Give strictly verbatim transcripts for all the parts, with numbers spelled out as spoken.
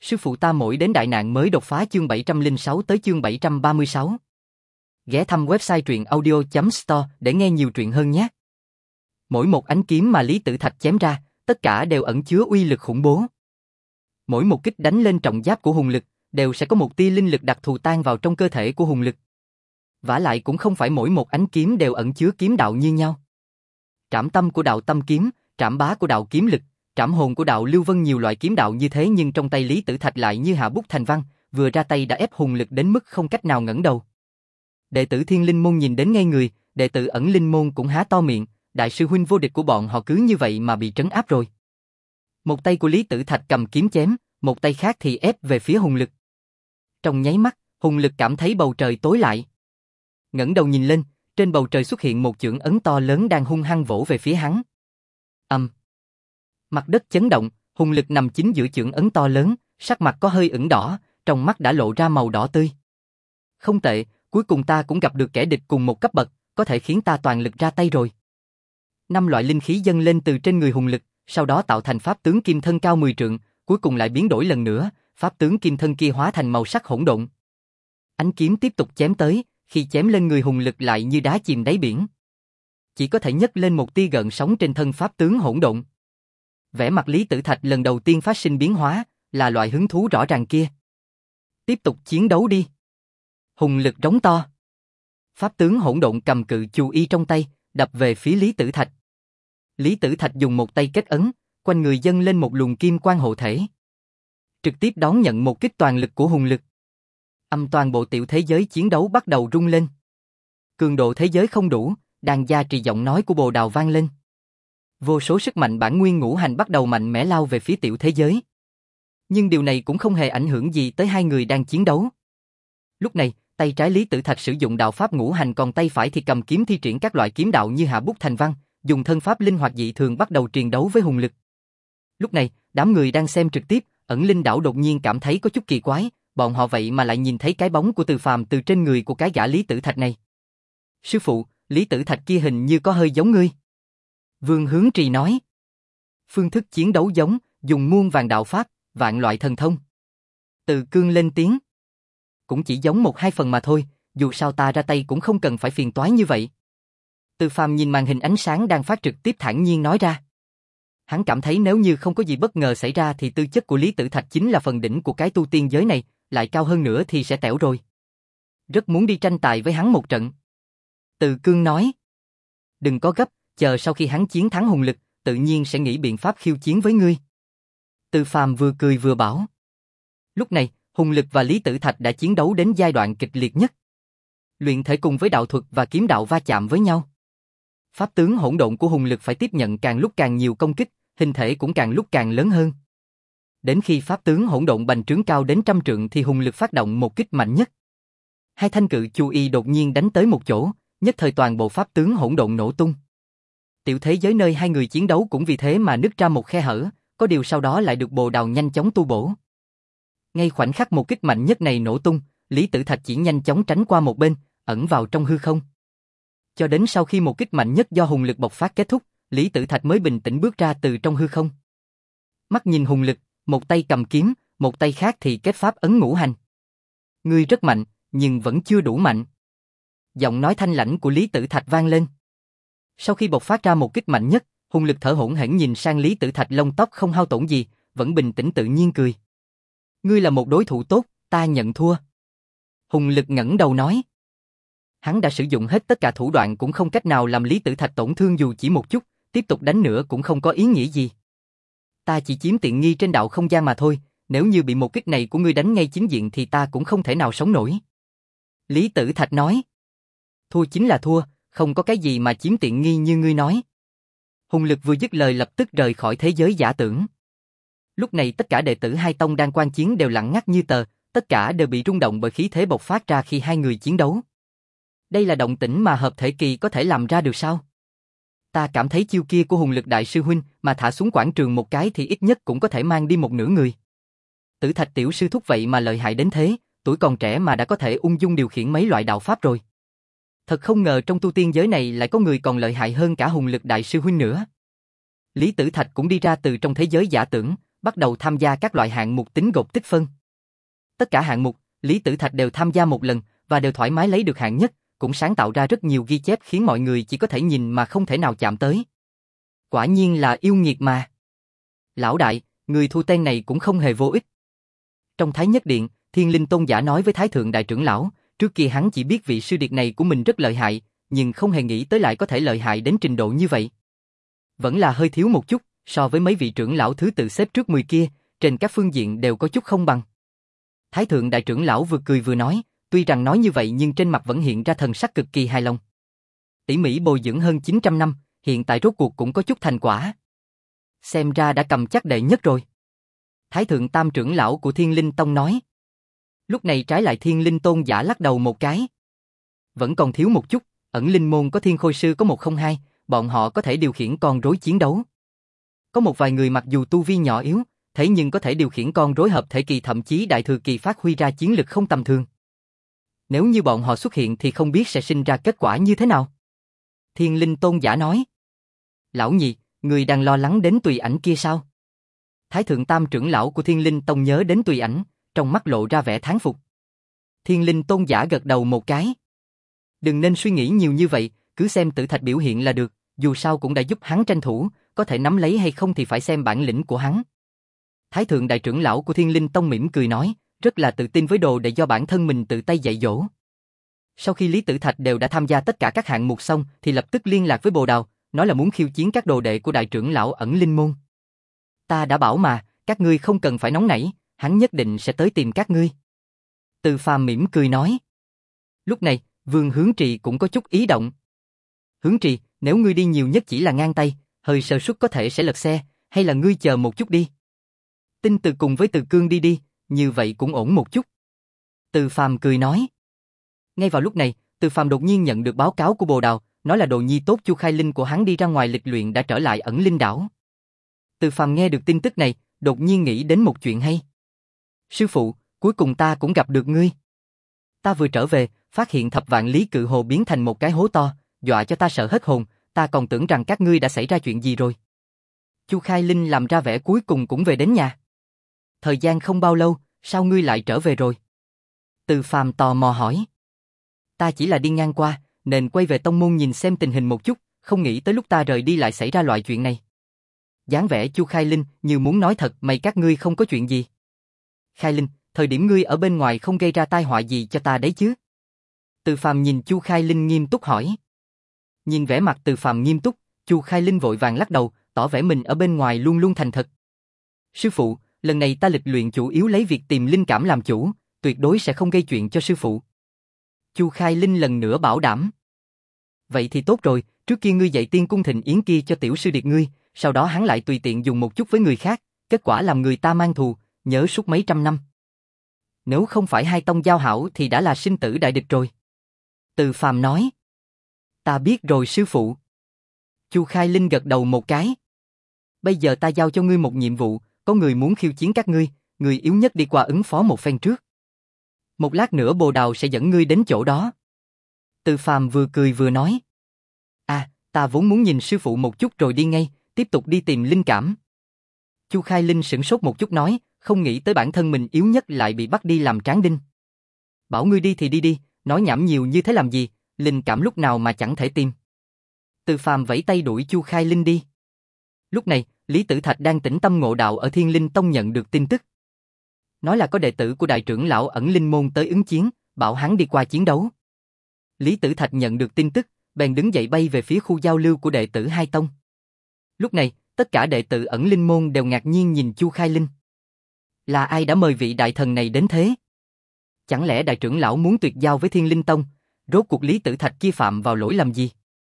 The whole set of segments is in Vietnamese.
Sư phụ ta mỗi đến đại nạn mới đột phá chương bảy trăm lẻ sáu tới chương bảy trăm ba mươi sáu. Ghé thăm website truyện audio chấm store để nghe nhiều truyện hơn nhé. Mỗi một ánh kiếm mà Lý Tử Thạch chém ra, tất cả đều ẩn chứa uy lực khủng bố. Mỗi một kích đánh lên trọng giáp của hùng lực, đều sẽ có một tia linh lực đặc thù tan vào trong cơ thể của hùng lực. Vả lại cũng không phải mỗi một ánh kiếm đều ẩn chứa kiếm đạo như nhau. Trảm tâm của đạo tâm kiếm, trảm bá của đạo kiếm lực, trảm hồn của đạo lưu vân, nhiều loại kiếm đạo như thế nhưng trong tay Lý Tử Thạch lại như hạ bút thành văn, vừa ra tay đã ép hùng lực đến mức không cách nào ngẩng đầu. Đệ tử Thiên Linh môn nhìn đến ngây người, đệ tử Ẩn Linh môn cũng há to miệng, đại sư huynh vô địch của bọn họ cứ như vậy mà bị trấn áp rồi. Một tay của Lý Tử Thạch cầm kiếm chém, một tay khác thì ép về phía hùng lực. Trong nháy mắt, hùng lực cảm thấy bầu trời tối lại. Ngẩng đầu nhìn lên, trên bầu trời xuất hiện một chưởng ấn to lớn đang hung hăng vỗ về phía hắn. Ầm. Mặt đất chấn động, hùng lực nằm chính giữa chưởng ấn to lớn, sắc mặt có hơi ửng đỏ, trong mắt đã lộ ra màu đỏ tươi. Không tệ, cuối cùng ta cũng gặp được kẻ địch cùng một cấp bậc, có thể khiến ta toàn lực ra tay rồi. Năm loại linh khí dâng lên từ trên người hùng lực, sau đó tạo thành pháp tướng kim thân cao mười trượng, cuối cùng lại biến đổi lần nữa, pháp tướng kim thân kia hóa thành màu sắc hỗn độn. Ánh kiếm tiếp tục chém tới, khi chém lên người hùng lực lại như đá chìm đáy biển. Chỉ có thể nhấc lên một tia gợn sóng trên thân pháp tướng hỗn độn. Vẻ mặt Lý Tử Thạch lần đầu tiên phát sinh biến hóa, là loại hứng thú rõ ràng kia. Tiếp tục chiến đấu đi. Hùng lực rống to. Pháp tướng hỗn độn cầm cự chù y trong tay, đập về phía Lý Tử Thạch. Lý Tử Thạch dùng một tay kết ấn, quanh người dâng lên một luồng kim quang hộ thể. Trực tiếp đón nhận một kích toàn lực của hùng lực. Âm toàn bộ tiểu thế giới chiến đấu bắt đầu rung lên. Cường độ thế giới không đủ, đàn gia trì giọng nói của Bồ Đào vang lên. Vô số sức mạnh bản nguyên ngũ hành bắt đầu mạnh mẽ lao về phía tiểu thế giới. Nhưng điều này cũng không hề ảnh hưởng gì tới hai người đang chiến đấu. Lúc này, tay trái Lý Tử Thạch sử dụng đạo pháp ngũ hành, còn tay phải thì cầm kiếm thi triển các loại kiếm đạo như hạ bút thành văn, dùng thân pháp linh hoạt dị thường bắt đầu triền đấu với hùng lực. Lúc này, đám người đang xem trực tiếp, Ẩn Linh đảo đột nhiên cảm thấy có chút kỳ quái, bọn họ vậy mà lại nhìn thấy cái bóng của Từ Phàm từ trên người của cái gã Lý Tử Thạch này. Sư phụ, Lý Tử Thạch kia hình như có hơi giống ngươi. Vương Hướng Trì nói. Phương thức chiến đấu giống, dùng muôn vàn đạo pháp, vạn loại thần thông. Từ Cương lên tiếng. Cũng chỉ giống một hai phần mà thôi, dù sao ta ra tay cũng không cần phải phiền toái như vậy. Từ Phàm nhìn màn hình ánh sáng đang phát trực tiếp thản nhiên nói ra. Hắn cảm thấy nếu như không có gì bất ngờ xảy ra thì tư chất của Lý Tử Thạch chính là phần đỉnh của cái tu tiên giới này, lại cao hơn nữa thì sẽ tẻo rồi. Rất muốn đi tranh tài với hắn một trận. Từ Cương nói. Đừng có gấp, chờ sau khi hắn chiến thắng hùng lực, tự nhiên sẽ nghĩ biện pháp khiêu chiến với ngươi. Từ Phàm vừa cười vừa bảo. Lúc này, hùng lực và Lý Tử Thạch đã chiến đấu đến giai đoạn kịch liệt nhất. Luyện thể cùng với đạo thuật và kiếm đạo va chạm với nhau. Pháp tướng hỗn độn của hùng lực phải tiếp nhận càng lúc càng nhiều công kích, hình thể cũng càng lúc càng lớn hơn. Đến khi pháp tướng hỗn độn bành trướng cao đến trăm trượng thì hùng lực phát động một kích mạnh nhất. Hai thanh cự chu y đột nhiên đánh tới một chỗ, nhất thời toàn bộ pháp tướng hỗn độn nổ tung. Tiểu thế giới nơi hai người chiến đấu cũng vì thế mà nứt ra một khe hở, có điều sau đó lại được Bồ Đào nhanh chóng tu bổ. Ngay khoảnh khắc một kích mạnh nhất này nổ tung, Lý Tử Thạch chỉ nhanh chóng tránh qua một bên, ẩn vào trong hư không. Cho đến sau khi một kích mạnh nhất do hùng lực bộc phát kết thúc, Lý Tử Thạch mới bình tĩnh bước ra từ trong hư không. Mắt nhìn hùng lực, một tay cầm kiếm, một tay khác thì kết pháp ấn ngũ hành. Ngươi rất mạnh, nhưng vẫn chưa đủ mạnh. Giọng nói thanh lãnh của Lý Tử Thạch vang lên. Sau khi bộc phát ra một kích mạnh nhất, hùng lực thở hổn hển nhìn sang Lý Tử Thạch, lông tóc không hao tổn gì, vẫn bình tĩnh tự nhiên cười. Ngươi là một đối thủ tốt, ta nhận thua. Hùng lực ngẩng đầu nói. Hắn đã sử dụng hết tất cả thủ đoạn cũng không cách nào làm Lý Tử Thạch tổn thương dù chỉ một chút, tiếp tục đánh nữa cũng không có ý nghĩa gì. Ta chỉ chiếm tiện nghi trên đạo không gian mà thôi, nếu như bị một kích này của ngươi đánh ngay chính diện thì ta cũng không thể nào sống nổi. Lý Tử Thạch nói. Thua chính là thua, không có cái gì mà chiếm tiện nghi như ngươi nói. Hùng lực vừa dứt lời lập tức rời khỏi thế giới giả tưởng. Lúc này tất cả đệ tử hai tông đang quan chiến đều lặng ngắt như tờ, tất cả đều bị rung động bởi khí thế bộc phát ra khi hai người chiến đấu. Đây là động tĩnh mà hợp thể kỳ có thể làm ra được sao? Ta cảm thấy chiêu kia của hùng lực đại sư huynh mà thả xuống quảng trường một cái thì ít nhất cũng có thể mang đi một nửa người. Tử Thạch tiểu sư thúc vậy mà lợi hại đến thế, tuổi còn trẻ mà đã có thể ung dung điều khiển mấy loại đạo pháp rồi. Thật không ngờ trong tu tiên giới này lại có người còn lợi hại hơn cả hùng lực đại sư huynh nữa. Lý Tử Thạch cũng đi ra từ trong thế giới giả tưởng, bắt đầu tham gia các loại hạng mục tính gộp tích phân. Tất cả hạng mục, Lý Tử Thạch đều tham gia một lần và đều thoải mái lấy được hạng nhất, cũng sáng tạo ra rất nhiều ghi chép khiến mọi người chỉ có thể nhìn mà không thể nào chạm tới. Quả nhiên là yêu nghiệt mà. Lão đại, người thu tên này cũng không hề vô ích. Trong Thái Nhất Điện, Thiên Linh Tôn giả nói với Thái Thượng Đại trưởng lão, trước kia hắn chỉ biết vị sư điệt này của mình rất lợi hại, nhưng không hề nghĩ tới lại có thể lợi hại đến trình độ như vậy. Vẫn là hơi thiếu một chút, so với mấy vị trưởng lão thứ tự xếp trước mười kia, trên các phương diện đều có chút không bằng. Thái Thượng Đại trưởng lão vừa cười vừa nói, tuy rằng nói như vậy nhưng trên mặt vẫn hiện ra thần sắc cực kỳ hài lòng. Tỉ mỉ bồi dưỡng hơn chín trăm năm, hiện tại rốt cuộc cũng có chút thành quả. Xem ra đã cầm chắc đệ nhất rồi. Thái Thượng Tam trưởng lão của Thiên Linh Tông nói. Lúc này trái lại Thiên Linh Tôn giả lắc đầu một cái. Vẫn còn thiếu một chút, ẩn linh môn có Thiên Khôi Sư có một không hai, bọn họ có thể điều khiển con rối chiến đấu. Có một vài người mặc dù tu vi nhỏ yếu, thế nhưng có thể điều khiển con rối hợp thể kỳ thậm chí đại thừa kỳ phát huy ra chiến lực không tầm thường. Nếu như bọn họ xuất hiện thì không biết sẽ sinh ra kết quả như thế nào. Thiên Linh Tôn giả nói. Lão nhị, người đang lo lắng đến Tùy Ảnh kia sao? Thái Thượng Tam trưởng lão của Thiên Linh Tông nhớ đến Tùy Ảnh, trong mắt lộ ra vẻ thán phục. Thiên Linh Tôn giả gật đầu một cái. Đừng nên suy nghĩ nhiều như vậy, cứ xem Tử Thạch biểu hiện là được, dù sao cũng đã giúp hắn tranh thủ, có thể nắm lấy hay không thì phải xem bản lĩnh của hắn. Thái Thượng Đại trưởng lão của Thiên Linh Tông mỉm cười nói, rất là tự tin với đồ để do bản thân mình tự tay dạy dỗ. Sau khi Lý Tử Thạch đều đã tham gia tất cả các hạng mục xong thì lập tức liên lạc với Bồ Đào, nói là muốn khiêu chiến các đồ đệ của Đại trưởng lão ẩn linh môn. Ta đã bảo mà, các ngươi không cần phải nóng nảy, hắn nhất định sẽ tới tìm các ngươi. Từ Phàm mỉm cười nói. Lúc này, Vương Hướng Trì cũng có chút ý động. Hướng Trì, nếu ngươi đi nhiều nhất chỉ là ngang tay, hơi sơ suất có thể sẽ lật xe, hay là ngươi chờ một chút đi. Tinh Từ cùng với Từ Cương đi đi, như vậy cũng ổn một chút. Từ Phàm cười nói. Ngay vào lúc này, Từ Phàm đột nhiên nhận được báo cáo của Bồ Đào, nói là đồ nhi tốt Chu Khai Linh của hắn đi ra ngoài lịch luyện đã trở lại ẩn linh đảo. Từ Phàm nghe được tin tức này, đột nhiên nghĩ đến một chuyện hay. Sư phụ, cuối cùng ta cũng gặp được ngươi. Ta vừa trở về, phát hiện thập vạn lý cự hồ biến thành một cái hố to, dọa cho ta sợ hết hồn, ta còn tưởng rằng các ngươi đã xảy ra chuyện gì rồi. Chu Khai Linh làm ra vẻ cuối cùng cũng về đến nhà. Thời gian không bao lâu, sao ngươi lại trở về rồi? Từ Phàm tò mò hỏi. Ta chỉ là đi ngang qua, nên quay về tông môn nhìn xem tình hình một chút, không nghĩ tới lúc ta rời đi lại xảy ra loại chuyện này. Dáng vẻ Chu Khai Linh như muốn nói thật, may các ngươi không có chuyện gì. Khai Linh, thời điểm ngươi ở bên ngoài không gây ra tai họa gì cho ta đấy chứ? Từ Phàm nhìn Chu Khai Linh nghiêm túc hỏi. Nhìn vẻ mặt Từ Phàm nghiêm túc, Chu Khai Linh vội vàng lắc đầu, tỏ vẻ mình ở bên ngoài luôn luôn thành thật. Sư phụ, lần này ta lịch luyện chủ yếu lấy việc tìm linh cảm làm chủ, tuyệt đối sẽ không gây chuyện cho sư phụ. Chu Khai Linh lần nữa bảo đảm. Vậy thì tốt rồi, trước kia ngươi dạy Tiên Cung Thịnh Yến kia cho tiểu sư điệt ngươi, sau đó hắn lại tùy tiện dùng một chút với người khác, kết quả làm người ta mang thù, nhớ suốt mấy trăm năm. Nếu không phải hai tông giao hảo thì đã là sinh tử đại địch rồi. Từ Phàm nói. Ta biết rồi sư phụ. Chu Khai Linh gật đầu một cái. Bây giờ ta giao cho ngươi một nhiệm vụ, có người muốn khiêu chiến các ngươi, người yếu nhất đi qua ứng phó một phen trước. Một lát nữa Bồ Đào sẽ dẫn ngươi đến chỗ đó. Từ Phàm vừa cười vừa nói. À, ta vốn muốn nhìn sư phụ một chút rồi đi ngay, tiếp tục đi tìm linh cảm. Chu Khai Linh sửng sốt một chút nói, không nghĩ tới bản thân mình yếu nhất lại bị bắt đi làm tráng đinh. Bảo ngươi đi thì đi đi, nói nhảm nhiều như thế làm gì, linh cảm lúc nào mà chẳng thể tìm. Từ Phàm vẫy tay đuổi Chu Khai Linh đi. Lúc này, Lý Tử Thạch đang tĩnh tâm ngộ đạo ở Thiên Linh Tông nhận được tin tức. Nói là có đệ tử của đại trưởng lão ẩn linh môn tới ứng chiến, bảo hắn đi qua chiến đấu. Lý Tử Thạch nhận được tin tức, bèn đứng dậy bay về phía khu giao lưu của đệ tử hai tông. Lúc này, tất cả đệ tử ẩn linh môn đều ngạc nhiên nhìn Chu Khai Linh. Là ai đã mời vị đại thần này đến thế? Chẳng lẽ đại trưởng lão muốn tuyệt giao với Thiên Linh Tông? Rốt cuộc Lý Tử Thạch kia phạm vào lỗi làm gì?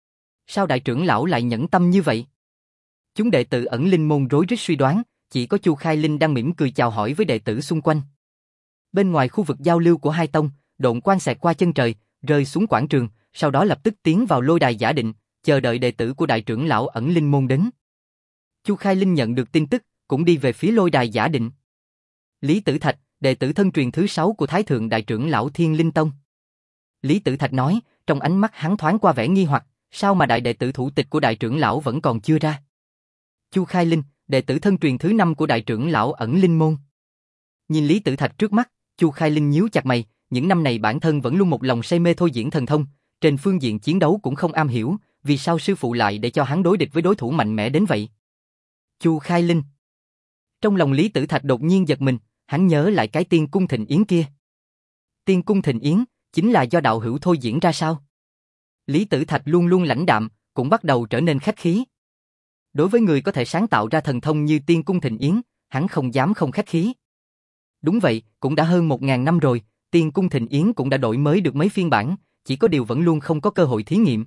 Sao đại trưởng lão lại nhẫn tâm như vậy? Chúng đệ tử ẩn linh môn rối rít suy đoán, chỉ có Chu Khai Linh đang mỉm cười chào hỏi với đệ tử xung quanh. Bên ngoài khu vực giao lưu của hai tông, độn quang xẹt qua chân trời, rơi xuống quảng trường, sau đó lập tức tiến vào lôi đài giả định, chờ đợi đệ tử của đại trưởng lão ẩn linh môn đến. Chu Khai Linh nhận được tin tức, cũng đi về phía lôi đài giả định. Lý Tử Thạch, đệ tử thân truyền thứ sáu của Thái Thượng Đại trưởng lão Thiên Linh Tông. Lý Tử Thạch nói, trong ánh mắt hắn thoáng qua vẻ nghi hoặc, sao mà đại đệ tử thủ tịch của đại trưởng lão vẫn còn chưa ra? Chu Khai Linh, đệ tử thân truyền thứ năm của đại trưởng lão Ẩn Linh môn. Nhìn Lý Tử Thạch trước mắt, Chu Khai Linh nhíu chặt mày, những năm này bản thân vẫn luôn một lòng say mê thôi diễn thần thông, trên phương diện chiến đấu cũng không am hiểu, vì sao sư phụ lại để cho hắn đối địch với đối thủ mạnh mẽ đến vậy? Chu Khai Linh. Trong lòng Lý Tử Thạch đột nhiên giật mình, hắn nhớ lại cái Tiên Cung Thịnh Yến kia. Tiên Cung Thịnh Yến chính là do đạo hữu thôi diễn ra sao? Lý Tử Thạch luôn luôn lãnh đạm, cũng bắt đầu trở nên khách khí. Đối với người có thể sáng tạo ra thần thông như Tiên Cung Thịnh Yến, hắn không dám không khách khí. Đúng vậy, cũng đã hơn một ngàn năm rồi, Tiên Cung Thịnh Yến cũng đã đổi mới được mấy phiên bản, chỉ có điều vẫn luôn không có cơ hội thí nghiệm.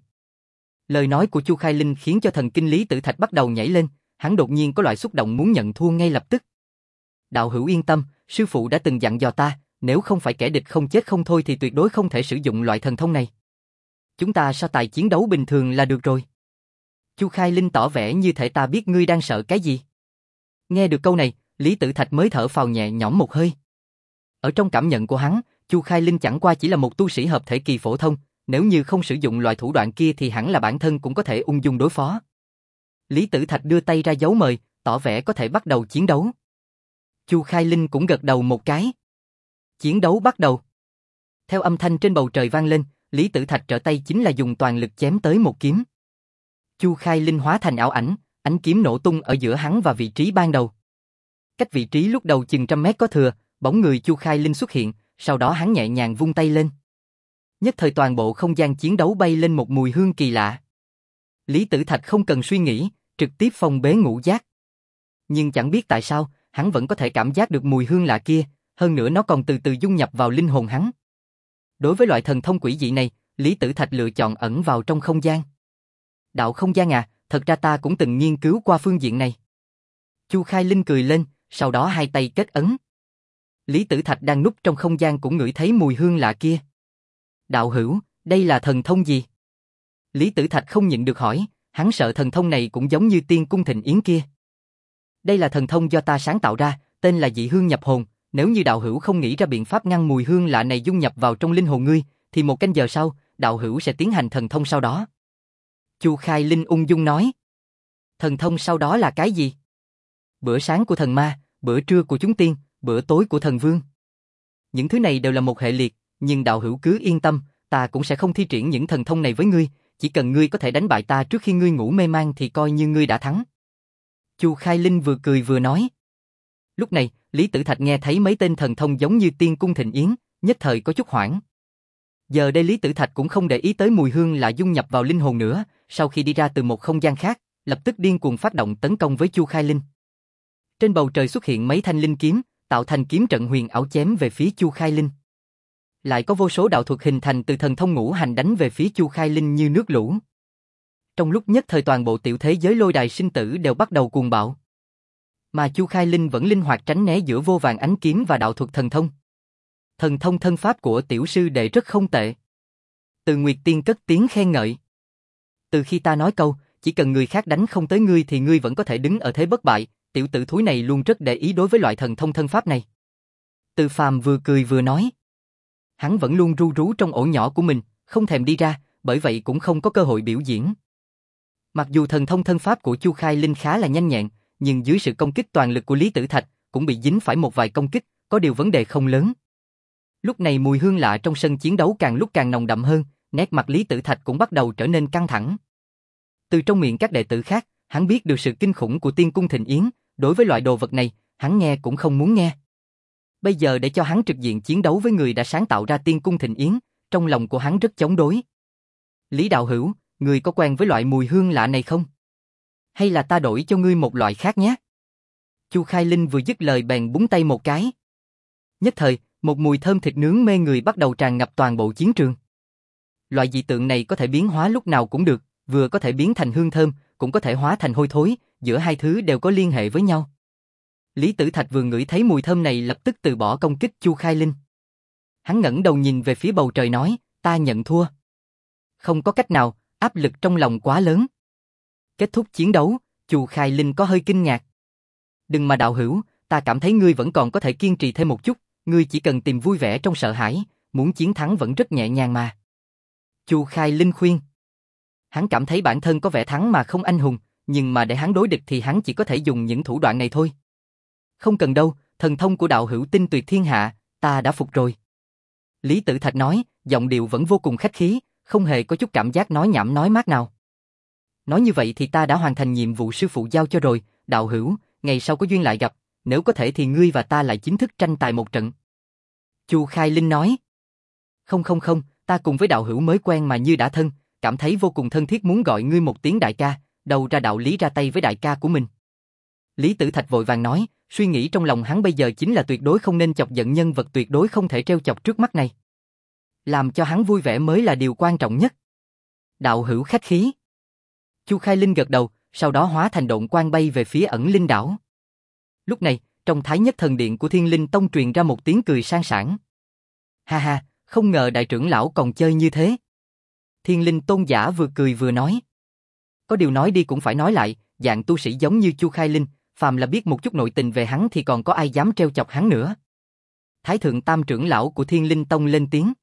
Lời nói của Chu Khai Linh khiến cho thần kinh Lý Tử Thạch bắt đầu nhảy lên, hắn đột nhiên có loại xúc động muốn nhận thua ngay lập tức. Đạo hữu yên tâm, sư phụ đã từng dặn dò ta, nếu không phải kẻ địch không chết không thôi thì tuyệt đối không thể sử dụng loại thần thông này. Chúng ta so tài chiến đấu bình thường là được rồi. Chu Khai Linh tỏ vẻ như thể ta biết ngươi đang sợ cái gì. Nghe được câu này, Lý Tử Thạch mới thở phào nhẹ nhõm một hơi. Ở trong cảm nhận của hắn, Chu Khai Linh chẳng qua chỉ là một tu sĩ hợp thể kỳ phổ thông, nếu như không sử dụng loại thủ đoạn kia thì hẳn là bản thân cũng có thể ung dung đối phó. Lý Tử Thạch đưa tay ra dấu mời, tỏ vẻ có thể bắt đầu chiến đấu. Chu Khai Linh cũng gật đầu một cái. Chiến đấu bắt đầu. Theo âm thanh trên bầu trời vang lên, Lý Tử Thạch trở tay chính là dùng toàn lực chém tới một kiếm. Chu Khai Linh hóa thành ảo ảnh, ánh kiếm nổ tung ở giữa hắn và vị trí ban đầu. Cách vị trí lúc đầu chừng trăm mét có thừa, bóng người Chu Khai Linh xuất hiện, sau đó hắn nhẹ nhàng vung tay lên. Nhất thời toàn bộ không gian chiến đấu bay lên một mùi hương kỳ lạ. Lý Tử Thạch không cần suy nghĩ, trực tiếp phong bế ngũ giác. Nhưng chẳng biết tại sao, hắn vẫn có thể cảm giác được mùi hương lạ kia, hơn nữa nó còn từ từ dung nhập vào linh hồn hắn. Đối với loại thần thông quỷ dị này, Lý Tử Thạch lựa chọn ẩn vào trong không gian. Đạo không gian à, thật ra ta cũng từng nghiên cứu qua phương diện này. Chu Khai Linh cười lên, sau đó hai tay kết ấn. Lý Tử Thạch đang núp trong không gian cũng ngửi thấy mùi hương lạ kia. Đạo hữu, đây là thần thông gì? Lý Tử Thạch không nhịn được hỏi, hắn sợ thần thông này cũng giống như Tiên Cung Thịnh Yến kia. Đây là thần thông do ta sáng tạo ra, tên là dị hương nhập hồn, nếu như đạo hữu không nghĩ ra biện pháp ngăn mùi hương lạ này dung nhập vào trong linh hồn ngươi, thì một canh giờ sau, đạo hữu sẽ tiến hành thần thông sau đó. Chu Khai Linh ung dung nói. Thần thông sau đó là cái gì? Bữa sáng của thần ma, bữa trưa của chúng tiên, bữa tối của thần vương. Những thứ này đều là một hệ liệt, nhưng đạo hữu cứ yên tâm, ta cũng sẽ không thi triển những thần thông này với ngươi, chỉ cần ngươi có thể đánh bại ta trước khi ngươi ngủ mê man thì coi như ngươi đã thắng. Chu Khai Linh vừa cười vừa nói. Lúc này, Lý Tử Thạch nghe thấy mấy tên thần thông giống như Tiên Cung Thịnh Yến, nhất thời có chút hoảng. Giờ đây Lý Tử Thạch cũng không để ý tới mùi hương lạ dung nhập vào linh hồn nữa, sau khi đi ra từ một không gian khác, lập tức điên cuồng phát động tấn công với Chu Khai Linh. Trên bầu trời xuất hiện mấy thanh linh kiếm, tạo thành kiếm trận huyền ảo chém về phía Chu Khai Linh. Lại có vô số đạo thuật hình thành từ thần thông ngũ hành đánh về phía Chu Khai Linh như nước lũ. Trong lúc nhất thời toàn bộ tiểu thế giới lôi đài sinh tử đều bắt đầu cuồng bạo. Mà Chu Khai Linh vẫn linh hoạt tránh né giữa vô vàn ánh kiếm và đạo thuật thần thông. Thần thông thân pháp của tiểu sư đệ rất không tệ. Từ Nguyệt Tiên cất tiếng khen ngợi. Từ khi ta nói câu, chỉ cần người khác đánh không tới ngươi thì ngươi vẫn có thể đứng ở thế bất bại, tiểu tử thúi này luôn rất để ý đối với loại thần thông thân pháp này. Từ Phàm vừa cười vừa nói. Hắn vẫn luôn ru rú trong ổ nhỏ của mình, không thèm đi ra, bởi vậy cũng không có cơ hội biểu diễn. Mặc dù thần thông thân pháp của Chu Khai Linh khá là nhanh nhẹn, nhưng dưới sự công kích toàn lực của Lý Tử Thạch, cũng bị dính phải một vài công kích, có điều vấn đề không lớn. Lúc này mùi hương lạ trong sân chiến đấu càng lúc càng nồng đậm hơn, nét mặt Lý Tử Thạch cũng bắt đầu trở nên căng thẳng. Từ trong miệng các đệ tử khác, hắn biết được sự kinh khủng của Tiên Cung Thịnh Yến, đối với loại đồ vật này, hắn nghe cũng không muốn nghe. Bây giờ để cho hắn trực diện chiến đấu với người đã sáng tạo ra Tiên Cung Thịnh Yến, trong lòng của hắn rất chống đối. Lý đạo hữu, người có quen với loại mùi hương lạ này không? Hay là ta đổi cho ngươi một loại khác nhé? Chu Khai Linh vừa dứt lời bèn búng tay một cái. Nhất thời, một mùi thơm thịt nướng mê người bắt đầu tràn ngập toàn bộ chiến trường. Loại dị tượng này có thể biến hóa lúc nào cũng được, vừa có thể biến thành hương thơm, cũng có thể hóa thành hôi thối, giữa hai thứ đều có liên hệ với nhau. Lý Tử Thạch vừa ngửi thấy mùi thơm này lập tức từ bỏ công kích Chu Khai Linh. Hắn ngẩng đầu nhìn về phía bầu trời nói, ta nhận thua. Không có cách nào, áp lực trong lòng quá lớn. Kết thúc chiến đấu, Chu Khai Linh có hơi kinh ngạc. Đừng mà đạo hữu, ta cảm thấy ngươi vẫn còn có thể kiên trì thêm một chút, ngươi chỉ cần tìm vui vẻ trong sợ hãi, muốn chiến thắng vẫn rất nhẹ nhàng mà. Chu Khai Linh khuyên. Hắn cảm thấy bản thân có vẻ thắng mà không anh hùng, nhưng mà để hắn đối địch thì hắn chỉ có thể dùng những thủ đoạn này thôi. Không cần đâu, thần thông của đạo hữu tinh tuyệt thiên hạ, ta đã phục rồi. Lý Tử Thạch nói, giọng điệu vẫn vô cùng khách khí, không hề có chút cảm giác nói nhảm nói mát nào. Nói như vậy thì ta đã hoàn thành nhiệm vụ sư phụ giao cho rồi, đạo hữu, ngày sau có duyên lại gặp, nếu có thể thì ngươi và ta lại chính thức tranh tài một trận. Chu Khai Linh nói. Không không không, ta cùng với đạo hữu mới quen mà như đã thân, cảm thấy vô cùng thân thiết muốn gọi ngươi một tiếng đại ca, đâu ra đạo lý ra tay với đại ca của mình. Lý Tử Thạch vội vàng nói, suy nghĩ trong lòng hắn bây giờ chính là tuyệt đối không nên chọc giận nhân vật tuyệt đối không thể trêu chọc trước mắt này. Làm cho hắn vui vẻ mới là điều quan trọng nhất. Đạo hữu khách khí. Chu Khai Linh gật đầu, sau đó hóa thành độn quang bay về phía ẩn linh đảo. Lúc này, trong Thái Nhất Thần Điện của Thiên Linh Tông truyền ra một tiếng cười sang sảng. Ha ha, không ngờ đại trưởng lão còn chơi như thế. Thiên Linh Tôn giả vừa cười vừa nói. Có điều nói đi cũng phải nói lại, dạng tu sĩ giống như Chu Khai Linh, phàm là biết một chút nội tình về hắn thì còn có ai dám trêu chọc hắn nữa. Thái thượng tam trưởng lão của Thiên Linh Tông lên tiếng.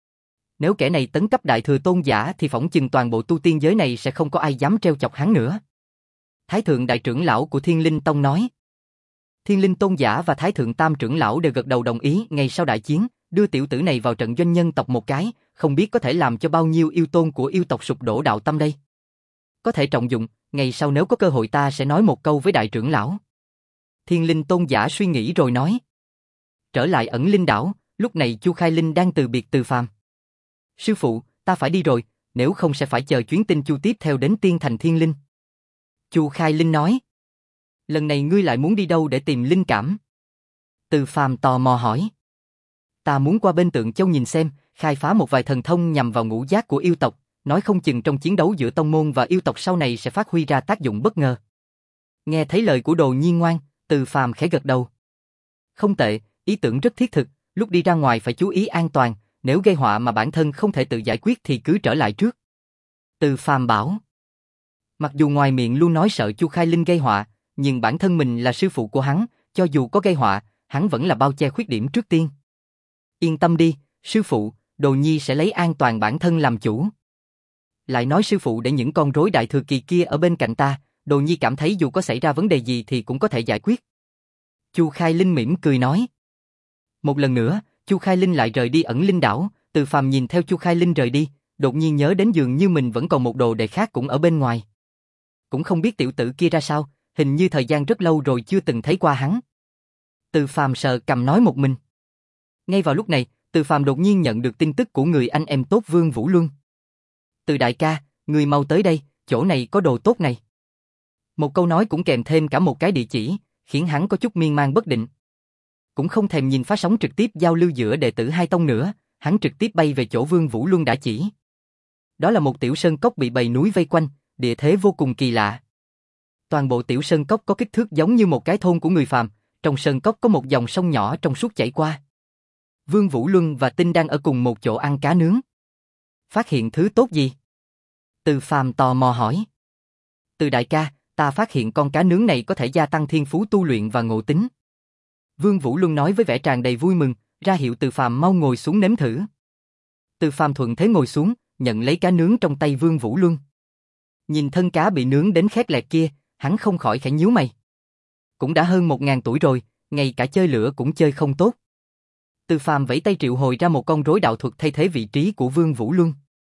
Nếu kẻ này tấn cấp đại thừa tôn giả thì phỏng chừng toàn bộ tu tiên giới này sẽ không có ai dám trêu chọc hắn nữa. Thái thượng đại trưởng lão của Thiên Linh Tông nói. Thiên Linh tôn giả và Thái thượng tam trưởng lão đều gật đầu đồng ý. Ngày sau đại chiến, đưa tiểu tử này vào trận doanh nhân tộc một cái, không biết có thể làm cho bao nhiêu yêu tôn của yêu tộc sụp đổ đạo tâm đây. Có thể trọng dụng, ngày sau nếu có cơ hội ta sẽ nói một câu với đại trưởng lão. Thiên Linh tôn giả suy nghĩ rồi nói. Trở lại ẩn linh đảo, lúc này Chu Khai Linh đang từ biệt Từ Phàm. Sư phụ, ta phải đi rồi, nếu không sẽ phải chờ chuyến tinh chu tiếp theo đến Tiên Thành Thiên Linh. Chu Khai Linh nói. Lần này ngươi lại muốn đi đâu để tìm linh cảm? Từ Phàm tò mò hỏi. Ta muốn qua bên Tượng Châu nhìn xem, khai phá một vài thần thông nhằm vào ngũ giác của yêu tộc, nói không chừng trong chiến đấu giữa tông môn và yêu tộc sau này sẽ phát huy ra tác dụng bất ngờ. Nghe thấy lời của Đồ Nhi ngoan, Từ Phàm khẽ gật đầu. Không tệ, ý tưởng rất thiết thực, lúc đi ra ngoài phải chú ý an toàn, nếu gây họa mà bản thân không thể tự giải quyết thì cứ trở lại trước. Từ Phàm bảo. Mặc dù ngoài miệng luôn nói sợ Chu Khai Linh gây họa, nhưng bản thân mình là sư phụ của hắn, cho dù có gây họa, hắn vẫn là bao che khuyết điểm trước tiên. Yên tâm đi, sư phụ, Đồ Nhi sẽ lấy an toàn bản thân làm chủ. Lại nói sư phụ để những con rối đại thừa kỳ kia ở bên cạnh ta, Đồ Nhi cảm thấy dù có xảy ra vấn đề gì thì cũng có thể giải quyết. Chu Khai Linh mỉm cười nói. Một lần nữa, Chu Khai Linh lại rời đi ẩn linh đảo. Từ Phàm nhìn theo Chu Khai Linh rời đi, đột nhiên nhớ đến dường như mình vẫn còn một đồ đệ khác cũng ở bên ngoài. Cũng không biết tiểu tử kia ra sao, hình như thời gian rất lâu rồi chưa từng thấy qua hắn. Từ Phàm sờ cằm nói một mình. Ngay vào lúc này, Từ Phàm đột nhiên nhận được tin tức của người anh em tốt Vương Vũ Luân. Từ đại ca, người mau tới đây, chỗ này có đồ tốt này. Một câu nói cũng kèm thêm cả một cái địa chỉ, khiến hắn có chút miên man bất định. Cũng không thèm nhìn phát sóng trực tiếp giao lưu giữa đệ tử hai tông nữa, hắn trực tiếp bay về chỗ Vương Vũ Luân đã chỉ. Đó là một tiểu sơn cốc bị bầy núi vây quanh, địa thế vô cùng kỳ lạ. Toàn bộ tiểu sơn cốc có kích thước giống như một cái thôn của người phàm, trong sơn cốc có một dòng sông nhỏ trong suốt chảy qua. Vương Vũ Luân và Tinh đang ở cùng một chỗ ăn cá nướng. Phát hiện thứ tốt gì? Từ Phàm tò mò hỏi. Từ đại ca, ta phát hiện con cá nướng này có thể gia tăng thiên phú tu luyện và ngộ tính. Vương Vũ Luân nói với vẻ tràn đầy vui mừng, ra hiệu Từ Phàm mau ngồi xuống nếm thử. Từ Phàm thuận thế ngồi xuống, nhận lấy cá nướng trong tay Vương Vũ Luân. Nhìn thân cá bị nướng đến khét lẹt kia, hắn không khỏi khẽ nhíu mày. Cũng đã hơn một ngàn tuổi rồi, ngay cả chơi lửa cũng chơi không tốt. Từ Phàm vẫy tay triệu hồi ra một con rối đạo thuật thay thế vị trí của Vương Vũ Luân.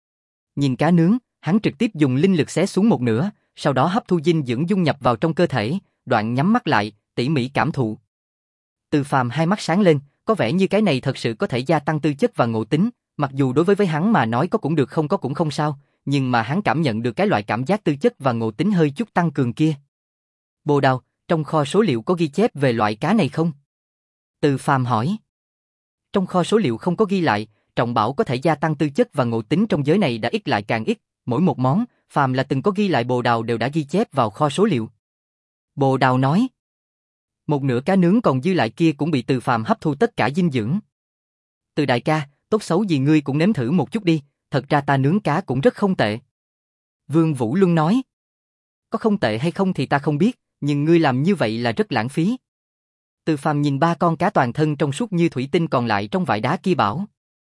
Nhìn cá nướng, hắn trực tiếp dùng linh lực xé xuống một nửa, sau đó hấp thu dinh dưỡng dung nhập vào trong cơ thể, đoạn nhắm mắt lại, tỉ mỉ cảm thụ. Từ Phàm hai mắt sáng lên, có vẻ như cái này thật sự có thể gia tăng tư chất và ngộ tính, mặc dù đối với với hắn mà nói có cũng được không có cũng không sao, nhưng mà hắn cảm nhận được cái loại cảm giác tư chất và ngộ tính hơi chút tăng cường kia. Bồ Đào, trong kho số liệu có ghi chép về loại cá này không? Từ Phàm hỏi. Trong kho số liệu không có ghi lại, trọng bảo có thể gia tăng tư chất và ngộ tính trong giới này đã ít lại càng ít, mỗi một món, phàm là từng có ghi lại Bồ Đào đều đã ghi chép vào kho số liệu. Bồ Đào nói. Một nửa cá nướng còn dư lại kia cũng bị Từ Phàm hấp thu tất cả dinh dưỡng. Từ đại ca, tốt xấu gì ngươi cũng nếm thử một chút đi, thật ra ta nướng cá cũng rất không tệ. Vương Vũ Luân nói. Có không tệ hay không thì ta không biết, nhưng ngươi làm như vậy là rất lãng phí. Từ Phàm nhìn ba con cá toàn thân trong suốt như thủy tinh còn lại trong vại đá kia bảo.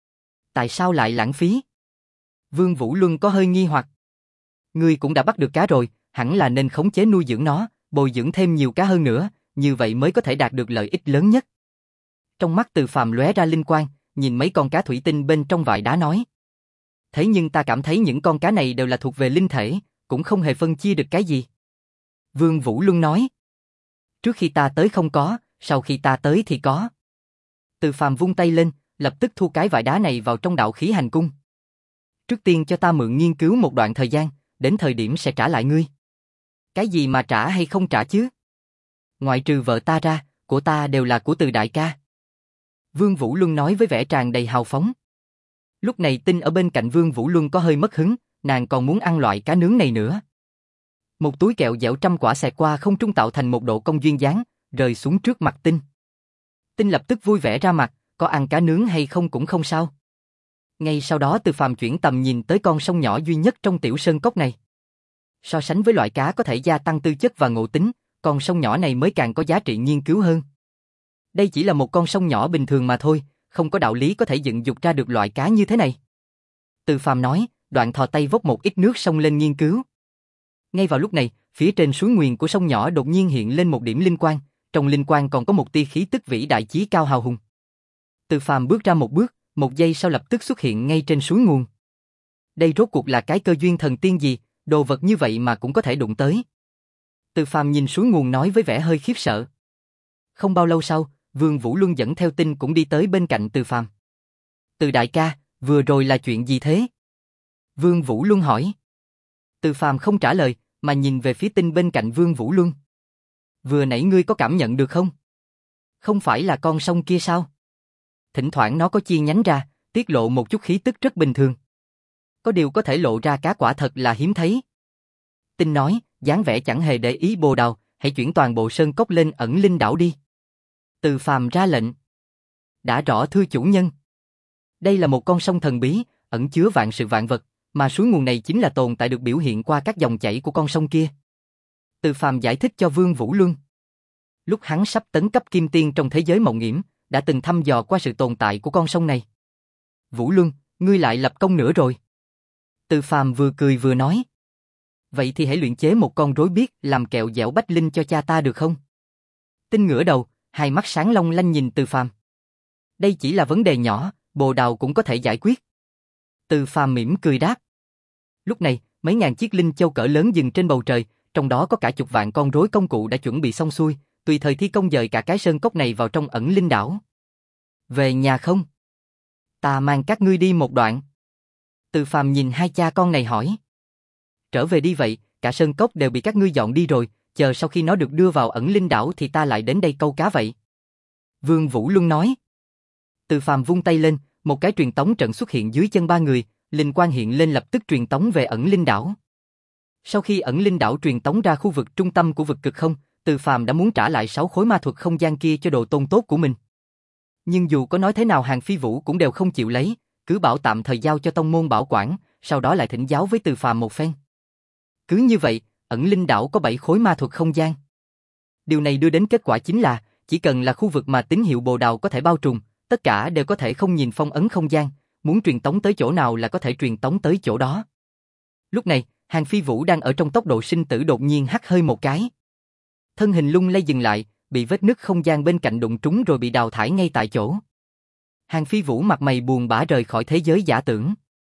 Tại sao lại lãng phí? Vương Vũ Luân có hơi nghi hoặc. Ngươi cũng đã bắt được cá rồi, hẳn là nên khống chế nuôi dưỡng nó, bồi dưỡng thêm nhiều cá hơn nữa, như vậy mới có thể đạt được lợi ích lớn nhất. Trong mắt Từ Phàm lóe ra linh quang, nhìn mấy con cá thủy tinh bên trong vại đá nói. Thế nhưng ta cảm thấy những con cá này đều là thuộc về linh thể, cũng không hề phân chia được cái gì. Vương Vũ Luân nói. Trước khi ta tới không có, sau khi ta tới thì có. Từ Phàm vung tay lên, lập tức thu cái vại đá này vào trong đạo khí hành cung. Trước tiên cho ta mượn nghiên cứu một đoạn thời gian, đến thời điểm sẽ trả lại ngươi. Cái gì mà trả hay không trả chứ? Ngoại trừ vợ ta ra, của ta đều là của Từ đại ca. Vương Vũ Luân nói với vẻ tràn đầy hào phóng. Lúc này Tinh ở bên cạnh Vương Vũ Luân có hơi mất hứng, nàng còn muốn ăn loại cá nướng này nữa. Một túi kẹo dẻo trăm quả xẹt qua không trung tạo thành một độ cong duyên dáng, rơi xuống trước mặt Tinh. Tinh lập tức vui vẻ ra mặt, có ăn cá nướng hay không cũng không sao. Ngay sau đó Từ Phàm chuyển tầm nhìn tới con sông nhỏ duy nhất trong tiểu sơn cốc này. So sánh với loại cá có thể gia tăng tư chất và ngộ tính, con sông nhỏ này mới càng có giá trị nghiên cứu hơn. Đây chỉ là một con sông nhỏ bình thường mà thôi, không có đạo lý có thể dựng dục ra được loại cá như thế này. Từ Phàm nói, đoạn thò tay vốc một ít nước sông lên nghiên cứu. Ngay vào lúc này, phía trên suối nguyền của sông nhỏ đột nhiên hiện lên một điểm linh quang, trong linh quang còn có một tia khí tức vĩ đại chí cao hào hùng. Từ Phàm bước ra một bước, một giây sau lập tức xuất hiện ngay trên suối nguồn. Đây rốt cuộc là cái cơ duyên thần tiên gì, đồ vật như vậy mà cũng có thể đụng tới. Từ Phàm nhìn suối nguồn nói với vẻ hơi khiếp sợ. Không bao lâu sau, Vương Vũ Luân dẫn theo Tinh cũng đi tới bên cạnh Từ Phàm. Từ đại ca, vừa rồi là chuyện gì thế? Vương Vũ Luân hỏi. Từ Phàm không trả lời, mà nhìn về phía Tinh bên cạnh Vương Vũ Luân. Vừa nãy ngươi có cảm nhận được không? Không phải là con sông kia sao? Thỉnh thoảng nó có chia nhánh ra, tiết lộ một chút khí tức rất bình thường. Có điều có thể lộ ra cá quả thật là hiếm thấy. Tinh nói, dáng vẻ chẳng hề để ý Bồ Đào, hãy chuyển toàn bộ sơn cốc lên ẩn linh đảo đi. Từ Phàm ra lệnh. Đã rõ thưa chủ nhân. Đây là một con sông thần bí, ẩn chứa vạn sự vạn vật, mà suối nguồn này chính là tồn tại được biểu hiện qua các dòng chảy của con sông kia. Từ Phàm giải thích cho Vương Vũ Luân. Lúc hắn sắp tấn cấp kim tiên trong thế giới mộng nghiễm, đã từng thăm dò qua sự tồn tại của con sông này. Vũ Luân, ngươi lại lập công nữa rồi. Từ Phàm vừa cười vừa nói. Vậy thì hãy luyện chế một con rối biếc làm kẹo dẻo bách linh cho cha ta được không? Tinh ngửa đầu, hai mắt sáng long lanh nhìn Từ Phàm. Đây chỉ là vấn đề nhỏ, Bồ Đào cũng có thể giải quyết. Từ Phàm mỉm cười đáp. Lúc này, mấy ngàn chiếc linh châu cỡ lớn dừng trên bầu trời, trong đó có cả chục vạn con rối công cụ đã chuẩn bị xong xuôi, tùy thời thi công dời cả cái sơn cốc này vào trong ẩn linh đảo. Về nhà không? Ta mang các ngươi đi một đoạn. Từ Phàm nhìn hai cha con này hỏi. Trở về đi vậy, cả sơn cốc đều bị các ngươi dọn đi rồi, chờ sau khi nó được đưa vào ẩn linh đảo thì ta lại đến đây câu cá vậy. Vương Vũ Luân nói. Từ Phàm vung tay lên, một cái truyền tống trận xuất hiện dưới chân ba người, linh quang hiện lên lập tức truyền tống về ẩn linh đảo. Sau khi ẩn linh đảo truyền tống ra khu vực trung tâm của vực cực không, Từ Phàm đã muốn trả lại sáu khối ma thuật không gian kia cho đồ tôn tốt của mình. Nhưng dù có nói thế nào Hàng Phi Vũ cũng đều không chịu lấy, cứ bảo tạm thời giao cho tông môn bảo quản, sau đó lại thỉnh giáo với Từ Phàm một phen. Cứ như vậy, ẩn linh đảo có bảy khối ma thuật không gian. Điều này đưa đến kết quả chính là, chỉ cần là khu vực mà tín hiệu Bồ Đào có thể bao trùm, tất cả đều có thể không nhìn phong ấn không gian, muốn truyền tống tới chỗ nào là có thể truyền tống tới chỗ đó. Lúc này, Hàng Phi Vũ đang ở trong tốc độ sinh tử đột nhiên hắt hơi một cái. Thân hình lung lay dừng lại, bị vết nứt không gian bên cạnh đụng trúng rồi bị đào thải ngay tại chỗ. Hàng Phi Vũ mặt mày buồn bã rời khỏi thế giới giả tưởng.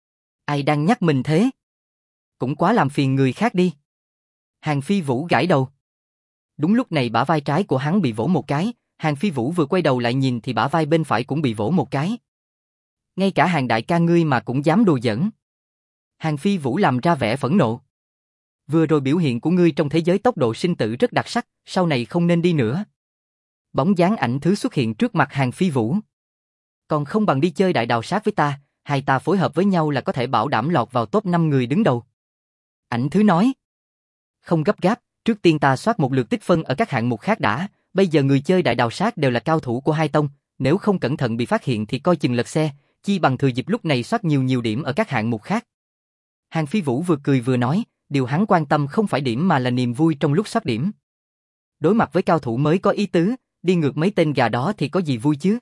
Ai đang nhắc mình thế? Cũng quá làm phiền người khác đi. Hàng Phi Vũ gãi đầu. Đúng lúc này bả vai trái của hắn bị vỗ một cái, Hàng Phi Vũ vừa quay đầu lại nhìn thì bả vai bên phải cũng bị vỗ một cái. Ngay cả Hàng đại ca ngươi mà cũng dám đùa giỡn. Hàng Phi Vũ làm ra vẻ phẫn nộ. Vừa rồi biểu hiện của ngươi trong thế giới tốc độ sinh tử rất đặc sắc, sau này không nên đi nữa. Bóng dáng ảnh thứ xuất hiện trước mặt Hàng Phi Vũ. Còn không bằng đi chơi đại đào sát với ta, hai ta phối hợp với nhau là có thể bảo đảm lọt vào top năm người đứng đầu. Ảnh thứ nói. Không gấp gáp, trước tiên ta soát một lượt tích phân ở các hạng mục khác đã, bây giờ người chơi đại đào sát đều là cao thủ của hai tông, nếu không cẩn thận bị phát hiện thì coi chừng lật xe, chi bằng thừa dịp lúc này soát nhiều nhiều điểm ở các hạng mục khác. Hàng Phi Vũ vừa cười vừa nói, điều hắn quan tâm không phải điểm mà là niềm vui trong lúc soát điểm. Đối mặt với cao thủ mới có ý tứ, đi ngược mấy tên gà đó thì có gì vui chứ?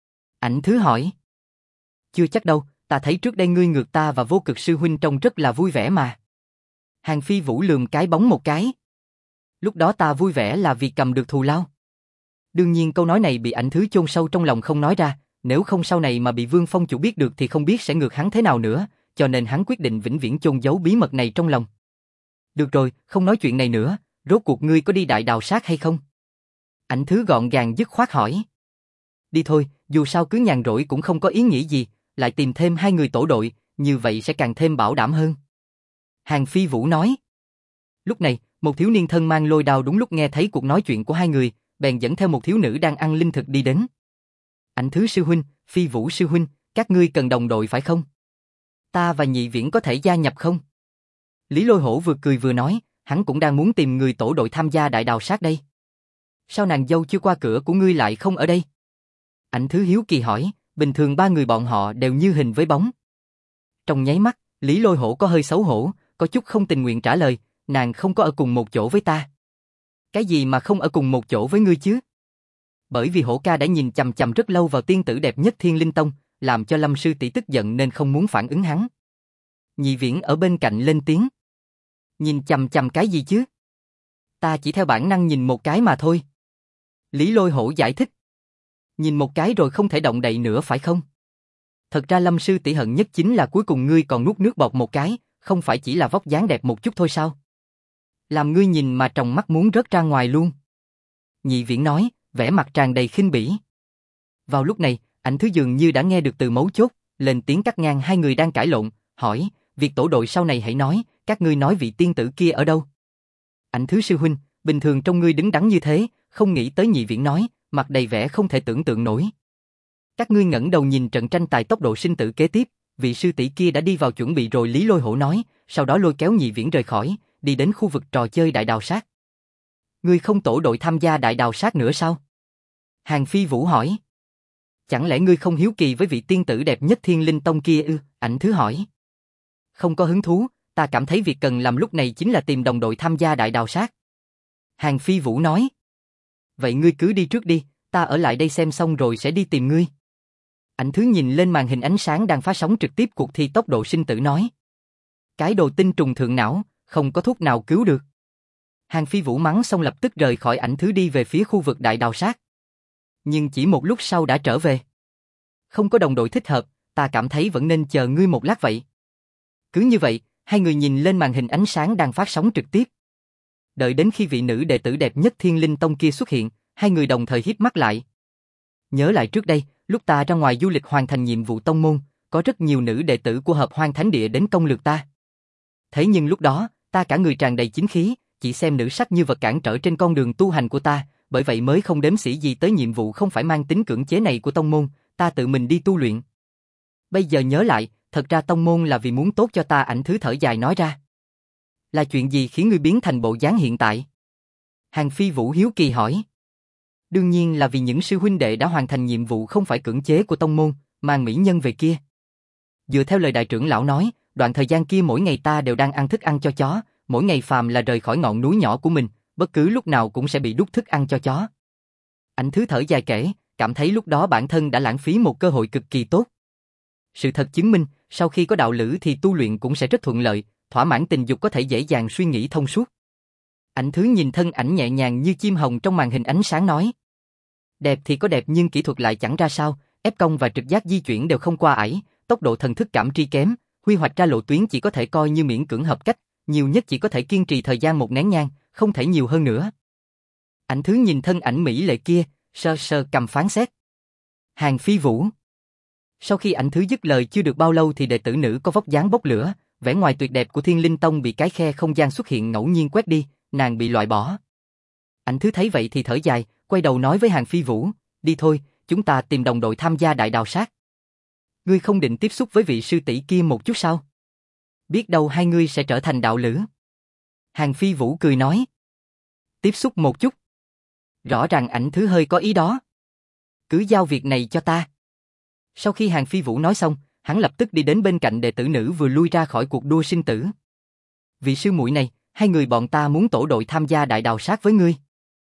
Ảnh thứ hỏi. Chưa chắc đâu, ta thấy trước đây ngươi ngược ta và Vô Cực sư huynh trông rất là vui vẻ mà. Hàng Phi Vũ lườm cái bóng một cái. Lúc đó ta vui vẻ là vì cầm được thù lao. Đương nhiên câu nói này bị Ảnh Thứ chôn sâu trong lòng không nói ra, nếu không sau này mà bị Vương Phong chủ biết được thì không biết sẽ ngược hắn thế nào nữa, cho nên hắn quyết định vĩnh viễn chôn giấu bí mật này trong lòng. Được rồi, không nói chuyện này nữa, rốt cuộc ngươi có đi Đại Đào Sát hay không? Ảnh Thứ gọn gàng dứt khoát hỏi. Đi thôi, dù sao cứ nhàn rỗi cũng không có ý nghĩa gì, lại tìm thêm hai người tổ đội, như vậy sẽ càng thêm bảo đảm hơn. Hàng Phi Vũ nói. Lúc này, một thiếu niên thân mang lôi đao đúng lúc nghe thấy cuộc nói chuyện của hai người, bèn dẫn theo một thiếu nữ đang ăn linh thực đi đến. Ảnh Thứ sư huynh, Phi Vũ sư huynh, các ngươi cần đồng đội phải không? Ta và Nhị Viễn có thể gia nhập không? Lý Lôi Hổ vừa cười vừa nói, hắn cũng đang muốn tìm người tổ đội tham gia Đại Đào Sát đây. Sao nàng dâu chưa qua cửa của ngươi lại không ở đây? Ảnh Thứ hiếu kỳ hỏi, bình thường ba người bọn họ đều như hình với bóng. Trong nháy mắt, Lý Lôi Hổ có hơi xấu hổ, có chút không tình nguyện trả lời, nàng không có ở cùng một chỗ với ta. Cái gì mà không ở cùng một chỗ với ngươi chứ? Bởi vì Hổ ca đã nhìn chằm chằm rất lâu vào tiên tử đẹp nhất Thiên Linh Tông, làm cho Lâm sư tỷ tức giận nên không muốn phản ứng hắn. Nhị Viễn ở bên cạnh lên tiếng. Nhìn chằm chằm cái gì chứ? Ta chỉ theo bản năng nhìn một cái mà thôi. Lý Lôi Hổ giải thích. Nhìn một cái rồi không thể động đậy nữa phải không? Thật ra Lâm sư tỷ hận nhất chính là cuối cùng ngươi còn nuốt nước bọt một cái, không phải chỉ là vóc dáng đẹp một chút thôi sao? Làm ngươi nhìn mà tròng mắt muốn rớt ra ngoài luôn. Nhị Viễn nói, vẻ mặt tràn đầy khinh bỉ. Vào lúc này, Ảnh Thứ dường như đã nghe được từ mấu chốt, lên tiếng cắt ngang hai người đang cãi lộn, hỏi, việc tổ đội sau này hãy nói, các ngươi nói vị tiên tử kia ở đâu? Ảnh Thứ sư huynh, bình thường trong ngươi đứng đắn như thế, không nghĩ tới. Nhị Viễn nói, mặt đầy vẻ không thể tưởng tượng nổi. Các ngươi ngẩng đầu nhìn trận tranh tài tốc độ sinh tử kế tiếp, vị sư tỷ kia đã đi vào chuẩn bị rồi. Lý Lôi Hổ nói, sau đó lôi kéo Nhị Viễn rời khỏi, đi đến khu vực trò chơi Đại Đào Sát. Ngươi không tổ đội tham gia Đại Đào Sát nữa sao? Hàng Phi Vũ hỏi. Chẳng lẽ ngươi không hiếu kỳ với vị tiên tử đẹp nhất Thiên Linh Tông kia ư? Ảnh Thứ hỏi. Không có hứng thú, ta cảm thấy việc cần làm lúc này chính là tìm đồng đội tham gia Đại Đào Sát. Hàng Phi Vũ nói. Vậy ngươi cứ đi trước đi, ta ở lại đây xem xong rồi sẽ đi tìm ngươi. Ảnh Thứ nhìn lên màn hình ánh sáng đang phát sóng trực tiếp cuộc thi tốc độ sinh tử nói. Cái đồ tinh trùng thượng não, không có thuốc nào cứu được. Hàng Phi Vũ mắng xong lập tức rời khỏi Ảnh Thứ đi về phía khu vực Đại Đào Sát. Nhưng chỉ một lúc sau đã trở về. Không có đồng đội thích hợp, ta cảm thấy vẫn nên chờ ngươi một lát vậy. Cứ như vậy, hai người nhìn lên màn hình ánh sáng đang phát sóng trực tiếp. Đợi đến khi vị nữ đệ tử đẹp nhất Thiên Linh Tông kia xuất hiện, hai người đồng thời híp mắt lại. Nhớ lại trước đây, lúc ta ra ngoài du lịch hoàn thành nhiệm vụ tông môn, có rất nhiều nữ đệ tử của Hợp Hoang Thánh Địa đến công lược ta. Thế nhưng lúc đó, ta cả người tràn đầy chính khí, chỉ xem nữ sắc như vật cản trở trên con đường tu hành của ta, bởi vậy mới không đếm xỉa gì tới nhiệm vụ không phải mang tính cưỡng chế này của tông môn, ta tự mình đi tu luyện. Bây giờ nhớ lại, thật ra tông môn là vì muốn tốt cho ta. Ảnh Thứ thở dài nói ra. Là chuyện gì khiến ngươi biến thành bộ dáng hiện tại? Hàng Phi Vũ hiếu kỳ hỏi. Đương nhiên là vì những sư huynh đệ đã hoàn thành nhiệm vụ không phải cưỡng chế của tông môn, mang mỹ nhân về kia. Dựa theo lời đại trưởng lão nói, đoạn thời gian kia mỗi ngày ta đều đang ăn thức ăn cho chó, mỗi ngày phàm là rời khỏi ngọn núi nhỏ của mình, bất cứ lúc nào cũng sẽ bị đút thức ăn cho chó. Ảnh Thứ thở dài kể, cảm thấy lúc đó bản thân đã lãng phí một cơ hội cực kỳ tốt. Sự thật chứng minh, sau khi có đạo lữ thì tu luyện cũng sẽ rất thuận lợi, thỏa mãn tình dục có thể dễ dàng suy nghĩ thông suốt. Ảnh Thứ nhìn thân ảnh nhẹ nhàng như chim hồng trong màn hình ánh sáng nói. Đẹp thì có đẹp nhưng kỹ thuật lại chẳng ra sao, ép cong và trực giác di chuyển đều không qua ải, tốc độ thần thức cảm tri kém, huy hoạch ra lộ tuyến chỉ có thể coi như miễn cưỡng hợp cách, nhiều nhất chỉ có thể kiên trì thời gian một nén nhang, không thể nhiều hơn nữa. Ảnh Thứ nhìn thân ảnh mỹ lệ kia, sơ sơ cầm phán xét. Hàng Phi Vũ. Sau khi Ảnh Thứ dứt lời chưa được bao lâu thì đệ tử nữ có vóc dáng bốc lửa, vẻ ngoài tuyệt đẹp của Thiên Linh Tông bị cái khe không gian xuất hiện ngẫu nhiên quét đi, nàng bị loại bỏ. Ảnh Thứ thấy vậy thì thở dài, quay đầu nói với Hàng Phi Vũ, đi thôi, chúng ta tìm đồng đội tham gia Đại Đào Sát. Ngươi không định tiếp xúc với vị sư tỷ kia một chút sao? Biết đâu hai ngươi sẽ trở thành đạo lữ. Hàng Phi Vũ cười nói. Tiếp xúc một chút. Rõ ràng Ảnh Thứ hơi có ý đó. Cứ giao việc này cho ta. Sau khi Hàng Phi Vũ nói xong, hắn lập tức đi đến bên cạnh đệ tử nữ vừa lui ra khỏi cuộc đua sinh tử. Vị sư muội này, hai người bọn ta muốn tổ đội tham gia Đại Đào Sát với ngươi.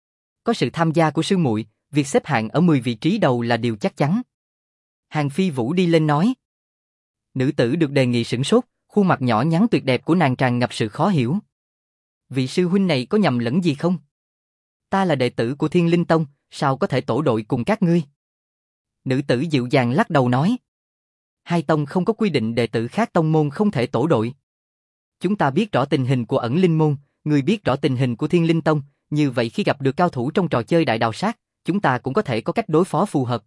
Có sự tham gia của sư muội, việc xếp hạng ở mười vị trí đầu là điều chắc chắn. Hàng Phi Vũ đi lên nói. Nữ tử được đề nghị sửng sốt, khuôn mặt nhỏ nhắn tuyệt đẹp của nàng tràn ngập sự khó hiểu. Vị sư huynh này có nhầm lẫn gì không? Ta là đệ tử của Thiên Linh Tông, sao có thể tổ đội cùng các ngươi? Nữ tử dịu dàng lắc đầu nói. Hai tông không có quy định đệ tử khác tông môn không thể tổ đội. Chúng ta biết rõ tình hình của ẩn linh môn, người biết rõ tình hình của Thiên Linh Tông, như vậy khi gặp được cao thủ trong trò chơi đại đào sát, chúng ta cũng có thể có cách đối phó phù hợp.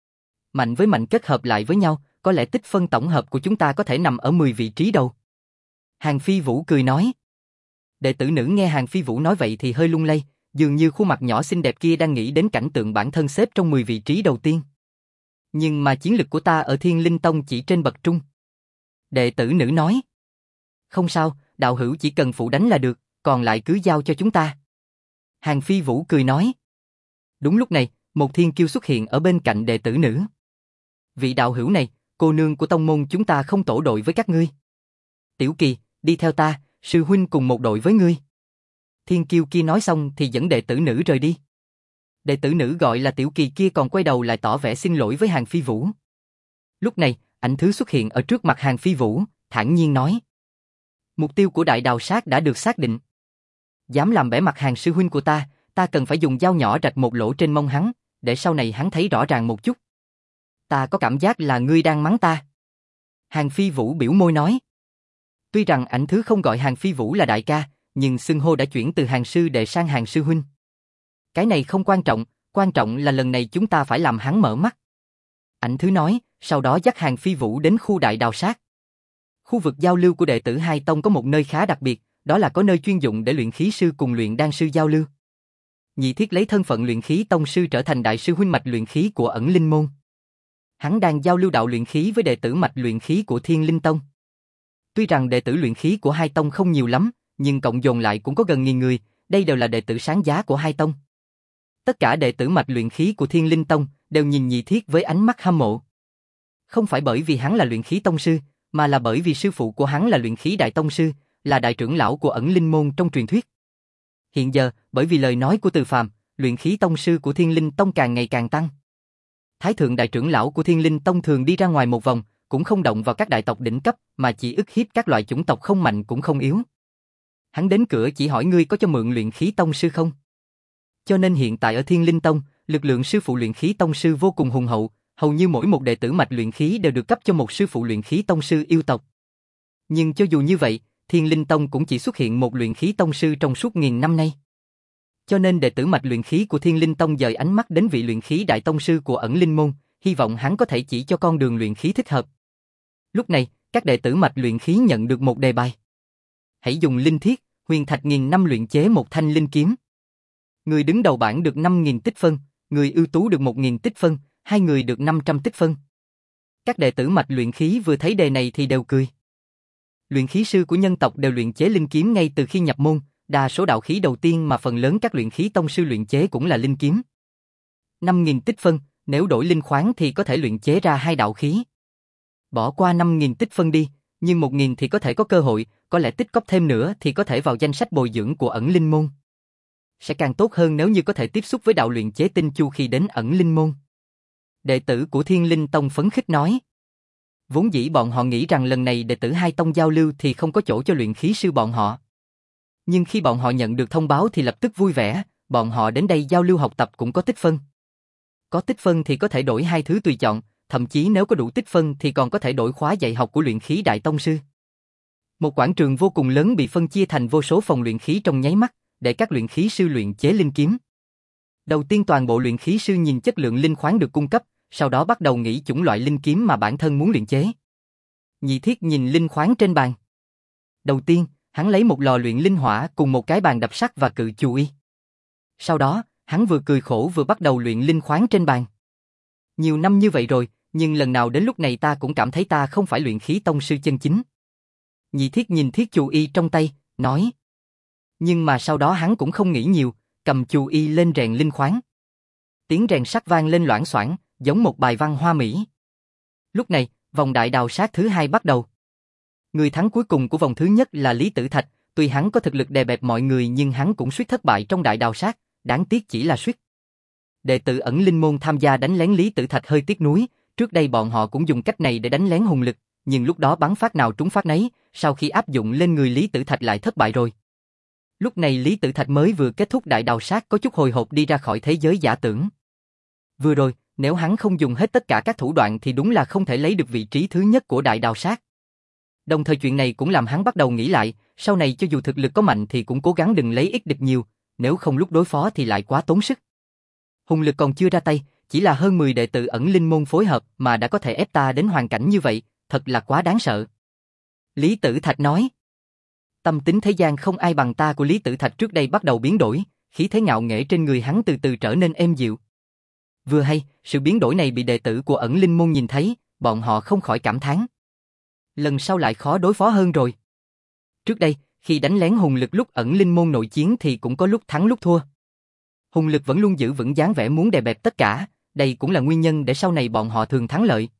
Mạnh với mạnh kết hợp lại với nhau, có lẽ tích phân tổng hợp của chúng ta có thể nằm ở mười vị trí đầu. Hàng Phi Vũ cười nói. Đệ tử nữ nghe Hàng Phi Vũ nói vậy thì hơi lung lay, dường như khuôn mặt nhỏ xinh đẹp kia đang nghĩ đến cảnh tượng bản thân xếp trong mười vị trí đầu tiên. Nhưng mà chiến lực của ta ở Thiên Linh Tông chỉ trên bậc trung. Đệ tử nữ nói. Không sao, đạo hữu chỉ cần phụ đánh là được, còn lại cứ giao cho chúng ta. Hàng Phi Vũ cười nói. Đúng lúc này, một thiên kiêu xuất hiện ở bên cạnh đệ tử nữ. Vị đạo hữu này, cô nương của tông môn chúng ta không tổ đội với các ngươi. Tiểu Kỳ, đi theo ta, sư huynh cùng một đội với ngươi. Thiên kiêu kia nói xong thì dẫn đệ tử nữ rời đi. Đệ tử nữ gọi là Tiểu Kỳ kia còn quay đầu lại tỏ vẻ xin lỗi với Hàng Phi Vũ. Lúc này, ảnh thứ xuất hiện ở trước mặt Hàng Phi Vũ, thản nhiên nói. Mục tiêu của đại đào sát đã được xác định. Dám làm bẽ mặt Hàng sư huynh của ta, ta cần phải dùng dao nhỏ rạch một lỗ trên mông hắn, để sau này hắn thấy rõ ràng một chút. Ta có cảm giác là ngươi đang mắng ta. Hàng Phi Vũ biểu môi nói. Tuy rằng ảnh thứ không gọi Hàng Phi Vũ là đại ca, nhưng xưng hô đã chuyển từ Hàng sư đệ sang Hàng sư huynh. Cái này không quan trọng, quan trọng là lần này chúng ta phải làm hắn mở mắt. Ảnh thứ nói, sau đó dắt Hàng Phi Vũ đến khu đại đào sát. Khu vực giao lưu của đệ tử hai tông có một nơi khá đặc biệt, đó là có nơi chuyên dụng để luyện khí sư cùng luyện đan sư giao lưu. Nhị Thiết lấy thân phận luyện khí tông sư trở thành đại sư huynh mạch luyện khí của ẩn linh môn. Hắn đang giao lưu đạo luyện khí với đệ tử mạch luyện khí của Thiên Linh Tông. Tuy rằng đệ tử luyện khí của hai tông không nhiều lắm, nhưng cộng dồn lại cũng có gần nghìn người, đây đều là đệ tử sáng giá của hai tông. Tất cả đệ tử mạch luyện khí của Thiên Linh Tông đều nhìn Nhị Thiết với ánh mắt hâm mộ. Không phải bởi vì hắn là luyện khí tông sư, mà là bởi vì sư phụ của hắn là luyện khí đại tông sư, là đại trưởng lão của ẩn linh môn trong truyền thuyết. Hiện giờ, bởi vì lời nói của Từ Phàm, luyện khí tông sư của Thiên Linh Tông càng ngày càng tăng. Thái thượng đại trưởng lão của Thiên Linh Tông thường đi ra ngoài một vòng, cũng không động vào các đại tộc đỉnh cấp, mà chỉ ức hiếp các loại chủng tộc không mạnh cũng không yếu. Hắn đến cửa chỉ hỏi ngươi có cho mượn luyện khí tông sư không? Cho nên hiện tại ở Thiên Linh Tông, lực lượng sư phụ luyện khí tông sư vô cùng hùng hậu, hầu như mỗi một đệ tử mạch luyện khí đều được cấp cho một sư phụ luyện khí tông sư yêu tộc. Nhưng cho dù như vậy, Thiên Linh Tông cũng chỉ xuất hiện một luyện khí tông sư trong suốt nghìn năm nay. Cho nên đệ tử mạch luyện khí của Thiên Linh Tông dời ánh mắt đến vị luyện khí đại tông sư của ẩn linh môn, hy vọng hắn có thể chỉ cho con đường luyện khí thích hợp. Lúc này, các đệ tử mạch luyện khí nhận được một đề bài. Hãy dùng linh thiết, huyền thạch nghìn năm luyện chế một thanh linh kiếm. Người đứng đầu bảng được năm nghìn tích phân, người ưu tú được một nghìn tích phân, hai người được năm trăm tích phân. Các đệ tử mạch luyện khí vừa thấy đề này thì đều cười. Luyện khí sư của nhân tộc đều luyện chế linh kiếm ngay từ khi nhập môn, đa số đạo khí đầu tiên mà phần lớn các luyện khí tông sư luyện chế cũng là linh kiếm. năm nghìn tích phân, nếu đổi linh khoáng thì có thể luyện chế ra hai đạo khí. Bỏ qua năm nghìn tích phân đi, nhưng một nghìn thì có thể có cơ hội, có lẽ tích cóp thêm nữa thì có thể vào danh sách bồi dưỡng của ẩn linh môn. Sẽ càng tốt hơn nếu như có thể tiếp xúc với đạo luyện chế tinh chu khi đến ẩn linh môn. Đệ tử của Thiên Linh Tông phấn khích nói. Vốn dĩ bọn họ nghĩ rằng lần này đệ tử hai tông giao lưu thì không có chỗ cho luyện khí sư bọn họ. Nhưng khi bọn họ nhận được thông báo thì lập tức vui vẻ, bọn họ đến đây giao lưu học tập cũng có tích phân. Có tích phân thì có thể đổi hai thứ tùy chọn, thậm chí nếu có đủ tích phân thì còn có thể đổi khóa dạy học của luyện khí đại tông sư. Một quảng trường vô cùng lớn bị phân chia thành vô số phòng luyện khí trong nháy mắt, để các luyện khí sư luyện chế linh kiếm. Đầu tiên toàn bộ luyện khí sư nhìn chất lượng linh khoáng được cung cấp, sau đó bắt đầu nghĩ chủng loại linh kiếm mà bản thân muốn luyện chế. Nhị Thiết nhìn linh khoáng trên bàn. Đầu tiên, hắn lấy một lò luyện linh hỏa cùng một cái bàn đập sắt và cự chù y. Sau đó, hắn vừa cười khổ vừa bắt đầu luyện linh khoáng trên bàn. Nhiều năm như vậy rồi, nhưng lần nào đến lúc này ta cũng cảm thấy ta không phải luyện khí tông sư chân chính. Nhị Thiết nhìn thiết chù y trong tay, nói. Nhưng mà sau đó hắn cũng không nghĩ nhiều, cầm chù y lên rèn linh khoáng. Tiếng rèn sắt vang lên loảng xoảng, giống một bài văn hoa mỹ. Lúc này, vòng đại đào sát thứ hai bắt đầu. Người thắng cuối cùng của vòng thứ nhất là Lý Tử Thạch, tuy hắn có thực lực đè bẹp mọi người nhưng hắn cũng suýt thất bại trong đại đào sát, đáng tiếc chỉ là suýt. Đệ tử ẩn linh môn tham gia đánh lén Lý Tử Thạch hơi tiếc nuối, trước đây bọn họ cũng dùng cách này để đánh lén hùng lực, nhưng lúc đó bắn phát nào trúng phát nấy, sau khi áp dụng lên người Lý Tử Thạch lại thất bại rồi. Lúc này Lý Tử Thạch mới vừa kết thúc đại đào sát có chút hồi hộp đi ra khỏi thế giới giả tưởng. Vừa rồi, nếu hắn không dùng hết tất cả các thủ đoạn thì đúng là không thể lấy được vị trí thứ nhất của đại đào sát. Đồng thời chuyện này cũng làm hắn bắt đầu nghĩ lại, sau này cho dù thực lực có mạnh thì cũng cố gắng đừng lấy ít địch nhiều, nếu không lúc đối phó thì lại quá tốn sức. Hùng lực còn chưa ra tay, chỉ là hơn mười đệ tử ẩn linh môn phối hợp mà đã có thể ép ta đến hoàn cảnh như vậy, thật là quá đáng sợ. Lý Tử Thạch nói. Tâm tính thế gian không ai bằng ta của Lý Tử Thạch trước đây bắt đầu biến đổi, khí thế ngạo nghễ trên người hắn từ từ trở nên êm dịu. Vừa hay, sự biến đổi này bị đệ tử của ẩn linh môn nhìn thấy, bọn họ không khỏi cảm thán. Lần sau lại khó đối phó hơn rồi. Trước đây, khi đánh lén hùng lực lúc ẩn linh môn nội chiến thì cũng có lúc thắng lúc thua. Hùng lực vẫn luôn giữ vững dáng vẻ muốn đè bẹp tất cả, đây cũng là nguyên nhân để sau này bọn họ thường thắng lợi.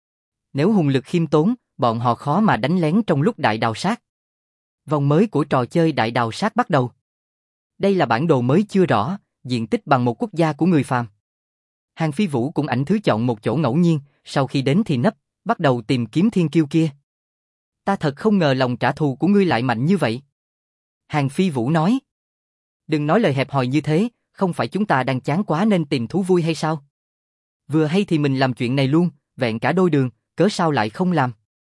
Nếu hùng lực khiêm tốn, bọn họ khó mà đánh lén trong lúc đại đào sát. Vòng mới của trò chơi đại đào sát bắt đầu. Đây là bản đồ mới chưa rõ, diện tích bằng một quốc gia của người phàm. Hàng Phi Vũ cũng ảnh thứ chọn một chỗ ngẫu nhiên, sau khi đến thì nấp, bắt đầu tìm kiếm thiên kiêu kia. Ta thật không ngờ lòng trả thù của ngươi lại mạnh như vậy. Hàng Phi Vũ nói. Đừng nói lời hẹp hòi như thế, không phải chúng ta đang chán quá nên tìm thú vui hay sao? Vừa hay thì mình làm chuyện này luôn, vẹn cả đôi đường, cớ sao lại không làm?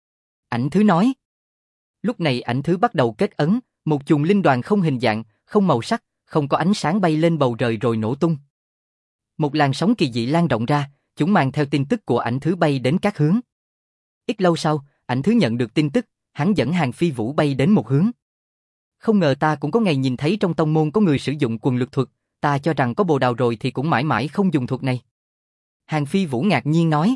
Ảnh thứ nói. Lúc này ảnh thứ bắt đầu kết ấn, một chùm linh đoàn không hình dạng, không màu sắc, không có ánh sáng bay lên bầu trời rồi nổ tung. Một làn sóng kỳ dị lan rộng ra, chúng mang theo tin tức của ảnh thứ bay đến các hướng. Ít lâu sau, ảnh thứ nhận được tin tức, hắn dẫn Hàng Phi Vũ bay đến một hướng. Không ngờ ta cũng có ngày nhìn thấy trong tông môn có người sử dụng quần lực thuật, ta cho rằng có bồ đào rồi thì cũng mãi mãi không dùng thuật này. Hàng Phi Vũ ngạc nhiên nói.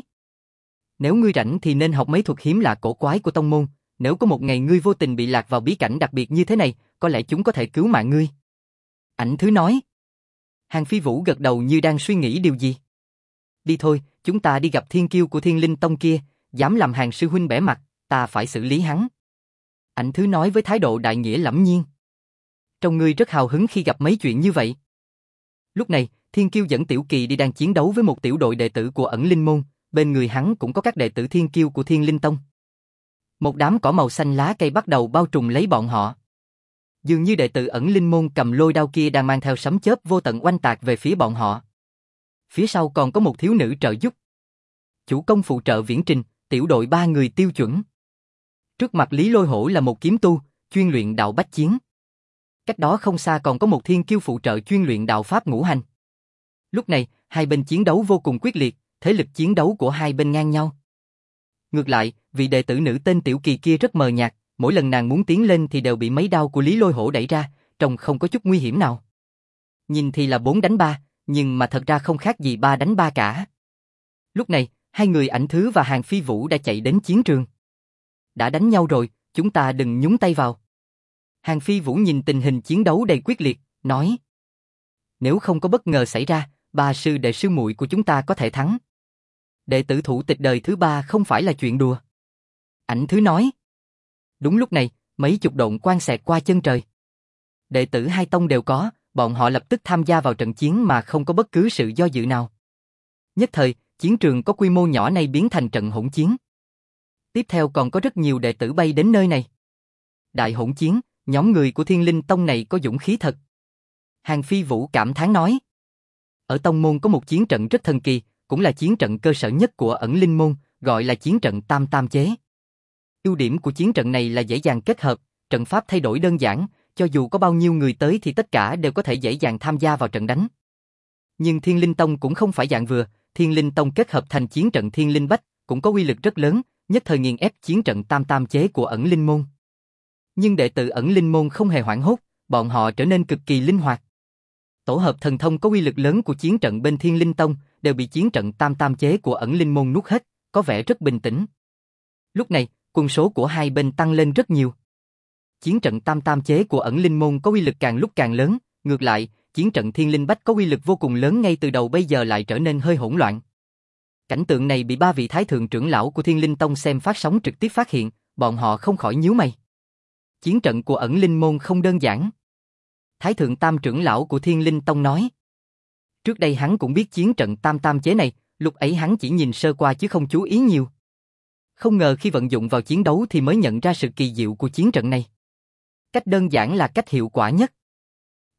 Nếu ngươi rảnh thì nên học mấy thuật hiếm lạ cổ quái của tông môn, nếu có một ngày ngươi vô tình bị lạc vào bí cảnh đặc biệt như thế này, có lẽ chúng có thể cứu mạng ngươi. Ảnh thứ nói. Hàng Phi Vũ gật đầu như đang suy nghĩ điều gì. Đi thôi, chúng ta đi gặp thiên kiêu của Thiên Linh Tông kia, dám làm Hàng sư huynh bẻ mặt, ta phải xử lý hắn. Ảnh thứ nói với thái độ đại nghĩa lẫm nhiên. Trông ngươi rất hào hứng khi gặp mấy chuyện như vậy. Lúc này, Thiên Kiêu dẫn Tiểu Kỳ đi đang chiến đấu với một tiểu đội đệ tử của ẩn linh môn, bên người hắn cũng có các đệ tử Thiên Kiêu của Thiên Linh Tông. Một đám cỏ màu xanh lá cây bắt đầu bao trùm lấy bọn họ. Dường như đệ tử ẩn linh môn cầm lôi đao kia đang mang theo sấm chớp vô tận oanh tạc về phía bọn họ. Phía sau còn có một thiếu nữ trợ giúp. Chủ công phụ trợ viễn trình, tiểu đội ba người tiêu chuẩn. Trước mặt Lý Lôi Hổ là một kiếm tu, chuyên luyện đạo bách chiến. Cách đó không xa còn có một thiên kiêu phụ trợ chuyên luyện đạo pháp ngũ hành. Lúc này, hai bên chiến đấu vô cùng quyết liệt, thế lực chiến đấu của hai bên ngang nhau. Ngược lại, vị đệ tử nữ tên Tiểu Kỳ kia rất mờ nhạt, mỗi lần nàng muốn tiến lên thì đều bị mấy đao của Lý Lôi Hổ đẩy ra, trông không có chút nguy hiểm nào. Nhìn thì là bốn đánh ba, nhưng mà thật ra không khác gì ba đánh ba cả. Lúc này, hai người Ảnh Thứ và Hàng Phi Vũ đã chạy đến chiến trường. Đã đánh nhau rồi, chúng ta đừng nhúng tay vào. Hàng Phi Vũ nhìn tình hình chiến đấu đầy quyết liệt, nói. Nếu không có bất ngờ xảy ra, ba sư đệ sư muội của chúng ta có thể thắng. Đệ tử thủ tịch đời thứ ba không phải là chuyện đùa. Ảnh Thứ nói. Đúng lúc này, mấy chục độn quang xẹt qua chân trời. Đệ tử hai tông đều có, bọn họ lập tức tham gia vào trận chiến mà không có bất cứ sự do dự nào. Nhất thời, chiến trường có quy mô nhỏ này biến thành trận hỗn chiến. Tiếp theo còn có rất nhiều đệ tử bay đến nơi này. Đại hỗn chiến, nhóm người của Thiên Linh Tông này có dũng khí thật. Hàng Phi Vũ cảm thán nói. Ở tông môn có một chiến trận rất thần kỳ, cũng là chiến trận cơ sở nhất của ẩn linh môn, gọi là chiến trận tam tam chế. Ưu điểm của chiến trận này là dễ dàng kết hợp, trận pháp thay đổi đơn giản, cho dù có bao nhiêu người tới thì tất cả đều có thể dễ dàng tham gia vào trận đánh. Nhưng Thiên Linh Tông cũng không phải dạng vừa, Thiên Linh Tông kết hợp thành chiến trận Thiên Linh Bách, cũng có uy lực rất lớn, nhất thời nghiền ép chiến trận tam tam chế của ẩn linh môn. Nhưng đệ tử ẩn linh môn không hề hoảng hốt, bọn họ trở nên cực kỳ linh hoạt. Tổ hợp thần thông có uy lực lớn của chiến trận bên Thiên Linh Tông đều bị chiến trận tam tam chế của ẩn linh môn nuốt hết, có vẻ rất bình tĩnh. Lúc này, quân số của hai bên tăng lên rất nhiều. Chiến trận tam tam chế của ẩn linh môn có uy lực càng lúc càng lớn, ngược lại, chiến trận Thiên Linh Bách có uy lực vô cùng lớn ngay từ đầu bây giờ lại trở nên hơi hỗn loạn. Cảnh tượng này bị ba vị thái thượng trưởng lão của Thiên Linh Tông xem phát sóng trực tiếp phát hiện, bọn họ không khỏi nhíu mày. Chiến trận của ẩn linh môn không đơn giản. Thái thượng tam trưởng lão của Thiên Linh Tông nói. Trước đây hắn cũng biết chiến trận tam tam chế này, lúc ấy hắn chỉ nhìn sơ qua chứ không chú ý nhiều. Không ngờ khi vận dụng vào chiến đấu thì mới nhận ra sự kỳ diệu của chiến trận này. Cách đơn giản là cách hiệu quả nhất.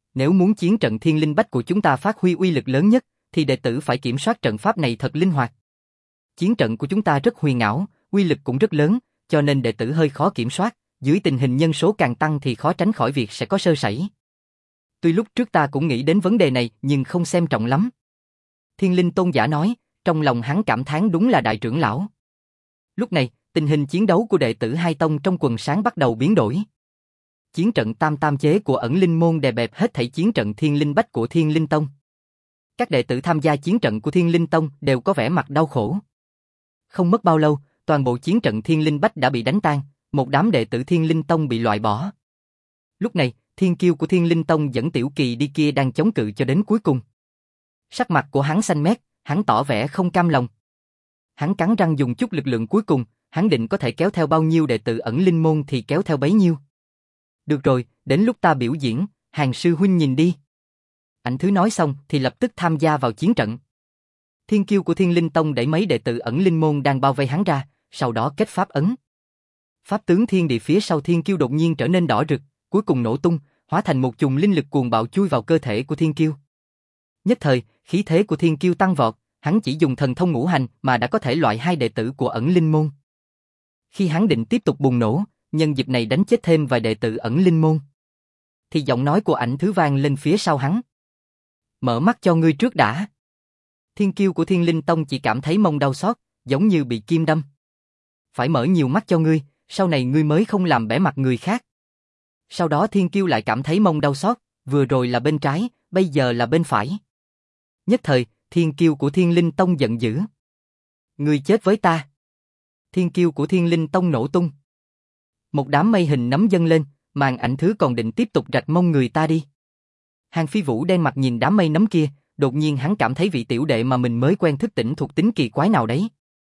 Nếu muốn chiến trận Thiên Linh Bách của chúng ta phát huy uy lực lớn nhất, thì đệ tử phải kiểm soát trận pháp này thật linh hoạt. Chiến trận của chúng ta rất huyền ảo, uy lực cũng rất lớn, cho nên đệ tử hơi khó kiểm soát, dưới tình hình nhân số càng tăng thì khó tránh khỏi việc sẽ có sơ sẩy. Tuy lúc trước ta cũng nghĩ đến vấn đề này nhưng không xem trọng lắm. Thiên Linh Tôn giả nói, trong lòng hắn cảm thán đúng là đại trưởng lão. Lúc này, tình hình chiến đấu của đệ tử hai tông trong quần sáng bắt đầu biến đổi. Chiến trận tam tam chế của ẩn linh môn đè bẹp hết thảy chiến trận Thiên Linh Bách của Thiên Linh Tông. Các đệ tử tham gia chiến trận của Thiên Linh Tông đều có vẻ mặt đau khổ. Không mất bao lâu, toàn bộ chiến trận Thiên Linh Bách đã bị đánh tan, một đám đệ tử Thiên Linh Tông bị loại bỏ. Lúc này, thiên kiêu của Thiên Linh Tông dẫn Tiểu Kỳ đi kia đang chống cự cho đến cuối cùng. Sắc mặt của hắn xanh mét, hắn tỏ vẻ không cam lòng. Hắn cắn răng dùng chút lực lượng cuối cùng, hắn định có thể kéo theo bao nhiêu đệ tử ẩn linh môn thì kéo theo bấy nhiêu. Được rồi, đến lúc ta biểu diễn, Hàn sư huynh nhìn đi. Ảnh Thứ nói xong thì lập tức tham gia vào chiến trận. Thiên kiêu của Thiên Linh Tông đẩy mấy đệ tử ẩn linh môn đang bao vây hắn ra, sau đó kết pháp ấn. Pháp tướng thiên địa phía sau thiên kiêu đột nhiên trở nên đỏ rực, cuối cùng nổ tung, hóa thành một chùm linh lực cuồng bạo chui vào cơ thể của thiên kiêu. Nhất thời, khí thế của thiên kiêu tăng vọt, hắn chỉ dùng thần thông ngũ hành mà đã có thể loại hai đệ tử của ẩn linh môn. Khi hắn định tiếp tục bùng nổ, nhân dịp này đánh chết thêm vài đệ tử ẩn linh môn, thì giọng nói của Ảnh Thứ vang lên phía sau hắn. Mở mắt cho ngươi trước đã. Thiên kiêu của Thiên Linh Tông chỉ cảm thấy mông đau xót, giống như bị kim đâm. Phải mở nhiều mắt cho ngươi, sau này ngươi mới không làm bẽ mặt người khác. Sau đó thiên kiêu lại cảm thấy mông đau xót, vừa rồi là bên trái, bây giờ là bên phải. Nhất thời, thiên kiêu của Thiên Linh Tông giận dữ. Ngươi chết với ta. Thiên kiêu của Thiên Linh Tông nổ tung. Một đám mây hình nấm dâng lên, màn Ảnh Thứ còn định tiếp tục rạch mông người ta đi. Hàn Phi Vũ đen mặt nhìn đám mây nấm kia, đột nhiên hắn cảm thấy vị tiểu đệ mà mình mới quen thức tỉnh thuộc tính kỳ quái nào đấy.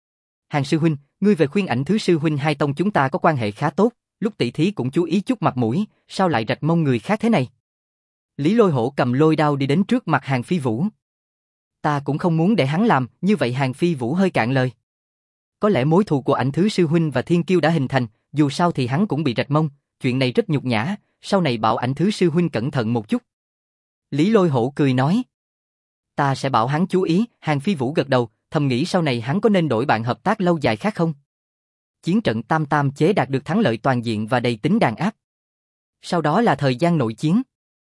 Hàn sư huynh, ngươi về khuyên Ảnh Thứ sư huynh hai tông chúng ta có quan hệ khá tốt, lúc tỷ thí cũng chú ý chút mặt mũi, sao lại rạch mông người khác thế này? Lý Lôi Hổ cầm lôi đao đi đến trước mặt Hàn Phi Vũ. Ta cũng không muốn để hắn làm, như vậy Hàn Phi Vũ hơi cạn lời. Có lẽ mối thù của Ảnh Thứ sư huynh và Thiên Kiêu đã hình thành, dù sao thì hắn cũng bị rạch mông, chuyện này rất nhục nhã, sau này bảo Ảnh Thứ sư huynh cẩn thận một chút. Lý Lôi Hổ cười nói. Ta sẽ bảo hắn chú ý, Hàn Phi Vũ gật đầu, thầm nghĩ sau này hắn có nên đổi bạn hợp tác lâu dài khác không? Chiến trận tam tam chế đạt được thắng lợi toàn diện và đầy tính đàn áp. Sau đó là thời gian nội chiến.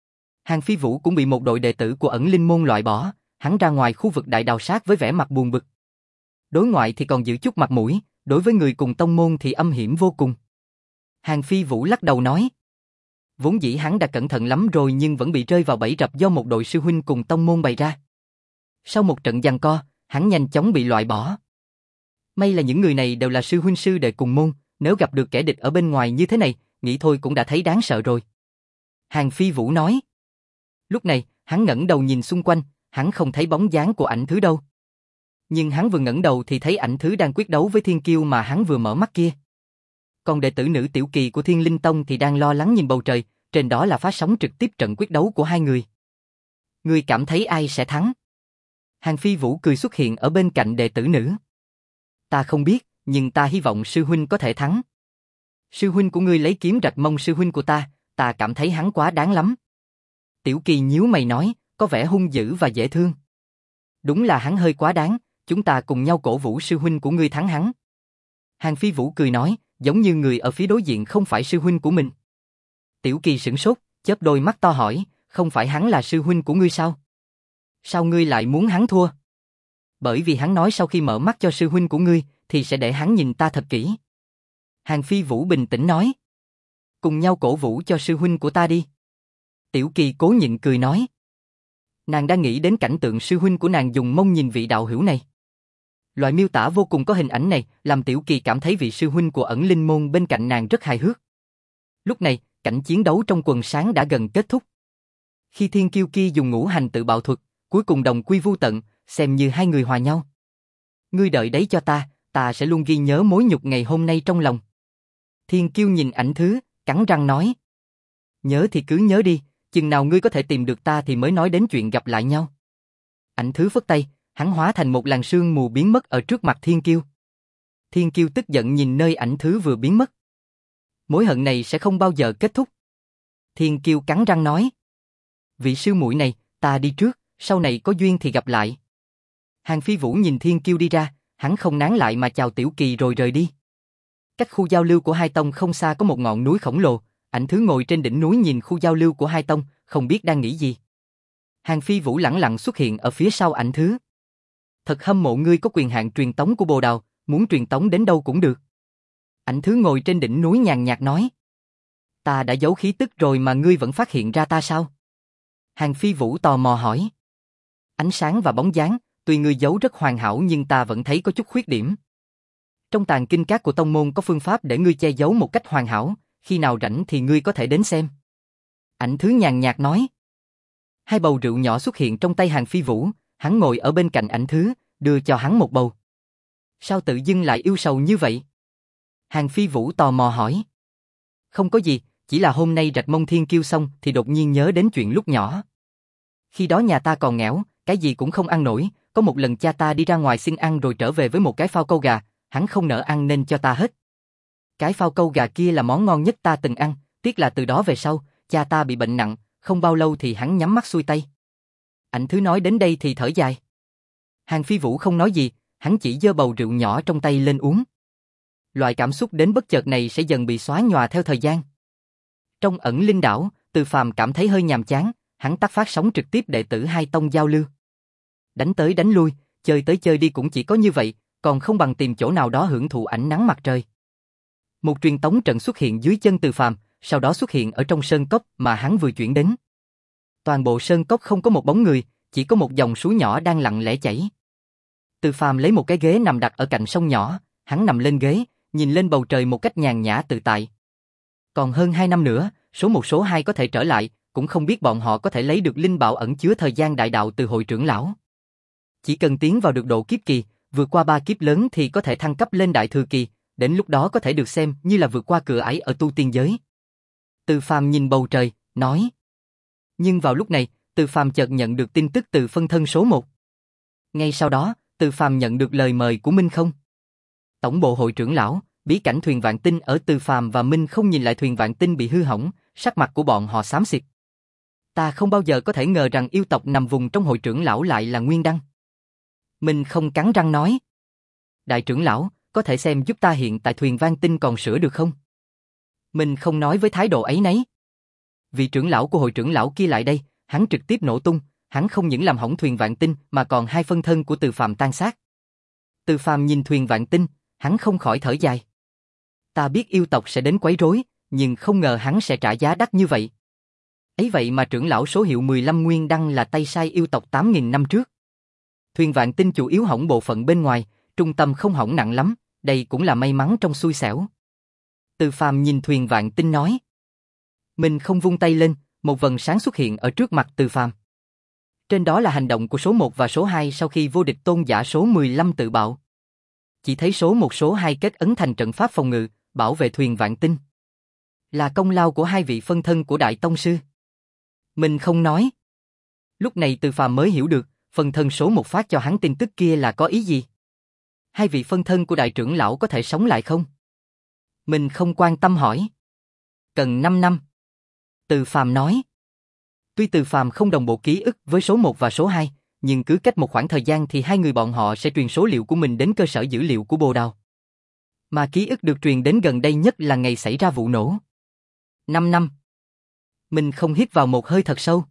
Hàn Phi Vũ cũng bị một đội đệ tử của ẩn linh môn loại bỏ, hắn ra ngoài khu vực đại đào sát với vẻ mặt buồn bực. Đối ngoại thì còn giữ chút mặt mũi, đối với người cùng tông môn thì âm hiểm vô cùng. Hàn Phi Vũ lắc đầu nói. Vốn dĩ hắn đã cẩn thận lắm rồi nhưng vẫn bị rơi vào bẫy rập do một đội sư huynh cùng tông môn bày ra. Sau một trận giằng co, hắn nhanh chóng bị loại bỏ. May là những người này đều là sư huynh sư đệ cùng môn, nếu gặp được kẻ địch ở bên ngoài như thế này, nghĩ thôi cũng đã thấy đáng sợ rồi. Hàn Phi Vũ nói. Lúc này, hắn ngẩng đầu nhìn xung quanh, hắn không thấy bóng dáng của Ảnh Thứ đâu. Nhưng hắn vừa ngẩng đầu thì thấy Ảnh Thứ đang quyết đấu với thiên kiêu mà hắn vừa mở mắt kia. Còn đệ tử nữ Tiểu Kỳ của Thiên Linh Tông thì đang lo lắng nhìn bầu trời, trên đó là phát sóng trực tiếp trận quyết đấu của hai người. Ngươi cảm thấy ai sẽ thắng? Hàn Phi Vũ cười xuất hiện ở bên cạnh đệ tử nữ. Ta không biết, nhưng ta hy vọng sư huynh có thể thắng. Sư huynh của ngươi lấy kiếm rạch mông sư huynh của ta, ta cảm thấy hắn quá đáng lắm. Tiểu Kỳ nhíu mày nói, có vẻ hung dữ và dễ thương. Đúng là hắn hơi quá đáng, chúng ta cùng nhau cổ vũ sư huynh của ngươi thắng hắn. Hàn Phi Vũ cười nói, giống như người ở phía đối diện không phải sư huynh của mình. Tiểu Kỳ sửng sốt, chớp đôi mắt to hỏi, không phải hắn là sư huynh của ngươi sao? Sao ngươi lại muốn hắn thua? Bởi vì hắn nói sau khi mở mắt cho sư huynh của ngươi, thì sẽ để hắn nhìn ta thật kỹ. Hàn Phi Vũ bình tĩnh nói. Cùng nhau cổ vũ cho sư huynh của ta đi. Tiểu Kỳ cố nhịn cười nói. Nàng đang nghĩ đến cảnh tượng sư huynh của nàng dùng mông nhìn vị đạo hữu này. Loại miêu tả vô cùng có hình ảnh này, làm Tiểu Kỳ cảm thấy vị sư huynh của ẩn linh môn bên cạnh nàng rất hài hước. Lúc này, cảnh chiến đấu trong quần sáng đã gần kết thúc. Khi thiên kiêu kia dùng ngũ hành tự bạo thuật, cuối cùng đồng quy vu tận, xem như hai người hòa nhau. Ngươi đợi đấy cho ta, ta sẽ luôn ghi nhớ mối nhục ngày hôm nay trong lòng. Thiên kiêu nhìn Ảnh Thứ, cắn răng nói. Nhớ thì cứ nhớ đi, chừng nào ngươi có thể tìm được ta thì mới nói đến chuyện gặp lại nhau. Ảnh Thứ phất tay, hắn hóa thành một làn sương mù biến mất ở trước mặt thiên kiêu. Thiên kiêu tức giận nhìn nơi Ảnh Thứ vừa biến mất. Mối hận này sẽ không bao giờ kết thúc. Thiên kiêu cắn răng nói. Vị sư muội này, ta đi trước, sau này có duyên thì gặp lại. Hàng Phi Vũ nhìn Thiên Kiêu đi ra, hắn không nán lại mà chào Tiểu Kỳ rồi rời đi. Cách khu giao lưu của hai tông không xa có một ngọn núi khổng lồ, Ảnh Thứ ngồi trên đỉnh núi nhìn khu giao lưu của hai tông, không biết đang nghĩ gì. Hàng Phi Vũ lẳng lặng xuất hiện ở phía sau Ảnh Thứ. Thật hâm mộ ngươi có quyền hạn truyền tống của Bồ Đào, muốn truyền tống đến đâu cũng được. Ảnh Thứ ngồi trên đỉnh núi nhàn nhạt nói. Ta đã giấu khí tức rồi mà ngươi vẫn phát hiện ra ta sao? Hàng Phi Vũ tò mò hỏi. Ánh sáng và bóng dáng, tuy ngươi giấu rất hoàn hảo nhưng ta vẫn thấy có chút khuyết điểm. Trong tàng kinh các của tông môn có phương pháp để ngươi che giấu một cách hoàn hảo, khi nào rảnh thì ngươi có thể đến xem. Ảnh Thứ nhàn nhạt nói. Hai bầu rượu nhỏ xuất hiện trong tay Hàng Phi Vũ, hắn ngồi ở bên cạnh Ảnh Thứ, đưa cho hắn một bầu. Sao tự dưng lại yêu sầu như vậy? Hàng Phi Vũ tò mò hỏi. Không có gì, chỉ là hôm nay rạch mông Thiên Kiêu xong thì đột nhiên nhớ đến chuyện lúc nhỏ. Khi đó nhà ta còn nghèo, cái gì cũng không ăn nổi, có một lần cha ta đi ra ngoài xin ăn rồi trở về với một cái phao câu gà, hắn không nỡ ăn nên cho ta hết. Cái phao câu gà kia là món ngon nhất ta từng ăn, tiếc là từ đó về sau, cha ta bị bệnh nặng, không bao lâu thì hắn nhắm mắt xuôi tay. Ảnh Thứ nói đến đây thì thở dài. Hàng Phi Vũ không nói gì, hắn chỉ giơ bầu rượu nhỏ trong tay lên uống. Loại cảm xúc đến bất chợt này sẽ dần bị xóa nhòa theo thời gian. Trong Ẩn Linh đảo, Từ Phàm cảm thấy hơi nhàm chán, hắn tắt phát sóng trực tiếp đệ tử hai tông giao lưu. Đánh tới đánh lui, chơi tới chơi đi cũng chỉ có như vậy, còn không bằng tìm chỗ nào đó hưởng thụ ánh nắng mặt trời. Một truyền tống trận xuất hiện dưới chân Từ Phàm, sau đó xuất hiện ở trong sơn cốc mà hắn vừa chuyển đến. Toàn bộ sơn cốc không có một bóng người, chỉ có một dòng suối nhỏ đang lặng lẽ chảy. Từ Phàm lấy một cái ghế nằm đặt ở cạnh sông nhỏ, hắn nằm lên ghế, nhìn lên bầu trời một cách nhàn nhã tự tại. Còn hơn hai năm nữa, số một số hai có thể trở lại, cũng không biết bọn họ có thể lấy được linh bảo ẩn chứa thời gian đại đạo từ hội trưởng lão. Chỉ cần tiến vào được độ kiếp kỳ, vượt qua ba kiếp lớn thì có thể thăng cấp lên đại thừa kỳ, đến lúc đó có thể được xem như là vượt qua cửa ải ở tu tiên giới. Từ Phàm nhìn bầu trời, nói. Nhưng vào lúc này, Từ Phàm chợt nhận được tin tức từ phân thân số một. Ngay sau đó, Từ Phàm nhận được lời mời của Minh Không. Tổng bộ hội trưởng lão, bí cảnh thuyền vạn tinh ở Từ Phàm và Minh Không nhìn lại thuyền vạn tinh bị hư hỏng, sắc mặt của bọn họ xám xịt. Ta không bao giờ có thể ngờ rằng yêu tộc nằm vùng trong hội trưởng lão lại là Nguyên Đăng. Minh Không cắn răng nói. Đại trưởng lão, có thể xem giúp ta hiện tại thuyền vạn tinh còn sửa được không? Minh Không nói với thái độ ấy nấy. Vị trưởng lão của hội trưởng lão kia lại đây, hắn trực tiếp nổ tung, hắn không những làm hỏng thuyền vạn tinh mà còn hai phân thân của Từ Phàm tan xác. Từ Phàm nhìn thuyền vạn tinh, hắn không khỏi thở dài. Ta biết yêu tộc sẽ đến quấy rối, nhưng không ngờ hắn sẽ trả giá đắt như vậy. Ấy vậy mà trưởng lão số hiệu mười lăm Nguyên Đăng là tay sai yêu tộc tám nghìn năm trước. Thuyền vạn tinh chủ yếu hỏng bộ phận bên ngoài, trung tâm không hỏng nặng lắm, đây cũng là may mắn trong xui xẻo. Từ Phàm nhìn thuyền vạn tinh nói. Mình không vung tay lên, một vầng sáng xuất hiện ở trước mặt Từ Phàm. Trên đó là hành động của số một và số hai sau khi vô địch tôn giả số mười lăm tự bạo. Chỉ thấy số một số hai kết ấn thành trận pháp phòng ngự, bảo vệ thuyền vạn tinh. Là công lao của hai vị phân thân của Đại Tông Sư. Mình không nói. Lúc này Từ Phàm mới hiểu được, phân thân số một phát cho hắn tin tức kia là có ý gì. Hai vị phân thân của đại trưởng lão có thể sống lại không? Mình không quan tâm hỏi. Cần năm năm. Từ Phàm nói. Tuy Từ Phàm không đồng bộ ký ức với số một và số hai, nhưng cứ cách một khoảng thời gian thì hai người bọn họ sẽ truyền số liệu của mình đến cơ sở dữ liệu của Bồ Đào. Mà ký ức được truyền đến gần đây nhất là ngày xảy ra vụ nổ. Năm năm. Mình không hít vào một hơi thật sâu.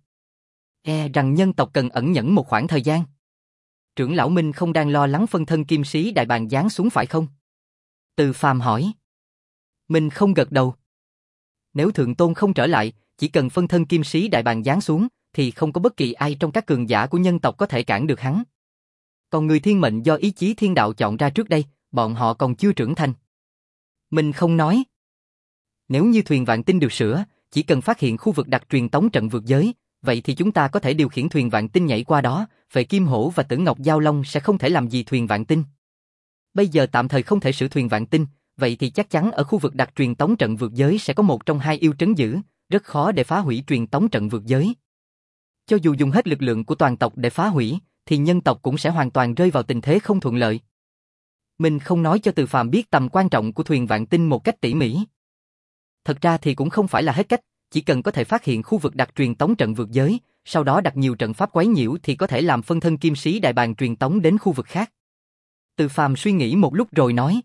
E rằng nhân tộc cần ẩn nhẫn một khoảng thời gian. Trưởng lão Minh không đang lo lắng phân thân kim sĩ đại bàng giáng xuống phải không? Từ Phàm hỏi. Mình không gật đầu. Nếu thượng tôn không trở lại, chỉ cần phân thân kim sĩ đại bàng giáng xuống, thì không có bất kỳ ai trong các cường giả của nhân tộc có thể cản được hắn. Còn người thiên mệnh do ý chí thiên đạo chọn ra trước đây, bọn họ còn chưa trưởng thành. Mình không nói. Nếu như thuyền vạn tinh được sửa, chỉ cần phát hiện khu vực đặt truyền tống trận vượt giới, vậy thì chúng ta có thể điều khiển thuyền vạn tinh nhảy qua đó, Vệ Kim Hổ và Tử Ngọc Giao Long sẽ không thể làm gì thuyền vạn tinh. Bây giờ tạm thời không thể sửa thuyền vạn tinh, vậy thì chắc chắn ở khu vực đặt truyền tống trận vượt giới sẽ có một trong hai yêu trấn giữ, rất khó để phá hủy truyền tống trận vượt giới. Cho dù dùng hết lực lượng của toàn tộc để phá hủy, thì nhân tộc cũng sẽ hoàn toàn rơi vào tình thế không thuận lợi. Mình không nói cho Từ Phàm biết tầm quan trọng của thuyền vạn tinh một cách tỉ mỉ. Thật ra thì cũng không phải là hết cách, chỉ cần có thể phát hiện khu vực đặt truyền tống trận vượt giới, sau đó đặt nhiều trận pháp quấy nhiễu thì có thể làm phân thân kim sĩ đại bàng truyền tống đến khu vực khác. Từ Phàm suy nghĩ một lúc rồi nói.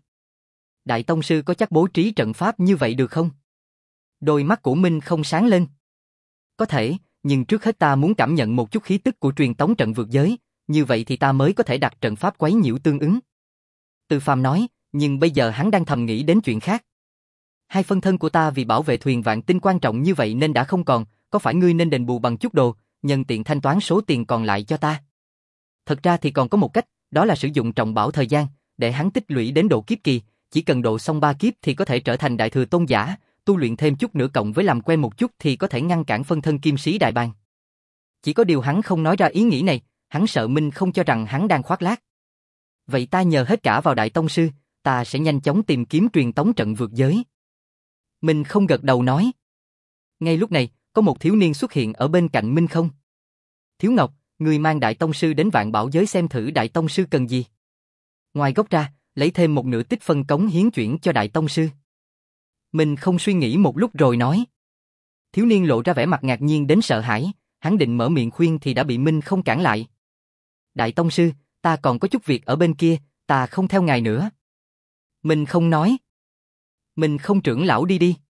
Đại tông sư có chắc bố trí trận pháp như vậy được không? Đôi mắt của Minh không sáng lên. Có thể, nhưng trước hết ta muốn cảm nhận một chút khí tức của truyền tống trận vượt giới, như vậy thì ta mới có thể đặt trận pháp quấy nhiễu tương ứng. Từ Phàm nói, nhưng bây giờ hắn đang thầm nghĩ đến chuyện khác. Hai phân thân của ta vì bảo vệ thuyền vạn tinh quan trọng như vậy nên đã không còn, có phải ngươi nên đền bù bằng chút đồ, nhân tiện thanh toán số tiền còn lại cho ta? Thật ra thì còn có một cách, đó là sử dụng trọng bảo thời gian, để hắn tích lũy đến độ kiếp kỳ, chỉ cần độ xong ba kiếp thì có thể trở thành đại thừa tôn giả, tu luyện thêm chút nữa cộng với làm quen một chút thì có thể ngăn cản phân thân kim sĩ đại bàng. Chỉ có điều hắn không nói ra ý nghĩ này, hắn sợ Minh không cho rằng hắn đang khoác lác. Vậy ta nhờ hết cả vào đại tông sư, ta sẽ nhanh chóng tìm kiếm truyền tống trận vượt giới. Minh không gật đầu nói. Ngay lúc này, có một thiếu niên xuất hiện ở bên cạnh Minh không. Thiếu Ngọc, người mang đại tông sư đến vạn bảo giới xem thử đại tông sư cần gì. Ngoài gốc ra, lấy thêm một nửa tích phân cống hiến chuyển cho đại tông sư. Minh không suy nghĩ một lúc rồi nói. Thiếu niên lộ ra vẻ mặt ngạc nhiên đến sợ hãi, hắn định mở miệng khuyên thì đã bị Minh không cản lại. Đại tông sư, ta còn có chút việc ở bên kia, ta không theo ngài nữa. Minh không nói. Minh không trưởng lão đi đi.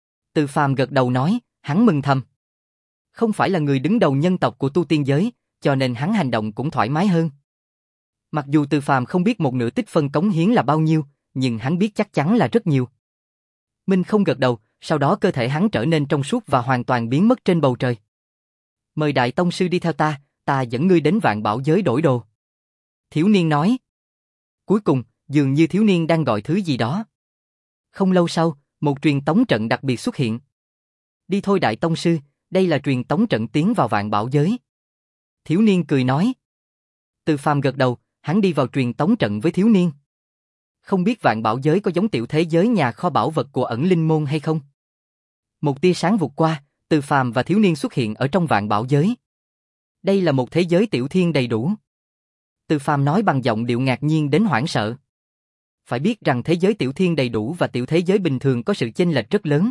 Từ Phàm gật đầu nói, hắn mừng thầm. Không phải là người đứng đầu nhân tộc của tu tiên giới, cho nên hắn hành động cũng thoải mái hơn. Mặc dù Từ Phàm không biết một nửa tích phân cống hiến là bao nhiêu, nhưng hắn biết chắc chắn là rất nhiều. Minh không gật đầu, sau đó cơ thể hắn trở nên trong suốt và hoàn toàn biến mất trên bầu trời. Mời đại tông sư đi theo ta, ta dẫn ngươi đến vạn bảo giới đổi đồ. Thiếu niên nói. Cuối cùng, dường như thiếu niên đang gọi thứ gì đó. Không lâu sau, một truyền tống trận đặc biệt xuất hiện. Đi thôi đại tông sư, đây là truyền tống trận tiến vào vạn bảo giới. Thiếu niên cười nói. Từ Phàm gật đầu, hắn đi vào truyền tống trận với thiếu niên. Không biết vạn bảo giới có giống tiểu thế giới nhà kho bảo vật của ẩn linh môn hay không? Một tia sáng vụt qua, Từ Phàm và thiếu niên xuất hiện ở trong vạn bảo giới. Đây là một thế giới tiểu thiên đầy đủ. Từ Phàm nói bằng giọng điệu ngạc nhiên đến hoảng sợ. Phải biết rằng thế giới tiểu thiên đầy đủ và tiểu thế giới bình thường có sự chênh lệch rất lớn.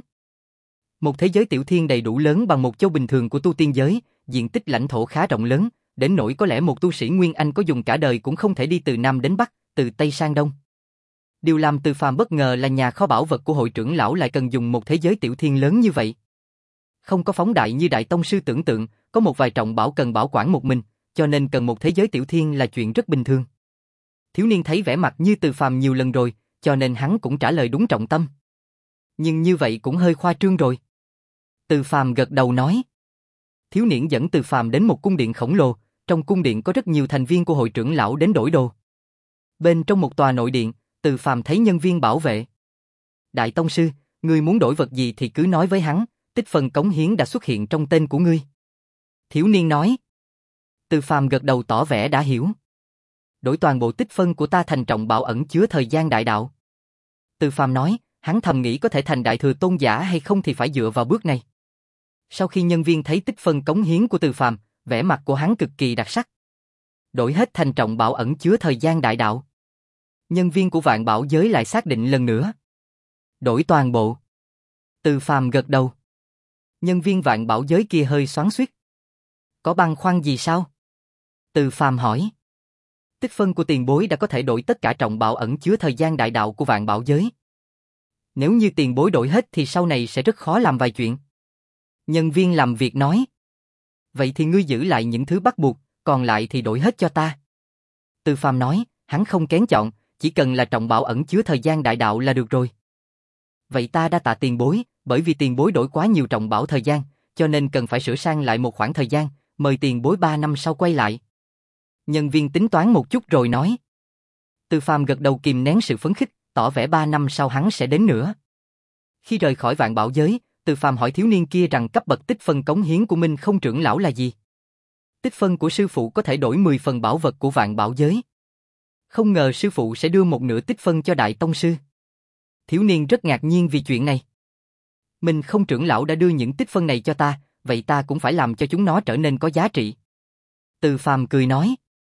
Một thế giới tiểu thiên đầy đủ lớn bằng một châu bình thường của tu tiên giới, diện tích lãnh thổ khá rộng lớn, đến nỗi có lẽ một tu sĩ Nguyên Anh có dùng cả đời cũng không thể đi từ Nam đến Bắc, từ Tây sang Đông. Điều làm Từ Phàm bất ngờ là nhà kho bảo vật của hội trưởng lão lại cần dùng một thế giới tiểu thiên lớn như vậy. Không có phóng đại như đại tông sư tưởng tượng, có một vài trọng bảo cần bảo quản một mình, cho nên cần một thế giới tiểu thiên là chuyện rất bình thường. Thiếu niên thấy vẻ mặt như Từ Phàm nhiều lần rồi, cho nên hắn cũng trả lời đúng trọng tâm. Nhưng như vậy cũng hơi khoa trương rồi. Từ Phàm gật đầu nói. Thiếu niên dẫn Từ Phàm đến một cung điện khổng lồ, trong cung điện có rất nhiều thành viên của hội trưởng lão đến đổi đồ. Bên trong một tòa nội điện, Từ Phàm thấy nhân viên bảo vệ. Đại tông sư, ngươi muốn đổi vật gì thì cứ nói với hắn, tích phân cống hiến đã xuất hiện trong tên của ngươi. Thiếu niên nói. Từ Phàm gật đầu tỏ vẻ đã hiểu. Đổi toàn bộ tích phân của ta thành trọng bảo ẩn chứa thời gian đại đạo. Từ Phàm nói, hắn thầm nghĩ có thể thành đại thừa tôn giả hay không thì phải dựa vào bước này. Sau khi nhân viên thấy tích phân cống hiến của Từ Phàm, vẻ mặt của hắn cực kỳ đặc sắc. Đổi hết thành trọng bảo ẩn chứa thời gian đại đạo. Nhân viên của vạn bảo giới lại xác định lần nữa. Đổi toàn bộ. Từ Phàm gật đầu. Nhân viên vạn bảo giới kia hơi xoắn xuýt. Có băn khoăn gì sao? Từ Phàm hỏi. Tích phân của tiền bối đã có thể đổi tất cả trọng bảo ẩn chứa thời gian đại đạo của vạn bảo giới. Nếu như tiền bối đổi hết thì sau này sẽ rất khó làm vài chuyện. Nhân viên làm việc nói. Vậy thì ngươi giữ lại những thứ bắt buộc, còn lại thì đổi hết cho ta. Từ Phàm nói, hắn không kén chọn, chỉ cần là trọng bảo ẩn chứa thời gian đại đạo là được rồi. Vậy ta đa tạ tiền bối, bởi vì tiền bối đổi quá nhiều trọng bảo thời gian, cho nên cần phải sửa sang lại một khoảng thời gian, mời tiền bối ba năm sau quay lại. Nhân viên tính toán một chút rồi nói. Từ Phàm gật đầu kìm nén sự phấn khích, tỏ vẻ ba năm sau hắn sẽ đến nữa. Khi rời khỏi vạn bảo giới, Từ Phàm hỏi thiếu niên kia rằng cấp bậc tích phân cống hiến của Minh không trưởng lão là gì. Tích phân của sư phụ có thể đổi mười phần bảo vật của vạn bảo giới. Không ngờ sư phụ sẽ đưa một nửa tích phân cho đại tông sư. Thiếu niên rất ngạc nhiên vì chuyện này. Minh không trưởng lão đã đưa những tích phân này cho ta, vậy ta cũng phải làm cho chúng nó trở nên có giá trị. Từ Phàm cười nói.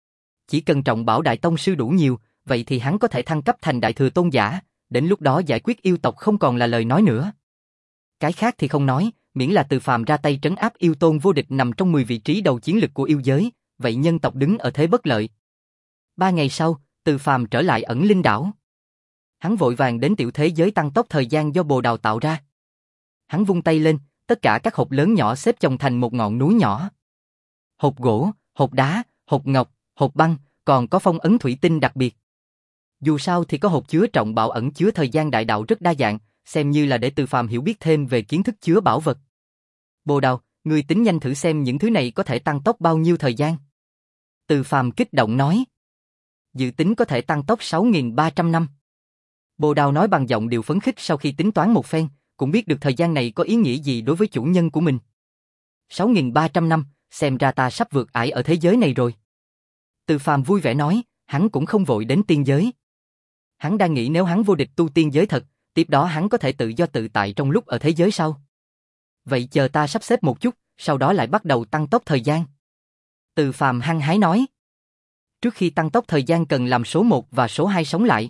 Chỉ cần trọng bảo đại tông sư đủ nhiều, vậy thì hắn có thể thăng cấp thành đại thừa tôn giả, đến lúc đó giải quyết yêu tộc không còn là lời nói nữa. Cái khác thì không nói, miễn là Từ Phàm ra tay trấn áp yêu tôn vô địch nằm trong mười vị trí đầu chiến lực của yêu giới, vậy nhân tộc đứng ở thế bất lợi. Ba ngày sau, Từ Phàm trở lại ẩn linh đảo. Hắn vội vàng đến tiểu thế giới tăng tốc thời gian do bồ đào tạo ra. Hắn vung tay lên, tất cả các hộp lớn nhỏ xếp chồng thành một ngọn núi nhỏ. Hộp gỗ, hộp đá, hộp ngọc, hộp băng, còn có phong ấn thủy tinh đặc biệt. Dù sao thì có hộp chứa trọng bảo ẩn chứa thời gian đại đạo rất đa dạng, xem như là để Từ Phàm hiểu biết thêm về kiến thức chứa bảo vật. Bồ đào, ngươi tính nhanh thử xem những thứ này có thể tăng tốc bao nhiêu thời gian. Từ Phàm kích động nói. Dự tính có thể tăng tốc sáu nghìn ba trăm năm. Bồ đào nói bằng giọng điệu phấn khích sau khi tính toán một phen, cũng biết được thời gian này có ý nghĩa gì đối với chủ nhân của mình. sáu nghìn ba trăm năm, xem ra ta sắp vượt ải ở thế giới này rồi. Từ Phàm vui vẻ nói, hắn cũng không vội đến tiên giới. Hắn đang nghĩ nếu hắn vô địch tu tiên giới thật, tiếp đó hắn có thể tự do tự tại trong lúc ở thế giới sau. Vậy chờ ta sắp xếp một chút, sau đó lại bắt đầu tăng tốc thời gian. Từ Phàm hăng hái nói. Trước khi tăng tốc thời gian cần làm số một và số hai sống lại.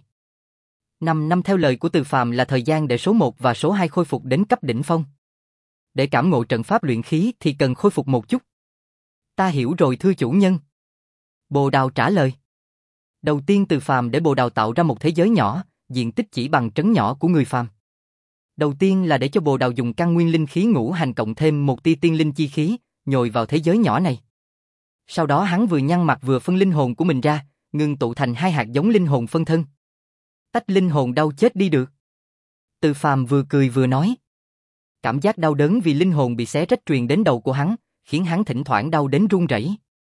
Năm năm theo lời của Từ Phàm là thời gian để số một và số hai khôi phục đến cấp đỉnh phong. Để cảm ngộ trận pháp luyện khí thì cần khôi phục một chút. Ta hiểu rồi thưa chủ nhân. Bồ đào trả lời. Đầu tiên Từ Phàm để bồ đào tạo ra một thế giới nhỏ, diện tích chỉ bằng trấn nhỏ của người phàm. Đầu tiên là để cho bồ đào dùng căn nguyên linh khí ngũ hành cộng thêm một tia tiên linh chi khí, nhồi vào thế giới nhỏ này. Sau đó hắn vừa nhăn mặt vừa phân linh hồn của mình ra, ngưng tụ thành hai hạt giống linh hồn phân thân. Tách linh hồn đau chết đi được. Từ Phàm vừa cười vừa nói. Cảm giác đau đớn vì linh hồn bị xé rách truyền đến đầu của hắn, khiến hắn thỉnh thoảng đau đến run rẩy.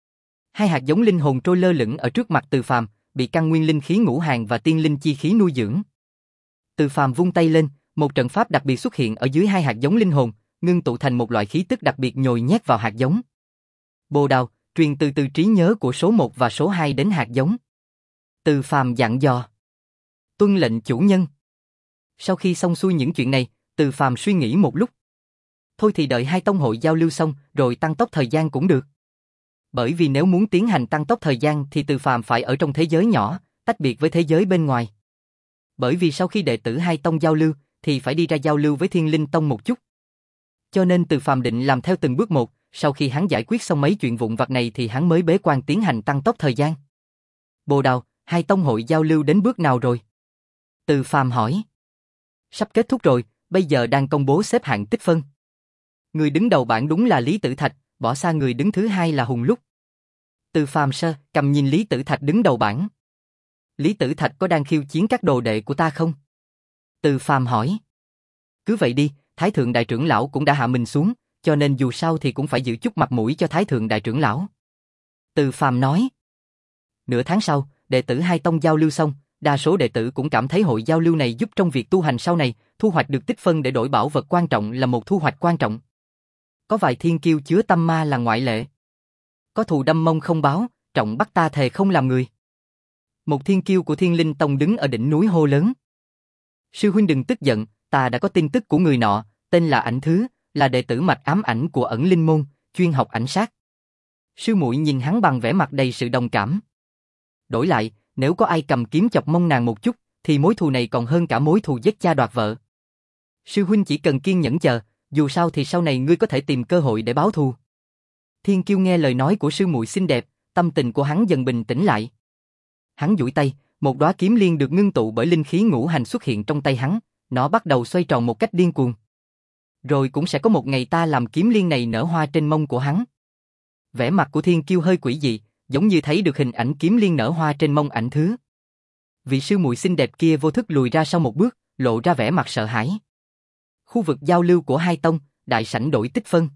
Hai hạt giống linh hồn trôi lơ lửng ở trước mặt Từ Phàm, bị căn nguyên linh khí ngũ hành và tiên linh chi khí nuôi dưỡng. Từ Phàm vung tay lên, một trận pháp đặc biệt xuất hiện ở dưới hai hạt giống linh hồn, ngưng tụ thành một loại khí tức đặc biệt nhồi nhét vào hạt giống. Bồ đào, truyền từ từ trí nhớ của số một và số hai đến hạt giống. Từ Phàm dặn dò. Tuân lệnh chủ nhân. Sau khi xong xuôi những chuyện này, Từ Phàm suy nghĩ một lúc. Thôi thì đợi hai tông hội giao lưu xong, rồi tăng tốc thời gian cũng được. Bởi vì nếu muốn tiến hành tăng tốc thời gian thì Từ Phàm phải ở trong thế giới nhỏ, tách biệt với thế giới bên ngoài. Bởi vì sau khi đệ tử hai tông giao lưu, thì phải đi ra giao lưu với Thiên Linh Tông một chút. Cho nên Từ Phàm định làm theo từng bước một, sau khi hắn giải quyết xong mấy chuyện vụn vặt này thì hắn mới bế quan tiến hành tăng tốc thời gian. Bồ đào, hai tông hội giao lưu đến bước nào rồi? Từ Phàm hỏi. Sắp kết thúc rồi, bây giờ đang công bố xếp hạng tích phân. Người đứng đầu bảng đúng là Lý Tử Thạch, bỏ xa người đứng thứ hai là Hùng Lúc. Từ Phàm sơ, cầm nhìn Lý Tử Thạch đứng đầu bảng. Lý Tử Thạch có đang khiêu chiến các đồ đệ của ta không? Từ Phàm hỏi. Cứ vậy đi, Thái Thượng Đại Trưởng Lão cũng đã hạ mình xuống, cho nên dù sao thì cũng phải giữ chút mặt mũi cho Thái Thượng Đại Trưởng Lão. Từ Phàm nói. Nửa tháng sau, đệ tử hai tông giao lưu xong, đa số đệ tử cũng cảm thấy hội giao lưu này giúp trong việc tu hành sau này, thu hoạch được tích phân để đổi bảo vật quan trọng là một thu hoạch quan trọng. Có vài thiên kiêu chứa tâm ma là ngoại lệ. Có thù đâm mông không báo, trọng bắt ta thề không làm người. Một thiên kiêu của Thiên Linh Tông đứng ở đỉnh núi hô lớn. Sư huynh đừng tức giận, ta đã có tin tức của người nọ, tên là Ảnh Thứ, là đệ tử mạch ám ảnh của ẩn linh môn, chuyên học ảnh sát. Sư muội nhìn hắn bằng vẻ mặt đầy sự đồng cảm. Đổi lại, nếu có ai cầm kiếm chọc mông nàng một chút, thì mối thù này còn hơn cả mối thù giết cha đoạt vợ. Sư huynh chỉ cần kiên nhẫn chờ, dù sao thì sau này ngươi có thể tìm cơ hội để báo thù. Thiên kiêu nghe lời nói của sư muội xinh đẹp, tâm tình của hắn dần bình tĩnh lại. Hắn duỗi tay, một đóa kiếm liên được ngưng tụ bởi linh khí ngũ hành xuất hiện trong tay hắn, nó bắt đầu xoay tròn một cách điên cuồng. Rồi cũng sẽ có một ngày ta làm kiếm liên này nở hoa trên mông của hắn. Vẻ mặt của Thiên kiêu hơi quỷ dị, giống như thấy được hình ảnh kiếm liên nở hoa trên mông Ảnh Thứ. Vị sư muội xinh đẹp kia vô thức lùi ra sau một bước, lộ ra vẻ mặt sợ hãi. Khu vực giao lưu của hai tông, đại sảnh đổi tích phân.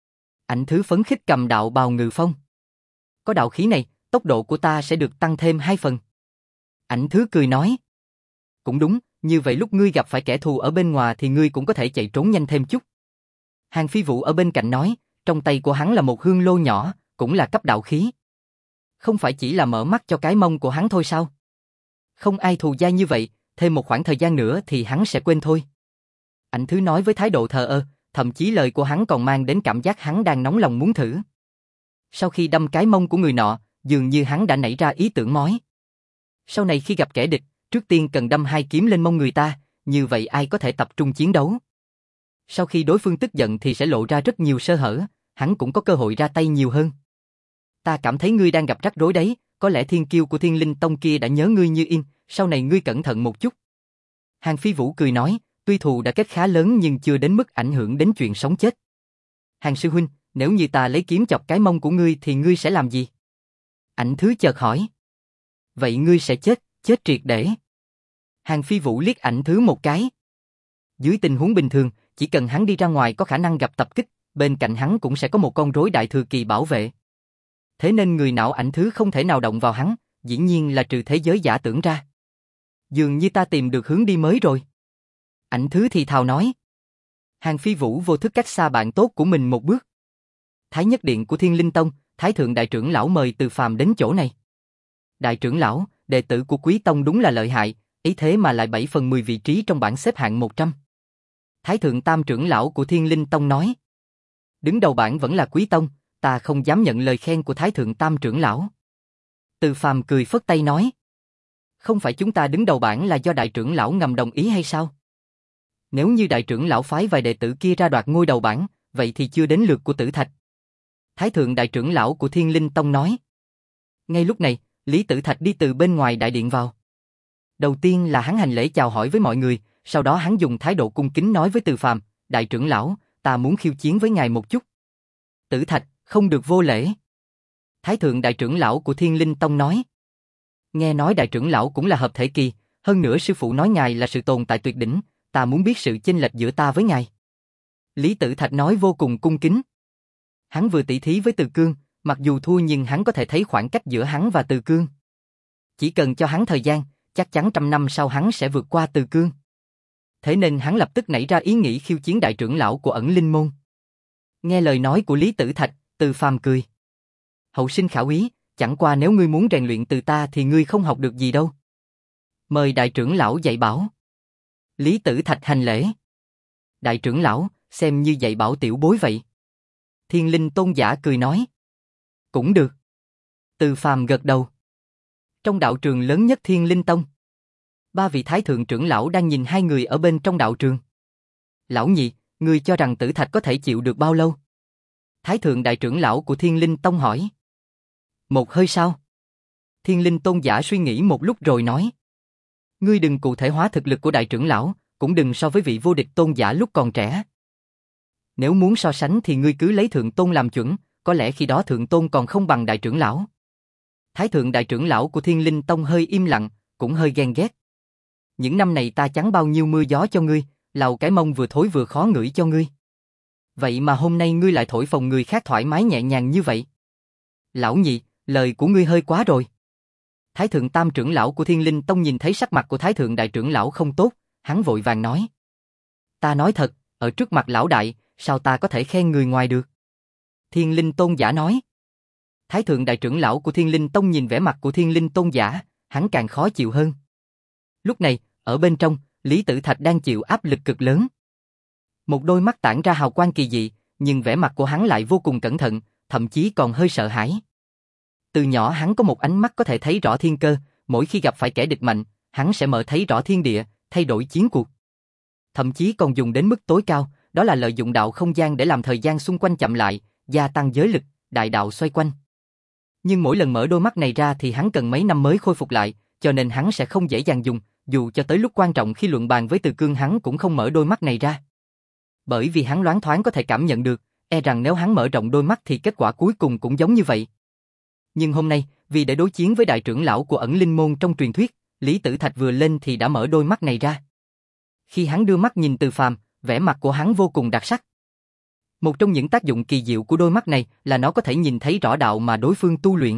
Ảnh Thứ phấn khích cầm đạo bào ngự phong. Có đạo khí này, tốc độ của ta sẽ được tăng thêm hai phần. Ảnh Thứ cười nói. Cũng đúng, như vậy lúc ngươi gặp phải kẻ thù ở bên ngoài thì ngươi cũng có thể chạy trốn nhanh thêm chút. Hàng Phi Vũ ở bên cạnh nói, trong tay của hắn là một hương lô nhỏ, cũng là cấp đạo khí. Không phải chỉ là mở mắt cho cái mông của hắn thôi sao? Không ai thù dai như vậy, thêm một khoảng thời gian nữa thì hắn sẽ quên thôi. Ảnh Thứ nói với thái độ thờ ơ, thậm chí lời của hắn còn mang đến cảm giác hắn đang nóng lòng muốn thử. Sau khi đâm cái mông của người nọ, dường như hắn đã nảy ra ý tưởng mói. Sau này khi gặp kẻ địch, trước tiên cần đâm hai kiếm lên mông người ta, như vậy ai có thể tập trung chiến đấu. Sau khi đối phương tức giận thì sẽ lộ ra rất nhiều sơ hở, hắn cũng có cơ hội ra tay nhiều hơn. Ta cảm thấy ngươi đang gặp rắc rối đấy, có lẽ thiên kiêu của Thiên Linh Tông kia đã nhớ ngươi như in, sau này ngươi cẩn thận một chút. Hàng Phi Vũ cười nói, tuy thù đã kết khá lớn nhưng chưa đến mức ảnh hưởng đến chuyện sống chết. Hàng sư huynh, nếu như ta lấy kiếm chọc cái mông của ngươi thì ngươi sẽ làm gì? Ảnh Thứ chợt hỏi. Vậy ngươi sẽ chết, chết triệt để. Hàng Phi Vũ liếc Ảnh Thứ một cái. Dưới tình huống bình thường, chỉ cần hắn đi ra ngoài có khả năng gặp tập kích, bên cạnh hắn cũng sẽ có một con rối đại thừa kỳ bảo vệ. Thế nên người não Ảnh Thứ không thể nào động vào hắn, dĩ nhiên là trừ thế giới giả tưởng ra. Dường như ta tìm được hướng đi mới rồi. Ảnh Thứ thì thào nói. Hàng Phi Vũ vô thức cách xa bạn tốt của mình một bước. Thái Nhất Điện của Thiên Linh Tông, Thái Thượng Đại trưởng lão mời Từ Phàm đến chỗ này. Đại trưởng lão, đệ tử của Quý Tông đúng là lợi hại, ý thế mà lại bảy phần mười vị trí trong bảng xếp hạng một trăm. Thái Thượng Tam trưởng lão của Thiên Linh Tông nói. Đứng đầu bảng vẫn là Quý Tông, ta không dám nhận lời khen của Thái Thượng Tam trưởng lão. Từ Phàm cười phất tay nói. Không phải chúng ta đứng đầu bảng là do đại trưởng lão ngầm đồng ý hay sao? Nếu như đại trưởng lão phái vài đệ tử kia ra đoạt ngôi đầu bảng, vậy thì chưa đến lượt của Tử Thạch. Thái Thượng Đại trưởng lão của Thiên Linh Tông nói. Ngay lúc này, Lý Tử Thạch đi từ bên ngoài đại điện vào. Đầu tiên là hắn hành lễ chào hỏi với mọi người, sau đó hắn dùng thái độ cung kính nói với Từ Phàm, đại trưởng lão, ta muốn khiêu chiến với ngài một chút. Tử Thạch, không được vô lễ. Thái Thượng Đại trưởng lão của Thiên Linh Tông nói. Nghe nói đại trưởng lão cũng là hợp thể kỳ, hơn nữa sư phụ nói ngài là sự tồn tại tuyệt đỉnh, ta muốn biết sự chênh lệch giữa ta với ngài. Lý Tử Thạch nói vô cùng cung kính. Hắn vừa tỷ thí với Từ Cương, mặc dù thua nhưng hắn có thể thấy khoảng cách giữa hắn và Từ Cương. Chỉ cần cho hắn thời gian, chắc chắn trăm năm sau hắn sẽ vượt qua Từ Cương. Thế nên hắn lập tức nảy ra ý nghĩ khiêu chiến đại trưởng lão của Ẩn Linh Môn. Nghe lời nói của Lý Tử Thạch, Từ Phàm cười. Hậu sinh khả úy, chẳng qua nếu ngươi muốn rèn luyện từ ta thì ngươi không học được gì đâu. Mời đại trưởng lão dạy bảo. Lý Tử Thạch hành lễ. Đại trưởng lão, xem như dạy bảo tiểu bối vậy. Thiên Linh Tôn giả cười nói. Cũng được. Từ Phàm gật đầu. Trong đạo trường lớn nhất Thiên Linh Tông, ba vị thái thượng trưởng lão đang nhìn hai người ở bên trong đạo trường. Lão nhị, ngươi cho rằng Tử Thạch có thể chịu được bao lâu? Thái thượng đại trưởng lão của Thiên Linh Tông hỏi. Một hơi sau. Thiên Linh Tôn giả suy nghĩ một lúc rồi nói. Ngươi đừng cụ thể hóa thực lực của đại trưởng lão, cũng đừng so với vị vô địch tôn giả lúc còn trẻ. Nếu muốn so sánh thì ngươi cứ lấy thượng tôn làm chuẩn, có lẽ khi đó thượng tôn còn không bằng đại trưởng lão. Thái thượng đại trưởng lão của Thiên Linh Tông hơi im lặng, cũng hơi ghen ghét. Những năm này ta chắn bao nhiêu mưa gió cho ngươi, lầu cái mông vừa thối vừa khó ngửi cho ngươi. Vậy mà hôm nay ngươi lại thổi phồng người khác thoải mái nhẹ nhàng như vậy. Lão nhị, lời của ngươi hơi quá rồi. Thái thượng tam trưởng lão của Thiên Linh Tông nhìn thấy sắc mặt của Thái thượng đại trưởng lão không tốt, hắn vội vàng nói. Ta nói thật, ở trước mặt lão đại, sao ta có thể khen người ngoài được? Thiên Linh Tôn giả nói. Thái thượng đại trưởng lão của Thiên Linh Tông nhìn vẻ mặt của Thiên Linh Tôn giả, hắn càng khó chịu hơn. Lúc này, ở bên trong, Lý Tử Thạch đang chịu áp lực cực lớn. Một đôi mắt tản ra hào quang kỳ dị, nhưng vẻ mặt của hắn lại vô cùng cẩn thận, thậm chí còn hơi sợ hãi. Từ nhỏ hắn có một ánh mắt có thể thấy rõ thiên cơ, mỗi khi gặp phải kẻ địch mạnh, hắn sẽ mở thấy rõ thiên địa, thay đổi chiến cuộc. Thậm chí còn dùng đến mức tối cao, đó là lợi dụng đạo không gian để làm thời gian xung quanh chậm lại, gia tăng giới lực, đại đạo xoay quanh. Nhưng mỗi lần mở đôi mắt này ra thì hắn cần mấy năm mới khôi phục lại, cho nên hắn sẽ không dễ dàng dùng, dù cho tới lúc quan trọng khi luận bàn với Từ Cương hắn cũng không mở đôi mắt này ra. Bởi vì hắn loáng thoáng có thể cảm nhận được, e rằng nếu hắn mở rộng đôi mắt thì kết quả cuối cùng cũng giống như vậy. Nhưng hôm nay, vì để đối chiến với đại trưởng lão của Ẩn Linh Môn trong truyền thuyết, Lý Tử Thạch vừa lên thì đã mở đôi mắt này ra. Khi hắn đưa mắt nhìn Từ Phàm, vẻ mặt của hắn vô cùng đặc sắc. Một trong những tác dụng kỳ diệu của đôi mắt này là nó có thể nhìn thấy rõ đạo mà đối phương tu luyện.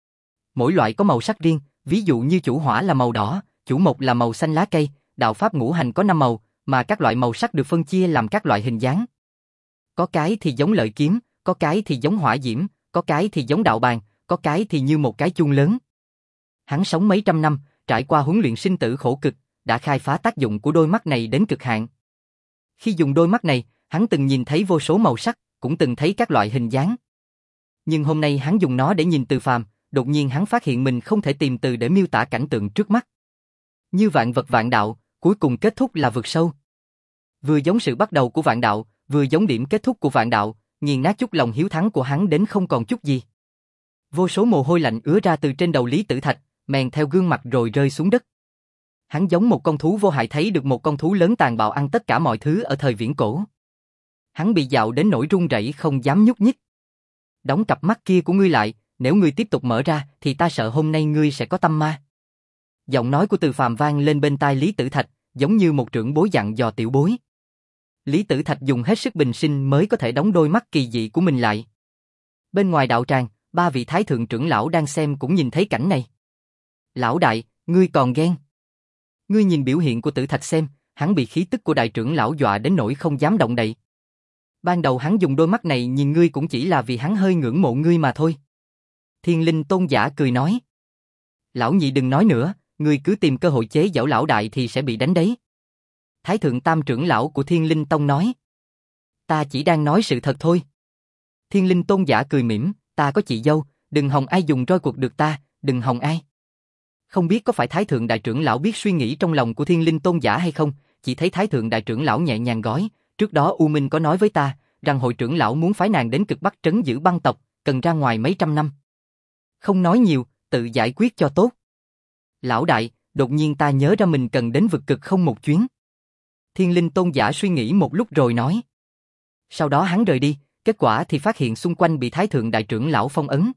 Mỗi loại có màu sắc riêng, ví dụ như chủ hỏa là màu đỏ, chủ mộc là màu xanh lá cây, đạo pháp ngũ hành có năm màu, mà các loại màu sắc được phân chia làm các loại hình dáng. Có cái thì giống lợi kiếm, có cái thì giống hỏa diễm, có cái thì giống đạo bàn, có cái thì như một cái chuông lớn. Hắn sống mấy trăm năm, trải qua huấn luyện sinh tử khổ cực, đã khai phá tác dụng của đôi mắt này đến cực hạn. Khi dùng đôi mắt này, hắn từng nhìn thấy vô số màu sắc, cũng từng thấy các loại hình dáng. Nhưng hôm nay hắn dùng nó để nhìn Từ Phàm, đột nhiên hắn phát hiện mình không thể tìm từ để miêu tả cảnh tượng trước mắt. Như vạn vật vạn đạo, cuối cùng kết thúc là vực sâu. Vừa giống sự bắt đầu của vạn đạo, vừa giống điểm kết thúc của vạn đạo, nghiền nát chút lòng hiếu thắng của hắn đến không còn chút gì. Vô số mồ hôi lạnh ứa ra từ trên đầu Lý Tử Thạch, mèn theo gương mặt rồi rơi xuống đất. Hắn giống một con thú vô hại thấy được một con thú lớn tàn bạo ăn tất cả mọi thứ ở thời viễn cổ. Hắn bị dạo đến nỗi run rẩy không dám nhúc nhích. Đóng cặp mắt kia của ngươi lại, nếu ngươi tiếp tục mở ra thì ta sợ hôm nay ngươi sẽ có tâm ma. Giọng nói của Từ Phàm vang lên bên tai Lý Tử Thạch, giống như một trưởng bối dặn dò tiểu bối. Lý Tử Thạch dùng hết sức bình sinh mới có thể đóng đôi mắt kỳ dị của mình lại. Bên ngoài đạo tràng, ba vị thái thượng trưởng lão đang xem cũng nhìn thấy cảnh này. Lão đại, ngươi còn ghen? Ngươi nhìn biểu hiện của Tử Thạch xem, hắn bị khí tức của đại trưởng lão dọa đến nỗi không dám động đậy. Ban đầu hắn dùng đôi mắt này nhìn ngươi cũng chỉ là vì hắn hơi ngưỡng mộ ngươi mà thôi. Thiên Linh Tôn giả cười nói. Lão nhị đừng nói nữa, ngươi cứ tìm cơ hội chế giễu lão đại thì sẽ bị đánh đấy. Thái thượng tam trưởng lão của Thiên Linh Tông nói. Ta chỉ đang nói sự thật thôi. Thiên Linh Tôn giả cười mỉm, ta có chị dâu, đừng hòng ai dùng roi cuộc được ta, đừng hòng ai. Không biết có phải Thái thượng đại trưởng lão biết suy nghĩ trong lòng của Thiên Linh Tôn giả hay không, chỉ thấy Thái thượng đại trưởng lão nhẹ nhàng gói, trước đó U Minh có nói với ta, rằng hội trưởng lão muốn phái nàng đến cực Bắc trấn giữ băng tộc, cần ra ngoài mấy trăm năm. Không nói nhiều, tự giải quyết cho tốt. Lão đại, đột nhiên ta nhớ ra mình cần đến vực cực không một chuyến. Thiên Linh Tôn giả suy nghĩ một lúc rồi nói. Sau đó hắn rời đi, kết quả thì phát hiện xung quanh bị Thái thượng đại trưởng lão phong ấn.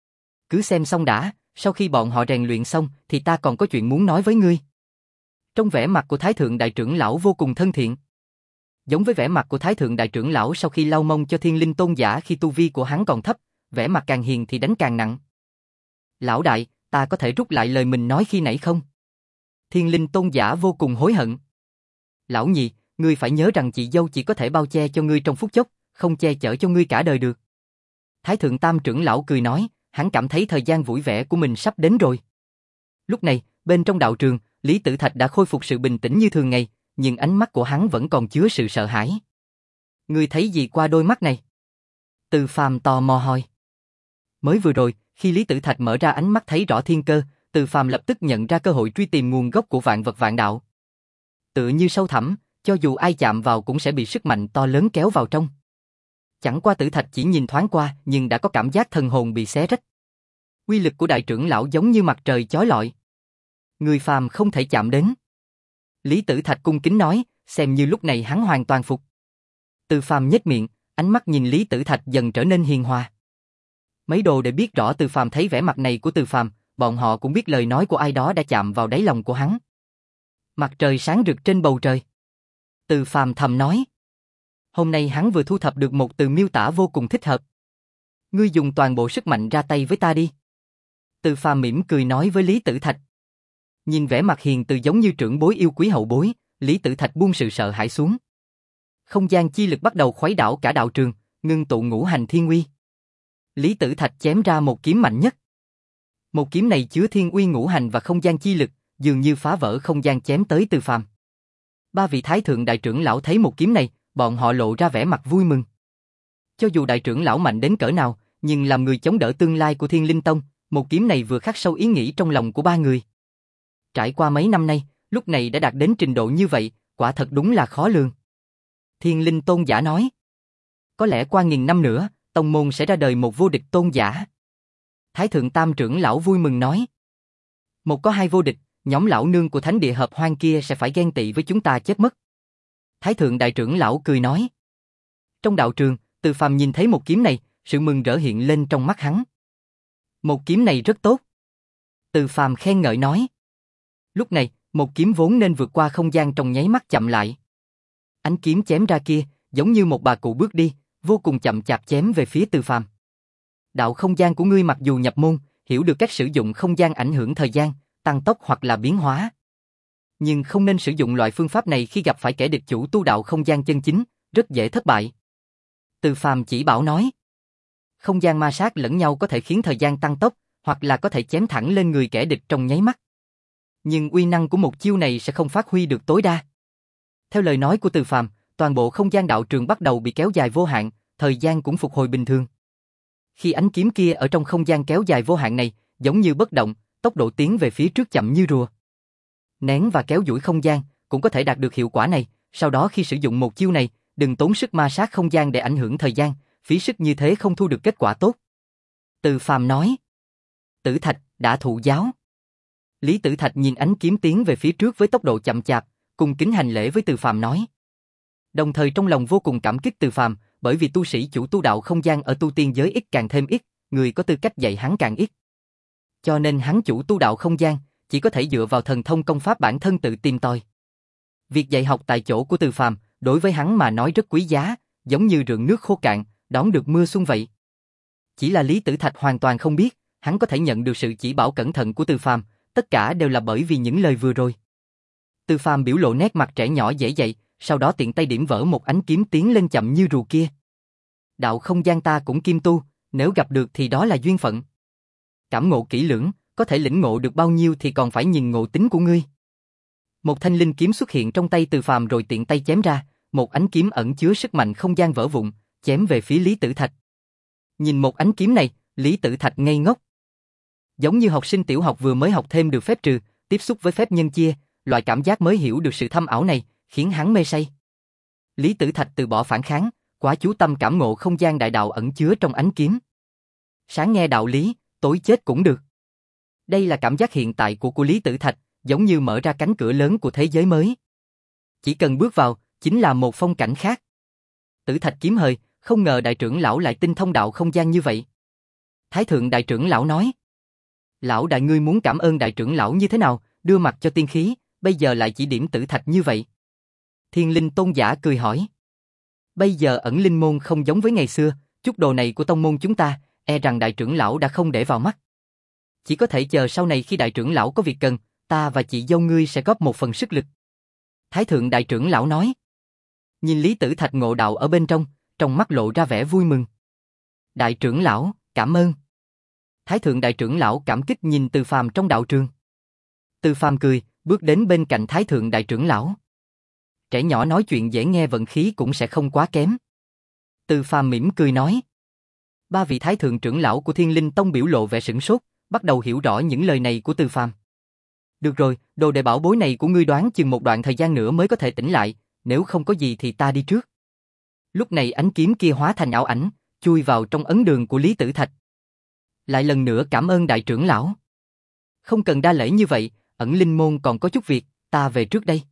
Cứ xem xong đã, sau khi bọn họ rèn luyện xong thì ta còn có chuyện muốn nói với ngươi. Trong vẻ mặt của Thái thượng đại trưởng lão vô cùng thân thiện. Giống với vẻ mặt của Thái thượng đại trưởng lão sau khi lau mông cho Thiên Linh Tôn giả khi tu vi của hắn còn thấp, vẻ mặt càng hiền thì đánh càng nặng. Lão đại, ta có thể rút lại lời mình nói khi nãy không? Thiên Linh Tôn giả vô cùng hối hận. Lão nhị, ngươi phải nhớ rằng chị dâu chỉ có thể bao che cho ngươi trong phút chốc, không che chở cho ngươi cả đời được. Thái thượng tam trưởng lão cười nói, hắn cảm thấy thời gian vui vẻ của mình sắp đến rồi. Lúc này, bên trong đạo trường, Lý Tử Thạch đã khôi phục sự bình tĩnh như thường ngày, nhưng ánh mắt của hắn vẫn còn chứa sự sợ hãi. Ngươi thấy gì qua đôi mắt này? Từ Phàm tò mò hỏi. Mới vừa rồi, khi Lý Tử Thạch mở ra ánh mắt thấy rõ thiên cơ, Từ Phàm lập tức nhận ra cơ hội truy tìm nguồn gốc của vạn vật vạn đạo. Tựa như sâu thẳm, cho dù ai chạm vào cũng sẽ bị sức mạnh to lớn kéo vào trong. Chẳng qua Tử Thạch chỉ nhìn thoáng qua, nhưng đã có cảm giác thần hồn bị xé rách. Uy lực của đại trưởng lão giống như mặt trời chói lọi. Người phàm không thể chạm đến. Lý Tử Thạch cung kính nói, xem như lúc này hắn hoàn toàn phục. Từ Phàm nhếch miệng, ánh mắt nhìn Lý Tử Thạch dần trở nên hiền hòa. Mấy đồ để biết rõ Từ Phàm thấy vẻ mặt này của Từ Phàm, bọn họ cũng biết lời nói của ai đó đã chạm vào đáy lòng của hắn. Mặt trời sáng rực trên bầu trời. Từ Phàm thầm nói. Hôm nay hắn vừa thu thập được một từ miêu tả vô cùng thích hợp. Ngươi dùng toàn bộ sức mạnh ra tay với ta đi. Từ Phàm mỉm cười nói với Lý Tử Thạch. Nhìn vẻ mặt hiền từ giống như trưởng bối yêu quý hậu bối, Lý Tử Thạch buông sự sợ hãi xuống. Không gian chi lực bắt đầu khuấy đảo cả đạo trường, ngưng tụ ngũ hành thiên uy. Lý Tử Thạch chém ra một kiếm mạnh nhất. Một kiếm này chứa thiên uy ngũ hành và không gian chi lực, dường như phá vỡ không gian chém tới Từ Phàm. Ba vị thái thượng đại trưởng lão thấy một kiếm này, bọn họ lộ ra vẻ mặt vui mừng. Cho dù đại trưởng lão mạnh đến cỡ nào, nhưng làm người chống đỡ tương lai của Thiên Linh Tông, một kiếm này vừa khắc sâu ý nghĩ trong lòng của ba người. Trải qua mấy năm nay, lúc này đã đạt đến trình độ như vậy, quả thật đúng là khó lường. Thiên Linh Tôn giả nói. Có lẽ qua nghìn năm nữa, tông môn sẽ ra đời một vô địch tôn giả. Thái thượng tam trưởng lão vui mừng nói. Một có hai vô địch, nhóm lão nương của thánh địa hợp hoang kia sẽ phải ghen tị với chúng ta chết mất. Thái thượng đại trưởng lão cười nói. Trong đạo trường, Từ Phàm nhìn thấy một kiếm này, sự mừng rỡ hiện lên trong mắt hắn. Một kiếm này rất tốt. Từ Phàm khen ngợi nói. Lúc này, một kiếm vốn nên vượt qua không gian trong nháy mắt chậm lại. Ánh kiếm chém ra kia, giống như một bà cụ bước đi, vô cùng chậm chạp chém về phía Từ Phàm. Đạo không gian của ngươi mặc dù nhập môn, hiểu được cách sử dụng không gian ảnh hưởng thời gian, tăng tốc hoặc là biến hóa. Nhưng không nên sử dụng loại phương pháp này khi gặp phải kẻ địch chủ tu đạo không gian chân chính, rất dễ thất bại. Từ Phàm chỉ bảo nói. Không gian ma sát lẫn nhau có thể khiến thời gian tăng tốc, hoặc là có thể chém thẳng lên người kẻ địch trong nháy mắt. Nhưng uy năng của một chiêu này sẽ không phát huy được tối đa. Theo lời nói của Từ Phàm, toàn bộ không gian đạo trường bắt đầu bị kéo dài vô hạn, thời gian cũng phục hồi bình thường. Khi ánh kiếm kia ở trong không gian kéo dài vô hạn này, giống như bất động, tốc độ tiến về phía trước chậm như rùa. Nén và kéo duỗi không gian, cũng có thể đạt được hiệu quả này, Sau đó khi sử dụng một chiêu này, đừng tốn sức ma sát không gian để ảnh hưởng thời gian, phí sức như thế không thu được kết quả tốt. Từ Phàm nói. Tử Thạch, đã thụ giáo. Lý Tử Thạch nhìn ánh kiếm tiến về phía trước với tốc độ chậm chạp, cùng kính hành lễ với Từ Phàm nói. Đồng thời trong lòng vô cùng cảm kích Từ Phàm, bởi vì tu sĩ chủ tu đạo không gian ở tu tiên giới ít càng thêm ít, người có tư cách dạy hắn càng ít. Cho nên hắn chủ tu đạo không gian, chỉ có thể dựa vào thần thông công pháp bản thân tự tìm tòi. Việc dạy học tại chỗ của Từ Phàm, đối với hắn mà nói rất quý giá, giống như rượn nước khô cạn, đón được mưa xuân vậy. Chỉ là Lý Tử Thạch hoàn toàn không biết, hắn có thể nhận được sự chỉ bảo cẩn thận của Từ Phàm, tất cả đều là bởi vì những lời vừa rồi. Từ Phàm biểu lộ nét mặt trẻ nhỏ dễ dậy, sau đó tiện tay điểm vỡ một ánh kiếm tiến lên chậm như rùa kia. Đạo không gian ta cũng kim tu, nếu gặp được thì đó là duyên phận. Cảm ngộ kỹ lưỡng, có thể lĩnh ngộ được bao nhiêu thì còn phải nhìn ngộ tính của ngươi. Một thanh linh kiếm xuất hiện trong tay Từ Phàm rồi tiện tay chém ra, một ánh kiếm ẩn chứa sức mạnh không gian vỡ vụn, chém về phía Lý Tử Thạch. Nhìn một ánh kiếm này, Lý Tử Thạch ngây ngốc. Giống như học sinh tiểu học vừa mới học thêm được phép trừ, tiếp xúc với phép nhân chia, loại cảm giác mới hiểu được sự thâm ảo này, khiến hắn mê say. Lý Tử Thạch từ bỏ phản kháng, quá chú tâm cảm ngộ không gian đại đạo ẩn chứa trong ánh kiếm. Sáng nghe đạo lý, tối chết cũng được. Đây là cảm giác hiện tại của của Lý Tử Thạch, giống như mở ra cánh cửa lớn của thế giới mới. Chỉ cần bước vào, chính là một phong cảnh khác. Tử Thạch kiếm hời, không ngờ đại trưởng lão lại tinh thông đạo không gian như vậy. Thái thượng đại trưởng lão nói. Lão đại ngươi muốn cảm ơn đại trưởng lão như thế nào, đưa mặt cho tiên khí, bây giờ lại chỉ điểm Tử Thạch như vậy. Thiên Linh Tôn giả cười hỏi. Bây giờ ẩn linh môn không giống với ngày xưa, chút đồ này của tông môn chúng ta, e rằng đại trưởng lão đã không để vào mắt. Chỉ có thể chờ sau này khi đại trưởng lão có việc cần, ta và chị dâu ngươi sẽ góp một phần sức lực. Thái thượng đại trưởng lão nói. Nhìn Lý Tử Thạch ngộ đạo ở bên trong, trong mắt lộ ra vẻ vui mừng. Đại trưởng lão, cảm ơn. Thái thượng đại trưởng lão cảm kích nhìn Từ Phàm trong đạo trường. Từ Phàm cười, bước đến bên cạnh Thái thượng đại trưởng lão. Trẻ nhỏ nói chuyện dễ nghe vận khí cũng sẽ không quá kém. Từ Phàm mỉm cười nói. Ba vị Thái thượng trưởng lão của Thiên Linh Tông biểu lộ vẻ sửng sốt, bắt đầu hiểu rõ những lời này của Từ Phàm. Được rồi, đồ đệ bảo bối này của ngươi đoán chừng một đoạn thời gian nữa mới có thể tỉnh lại, nếu không có gì thì ta đi trước. Lúc này ánh kiếm kia hóa thành ảo ảnh, chui vào trong ấn đường của Lý Tử Thạch. Lại lần nữa cảm ơn đại trưởng lão. Không cần đa lễ như vậy, ẩn linh môn còn có chút việc, ta về trước đây.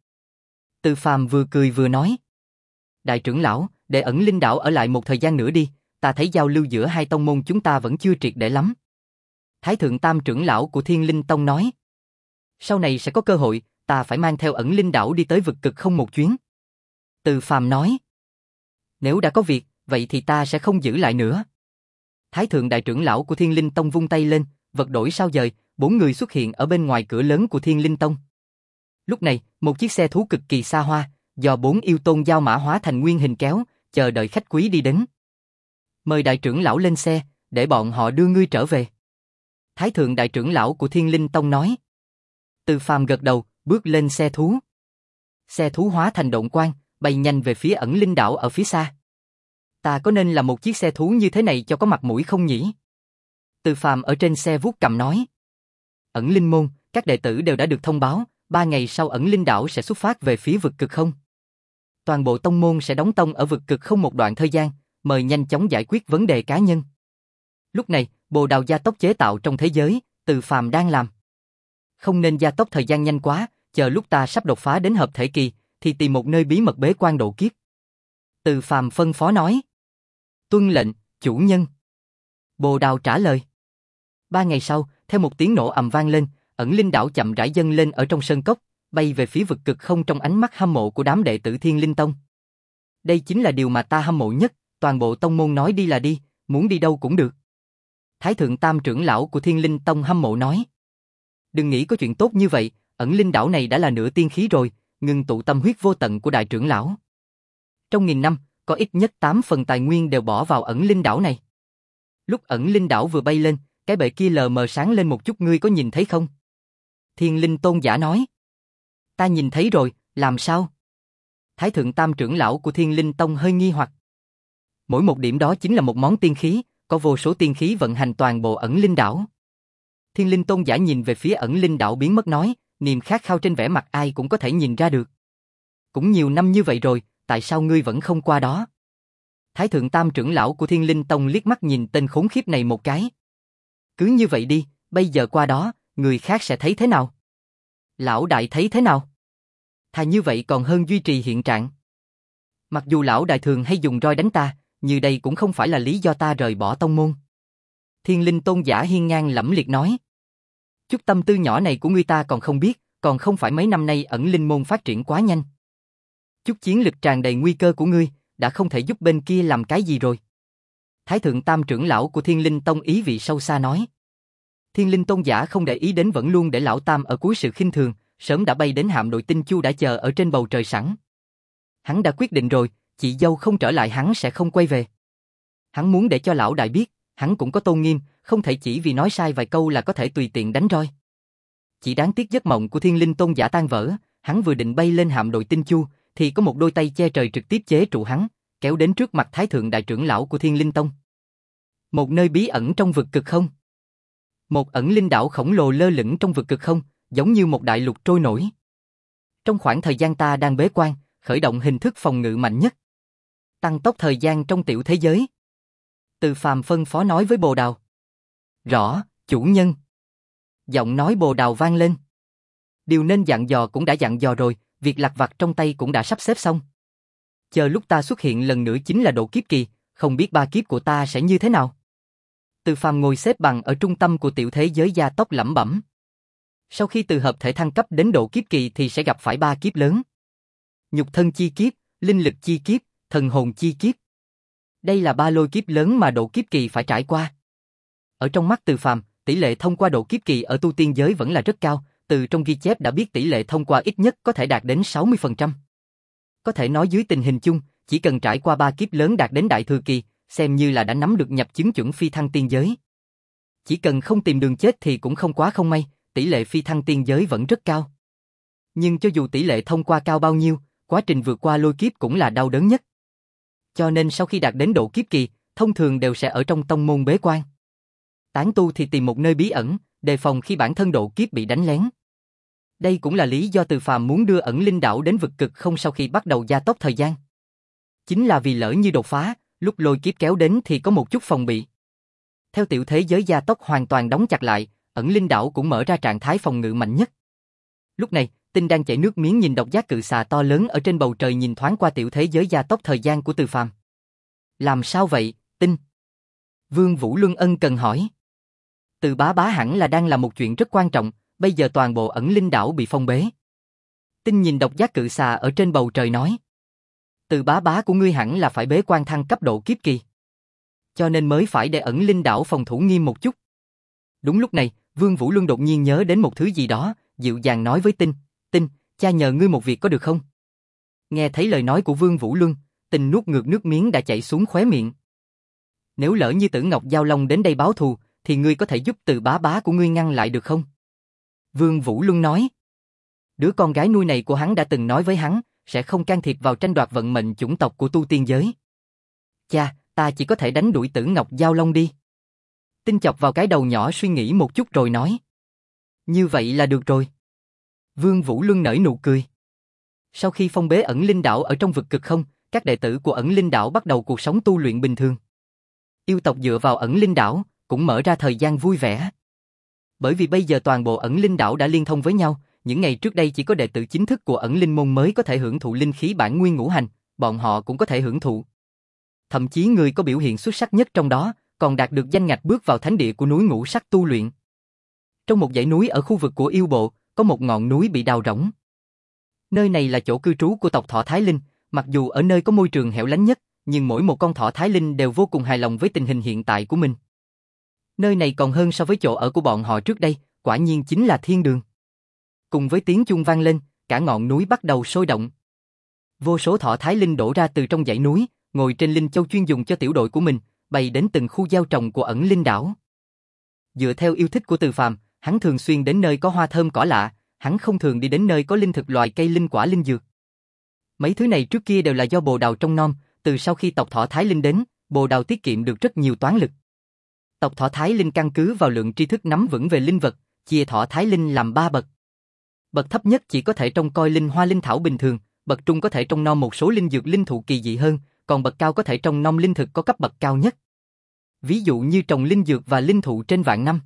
Từ Phàm vừa cười vừa nói. Đại trưởng lão, để ẩn linh đảo ở lại một thời gian nữa đi, ta thấy giao lưu giữa hai tông môn chúng ta vẫn chưa triệt để lắm. Thái thượng tam trưởng lão của Thiên Linh Tông nói. Sau này sẽ có cơ hội, ta phải mang theo ẩn linh đảo đi tới vực cực không một chuyến. Từ Phàm nói. Nếu đã có việc, vậy thì ta sẽ không giữ lại nữa. Thái thượng đại trưởng lão của Thiên Linh Tông vung tay lên, vật đổi sao dời, bốn người xuất hiện ở bên ngoài cửa lớn của Thiên Linh Tông. Lúc này, một chiếc xe thú cực kỳ xa hoa, do bốn yêu tôn giao mã hóa thành nguyên hình kéo, chờ đợi khách quý đi đến. Mời đại trưởng lão lên xe, để bọn họ đưa ngươi trở về. Thái thượng đại trưởng lão của Thiên Linh Tông nói. Từ Phàm gật đầu, bước lên xe thú. Xe thú hóa thành độn quang, bay nhanh về phía ẩn linh đảo ở phía xa. Ta có nên là một chiếc xe thú như thế này cho có mặt mũi không nhỉ? Từ Phàm ở trên xe vuốt cầm nói. Ẩn linh môn, các đệ tử đều đã được thông báo, ba ngày sau ẩn linh đảo sẽ xuất phát về phía vực cực không. Toàn bộ tông môn sẽ đóng tông ở vực cực không một đoạn thời gian, mời nhanh chóng giải quyết vấn đề cá nhân. Lúc này, bồ đào gia tốc chế tạo trong thế giới, Từ Phàm đang làm. Không nên gia tốc thời gian nhanh quá, chờ lúc ta sắp đột phá đến hợp thể kỳ, thì tìm một nơi bí mật bế quan độ kiếp. Từ Phàm phân phó nói. Tuân lệnh, chủ nhân. Bồ đào trả lời. Ba ngày sau, theo một tiếng nổ ầm vang lên, ẩn linh đảo chậm rãi dâng lên ở trong sơn cốc, bay về phía vực cực không trong ánh mắt hâm mộ của đám đệ tử Thiên Linh Tông. Đây chính là điều mà ta hâm mộ nhất, toàn bộ tông môn nói đi là đi, muốn đi đâu cũng được. Thái thượng tam trưởng lão của Thiên Linh Tông hâm mộ nói. Đừng nghĩ có chuyện tốt như vậy, ẩn linh đảo này đã là nửa tiên khí rồi, ngừng tụ tâm huyết vô tận của đại trưởng lão. Trong nghìn năm, có ít nhất tám phần tài nguyên đều bỏ vào ẩn linh đảo này. Lúc ẩn linh đảo vừa bay lên, cái bệ kia lờ mờ sáng lên một chút, ngươi có nhìn thấy không? Thiên Linh Tôn giả nói. Ta nhìn thấy rồi, làm sao? Thái thượng tam trưởng lão của Thiên Linh Tông hơi nghi hoặc. Mỗi một điểm đó chính là một món tiên khí, có vô số tiên khí vận hành toàn bộ ẩn linh đảo. Thiên Linh Tôn giả nhìn về phía ẩn linh đảo biến mất nói, niềm khát khao trên vẻ mặt ai cũng có thể nhìn ra được. Cũng nhiều năm như vậy rồi, tại sao ngươi vẫn không qua đó? Thái thượng tam trưởng lão của Thiên Linh Tông liếc mắt nhìn tên khốn khiếp này một cái. Cứ như vậy đi, bây giờ qua đó, người khác sẽ thấy thế nào? Lão đại thấy thế nào? Thà như vậy còn hơn duy trì hiện trạng. Mặc dù lão đại thường hay dùng roi đánh ta, như đây cũng không phải là lý do ta rời bỏ tông môn. Thiên Linh Tôn giả hiên ngang lẫm liệt nói. Chút tâm tư nhỏ này của ngươi ta còn không biết, còn không phải mấy năm nay ẩn linh môn phát triển quá nhanh. Chút chiến lực tràn đầy nguy cơ của ngươi, đã không thể giúp bên kia làm cái gì rồi. Thái thượng tam trưởng lão của Thiên Linh Tông ý vị sâu xa nói. Thiên Linh Tôn giả không để ý đến vẫn luôn để lão tam ở cuối sự khinh thường, sớm đã bay đến hạm đội tinh chu đã chờ ở trên bầu trời sẵn. Hắn đã quyết định rồi, chị dâu không trở lại hắn sẽ không quay về. Hắn muốn để cho lão đại biết, hắn cũng có tôn nghiêm, không thể chỉ vì nói sai vài câu là có thể tùy tiện đánh roi. Chỉ đáng tiếc giấc mộng của Thiên Linh Tôn giả tan vỡ, hắn vừa định bay lên hạm đội tinh chu, thì có một đôi tay che trời trực tiếp chế trụ hắn, kéo đến trước mặt Thái thượng đại trưởng lão của Thiên Linh Tông. Một nơi bí ẩn trong vực cực không. Một ẩn linh đảo khổng lồ lơ lửng trong vực cực không, giống như một đại lục trôi nổi. Trong khoảng thời gian ta đang bế quan, khởi động hình thức phòng ngự mạnh nhất. Tăng tốc thời gian trong tiểu thế giới. Từ Phàm phân phó nói với Bồ Đào. Rõ, chủ nhân. Giọng nói Bồ Đào vang lên. Điều nên dặn dò cũng đã dặn dò rồi, việc lặt vặt trong tay cũng đã sắp xếp xong. Chờ lúc ta xuất hiện lần nữa chính là độ kiếp kỳ, không biết ba kiếp của ta sẽ như thế nào. Từ Phàm ngồi xếp bằng ở trung tâm của tiểu thế giới gia tốc lẩm bẩm. Sau khi từ hợp thể thăng cấp đến độ kiếp kỳ thì sẽ gặp phải ba kiếp lớn. Nhục thân chi kiếp, linh lực chi kiếp, thần hồn chi kiếp. Đây là ba lôi kiếp lớn mà độ kiếp kỳ phải trải qua. Ở trong mắt Từ Phàm, tỷ lệ thông qua độ kiếp kỳ ở tu tiên giới vẫn là rất cao, từ trong ghi chép đã biết tỷ lệ thông qua ít nhất có thể đạt đến sáu mươi phần trăm. Có thể nói dưới tình hình chung, chỉ cần trải qua ba kiếp lớn đạt đến đại thừa kỳ, xem như là đã nắm được nhập chứng chuẩn phi thăng tiên giới. Chỉ cần không tìm đường chết thì cũng không quá không may, tỷ lệ phi thăng tiên giới vẫn rất cao. Nhưng cho dù tỷ lệ thông qua cao bao nhiêu, quá trình vượt qua lôi kiếp cũng là đau đớn nhất. Cho nên sau khi đạt đến độ kiếp kỳ, thông thường đều sẽ ở trong tông môn bế quan. Tán tu thì tìm một nơi bí ẩn, đề phòng khi bản thân độ kiếp bị đánh lén. Đây cũng là lý do Từ Phàm muốn đưa ẩn linh đảo đến vực cực không sau khi bắt đầu gia tốc thời gian. Chính là vì lỡ như đột phá, lúc lôi kiếp kéo đến thì có một chút phòng bị. Theo tiểu thế giới gia tốc hoàn toàn đóng chặt lại, ẩn linh đảo cũng mở ra trạng thái phòng ngự mạnh nhất. Lúc này, Tinh đang chảy nước miếng nhìn độc giác cự xà to lớn ở trên bầu trời nhìn thoáng qua tiểu thế giới gia tốc thời gian của Từ Phàm. Làm sao vậy, Tinh? Vương Vũ Luân ân cần hỏi. Từ bá bá hẳn là đang làm một chuyện rất quan trọng, bây giờ toàn bộ ẩn linh đảo bị phong bế. Tinh nhìn độc giác cự xà ở trên bầu trời nói. Từ bá bá của ngươi hẳn là phải bế quan thăng cấp độ kiếp kỳ. Cho nên mới phải để ẩn linh đảo phòng thủ nghiêm một chút. Đúng lúc này, Vương Vũ Luân đột nhiên nhớ đến một thứ gì đó, dịu dàng nói với Tinh. Tinh, cha nhờ ngươi một việc có được không? Nghe thấy lời nói của Vương Vũ Luân, Tinh nuốt ngược nước miếng đã chảy xuống khóe miệng. Nếu lỡ như Tử Ngọc Giao Long đến đây báo thù, thì ngươi có thể giúp Từ bá bá của ngươi ngăn lại được không? Vương Vũ Luân nói. Đứa con gái nuôi này của hắn đã từng nói với hắn, sẽ không can thiệp vào tranh đoạt vận mệnh chủng tộc của tu tiên giới. Cha, ta chỉ có thể đánh đuổi Tử Ngọc Giao Long đi. Tinh chọc vào cái đầu nhỏ suy nghĩ một chút rồi nói. Như vậy là được rồi. Vương Vũ Luân nở nụ cười. Sau khi phong bế ẩn linh đảo ở trong vực cực không, các đệ tử của ẩn linh đảo bắt đầu cuộc sống tu luyện bình thường. Yêu tộc dựa vào ẩn linh đảo, cũng mở ra thời gian vui vẻ. Bởi vì bây giờ toàn bộ ẩn linh đảo đã liên thông với nhau, những ngày trước đây chỉ có đệ tử chính thức của ẩn linh môn mới có thể hưởng thụ linh khí bản nguyên ngũ hành, bọn họ cũng có thể hưởng thụ. Thậm chí người có biểu hiện xuất sắc nhất trong đó, còn đạt được danh ngạch bước vào thánh địa của núi ngũ sắc tu luyện. Trong một dãy núi ở khu vực của yêu bộ, có một ngọn núi bị đào rỗng. Nơi này là chỗ cư trú của tộc Thỏ Thái Linh, mặc dù ở nơi có môi trường hẻo lánh nhất, nhưng mỗi một con Thỏ Thái Linh đều vô cùng hài lòng với tình hình hiện tại của mình. Nơi này còn hơn so với chỗ ở của bọn họ trước đây, quả nhiên chính là thiên đường. Cùng với tiếng chuông vang lên, cả ngọn núi bắt đầu sôi động. Vô số Thỏ Thái Linh đổ ra từ trong dãy núi, ngồi trên linh châu chuyên dùng cho tiểu đội của mình, bay đến từng khu gieo trồng của ẩn linh đảo. Dựa theo yêu thích của Từ Phàm, hắn thường xuyên đến nơi có hoa thơm cỏ lạ, hắn không thường đi đến nơi có linh thực loài cây linh quả linh dược. Mấy thứ này trước kia đều là do Bồ Đào trông nom, từ sau khi tộc Thỏ Thái Linh đến, Bồ Đào tiết kiệm được rất nhiều toán lực. Tộc Thỏ Thái Linh căn cứ vào lượng tri thức nắm vững về linh vật, chia Thỏ Thái Linh làm ba bậc. Bậc thấp nhất chỉ có thể trông coi linh hoa linh thảo bình thường, bậc trung có thể trông nom một số linh dược linh thụ kỳ dị hơn, còn bậc cao có thể trông nom linh thực có cấp bậc cao nhất. Ví dụ như trồng linh dược và linh thụ trên vạn năm.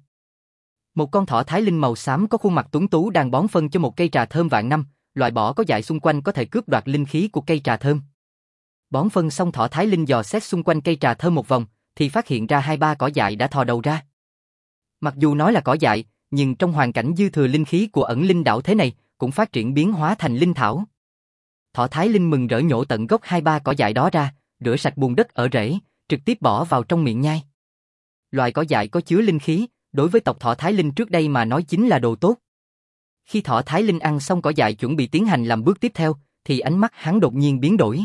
Một con thỏ thái linh màu xám có khuôn mặt tuấn tú đang bón phân cho một cây trà thơm vạn năm, loại bỏ có dại xung quanh có thể cướp đoạt linh khí của cây trà thơm. Bón phân xong thỏ thái linh dò xét xung quanh cây trà thơm một vòng, thì phát hiện ra hai ba cỏ dại đã thò đầu ra. Mặc dù nói là cỏ dại, nhưng trong hoàn cảnh dư thừa linh khí của ẩn linh đảo thế này, cũng phát triển biến hóa thành linh thảo. Thỏ thái linh mừng rỡ nhổ tận gốc hai ba cỏ dại đó ra, rửa sạch bùn đất ở rễ, trực tiếp bỏ vào trong miệng nhai. Loài cỏ dại có chứa linh khí, đối với tộc thỏ thái linh trước đây mà nói chính là đồ tốt. Khi thỏ thái linh ăn xong cỏ dại chuẩn bị tiến hành làm bước tiếp theo, thì ánh mắt hắn đột nhiên biến đổi.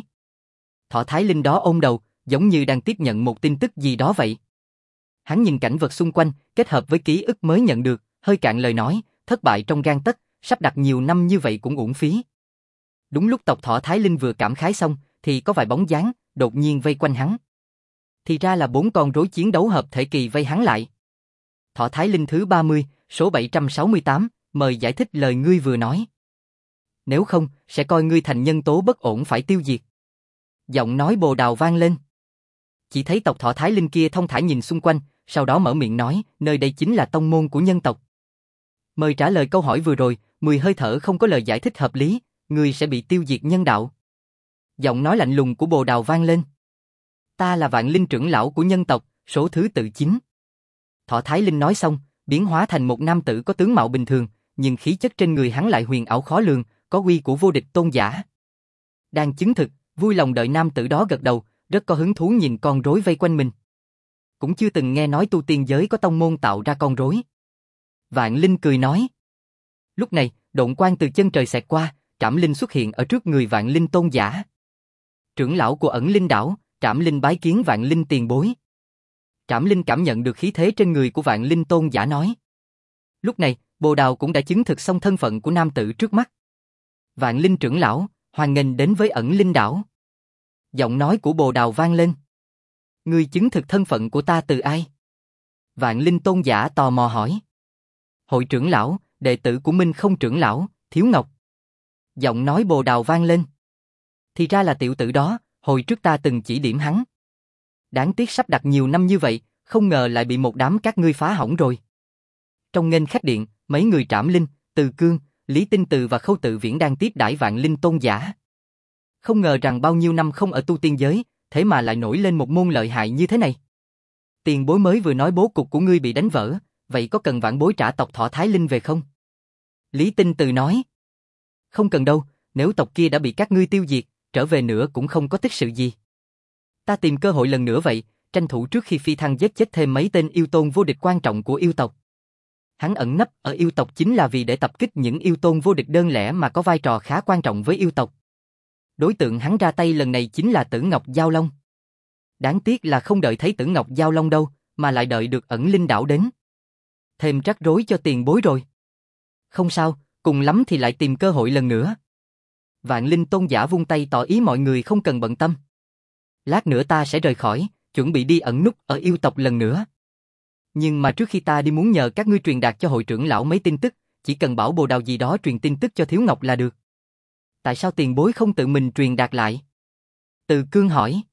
Thỏ thái linh đó ôm đầu, giống như đang tiếp nhận một tin tức gì đó vậy. Hắn nhìn cảnh vật xung quanh, kết hợp với ký ức mới nhận được, hơi cạn lời nói, thất bại trong gang tấc, sắp đặt nhiều năm như vậy cũng uổng phí. Đúng lúc tộc thỏ thái linh vừa cảm khái xong, thì có vài bóng dáng đột nhiên vây quanh hắn. Thì ra là bốn con rối chiến đấu hợp thể kỳ vây hắn lại. Thỏ thái linh thứ ba mươi, số bảy trăm sáu mươi tám, mời giải thích lời ngươi vừa nói. Nếu không, sẽ coi ngươi thành nhân tố bất ổn phải tiêu diệt. Giọng nói bồ đào vang lên. Chỉ thấy tộc thỏ thái linh kia thông thả nhìn xung quanh, sau đó mở miệng nói, nơi đây chính là tông môn của nhân tộc. Mời trả lời câu hỏi vừa rồi, mười hơi thở không có lời giải thích hợp lý, ngươi sẽ bị tiêu diệt nhân đạo. Giọng nói lạnh lùng của bồ đào vang lên. Ta là vạn linh trưởng lão của nhân tộc, số thứ tự chín. Thỏ thái linh nói xong, biến hóa thành một nam tử có tướng mạo bình thường, nhưng khí chất trên người hắn lại huyền ảo khó lường, có uy của vô địch tôn giả. Đang chứng thực, vui lòng đợi nam tử đó gật đầu, rất có hứng thú nhìn con rối vây quanh mình. Cũng chưa từng nghe nói tu tiên giới có tông môn tạo ra con rối. Vạn linh cười nói. Lúc này, độn quang từ chân trời xẹt qua, Trảm Linh xuất hiện ở trước người Vạn Linh tôn giả. Trưởng lão của ẩn linh đảo, Trảm Linh bái kiến Vạn Linh tiền bối. Trảm Linh cảm nhận được khí thế trên người của Vạn Linh tôn giả nói. Lúc này, Bồ Đào cũng đã chứng thực xong thân phận của nam tử trước mắt. Vạn Linh trưởng lão, hoan nghênh đến với ẩn linh đảo. Giọng nói của Bồ Đào vang lên. Ngươi chứng thực thân phận của ta từ ai? Vạn Linh tôn giả tò mò hỏi. Hội trưởng lão, đệ tử của Minh Không trưởng lão, Thiếu Ngọc. Giọng nói Bồ Đào vang lên. Thì ra là tiểu tử đó, hồi trước ta từng chỉ điểm hắn. Đáng tiếc sắp đặt nhiều năm như vậy, không ngờ lại bị một đám các ngươi phá hỏng rồi. Trong nghênh khách điện, mấy người Trảm Linh, Từ Cương, Lý Tinh Từ và Khâu Tự Viễn đang tiếp đãi Vạn Linh tôn giả. Không ngờ rằng bao nhiêu năm không ở tu tiên giới, thế mà lại nổi lên một môn lợi hại như thế này. Tiền bối mới vừa nói bố cục của ngươi bị đánh vỡ, vậy có cần vãn bối trả tộc Thỏ Thái Linh về không? Lý Tinh Từ nói. Không cần đâu, nếu tộc kia đã bị các ngươi tiêu diệt, trở về nữa cũng không có tích sự gì. Ta tìm cơ hội lần nữa vậy, tranh thủ trước khi phi thăng giết chết thêm mấy tên yêu tôn vô địch quan trọng của yêu tộc. Hắn ẩn nấp ở yêu tộc chính là vì để tập kích những yêu tôn vô địch đơn lẻ mà có vai trò khá quan trọng với yêu tộc. Đối tượng hắn ra tay lần này chính là Tử Ngọc Giao Long. Đáng tiếc là không đợi thấy Tử Ngọc Giao Long đâu, mà lại đợi được ẩn linh đảo đến. Thêm rắc rối cho tiền bối rồi. Không sao, cùng lắm thì lại tìm cơ hội lần nữa. Vạn Linh tôn giả vung tay tỏ ý mọi người không cần bận tâm. Lát nữa ta sẽ rời khỏi, chuẩn bị đi ẩn núp ở yêu tộc lần nữa. Nhưng mà trước khi ta đi muốn nhờ các ngươi truyền đạt cho hội trưởng lão mấy tin tức, chỉ cần bảo Bồ Đào gì đó truyền tin tức cho Thiếu Ngọc là được. Tại sao tiền bối không tự mình truyền đạt lại? Từ Cương hỏi.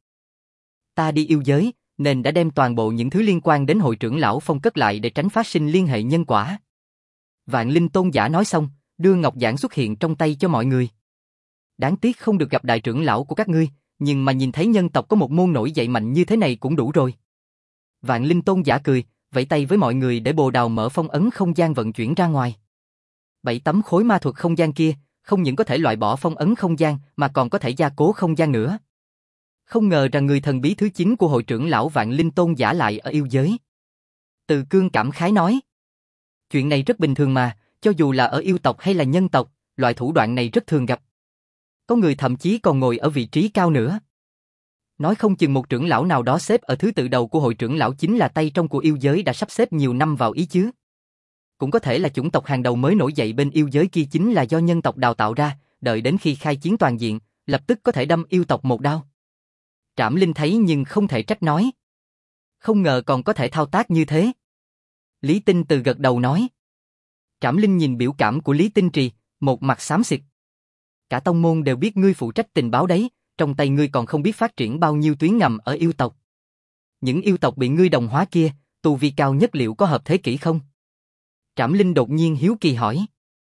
Ta đi yêu giới, nên đã đem toàn bộ những thứ liên quan đến hội trưởng lão Phong cất lại để tránh phát sinh liên hệ nhân quả. Vạn Linh tôn giả nói xong, đưa ngọc giản xuất hiện trong tay cho mọi người. Đáng tiếc không được gặp đại trưởng lão của các ngươi, nhưng mà nhìn thấy nhân tộc có một môn nổi dậy mạnh như thế này cũng đủ rồi. Vạn Linh tôn giả cười, vẫy tay với mọi người để Bồ Đào mở phong ấn không gian vận chuyển ra ngoài. Bảy tấm khối ma thuật không gian kia, không những có thể loại bỏ phong ấn không gian mà còn có thể gia cố không gian nữa. Không ngờ rằng người thần bí thứ chín của hội trưởng lão Vạn Linh tôn giả lại ở yêu giới. Từ Cương cảm khái nói. Chuyện này rất bình thường mà, cho dù là ở yêu tộc hay là nhân tộc, loại thủ đoạn này rất thường gặp. Có người thậm chí còn ngồi ở vị trí cao nữa. Nói không chừng một trưởng lão nào đó xếp ở thứ tự đầu của hội trưởng lão chính là tay trong của yêu giới đã sắp xếp nhiều năm vào ý chứ. Cũng có thể là chủng tộc hàng đầu mới nổi dậy bên yêu giới kia chính là do nhân tộc đào tạo ra, đợi đến khi khai chiến toàn diện, lập tức có thể đâm yêu tộc một đao. Trảm Linh thấy nhưng không thể trách nói. Không ngờ còn có thể thao tác như thế. Lý Tinh Từ gật đầu nói. Trảm Linh nhìn biểu cảm của Lý Tinh Trì, một mặt xám xịt. Cả tông môn đều biết ngươi phụ trách tình báo đấy, trong tay ngươi còn không biết phát triển bao nhiêu tuyến ngầm ở yêu tộc. Những yêu tộc bị ngươi đồng hóa kia, tu vi cao nhất liệu có hợp thế kỷ không? Trảm Linh đột nhiên hiếu kỳ hỏi.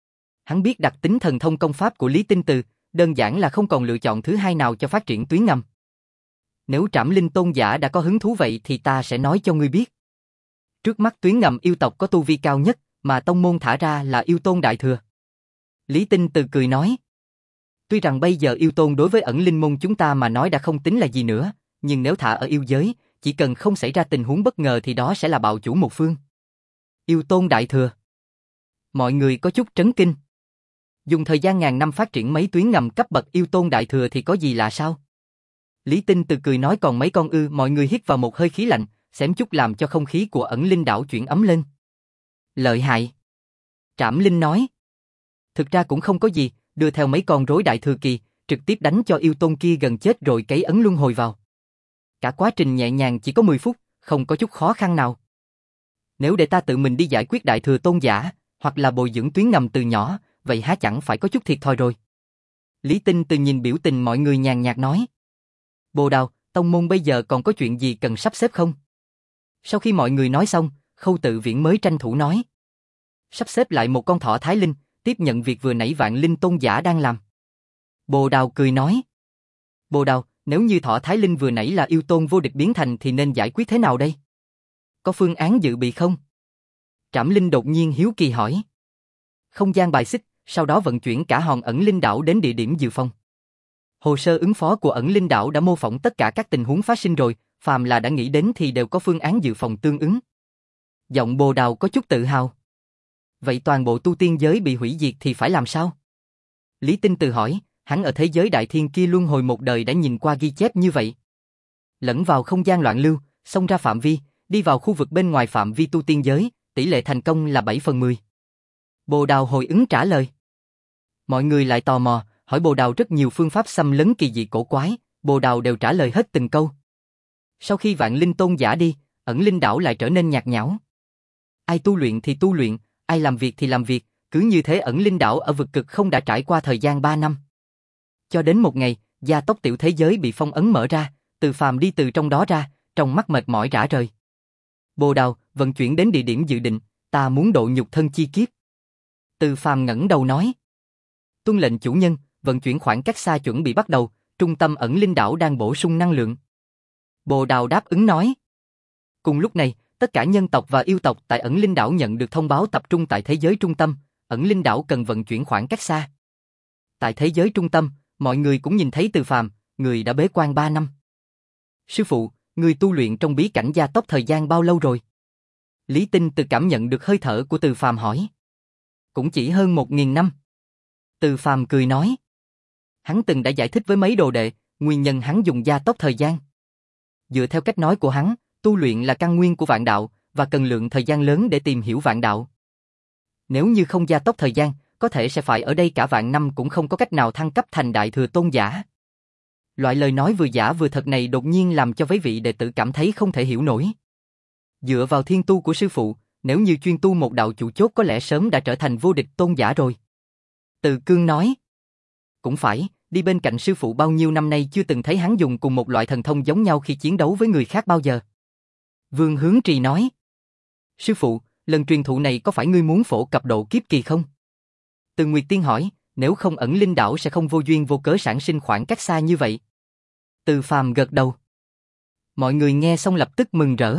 Hắn biết đặc tính thần thông công pháp của Lý Tinh Từ, đơn giản là không còn lựa chọn thứ hai nào cho phát triển tuyến ngầm. Nếu Trảm Linh tôn giả đã có hứng thú vậy thì ta sẽ nói cho ngươi biết. Trước mắt tuyến ngầm yêu tộc có tu vi cao nhất, mà tông môn thả ra là yêu tôn đại thừa. Lý Tinh Từ cười nói. Tuy rằng bây giờ yêu tôn đối với ẩn linh môn chúng ta mà nói đã không tính là gì nữa, nhưng nếu thả ở yêu giới, chỉ cần không xảy ra tình huống bất ngờ thì đó sẽ là bạo chủ một phương. Yêu tôn đại thừa. Mọi người có chút trấn kinh. Dùng thời gian ngàn năm phát triển mấy tuyến ngầm cấp bậc yêu tôn đại thừa thì có gì lạ sao? Lý Tinh Từ cười nói còn mấy con ư, mọi người hít vào một hơi khí lạnh, xém chút làm cho không khí của ẩn linh đảo chuyển ấm lên. Lợi hại. Trảm Linh nói. Thực ra cũng không có gì, đưa theo mấy con rối đại thừa kỳ, trực tiếp đánh cho yêu tôn kia gần chết rồi cấy ấn luân hồi vào. Cả quá trình nhẹ nhàng chỉ có mười phút, không có chút khó khăn nào. Nếu để ta tự mình đi giải quyết đại thừa tôn giả, hoặc là bồi dưỡng tuyến ngầm từ nhỏ, vậy há chẳng phải có chút thiệt thòi rồi. Lý Tinh Từ nhìn biểu tình mọi người nhàn nhạt nói. Bồ Đào, tông môn bây giờ còn có chuyện gì cần sắp xếp không? Sau khi mọi người nói xong, Khâu Tự Viễn mới tranh thủ nói. Sắp xếp lại một con thỏ Thái Linh, tiếp nhận việc vừa nãy Vạn Linh tôn giả đang làm. Bồ Đào cười nói. Bồ Đào, nếu như thỏ Thái Linh vừa nãy là yêu tôn vô địch biến thành thì nên giải quyết thế nào đây? Có phương án dự bị không? Trảm Linh đột nhiên hiếu kỳ hỏi. Không gian bài xích, sau đó vận chuyển cả hòn ẩn linh đảo đến địa điểm dự phòng. Hồ sơ ứng phó của ẩn linh đảo đã mô phỏng tất cả các tình huống phát sinh rồi, phàm là đã nghĩ đến thì đều có phương án dự phòng tương ứng. Giọng Bồ Đào có chút tự hào. Vậy toàn bộ tu tiên giới bị hủy diệt thì phải làm sao? Lý Tinh Từ hỏi, hắn ở thế giới đại thiên kia luân hồi một đời đã nhìn qua ghi chép như vậy. Lẫn vào không gian loạn lưu, xông ra phạm vi, đi vào khu vực bên ngoài phạm vi tu tiên giới, tỷ lệ thành công là bảy phần mười. Bồ Đào hồi ứng trả lời. Mọi người lại tò mò, hỏi Bồ Đào rất nhiều phương pháp xâm lấn kỳ dị cổ quái, Bồ Đào đều trả lời hết từng câu. Sau khi Vạn Linh tôn giả đi, ẩn linh đảo lại trở nên nhạt nhẽo. Ai tu luyện thì tu luyện, ai làm việc thì làm việc, cứ như thế ẩn linh đảo ở vực cực không đã trải qua thời gian ba năm. Cho đến một ngày, gia tốc tiểu thế giới bị phong ấn mở ra, Từ Phàm đi từ trong đó ra, trong mắt mệt mỏi rã rời. Bồ Đào, vận chuyển đến địa điểm dự định, ta muốn độ nhục thân chi kiếp. Từ Phàm ngẩng đầu nói. Tuân lệnh chủ nhân, vận chuyển khoảng cách xa chuẩn bị bắt đầu, trung tâm ẩn linh đảo đang bổ sung năng lượng. Bồ Đào đáp ứng nói. Cùng lúc này, tất cả nhân tộc và yêu tộc tại ẩn linh đảo nhận được thông báo tập trung tại thế giới trung tâm, ẩn linh đảo cần vận chuyển khoảng cách xa. Tại thế giới trung tâm, mọi người cũng nhìn thấy Từ Phàm, người đã bế quan ba năm. Sư phụ, người tu luyện trong bí cảnh gia tốc thời gian bao lâu rồi? Lý Tinh Từ cảm nhận được hơi thở của Từ Phàm hỏi. Cũng chỉ hơn một nghìn năm. Từ Phàm cười nói. Hắn từng đã giải thích với mấy đồ đệ, nguyên nhân hắn dùng gia tốc thời gian. Dựa theo cách nói của hắn, tu luyện là căn nguyên của vạn đạo, và cần lượng thời gian lớn để tìm hiểu vạn đạo. Nếu như không gia tốc thời gian, có thể sẽ phải ở đây cả vạn năm cũng không có cách nào thăng cấp thành đại thừa tôn giả. Loại lời nói vừa giả vừa thật này đột nhiên làm cho mấy vị đệ tử cảm thấy không thể hiểu nổi. Dựa vào thiên tu của sư phụ, nếu như chuyên tu một đạo chủ chốt có lẽ sớm đã trở thành vô địch tôn giả rồi. Từ Cương nói. Cũng phải, đi bên cạnh sư phụ bao nhiêu năm nay chưa từng thấy hắn dùng cùng một loại thần thông giống nhau khi chiến đấu với người khác bao giờ. Vương Hướng Trì nói. Sư phụ, lần truyền thụ này có phải ngươi muốn phổ cập độ kiếp kỳ không? Từ Nguyệt Tiên hỏi, nếu không ẩn linh đảo sẽ không vô duyên vô cớ sản sinh khoảng cách xa như vậy. Từ Phàm gật đầu. Mọi người nghe xong lập tức mừng rỡ.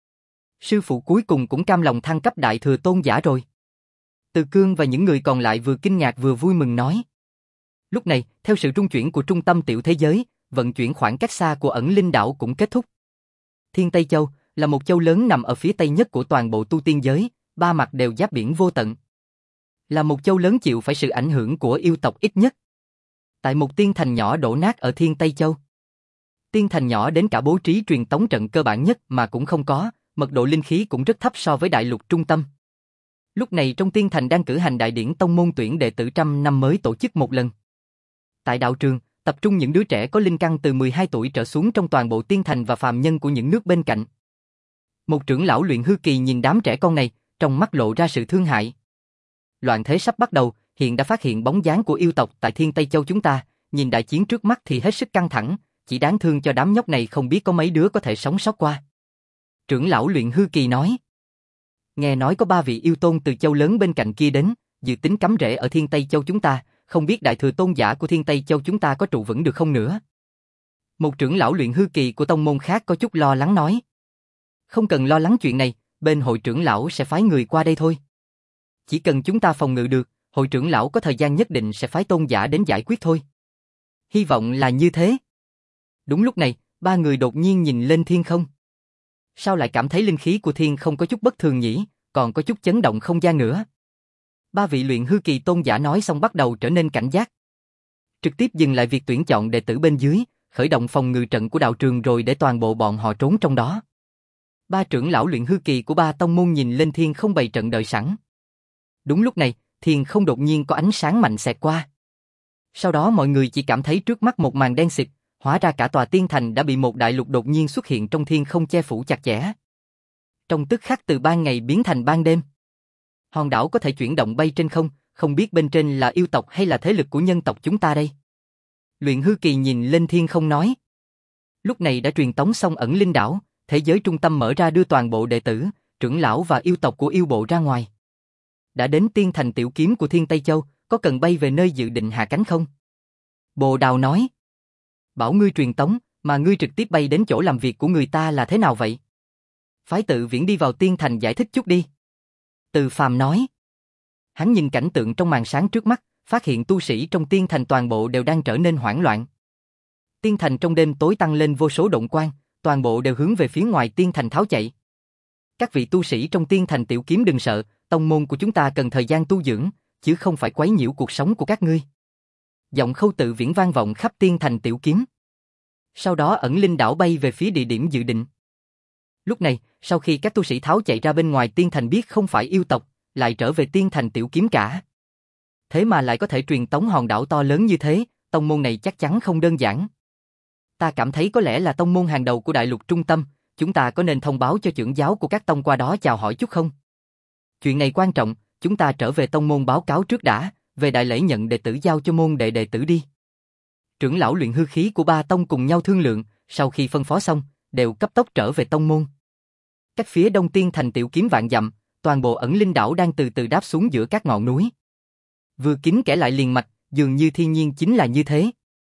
Sư phụ cuối cùng cũng cam lòng thăng cấp đại thừa tôn giả rồi. Từ Cương và những người còn lại vừa kinh ngạc vừa vui mừng nói. Lúc này, theo sự trung chuyển của trung tâm tiểu thế giới, vận chuyển khoảng cách xa của ẩn linh đảo cũng kết thúc. Thiên Tây Châu là một châu lớn nằm ở phía tây nhất của toàn bộ tu tiên giới, ba mặt đều giáp biển vô tận. Là một châu lớn chịu phải sự ảnh hưởng của yêu tộc ít nhất. Tại một tiên thành nhỏ đổ nát ở Thiên Tây Châu. Tiên thành nhỏ đến cả bố trí truyền tống trận cơ bản nhất mà cũng không có, mật độ linh khí cũng rất thấp so với đại lục trung tâm. Lúc này trong tiên thành đang cử hành đại điển tông môn tuyển đệ tử trăm năm mới tổ chức một lần. Tại đạo trường, tập trung những đứa trẻ có linh căn từ mười hai tuổi trở xuống trong toàn bộ tiên thành và phàm nhân của những nước bên cạnh. Một trưởng lão luyện hư kỳ nhìn đám trẻ con này, trong mắt lộ ra sự thương hại. Loạn thế sắp bắt đầu, hiện đã phát hiện bóng dáng của yêu tộc tại Thiên Tây Châu chúng ta, nhìn đại chiến trước mắt thì hết sức căng thẳng, chỉ đáng thương cho đám nhóc này không biết có mấy đứa có thể sống sót qua. Trưởng lão Luyện Hư Kỳ nói. Nghe nói có ba vị yêu tôn từ châu lớn bên cạnh kia đến, dự tính cắm rễ ở Thiên Tây Châu chúng ta, không biết đại thừa tôn giả của Thiên Tây Châu chúng ta có trụ vững được không nữa. Một trưởng lão Luyện Hư Kỳ của tông môn khác có chút lo lắng nói. Không cần lo lắng chuyện này, bên hội trưởng lão sẽ phái người qua đây thôi. Chỉ cần chúng ta phòng ngự được, hội trưởng lão có thời gian nhất định sẽ phái tôn giả đến giải quyết thôi. Hy vọng là như thế. Đúng lúc này, ba người đột nhiên nhìn lên thiên không. Sao lại cảm thấy linh khí của thiên không có chút bất thường nhỉ, còn có chút chấn động không gian nữa. Ba vị Luyện Hư Kỳ tôn giả nói xong bắt đầu trở nên cảnh giác. Trực tiếp dừng lại việc tuyển chọn đệ tử bên dưới, khởi động phòng ngự trận của đạo trường rồi để toàn bộ bọn họ trốn trong đó. Ba trưởng lão Luyện Hư Kỳ của ba tông môn nhìn lên thiên không bày trận đợi sẵn. Đúng lúc này, thiên không đột nhiên có ánh sáng mạnh xẹt qua. Sau đó mọi người chỉ cảm thấy trước mắt một màn đen xịt, hóa ra cả tòa tiên thành đã bị một đại lục đột nhiên xuất hiện trong thiên không che phủ chặt chẽ. Trong tức khắc từ ban ngày biến thành ban đêm. Hòn đảo có thể chuyển động bay trên không, không biết bên trên là yêu tộc hay là thế lực của nhân tộc chúng ta đây. Luyện Hư Kỳ nhìn lên thiên không nói. Lúc này đã truyền tống xong ẩn linh đảo, thế giới trung tâm mở ra đưa toàn bộ đệ tử, trưởng lão và yêu tộc của yêu bộ ra ngoài. Đã đến tiên thành tiểu kiếm của Thiên Tây Châu, có cần bay về nơi dự định hạ cánh không? Bồ Đào nói. Bảo ngươi truyền tống, mà ngươi trực tiếp bay đến chỗ làm việc của người ta là thế nào vậy? Phái Tự Viễn đi vào tiên thành giải thích chút đi. Từ Phàm nói. Hắn nhìn cảnh tượng trong màn sáng trước mắt, phát hiện tu sĩ trong tiên thành toàn bộ đều đang trở nên hoảng loạn. Tiên thành trong đêm tối tăng lên vô số động quang, toàn bộ đều hướng về phía ngoài tiên thành tháo chạy. Các vị tu sĩ trong tiên thành tiểu kiếm đừng sợ, tông môn của chúng ta cần thời gian tu dưỡng, chứ không phải quấy nhiễu cuộc sống của các ngươi. Giọng Khâu Tự Viễn vang vọng khắp tiên thành tiểu kiếm. Sau đó ẩn linh đảo bay về phía địa điểm dự định. Lúc này, sau khi các tu sĩ tháo chạy ra bên ngoài tiên thành biết không phải yêu tộc, lại trở về tiên thành tiểu kiếm cả. Thế mà lại có thể truyền tống hòn đảo to lớn như thế, tông môn này chắc chắn không đơn giản. Ta cảm thấy có lẽ là tông môn hàng đầu của đại lục trung tâm, chúng ta có nên thông báo cho trưởng giáo của các tông qua đó chào hỏi chút không? Chuyện này quan trọng, chúng ta trở về tông môn báo cáo trước đã, về đại lễ nhận đệ tử giao cho môn đệ đệ tử đi. Trưởng lão Luyện Hư Khí của ba tông cùng nhau thương lượng, sau khi phân phó xong, đều cấp tốc trở về tông môn. Cách phía đông tiên thành tiểu kiếm vạn dặm, toàn bộ ẩn linh đảo đang từ từ đáp xuống giữa các ngọn núi. Vừa kín kẽ lại liền mạch, dường như thiên nhiên chính là như thế.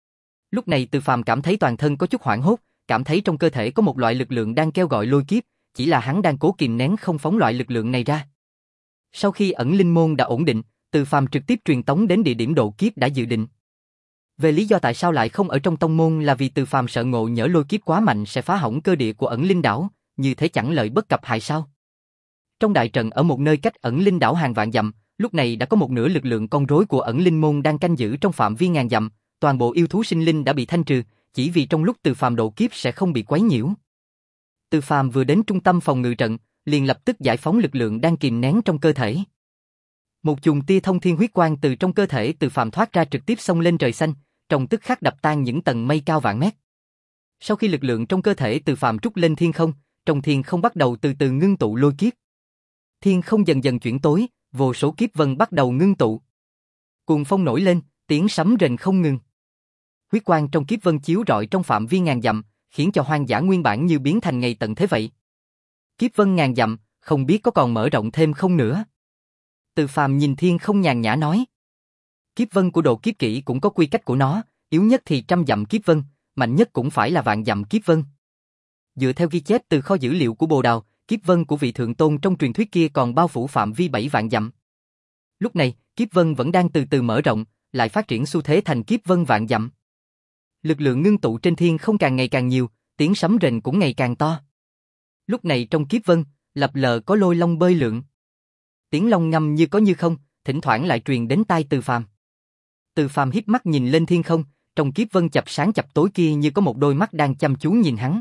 Lúc này Từ Phàm cảm thấy toàn thân có chút hoảng hốt, cảm thấy trong cơ thể có một loại lực lượng đang kêu gọi lôi kiếp, chỉ là hắn đang cố kìm nén không phóng loại lực lượng này ra. Sau khi ẩn linh môn đã ổn định, Từ Phàm trực tiếp truyền tống đến địa điểm độ kiếp đã dự định. Về lý do tại sao lại không ở trong tông môn là vì Từ Phàm sợ ngộ nhỡ lôi kiếp quá mạnh sẽ phá hỏng cơ địa của ẩn linh đảo, như thế chẳng lợi bất cập hại sao. Trong đại trận ở một nơi cách ẩn linh đảo hàng vạn dặm, lúc này đã có một nửa lực lượng con rối của ẩn linh môn đang canh giữ trong phạm vi ngàn dặm, toàn bộ yêu thú sinh linh đã bị thanh trừ, chỉ vì trong lúc Từ Phàm độ kiếp sẽ không bị quấy nhiễu. Từ Phàm vừa đến trung tâm phòng ngự trận, liền lập tức giải phóng lực lượng đang kìm nén trong cơ thể. Một chùm tia thông thiên huyết quang từ trong cơ thể Từ Phàm thoát ra trực tiếp xông lên trời xanh, trong tức khắc đập tan những tầng mây cao vạn mét. Sau khi lực lượng trong cơ thể Từ Phàm trút lên thiên không, trong thiên không bắt đầu từ từ ngưng tụ lôi kiếp. Thiên không dần dần chuyển tối, vô số kiếp vân bắt đầu ngưng tụ. Cuồng phong nổi lên, tiếng sấm rền không ngừng. Huyết quang trong kiếp vân chiếu rọi trong phạm vi ngàn dặm, khiến cho hoang dã nguyên bản như biến thành ngày tận thế vậy. Kiếp vân ngàn dặm, không biết có còn mở rộng thêm không nữa. Từ Phàm nhìn thiên không nhàn nhã nói. Kiếp vân của độ kiếp kỹ cũng có quy cách của nó, yếu nhất thì trăm dặm kiếp vân, mạnh nhất cũng phải là vạn dặm kiếp vân. Dựa theo ghi chép từ kho dữ liệu của Bồ Đào, kiếp vân của vị thượng tôn trong truyền thuyết kia còn bao phủ phạm vi bảy vạn dặm. Lúc này, kiếp vân vẫn đang từ từ mở rộng, lại phát triển xu thế thành kiếp vân vạn dặm. Lực lượng ngưng tụ trên thiên không càng ngày càng nhiều, tiếng sấm rền cũng ngày càng to. Lúc này trong kiếp vân, lập lờ có lôi long bơi lượn. Tiếng long ngâm như có như không, thỉnh thoảng lại truyền đến tai Từ Phàm. Từ Phàm híp mắt nhìn lên thiên không, trong kiếp vân chập sáng chập tối kia như có một đôi mắt đang chăm chú nhìn hắn.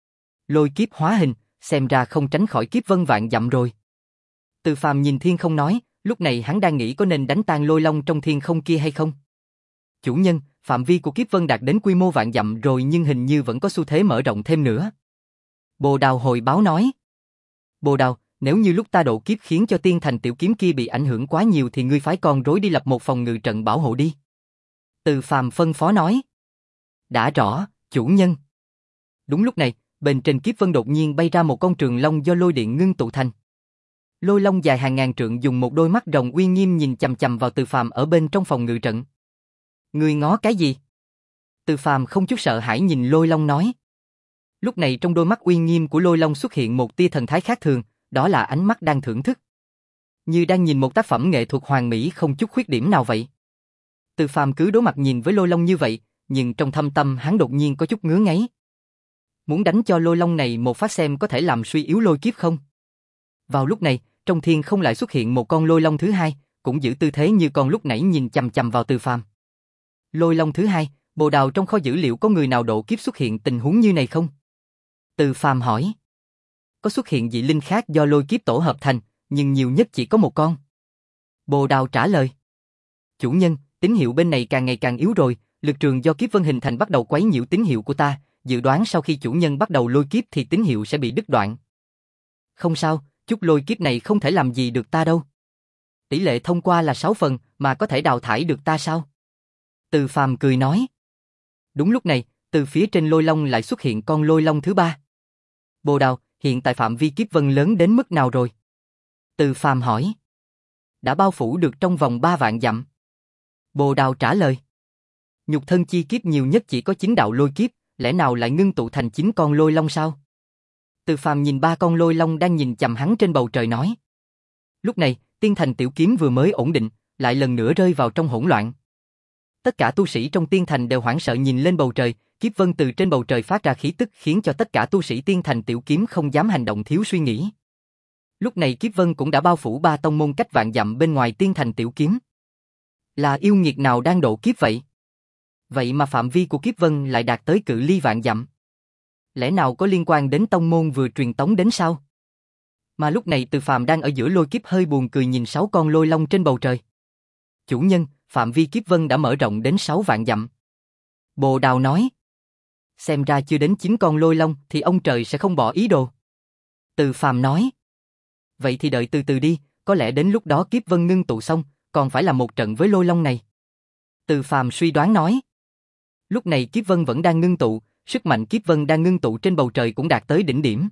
Lôi kiếp hóa hình, xem ra không tránh khỏi kiếp vân vạn dặm rồi. Từ Phàm nhìn thiên không nói, lúc này hắn đang nghĩ có nên đánh tan lôi long trong thiên không kia hay không. Chủ nhân, phạm vi của kiếp vân đạt đến quy mô vạn dặm rồi nhưng hình như vẫn có xu thế mở rộng thêm nữa. Bồ Đào hồi báo nói. Bồ Đào, nếu như lúc ta độ kiếp khiến cho tiên thành tiểu kiếm kia bị ảnh hưởng quá nhiều thì ngươi phái con rối đi lập một phòng ngự trận bảo hộ đi. Từ Phàm phân phó nói. Đã rõ, chủ nhân. Đúng lúc này, bên trên kiếp vân đột nhiên bay ra một con trường long do lôi điện ngưng tụ thành. Lôi long dài hàng ngàn trượng dùng một đôi mắt rồng uy nghiêm nhìn chằm chằm vào Từ Phàm ở bên trong phòng ngự trận. Ngươi ngó cái gì? Từ Phàm không chút sợ hãi nhìn lôi long nói. Lúc này trong đôi mắt uy nghiêm của lôi long xuất hiện một tia thần thái khác thường, đó là ánh mắt đang thưởng thức. Như đang nhìn một tác phẩm nghệ thuật hoàn mỹ không chút khuyết điểm nào vậy. Từ Phàm cứ đối mặt nhìn với lôi long như vậy, nhưng trong thâm tâm hắn đột nhiên có chút ngứa ngáy. Muốn đánh cho lôi long này một phát xem có thể làm suy yếu lôi kiếp không? Vào lúc này, trong thiên không lại xuất hiện một con lôi long thứ hai, cũng giữ tư thế như con lúc nãy nhìn chằm chằm vào Từ Phàm. Lôi long thứ hai, Bồ Đào trong kho dữ liệu có người nào độ kiếp xuất hiện tình huống như này không? Từ Phàm hỏi. Có xuất hiện dị linh khác do lôi kiếp tổ hợp thành, nhưng nhiều nhất chỉ có một con. Bồ Đào trả lời. Chủ nhân, tín hiệu bên này càng ngày càng yếu rồi, lực trường do kiếp vân hình thành bắt đầu quấy nhiễu tín hiệu của ta, dự đoán sau khi chủ nhân bắt đầu lôi kiếp thì tín hiệu sẽ bị đứt đoạn. Không sao, chút lôi kiếp này không thể làm gì được ta đâu. Tỷ lệ thông qua là sáu phần, mà có thể đào thải được ta sao? Từ Phàm cười nói. Đúng lúc này, từ phía trên lôi long lại xuất hiện con lôi long thứ ba. Bồ Đào, hiện tại phạm vi kiếp vân lớn đến mức nào rồi? Từ Phàm hỏi. Đã bao phủ được trong vòng ba vạn dặm. Bồ Đào trả lời. Nhục thân chi kiếp nhiều nhất chỉ có chín đạo lôi kiếp, lẽ nào lại ngưng tụ thành chín con lôi long sao? Từ Phàm nhìn ba con lôi long đang nhìn chằm hắn trên bầu trời nói. Lúc này, tiên thành tiểu kiếm vừa mới ổn định, lại lần nữa rơi vào trong hỗn loạn. Tất cả tu sĩ trong tiên thành đều hoảng sợ nhìn lên bầu trời, kiếp vân từ trên bầu trời phát ra khí tức khiến cho tất cả tu sĩ tiên thành tiểu kiếm không dám hành động thiếu suy nghĩ. Lúc này kiếp vân cũng đã bao phủ ba tông môn cách vạn dặm bên ngoài tiên thành tiểu kiếm. Là yêu nghiệt nào đang độ kiếp vậy? Vậy mà phạm vi của kiếp vân lại đạt tới cự ly vạn dặm. Lẽ nào có liên quan đến tông môn vừa truyền tống đến sao? Mà lúc này Từ Phàm đang ở giữa lôi kiếp hơi buồn cười nhìn sáu con lôi long trên bầu trời. Chủ nhân, phạm vi kiếp vân đã mở rộng đến sáu vạn dặm. Bồ Đào nói. Xem ra chưa đến chín con lôi long thì ông trời sẽ không bỏ ý đồ. Từ Phàm nói. Vậy thì đợi từ từ đi, có lẽ đến lúc đó kiếp vân ngưng tụ xong, còn phải là một trận với lôi long này. Từ Phàm suy đoán nói. Lúc này kiếp vân vẫn đang ngưng tụ, sức mạnh kiếp vân đang ngưng tụ trên bầu trời cũng đạt tới đỉnh điểm.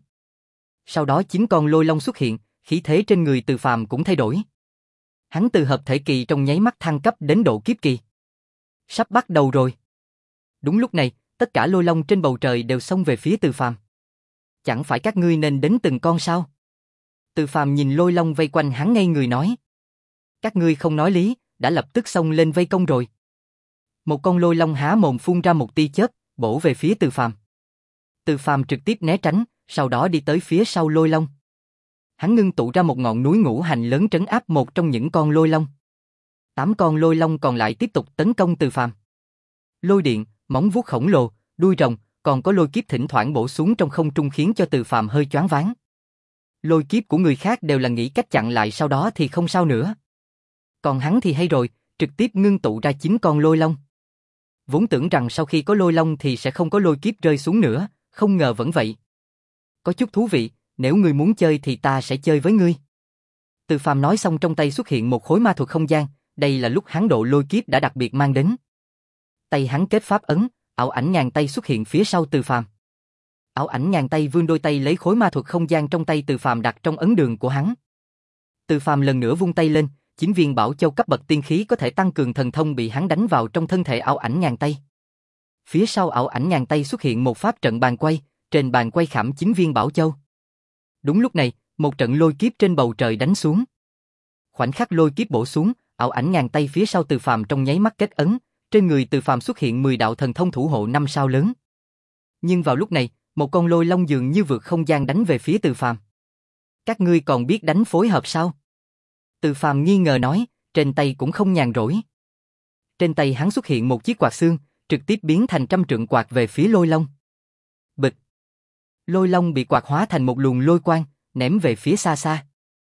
Sau đó chín con lôi long xuất hiện, khí thế trên người Từ Phàm cũng thay đổi. Hắn từ hợp thể kỳ trong nháy mắt thăng cấp đến độ kiếp kỳ. Sắp bắt đầu rồi. Đúng lúc này, tất cả lôi long trên bầu trời đều xông về phía Từ Phàm. Chẳng phải các ngươi nên đến từng con sao? Từ Phàm nhìn lôi long vây quanh hắn ngây người nói. Các ngươi không nói lý, đã lập tức xông lên vây công rồi. Một con lôi long há mồm phun ra một tia chớp, bổ về phía Từ Phàm. Từ Phàm trực tiếp né tránh, sau đó đi tới phía sau lôi long. Hắn ngưng tụ ra một ngọn núi ngũ hành lớn trấn áp một trong những con lôi long. Tám con lôi long còn lại tiếp tục tấn công Từ Phàm. Lôi điện, móng vuốt khổng lồ, đuôi rồng, còn có lôi kiếp thỉnh thoảng bổ xuống trong không trung khiến cho Từ Phàm hơi choáng váng. Lôi kiếp của người khác đều là nghĩ cách chặn lại sau đó thì không sao nữa. Còn hắn thì hay rồi, trực tiếp ngưng tụ ra chín con lôi long. Vốn tưởng rằng sau khi có lôi long thì sẽ không có lôi kiếp rơi xuống nữa, không ngờ vẫn vậy. Có chút thú vị, nếu ngươi muốn chơi thì ta sẽ chơi với ngươi. Từ Phàm nói xong trong tay xuất hiện một khối ma thuật không gian, đây là lúc hắn độ lôi kiếp đã đặc biệt mang đến. Tay hắn kết pháp ấn, ảo ảnh ngàn tay xuất hiện phía sau Từ Phàm. Ảo ảnh ngàn tay vươn đôi tay lấy khối ma thuật không gian trong tay Từ Phàm đặt trong ấn đường của hắn. Từ Phàm lần nữa vung tay lên, chín viên bảo châu cấp bậc tiên khí có thể tăng cường thần thông bị hắn đánh vào trong thân thể ảo ảnh ngàn tay. Phía sau ảo ảnh ngàn tay xuất hiện một pháp trận bàn quay, trên bàn quay khảm chín viên bảo châu. Đúng lúc này, một trận lôi kiếp trên bầu trời đánh xuống. Khoảnh khắc lôi kiếp bổ xuống, ảo ảnh ngàn tay phía sau Từ Phàm trong nháy mắt kết ấn, trên người Từ Phàm xuất hiện mười đạo thần thông thủ hộ năm sao lớn. Nhưng vào lúc này, một con lôi long dường như vượt không gian đánh về phía Từ Phàm. Các ngươi còn biết đánh phối hợp sao? Từ Phàm nghi ngờ nói, trên tay cũng không nhàn rỗi. Trên tay hắn xuất hiện một chiếc quạt xương, trực tiếp biến thành trăm trượng quạt về phía lôi long. Bịch! Lôi long bị quạt hóa thành một luồng lôi quang, ném về phía xa xa.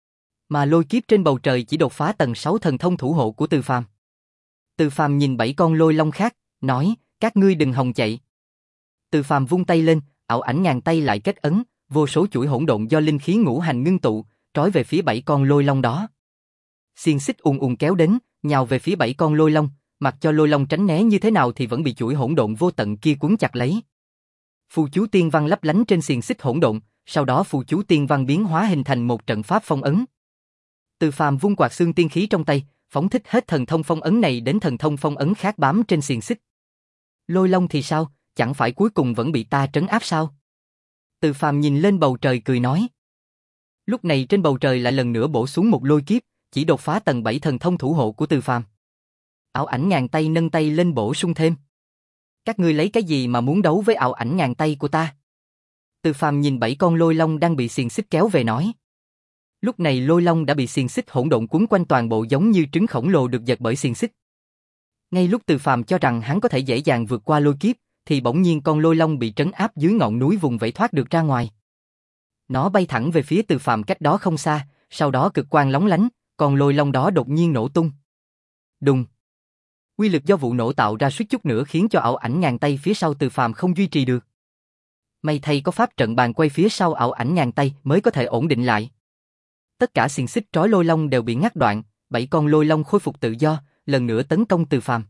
Mà lôi kiếp trên bầu trời chỉ đột phá tầng sáu thần thông thủ hộ của Từ Phàm. Từ Phàm nhìn bảy con lôi long khác, nói, các ngươi đừng hòng chạy. Từ Phàm vung tay lên, ảo ảnh ngàn tay lại kết ấn, vô số chuỗi hỗn độn do linh khí ngũ hành ngưng tụ, trói về phía bảy con lôi long đó. Xiềng xích ùn ùn kéo đến, nhào về phía bảy con lôi long, mặc cho lôi long tránh né như thế nào thì vẫn bị chuỗi hỗn độn vô tận kia cuốn chặt lấy. Phù chú tiên văn lấp lánh trên xiềng xích hỗn độn, sau đó phù chú tiên văn biến hóa hình thành một trận pháp phong ấn. Từ Phàm vung quạt xương tiên khí trong tay, phóng thích hết thần thông phong ấn này đến thần thông phong ấn khác bám trên xiềng xích. Lôi long thì sao, chẳng phải cuối cùng vẫn bị ta trấn áp sao? Từ Phàm nhìn lên bầu trời cười nói. Lúc này trên bầu trời lại lần nữa bổ xuống một lôi kiếp, chỉ đột phá tầng bảy thần thông thủ hộ của Từ Phàm. Ảo ảnh ngàn tay nâng tay lên bổ sung thêm. Các ngươi lấy cái gì mà muốn đấu với ảo ảnh ngàn tay của ta? Từ Phàm nhìn bảy con lôi long đang bị xiềng xích kéo về nói. Lúc này lôi long đã bị xiềng xích hỗn độn cuốn quanh toàn bộ giống như trứng khổng lồ được giật bởi xiềng xích. Ngay lúc Từ Phàm cho rằng hắn có thể dễ dàng vượt qua lôi kiếp, thì bỗng nhiên con lôi long bị trấn áp dưới ngọn núi vùng vẫy thoát được ra ngoài. Nó bay thẳng về phía Từ Phàm cách đó không xa, sau đó cực quang lóng lánh, con lôi long đó đột nhiên nổ tung. Đùng. Quy lực do vụ nổ tạo ra suýt chút nữa khiến cho ảo ảnh ngàn tay phía sau Từ Phàm không duy trì được. May thay có pháp trận bàn quay phía sau ảo ảnh ngàn tay mới có thể ổn định lại. Tất cả xiềng xích trói lôi long đều bị ngắt đoạn, bảy con lôi long khôi phục tự do, lần nữa tấn công Từ Phàm.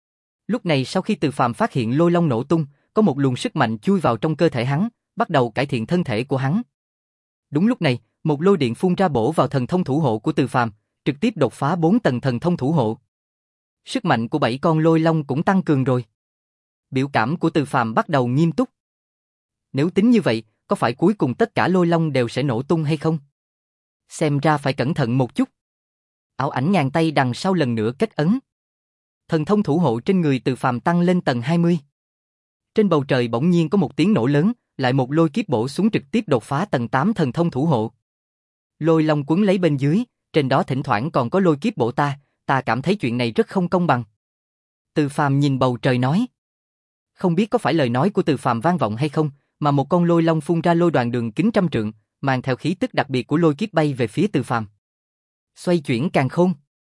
Lúc này sau khi Từ Phàm phát hiện lôi long nổ tung, có một luồng sức mạnh chui vào trong cơ thể hắn, bắt đầu cải thiện thân thể của hắn. Đúng lúc này, một lôi điện phun ra bổ vào thần thông thủ hộ của Từ Phàm, trực tiếp đột phá bốn tầng thần thông thủ hộ. Sức mạnh của bảy con lôi long cũng tăng cường rồi. Biểu cảm của Từ Phàm bắt đầu nghiêm túc. Nếu tính như vậy, có phải cuối cùng tất cả lôi long đều sẽ nổ tung hay không? Xem ra phải cẩn thận một chút. Ảo ảnh ngàn tay đằng sau lần nữa kết ấn. Thần thông thủ hộ trên người Từ Phàm tăng lên tầng hai mươi. Trên bầu trời bỗng nhiên có một tiếng nổ lớn, lại một lôi kiếp bổ xuống trực tiếp đột phá tầng tám thần thông thủ hộ. Lôi long quấn lấy bên dưới, trên đó thỉnh thoảng còn có lôi kiếp bổ ta, ta cảm thấy chuyện này rất không công bằng. Từ Phàm nhìn bầu trời nói. Không biết có phải lời nói của Từ Phàm vang vọng hay không, mà một con lôi long phun ra lôi đoàn đường kính trăm trượng, mang theo khí tức đặc biệt của lôi kiếp bay về phía Từ Phàm. Xoay chuyển càn khôn.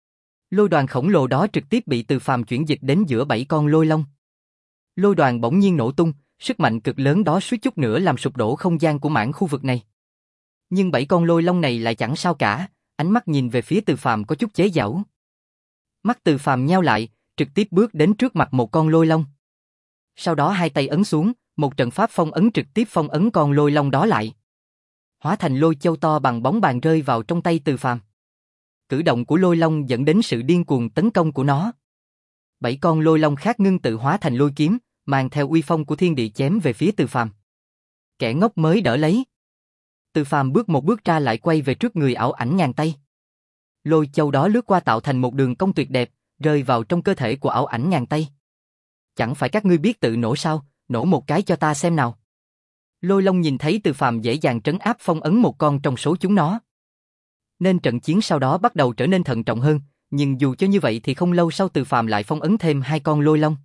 Lôi đoàn khổng lồ đó trực tiếp bị Từ Phàm chuyển dịch đến giữa bảy con lôi long. Lôi đoàn bỗng nhiên nổ tung, sức mạnh cực lớn đó suýt chút nữa làm sụp đổ không gian của mảng khu vực này. Nhưng bảy con lôi long này lại chẳng sao cả, ánh mắt nhìn về phía Từ Phàm có chút chế giễu. Mắt Từ Phàm nheo lại, trực tiếp bước đến trước mặt một con lôi long. Sau đó hai tay ấn xuống, một trận pháp phong ấn trực tiếp phong ấn con lôi long đó lại. Hóa thành lôi châu to bằng bóng bàn rơi vào trong tay Từ Phàm. Cử động của lôi long dẫn đến sự điên cuồng tấn công của nó. Bảy con lôi long khác ngưng tự hóa thành lôi kiếm, mang theo uy phong của thiên địa chém về phía Từ Phàm. Kẻ ngốc mới đỡ lấy. Từ Phàm bước một bước ra lại quay về trước người ảo ảnh ngàn tay. Lôi châu đó lướt qua tạo thành một đường cong tuyệt đẹp, rơi vào trong cơ thể của ảo ảnh ngàn tay. Chẳng phải các ngươi biết tự nổ sao, nổ một cái cho ta xem nào. Lôi long nhìn thấy Từ Phàm dễ dàng trấn áp phong ấn một con trong số chúng nó. Nên trận chiến sau đó bắt đầu trở nên thận trọng hơn, nhưng dù cho như vậy thì không lâu sau Từ Phàm lại phong ấn thêm hai con lôi long.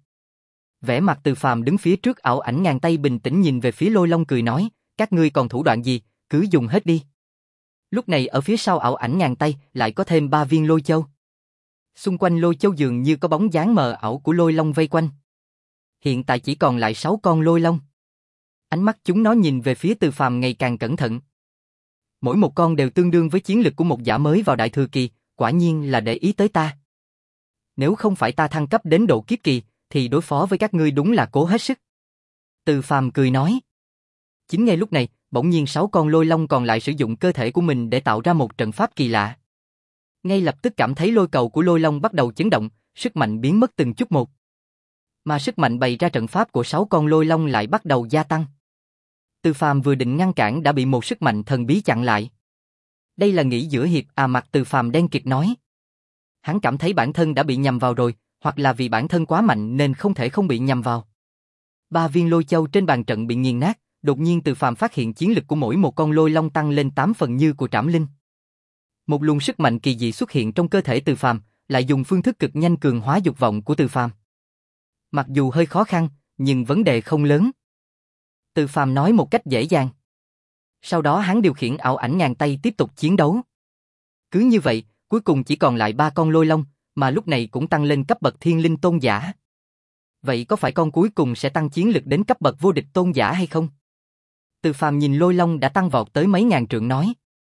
Vẻ mặt Từ Phàm đứng phía trước ảo ảnh ngàn tay bình tĩnh nhìn về phía lôi long cười nói, các ngươi còn thủ đoạn gì, cứ dùng hết đi. Lúc này ở phía sau ảo ảnh ngàn tay lại có thêm ba viên lôi châu. Xung quanh lôi châu dường như có bóng dáng mờ ảo của lôi long vây quanh. Hiện tại chỉ còn lại sáu con lôi long. Ánh mắt chúng nó nhìn về phía Từ Phàm ngày càng cẩn thận. Mỗi một con đều tương đương với chiến lực của một giả mới vào đại thừa kỳ, quả nhiên là để ý tới ta. Nếu không phải ta thăng cấp đến độ kiếp kỳ, thì đối phó với các ngươi đúng là cố hết sức. Từ Phàm cười nói. Chính ngay lúc này, bỗng nhiên sáu con lôi long còn lại sử dụng cơ thể của mình để tạo ra một trận pháp kỳ lạ. Ngay lập tức cảm thấy lôi cầu của lôi long bắt đầu chấn động, sức mạnh biến mất từng chút một. Mà sức mạnh bày ra trận pháp của sáu con lôi long lại bắt đầu gia tăng. Từ Phàm vừa định ngăn cản đã bị một sức mạnh thần bí chặn lại. Đây là nghĩ giữa hiệp à, mặt Từ Phàm đen kịt nói. Hắn cảm thấy bản thân đã bị nhầm vào rồi, hoặc là vì bản thân quá mạnh nên không thể không bị nhầm vào. Ba viên lôi châu trên bàn trận bị nghiền nát, đột nhiên Từ Phàm phát hiện chiến lực của mỗi một con lôi long tăng lên tám phần như của Trảm Linh. Một luồng sức mạnh kỳ dị xuất hiện trong cơ thể Từ Phàm, lại dùng phương thức cực nhanh cường hóa dục vọng của Từ Phàm. Mặc dù hơi khó khăn, nhưng vấn đề không lớn. Từ Phàm nói một cách dễ dàng. Sau đó hắn điều khiển ảo ảnh ngàn tay tiếp tục chiến đấu. Cứ như vậy, cuối cùng chỉ còn lại ba con lôi long, mà lúc này cũng tăng lên cấp bậc thiên linh tôn giả. Vậy có phải con cuối cùng sẽ tăng chiến lực đến cấp bậc vô địch tôn giả hay không? Từ Phàm nhìn lôi long đã tăng vọt tới mấy ngàn trượng nói.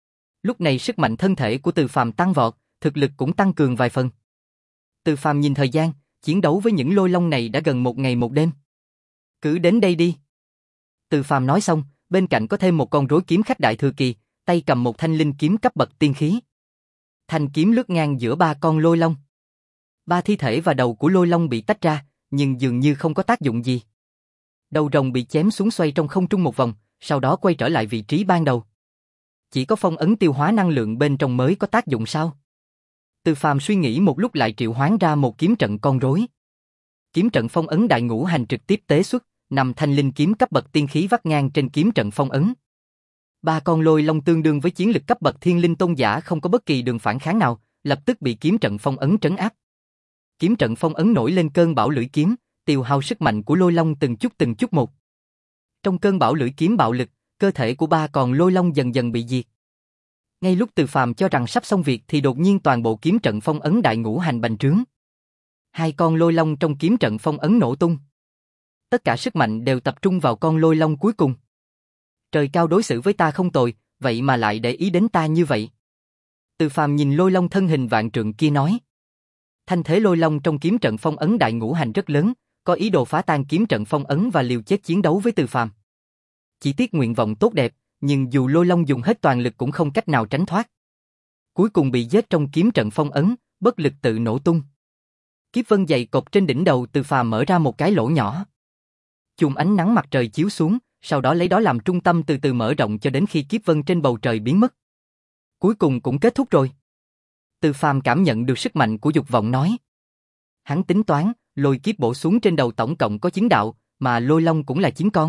Lúc này sức mạnh thân thể của Từ Phàm tăng vọt, thực lực cũng tăng cường vài phần. Từ Phàm nhìn thời gian, chiến đấu với những lôi long này đã gần một ngày một đêm. Cứ đến đây đi. Từ Phàm nói xong, bên cạnh có thêm một con rối kiếm khách đại thừa kỳ, tay cầm một thanh linh kiếm cấp bậc tiên khí. Thanh kiếm lướt ngang giữa ba con lôi long. Ba thi thể và đầu của lôi long bị tách ra, nhưng dường như không có tác dụng gì. Đầu rồng bị chém xuống xoay trong không trung một vòng, sau đó quay trở lại vị trí ban đầu. Chỉ có phong ấn tiêu hóa năng lượng bên trong mới có tác dụng sao? Từ Phàm suy nghĩ một lúc lại triệu hoán ra một kiếm trận con rối. Kiếm trận phong ấn đại ngũ hành trực tiếp tế xuất, nằm thanh linh kiếm cấp bậc tiên khí vắt ngang trên kiếm trận phong ấn. Ba con lôi long tương đương với chiến lực cấp bậc thiên linh tôn giả không có bất kỳ đường phản kháng nào, lập tức bị kiếm trận phong ấn trấn áp. Kiếm trận phong ấn nổi lên cơn bão lưỡi kiếm, tiêu hao sức mạnh của lôi long từng chút từng chút một. Trong cơn bão lưỡi kiếm bạo lực, cơ thể của ba con lôi long dần dần bị diệt. Ngay lúc Từ Phàm cho rằng sắp xong việc thì đột nhiên toàn bộ kiếm trận phong ấn đại ngũ hành bành trướng. Hai con lôi long trong kiếm trận phong ấn nổ tung. Tất cả sức mạnh đều tập trung vào con lôi long cuối cùng. Trời cao đối xử với ta không tồi, vậy mà lại để ý đến ta như vậy. Từ Phàm nhìn lôi long thân hình vạn trượng kia nói. Thanh thế lôi long trong kiếm trận phong ấn đại ngũ hành rất lớn, có ý đồ phá tan kiếm trận phong ấn và liều chết chiến đấu với Từ Phàm. Chỉ tiếc nguyện vọng tốt đẹp, nhưng dù lôi long dùng hết toàn lực cũng không cách nào tránh thoát. Cuối cùng bị giết trong kiếm trận phong ấn, bất lực tự nổ tung. Kiếp vân dày cột trên đỉnh đầu Từ Phàm mở ra một cái lỗ nhỏ. Chùm ánh nắng mặt trời chiếu xuống, sau đó lấy đó làm trung tâm từ từ mở rộng cho đến khi kiếp vân trên bầu trời biến mất. Cuối cùng cũng kết thúc rồi. Từ Phàm cảm nhận được sức mạnh của dục vọng nói. Hắn tính toán, lôi kiếp bổ xuống trên đầu tổng cộng có chín đạo, mà lôi long cũng là chín con.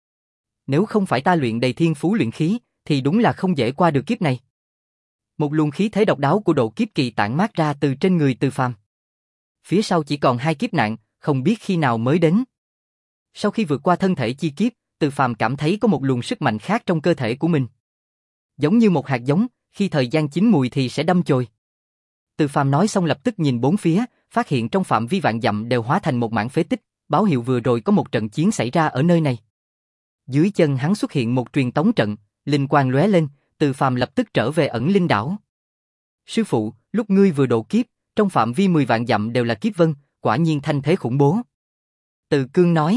Nếu không phải ta luyện đầy thiên phú luyện khí, thì đúng là không dễ qua được kiếp này. Một luồng khí thế độc đáo của độ kiếp kỳ tản mát ra từ trên người Từ Phàm. Phía sau chỉ còn hai kiếp nạn, không biết khi nào mới đến. Sau khi vượt qua thân thể chi kiếp, Từ Phàm cảm thấy có một luồng sức mạnh khác trong cơ thể của mình. Giống như một hạt giống, khi thời gian chín mùi thì sẽ đâm chồi. Từ Phàm nói xong lập tức nhìn bốn phía, phát hiện trong phạm vi vạn dặm đều hóa thành một mảng phế tích, báo hiệu vừa rồi có một trận chiến xảy ra ở nơi này. Dưới chân hắn xuất hiện một truyền tống trận, linh quang lóe lên, Từ Phàm lập tức trở về ẩn linh đảo. Sư phụ, lúc ngươi vừa độ kiếp, trong phạm vi mười vạn dặm đều là kiếp vân, quả nhiên thanh thế khủng bố. Từ Cương nói.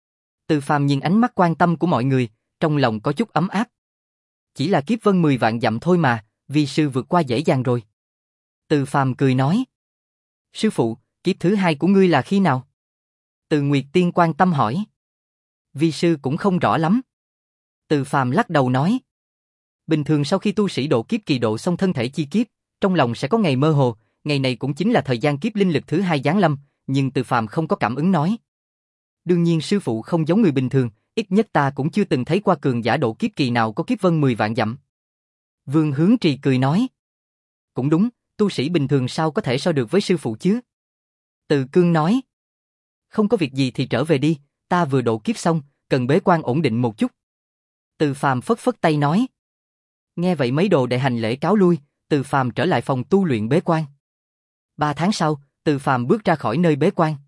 Từ Phàm nhìn ánh mắt quan tâm của mọi người, trong lòng có chút ấm áp. Chỉ là kiếp vân mười vạn dặm thôi mà, vi sư vượt qua dễ dàng rồi. Từ Phàm cười nói. Sư phụ, kiếp thứ hai của ngươi là khi nào? Từ Nguyệt Tiên quan tâm hỏi. Vi sư cũng không rõ lắm. Từ Phàm lắc đầu nói. Bình thường sau khi tu sĩ độ kiếp kỳ độ xong thân thể chi kiếp, trong lòng sẽ có ngày mơ hồ, ngày này cũng chính là thời gian kiếp linh lực thứ hai giáng lâm, nhưng Từ Phàm không có cảm ứng nói. Đương nhiên sư phụ không giống người bình thường, ít nhất ta cũng chưa từng thấy qua cường giả độ kiếp kỳ nào có kiếp vân mười vạn dặm. Vương Hướng Trì cười nói. Cũng đúng, tu sĩ bình thường sao có thể so được với sư phụ chứ? Từ Cương nói. Không có việc gì thì trở về đi, ta vừa độ kiếp xong, cần bế quan ổn định một chút. Từ Phàm phất phất tay nói. Nghe vậy mấy đồ đệ hành lễ cáo lui, Từ Phàm trở lại phòng tu luyện bế quan. Ba tháng sau, Từ Phàm bước ra khỏi nơi bế quan.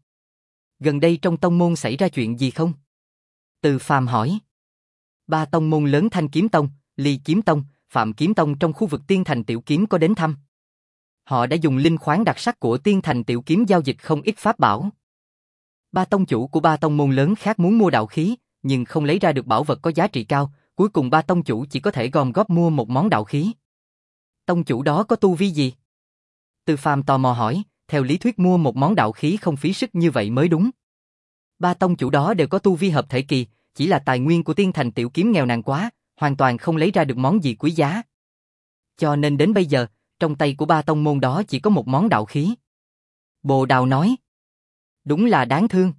Gần đây trong tông môn xảy ra chuyện gì không? Từ Phàm hỏi. Ba tông môn lớn Thanh Kiếm Tông, Ly Kiếm Tông, Phạm Kiếm Tông trong khu vực Tiên Thành Tiểu Kiếm có đến thăm. Họ đã dùng linh khoáng đặc sắc của Tiên Thành Tiểu Kiếm giao dịch không ít pháp bảo. Ba tông chủ của ba tông môn lớn khác muốn mua đạo khí, nhưng không lấy ra được bảo vật có giá trị cao, cuối cùng ba tông chủ chỉ có thể gom góp mua một món đạo khí. Tông chủ đó có tu vi gì? Từ Phàm tò mò hỏi, theo lý thuyết mua một món đạo khí không phí sức như vậy mới đúng. Ba tông chủ đó đều có tu vi hợp thể kỳ, chỉ là tài nguyên của Tiên Thành Tiểu Kiếm nghèo nàn quá, hoàn toàn không lấy ra được món gì quý giá. Cho nên đến bây giờ, trong tay của ba tông môn đó chỉ có một món đạo khí. Bồ Đào nói. Đúng là đáng thương.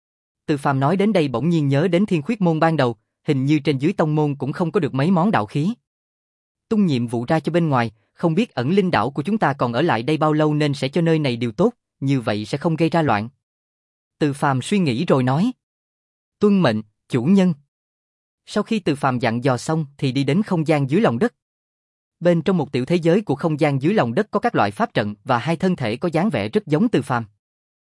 Từ Phàm nói đến đây bỗng nhiên nhớ đến Thiên Khuyết môn ban đầu, hình như trên dưới tông môn cũng không có được mấy món đạo khí. Tung nhiệm vụ ra cho bên ngoài, không biết ẩn linh đảo của chúng ta còn ở lại đây bao lâu nên sẽ cho nơi này điều tốt, như vậy sẽ không gây ra loạn. Từ Phàm suy nghĩ rồi nói. Tuân mệnh, chủ nhân. Sau khi Từ Phàm dặn dò xong thì đi đến không gian dưới lòng đất. Bên trong một tiểu thế giới của không gian dưới lòng đất có các loại pháp trận và hai thân thể có dáng vẻ rất giống Từ Phàm.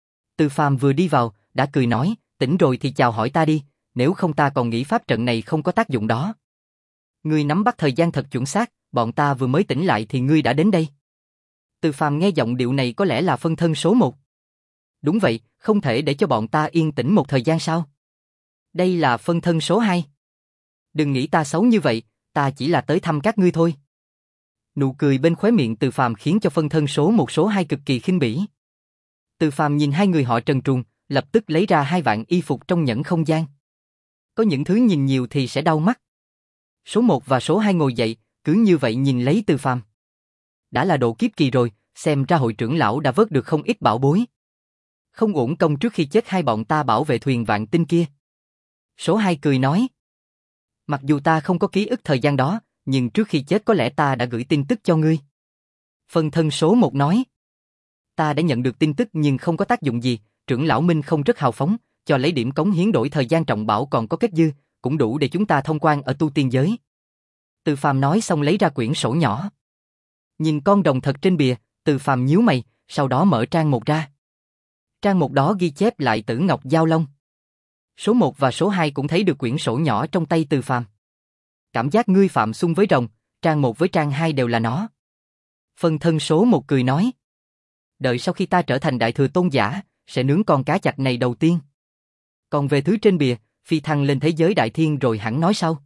Từ Phàm vừa đi vào, đã cười nói, tỉnh rồi thì chào hỏi ta đi, nếu không ta còn nghĩ pháp trận này không có tác dụng đó. Ngươi nắm bắt thời gian thật chuẩn xác, bọn ta vừa mới tỉnh lại thì ngươi đã đến đây. Từ Phàm nghe giọng điệu này có lẽ là phân thân số một. Đúng vậy, không thể để cho bọn ta yên tĩnh một thời gian sao? Đây là phân thân số hai. Đừng nghĩ ta xấu như vậy, ta chỉ là tới thăm các ngươi thôi. Nụ cười bên khóe miệng Từ Phàm khiến cho phân thân số một số hai cực kỳ khinh bỉ. Từ Phàm nhìn hai người họ trần truồng, lập tức lấy ra hai vạn y phục trong nhẫn không gian. Có những thứ nhìn nhiều thì sẽ đau mắt. Số một và số hai ngồi dậy, cứ như vậy nhìn lấy Từ Phàm. Đã là độ kiếp kỳ rồi, xem ra hội trưởng lão đã vớt được không ít bảo bối. Không uổng công trước khi chết hai bọn ta bảo vệ thuyền vạn tinh kia. Số hai cười nói. Mặc dù ta không có ký ức thời gian đó, nhưng trước khi chết có lẽ ta đã gửi tin tức cho ngươi. Phân thân số một nói. Ta đã nhận được tin tức nhưng không có tác dụng gì, trưởng lão Minh không rất hào phóng, cho lấy điểm cống hiến đổi thời gian trọng bảo còn có kết dư, cũng đủ để chúng ta thông quan ở tu tiên giới. Từ Phàm nói xong lấy ra quyển sổ nhỏ. Nhìn con rồng thật trên bìa, Từ Phàm nhíu mày, sau đó mở trang một ra. Trang một đó ghi chép lại Tử Ngọc Giao Long. Số một và số hai cũng thấy được quyển sổ nhỏ trong tay Từ Phàm. Cảm giác ngươi phạm xung với rồng, trang một với trang hai đều là nó. Phân thân số một cười nói. Đợi sau khi ta trở thành đại thừa tôn giả, sẽ nướng con cá chạch này đầu tiên. Còn về thứ trên bìa, phi thăng lên thế giới đại thiên rồi hẳn nói sau.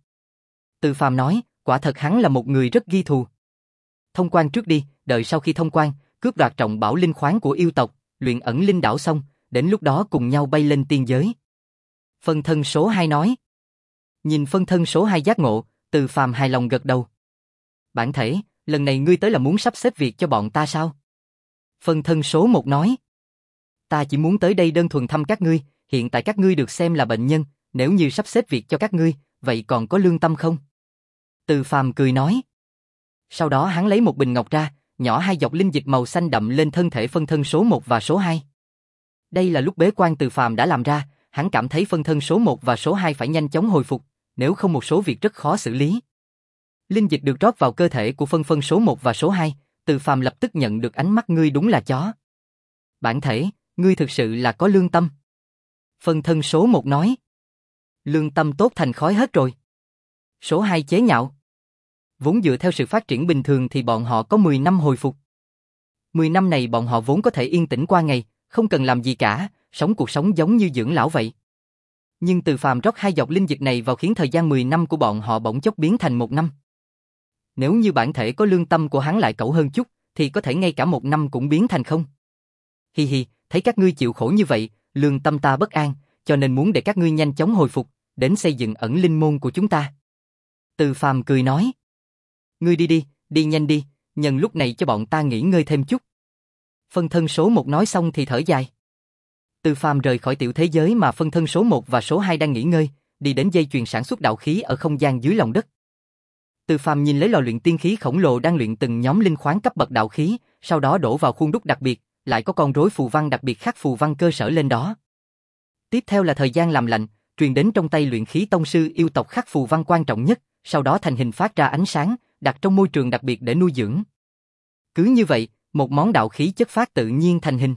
Từ Phàm nói, quả thật hắn là một người rất ghi thù. Thông quan trước đi, đợi sau khi thông quan, cướp đoạt trọng bảo linh khoáng của yêu tộc, luyện ẩn linh đảo xong, đến lúc đó cùng nhau bay lên tiên giới. Phân thân số hai nói. Nhìn phân thân số hai giác ngộ, Từ Phàm hài lòng gật đầu. Bản thể, lần này ngươi tới là muốn sắp xếp việc cho bọn ta sao? Phân thân số một nói. Ta chỉ muốn tới đây đơn thuần thăm các ngươi, hiện tại các ngươi được xem là bệnh nhân, nếu như sắp xếp việc cho các ngươi, vậy còn có lương tâm không? Từ Phàm cười nói. Sau đó hắn lấy một bình ngọc ra, nhỏ hai giọt linh dịch màu xanh đậm lên thân thể phân thân số một và số hai. Đây là lúc bế quan Từ Phàm đã làm ra, hắn cảm thấy phân thân số một và số hai phải nhanh chóng hồi phục, nếu không một số việc rất khó xử lý. Linh dịch được rót vào cơ thể của phân phân số một và số hai, Từ Phàm lập tức nhận được ánh mắt ngươi đúng là chó. Bản thể, ngươi thực sự là có lương tâm. Phân thân số một nói. Lương tâm tốt thành khói hết rồi. Số hai chế nhạo. Vốn dựa theo sự phát triển bình thường thì bọn họ có mười năm hồi phục. mười năm này bọn họ vốn có thể yên tĩnh qua ngày, không cần làm gì cả, sống cuộc sống giống như dưỡng lão vậy. Nhưng Từ Phàm rót hai giọt linh dịch này vào khiến thời gian mười năm của bọn họ bỗng chốc biến thành một năm. Nếu như bản thể có lương tâm của hắn lại cẩu hơn chút, thì có thể ngay cả một năm cũng biến thành không. Hi hi, thấy các ngươi chịu khổ như vậy, lương tâm ta bất an, cho nên muốn để các ngươi nhanh chóng hồi phục, đến xây dựng ẩn linh môn của chúng ta. Từ Phàm cười nói. Ngươi đi đi, đi nhanh đi, nhân lúc này cho bọn ta nghỉ ngơi thêm chút. Phân thân số một nói xong thì thở dài. Từ Phàm rời khỏi tiểu thế giới mà phân thân số một và số hai đang nghỉ ngơi, đi đến dây chuyền sản xuất đạo khí ở không gian dưới lòng đất. Từ Phàm nhìn lấy lò luyện tiên khí khổng lồ đang luyện từng nhóm linh khoáng cấp bậc đạo khí, sau đó đổ vào khuôn đúc đặc biệt, lại có con rối phù văn đặc biệt khắc phù văn cơ sở lên đó. Tiếp theo là thời gian làm lạnh, truyền đến trong tay luyện khí tông sư yêu tộc khắc phù văn quan trọng nhất, sau đó thành hình phát ra ánh sáng, đặt trong môi trường đặc biệt để nuôi dưỡng. Cứ như vậy, một món đạo khí chất phát tự nhiên thành hình.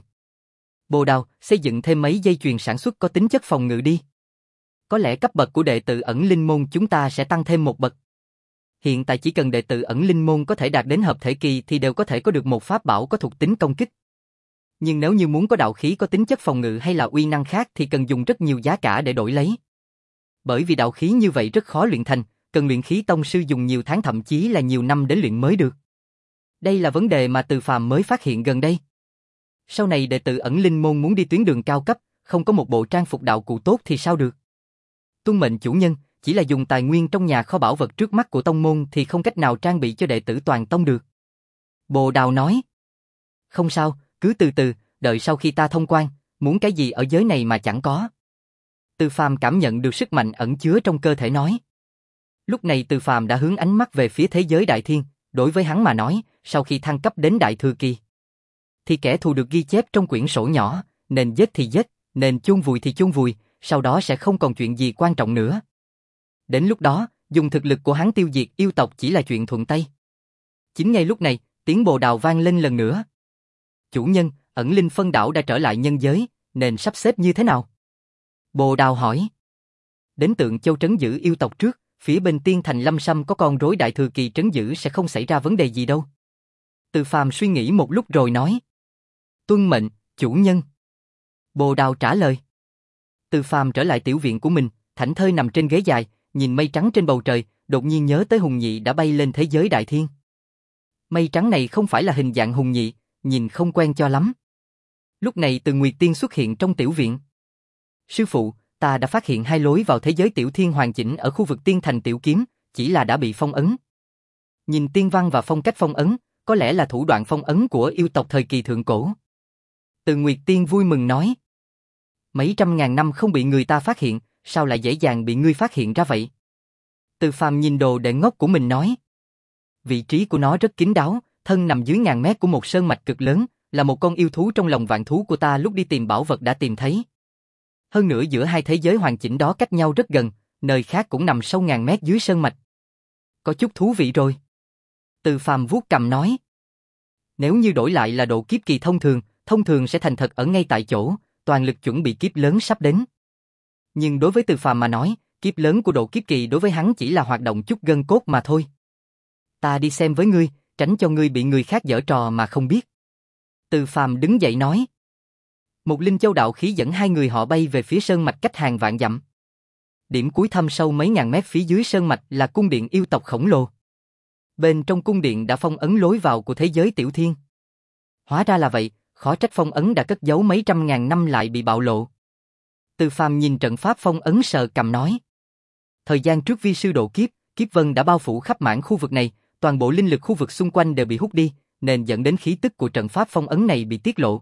Bồ Đào, xây dựng thêm mấy dây chuyền sản xuất có tính chất phòng ngự đi. Có lẽ cấp bậc của đệ tử ẩn linh môn chúng ta sẽ tăng thêm một bậc. Hiện tại chỉ cần đệ tử ẩn linh môn có thể đạt đến hợp thể kỳ thì đều có thể có được một pháp bảo có thuộc tính công kích. Nhưng nếu như muốn có đạo khí có tính chất phòng ngự hay là uy năng khác thì cần dùng rất nhiều giá cả để đổi lấy. Bởi vì đạo khí như vậy rất khó luyện thành, cần luyện khí tông sư dùng nhiều tháng thậm chí là nhiều năm đến luyện mới được. Đây là vấn đề mà Từ Phàm mới phát hiện gần đây. Sau này đệ tử ẩn linh môn muốn đi tuyến đường cao cấp, không có một bộ trang phục đạo cụ tốt thì sao được? Tuân mệnh chủ nhân, chỉ là dùng tài nguyên trong nhà kho bảo vật trước mắt của tông môn thì không cách nào trang bị cho đệ tử toàn tông được. Bồ Đào nói. Không sao, cứ từ từ, đợi sau khi ta thông quan, muốn cái gì ở giới này mà chẳng có. Từ Phàm cảm nhận được sức mạnh ẩn chứa trong cơ thể nói. Lúc này Từ Phàm đã hướng ánh mắt về phía thế giới đại thiên, đối với hắn mà nói, sau khi thăng cấp đến đại thừa kỳ, thì kẻ thù được ghi chép trong quyển sổ nhỏ, nên giết thì giết, nên chôn vùi thì chôn vùi, sau đó sẽ không còn chuyện gì quan trọng nữa. Đến lúc đó, dùng thực lực của hắn tiêu diệt yêu tộc chỉ là chuyện thuận tay. Chính ngay lúc này, tiếng Bồ Đào vang lên lần nữa. Chủ nhân, ẩn linh phân đảo đã trở lại nhân giới, nên sắp xếp như thế nào? Bồ Đào hỏi. Đến Tượng Châu trấn giữ yêu tộc trước, phía bên Tiên Thành Lâm Sâm có con rối đại thừa kỳ trấn giữ sẽ không xảy ra vấn đề gì đâu. Từ Phàm suy nghĩ một lúc rồi nói. Tuân mệnh, chủ nhân. Bồ Đào trả lời. Từ Phàm trở lại tiểu viện của mình, thảnh thơi nằm trên ghế dài, nhìn mây trắng trên bầu trời, đột nhiên nhớ tới Hùng Nhị đã bay lên thế giới đại thiên. Mây trắng này không phải là hình dạng Hùng Nhị, nhìn không quen cho lắm. Lúc này Từ Nguyệt Tiên xuất hiện trong tiểu viện. Sư phụ, ta đã phát hiện hai lối vào thế giới tiểu thiên hoàn chỉnh ở khu vực Tiên Thành Tiểu Kiếm, chỉ là đã bị phong ấn. Nhìn tiên văn và phong cách phong ấn, có lẽ là thủ đoạn phong ấn của yêu tộc thời kỳ thượng cổ. Từ Nguyệt Tiên vui mừng nói. Mấy trăm ngàn năm không bị người ta phát hiện, sao lại dễ dàng bị ngươi phát hiện ra vậy? Từ Phàm nhìn đồ đệ ngốc của mình nói. Vị trí của nó rất kín đáo, thân nằm dưới ngàn mét của một sơn mạch cực lớn, là một con yêu thú trong lòng vạn thú của ta lúc đi tìm bảo vật đã tìm thấy. Hơn nữa giữa hai thế giới hoàn chỉnh đó cách nhau rất gần, nơi khác cũng nằm sâu ngàn mét dưới sơn mạch. Có chút thú vị rồi. Từ Phàm vuốt cằm nói. Nếu như đổi lại là độ kiếp kỳ thông thường, thông thường sẽ thành thật ở ngay tại chỗ, toàn lực chuẩn bị kiếp lớn sắp đến. Nhưng đối với Từ Phàm mà nói, kiếp lớn của độ kiếp kỳ đối với hắn chỉ là hoạt động chút gân cốt mà thôi. Ta đi xem với ngươi, tránh cho ngươi bị người khác giở trò mà không biết. Từ Phàm đứng dậy nói. Một linh châu đạo khí dẫn hai người họ bay về phía sơn mạch cách hàng vạn dặm. Điểm cuối thâm sâu mấy ngàn mét phía dưới sơn mạch là cung điện yêu tộc khổng lồ. Bên trong cung điện đã phong ấn lối vào của thế giới tiểu thiên. Hóa ra là vậy, khó trách phong ấn đã cất giấu mấy trăm ngàn năm lại bị bạo lộ. Từ Phàm nhìn trận pháp phong ấn sờ cằm nói. Thời gian trước vi sư độ kiếp, kiếp vân đã bao phủ khắp mảng khu vực này, toàn bộ linh lực khu vực xung quanh đều bị hút đi, nên dẫn đến khí tức của trận pháp phong ấn này bị tiết lộ.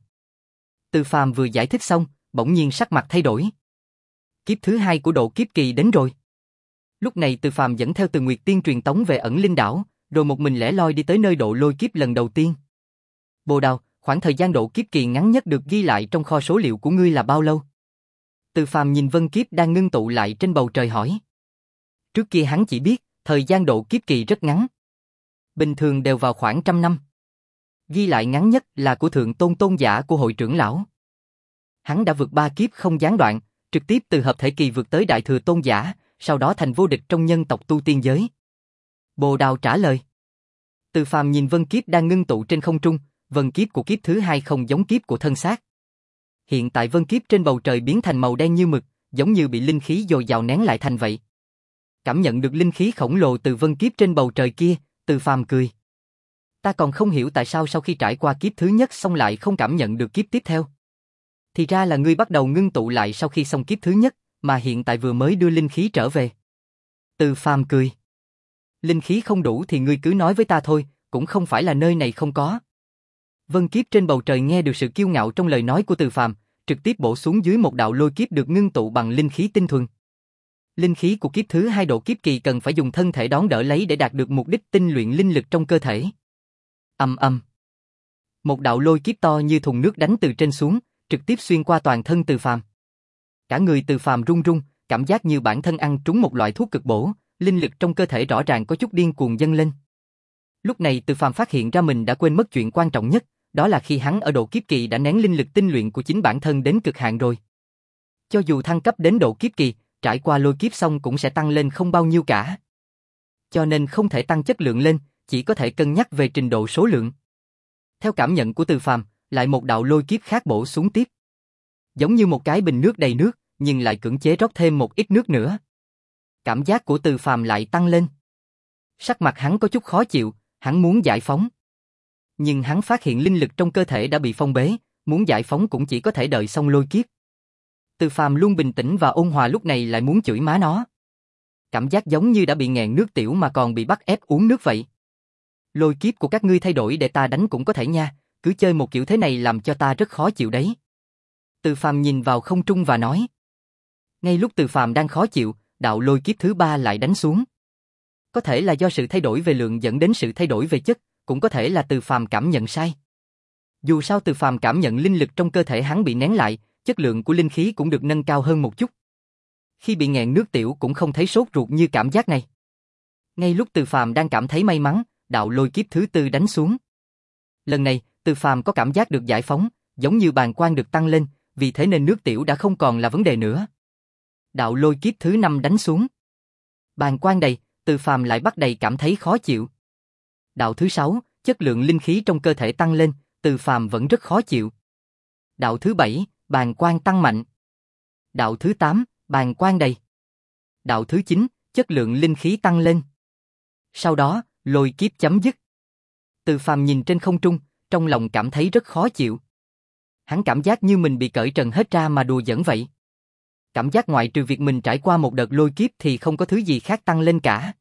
Từ Phàm vừa giải thích xong, bỗng nhiên sắc mặt thay đổi. Kiếp thứ hai của độ kiếp kỳ đến rồi. Lúc này Từ Phàm dẫn theo Từ Nguyệt Tiên truyền tống về ẩn linh đảo, rồi một mình lẻ loi đi tới nơi độ lôi kiếp lần đầu tiên. Bồ Đào, khoảng thời gian độ kiếp kỳ ngắn nhất được ghi lại trong kho số liệu của ngươi là bao lâu? Từ Phàm nhìn vân kiếp đang ngưng tụ lại trên bầu trời hỏi. Trước kia hắn chỉ biết, thời gian độ kiếp kỳ rất ngắn. Bình thường đều vào khoảng trăm năm. Ghi lại ngắn nhất là của Thượng Tôn Tôn Giả của hội trưởng lão. Hắn đã vượt ba kiếp không gián đoạn, trực tiếp từ hợp thể kỳ vượt tới Đại Thừa Tôn Giả, sau đó thành vô địch trong nhân tộc tu tiên giới. Bồ Đào trả lời. Từ Phàm nhìn vân kiếp đang ngưng tụ trên không trung, vân kiếp của kiếp thứ hai không giống kiếp của thân xác. Hiện tại vân kiếp trên bầu trời biến thành màu đen như mực, giống như bị linh khí dồi dào nén lại thành vậy. Cảm nhận được linh khí khổng lồ từ vân kiếp trên bầu trời kia, Từ Phàm cười. Ta còn không hiểu tại sao sau khi trải qua kiếp thứ nhất xong lại không cảm nhận được kiếp tiếp theo. Thì ra là ngươi bắt đầu ngưng tụ lại sau khi xong kiếp thứ nhất, mà hiện tại vừa mới đưa linh khí trở về. Từ Phàm cười. Linh khí không đủ thì ngươi cứ nói với ta thôi, cũng không phải là nơi này không có. Vân kiếp trên bầu trời nghe được sự kiêu ngạo trong lời nói của Từ Phàm, trực tiếp bổ xuống dưới một đạo lôi kiếp được ngưng tụ bằng linh khí tinh thuần. Linh khí của kiếp thứ hai độ kiếp kỳ cần phải dùng thân thể đón đỡ lấy để đạt được mục đích tinh luyện linh lực trong cơ thể. Ầm ầm. Một đạo lôi kiếp to như thùng nước đánh từ trên xuống, trực tiếp xuyên qua toàn thân Từ Phàm. Cả người Từ Phàm run run, cảm giác như bản thân ăn trúng một loại thuốc cực bổ, linh lực trong cơ thể rõ ràng có chút điên cuồng dâng lên. Lúc này Từ Phàm phát hiện ra mình đã quên mất chuyện quan trọng nhất, đó là khi hắn ở độ kiếp kỳ đã nén linh lực tinh luyện của chính bản thân đến cực hạn rồi. Cho dù thăng cấp đến độ kiếp kỳ, trải qua lôi kiếp xong cũng sẽ tăng lên không bao nhiêu cả. Cho nên không thể tăng chất lượng lên, chỉ có thể cân nhắc về trình độ số lượng. Theo cảm nhận của Từ Phàm, lại một đạo lôi kiếp khác bổ xuống tiếp. Giống như một cái bình nước đầy nước, nhưng lại cưỡng chế rót thêm một ít nước nữa. Cảm giác của Từ Phàm lại tăng lên. Sắc mặt hắn có chút khó chịu, hắn muốn giải phóng. Nhưng hắn phát hiện linh lực trong cơ thể đã bị phong bế, muốn giải phóng cũng chỉ có thể đợi xong lôi kiếp. Từ Phàm luôn bình tĩnh và ôn hòa lúc này lại muốn chửi má nó. Cảm giác giống như đã bị nghẹn nước tiểu mà còn bị bắt ép uống nước vậy. Lôi kiếp của các ngươi thay đổi để ta đánh cũng có thể nha, cứ chơi một kiểu thế này làm cho ta rất khó chịu đấy. Từ Phàm nhìn vào không trung và nói. Ngay lúc Từ Phàm đang khó chịu, đạo lôi kiếp thứ ba lại đánh xuống. Có thể là do sự thay đổi về lượng dẫn đến sự thay đổi về chất, cũng có thể là Từ Phàm cảm nhận sai. Dù sao Từ Phàm cảm nhận linh lực trong cơ thể hắn bị nén lại, chất lượng của linh khí cũng được nâng cao hơn một chút. Khi bị nghẹn nước tiểu cũng không thấy sốt ruột như cảm giác này. Ngay lúc Từ Phàm đang cảm thấy may mắn, đạo lôi kiếp thứ tư đánh xuống. Lần này, Từ Phàm có cảm giác được giải phóng, giống như bàng quang được tăng lên, vì thế nên nước tiểu đã không còn là vấn đề nữa. Đạo lôi kiếp thứ năm đánh xuống. Bàng quan đầy, Từ Phàm lại bắt đầy cảm thấy khó chịu. Đạo thứ sáu, chất lượng linh khí trong cơ thể tăng lên, Từ Phàm vẫn rất khó chịu. Đạo thứ bảy, bàng quan tăng mạnh. Đạo thứ tám, bàng quan đầy. Đạo thứ chín, chất lượng linh khí tăng lên. Sau đó, lôi kiếp chấm dứt. Từ Phàm nhìn trên không trung, trong lòng cảm thấy rất khó chịu. Hắn cảm giác như mình bị cởi trần hết ra mà đùa giỡn vậy. Cảm giác ngoại trừ việc mình trải qua một đợt lôi kiếp thì không có thứ gì khác tăng lên cả.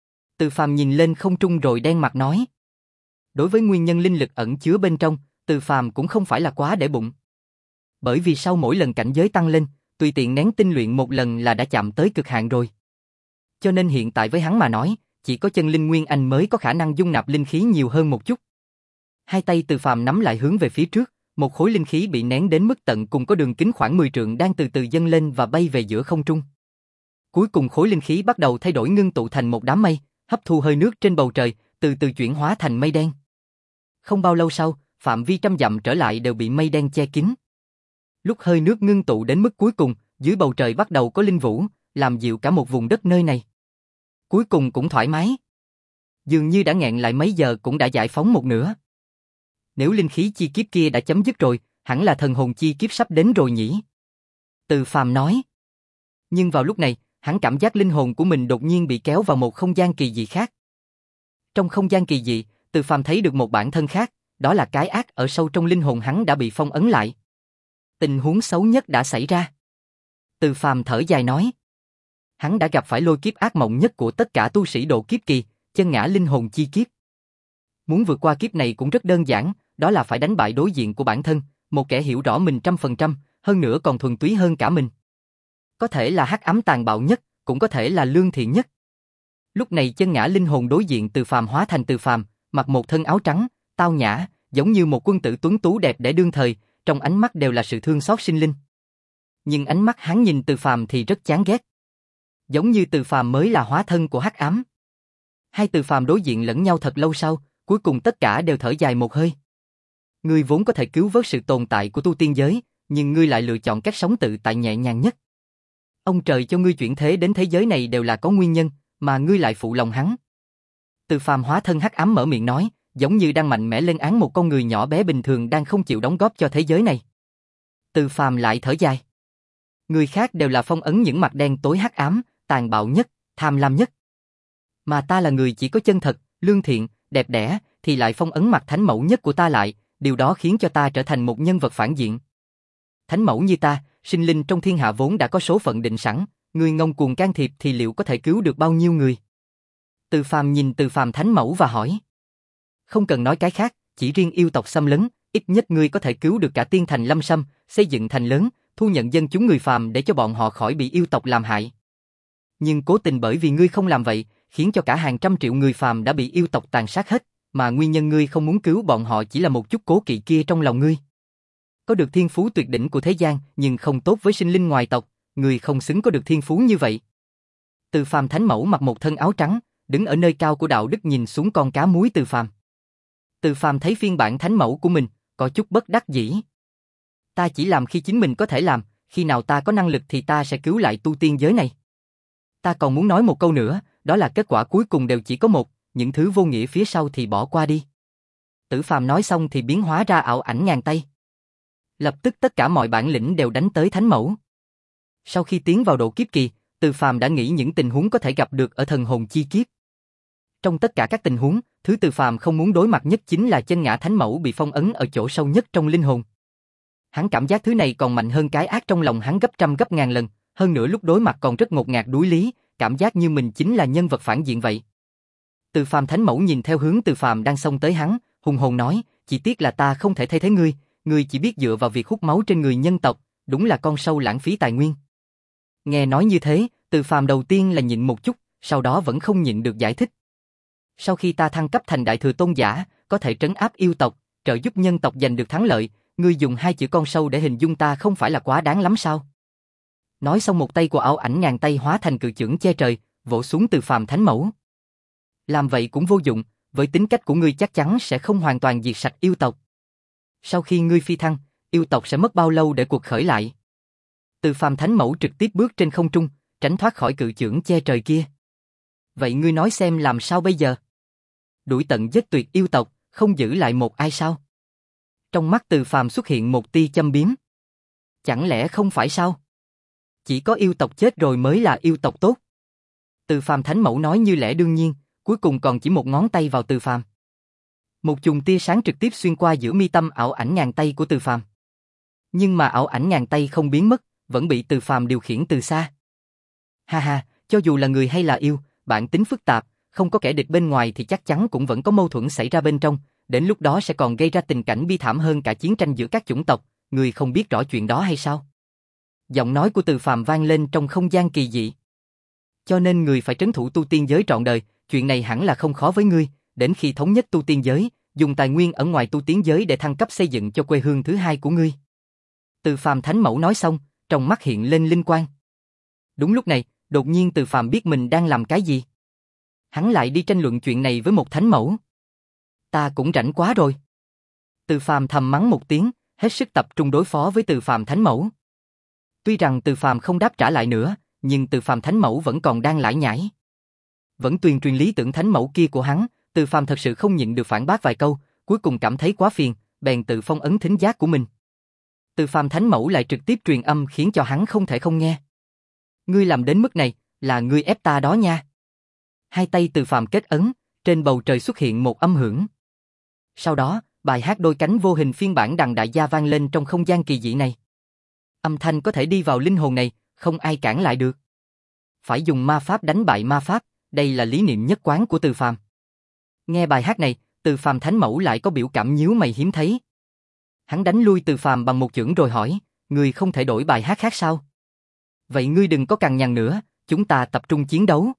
Từ Phàm nhìn lên không trung rồi đen mặt nói. Đối với nguyên nhân linh lực ẩn chứa bên trong, Từ Phàm cũng không phải là quá để bụng. Bởi vì sau mỗi lần cảnh giới tăng lên, tùy tiện nén tinh luyện một lần là đã chạm tới cực hạn rồi. Cho nên hiện tại với hắn mà nói, chỉ có chân linh nguyên anh mới có khả năng dung nạp linh khí nhiều hơn một chút. Hai tay Từ Phàm nắm lại hướng về phía trước, một khối linh khí bị nén đến mức tận cùng có đường kính khoảng mười trượng đang từ từ dâng lên và bay về giữa không trung. Cuối cùng khối linh khí bắt đầu thay đổi ngưng tụ thành một đám mây, hấp thu hơi nước trên bầu trời, từ từ chuyển hóa thành mây đen. Không bao lâu sau, phạm vi trăm dặm trở lại đều bị mây đen che kín. Lúc hơi nước ngưng tụ đến mức cuối cùng, dưới bầu trời bắt đầu có linh vũ, làm dịu cả một vùng đất nơi này. Cuối cùng cũng thoải mái. Dường như đã nghẹn lại mấy giờ cũng đã giải phóng một nửa. Nếu linh khí chi kiếp kia đã chấm dứt rồi, hẳn là thần hồn chi kiếp sắp đến rồi nhỉ? Từ Phàm nói. Nhưng vào lúc này, hắn cảm giác linh hồn của mình đột nhiên bị kéo vào một không gian kỳ dị khác. Trong không gian kỳ dị, Từ Phàm thấy được một bản thân khác, đó là cái ác ở sâu trong linh hồn hắn đã bị phong ấn lại. Tình huống xấu nhất đã xảy ra. Từ Phàm thở dài nói. Hắn đã gặp phải lôi kiếp ác mộng nhất của tất cả tu sĩ độ kiếp kỳ, chân ngã linh hồn chi kiếp. Muốn vượt qua kiếp này cũng rất đơn giản, đó là phải đánh bại đối diện của bản thân, một kẻ hiểu rõ mình trăm phần trăm, hơn nữa còn thuần túy hơn cả mình. Có thể là hắc ám tàn bạo nhất, cũng có thể là lương thiện nhất. Lúc này chân ngã linh hồn đối diện Từ Phàm hóa thành Từ Phàm, mặc một thân áo trắng, tao nhã, giống như một quân tử tuấn tú đẹp để đương thời, trong ánh mắt đều là sự thương xót sinh linh. Nhưng ánh mắt hắn nhìn Từ Phàm thì rất chán ghét. Giống như Từ Phàm mới là hóa thân của hắc ám. Hai Từ Phàm đối diện lẫn nhau thật lâu sau, cuối cùng tất cả đều thở dài một hơi. Ngươi vốn có thể cứu vớt sự tồn tại của tu tiên giới, nhưng ngươi lại lựa chọn cách sống tự tại nhẹ nhàng nhất. Ông trời cho ngươi chuyển thế đến thế giới này đều là có nguyên nhân, mà ngươi lại phụ lòng hắn. Từ Phàm hóa thân hắc ám mở miệng nói, giống như đang mạnh mẽ lên án một con người nhỏ bé bình thường đang không chịu đóng góp cho thế giới này. Từ Phàm lại thở dài. Người khác đều là phong ấn những mặt đen tối hắc ám, tàn bạo nhất, tham lam nhất. Mà ta là người chỉ có chân thật, lương thiện, đẹp đẽ, thì lại phong ấn mặt thánh mẫu nhất của ta lại, điều đó khiến cho ta trở thành một nhân vật phản diện. Thánh mẫu như ta, sinh linh trong thiên hạ vốn đã có số phận định sẵn, người ngông cuồng can thiệp thì liệu có thể cứu được bao nhiêu người? Từ Phàm nhìn Từ Phàm thánh mẫu và hỏi. Không cần nói cái khác, chỉ riêng yêu tộc xâm lấn, ít nhất ngươi có thể cứu được cả tiên thành Lâm Sâm, xây dựng thành lớn, thu nhận dân chúng người phàm để cho bọn họ khỏi bị yêu tộc làm hại. Nhưng cố tình bởi vì ngươi không làm vậy, khiến cho cả hàng trăm triệu người phàm đã bị yêu tộc tàn sát hết, mà nguyên nhân ngươi không muốn cứu bọn họ chỉ là một chút cố kỵ kia trong lòng ngươi. Có được thiên phú tuyệt đỉnh của thế gian, nhưng không tốt với sinh linh ngoài tộc, ngươi không xứng có được thiên phú như vậy. Từ Phàm thánh mẫu mặc một thân áo trắng, đứng ở nơi cao của đạo đức nhìn xuống con cá muối Từ Phàm. Từ Phàm thấy phiên bản thánh mẫu của mình, có chút bất đắc dĩ. Ta chỉ làm khi chính mình có thể làm, khi nào ta có năng lực thì ta sẽ cứu lại tu tiên giới này. Ta còn muốn nói một câu nữa, đó là kết quả cuối cùng đều chỉ có một, những thứ vô nghĩa phía sau thì bỏ qua đi. Tử Phàm nói xong thì biến hóa ra ảo ảnh ngàn tay. Lập tức tất cả mọi bản lĩnh đều đánh tới thánh mẫu. Sau khi tiến vào độ kiếp kỳ, Từ Phàm đã nghĩ những tình huống có thể gặp được ở thần hồn chi kiếp. Trong tất cả các tình huống, thứ Từ Phàm không muốn đối mặt nhất chính là chân ngã thánh mẫu bị phong ấn ở chỗ sâu nhất trong linh hồn. Hắn cảm giác thứ này còn mạnh hơn cái ác trong lòng hắn gấp trăm gấp ngàn lần, hơn nữa lúc đối mặt còn rất ngột ngạt đuối lý, cảm giác như mình chính là nhân vật phản diện vậy. Từ Phàm thánh mẫu nhìn theo hướng Từ Phàm đang xông tới hắn, hùng hồn nói, chỉ tiếc là ta không thể thay thế ngươi, ngươi chỉ biết dựa vào việc hút máu trên người nhân tộc, đúng là con sâu lãng phí tài nguyên. Nghe nói như thế, Từ Phàm đầu tiên là nhịn một chút, sau đó vẫn không nhịn được giải thích. Sau khi ta thăng cấp thành đại thừa tôn giả, có thể trấn áp yêu tộc, trợ giúp nhân tộc giành được thắng lợi, ngươi dùng hai chữ con sâu để hình dung ta không phải là quá đáng lắm sao? Nói xong một tay của ảo ảnh ngàn tay hóa thành cự chưởng che trời, vỗ xuống Từ Phàm thánh mẫu. Làm vậy cũng vô dụng, với tính cách của ngươi chắc chắn sẽ không hoàn toàn diệt sạch yêu tộc. Sau khi ngươi phi thăng, yêu tộc sẽ mất bao lâu để cuộc khởi lại? Từ Phàm thánh mẫu trực tiếp bước trên không trung, tránh thoát khỏi cự chưởng che trời kia. Vậy ngươi nói xem làm sao bây giờ? Đuổi tận giết tuyệt yêu tộc, không giữ lại một ai sao? Trong mắt Từ Phàm xuất hiện một tia châm biếm. Chẳng lẽ không phải sao? Chỉ có yêu tộc chết rồi mới là yêu tộc tốt. Từ Phàm thánh mẫu nói như lẽ đương nhiên, cuối cùng còn chỉ một ngón tay vào Từ Phàm. Một chùm tia sáng trực tiếp xuyên qua giữa mi tâm ảo ảnh ngàn tay của Từ Phàm. Nhưng mà ảo ảnh ngàn tay không biến mất, vẫn bị Từ Phàm điều khiển từ xa. Ha ha, cho dù là người hay là yêu, bản tính phức tạp, không có kẻ địch bên ngoài thì chắc chắn cũng vẫn có mâu thuẫn xảy ra bên trong, đến lúc đó sẽ còn gây ra tình cảnh bi thảm hơn cả chiến tranh giữa các chủng tộc, người không biết rõ chuyện đó hay sao? Giọng nói của Từ Phàm vang lên trong không gian kỳ dị. Cho nên người phải trấn thủ tu tiên giới trọn đời, chuyện này hẳn là không khó với ngươi, đến khi thống nhất tu tiên giới, dùng tài nguyên ở ngoài tu tiên giới để thăng cấp xây dựng cho quê hương thứ hai của ngươi. Từ Phàm thánh mẫu nói xong, trong mắt hiện lên linh quang. Đúng lúc này, đột nhiên Từ Phàm biết mình đang làm cái gì. Hắn lại đi tranh luận chuyện này với một thánh mẫu. Ta cũng rảnh quá rồi. Từ Phàm thầm mắng một tiếng, hết sức tập trung đối phó với Từ Phàm thánh mẫu. Tuy rằng Từ Phàm không đáp trả lại nữa, nhưng Từ Phàm thánh mẫu vẫn còn đang lải nhải. Vẫn tuyên truyền lý tưởng thánh mẫu kia của hắn, Từ Phàm thật sự không nhịn được phản bác vài câu, cuối cùng cảm thấy quá phiền, bèn tự phong ấn thính giác của mình. Từ Phàm thánh mẫu lại trực tiếp truyền âm khiến cho hắn không thể không nghe. Ngươi làm đến mức này, là ngươi ép ta đó nha. Hai tay Từ Phàm kết ấn, trên bầu trời xuất hiện một âm hưởng. Sau đó, bài hát đôi cánh vô hình phiên bản đằng đại gia vang lên trong không gian kỳ dị này. Âm thanh có thể đi vào linh hồn này, không ai cản lại được. Phải dùng ma pháp đánh bại ma pháp, đây là lý niệm nhất quán của Từ Phàm. Nghe bài hát này, Từ Phàm thánh mẫu lại có biểu cảm nhíu mày hiếm thấy. Hắn đánh lui Từ Phàm bằng một chưởng rồi hỏi, ngươi không thể đổi bài hát khác sao? Vậy ngươi đừng có cằn nhằn nữa, chúng ta tập trung chiến đấu.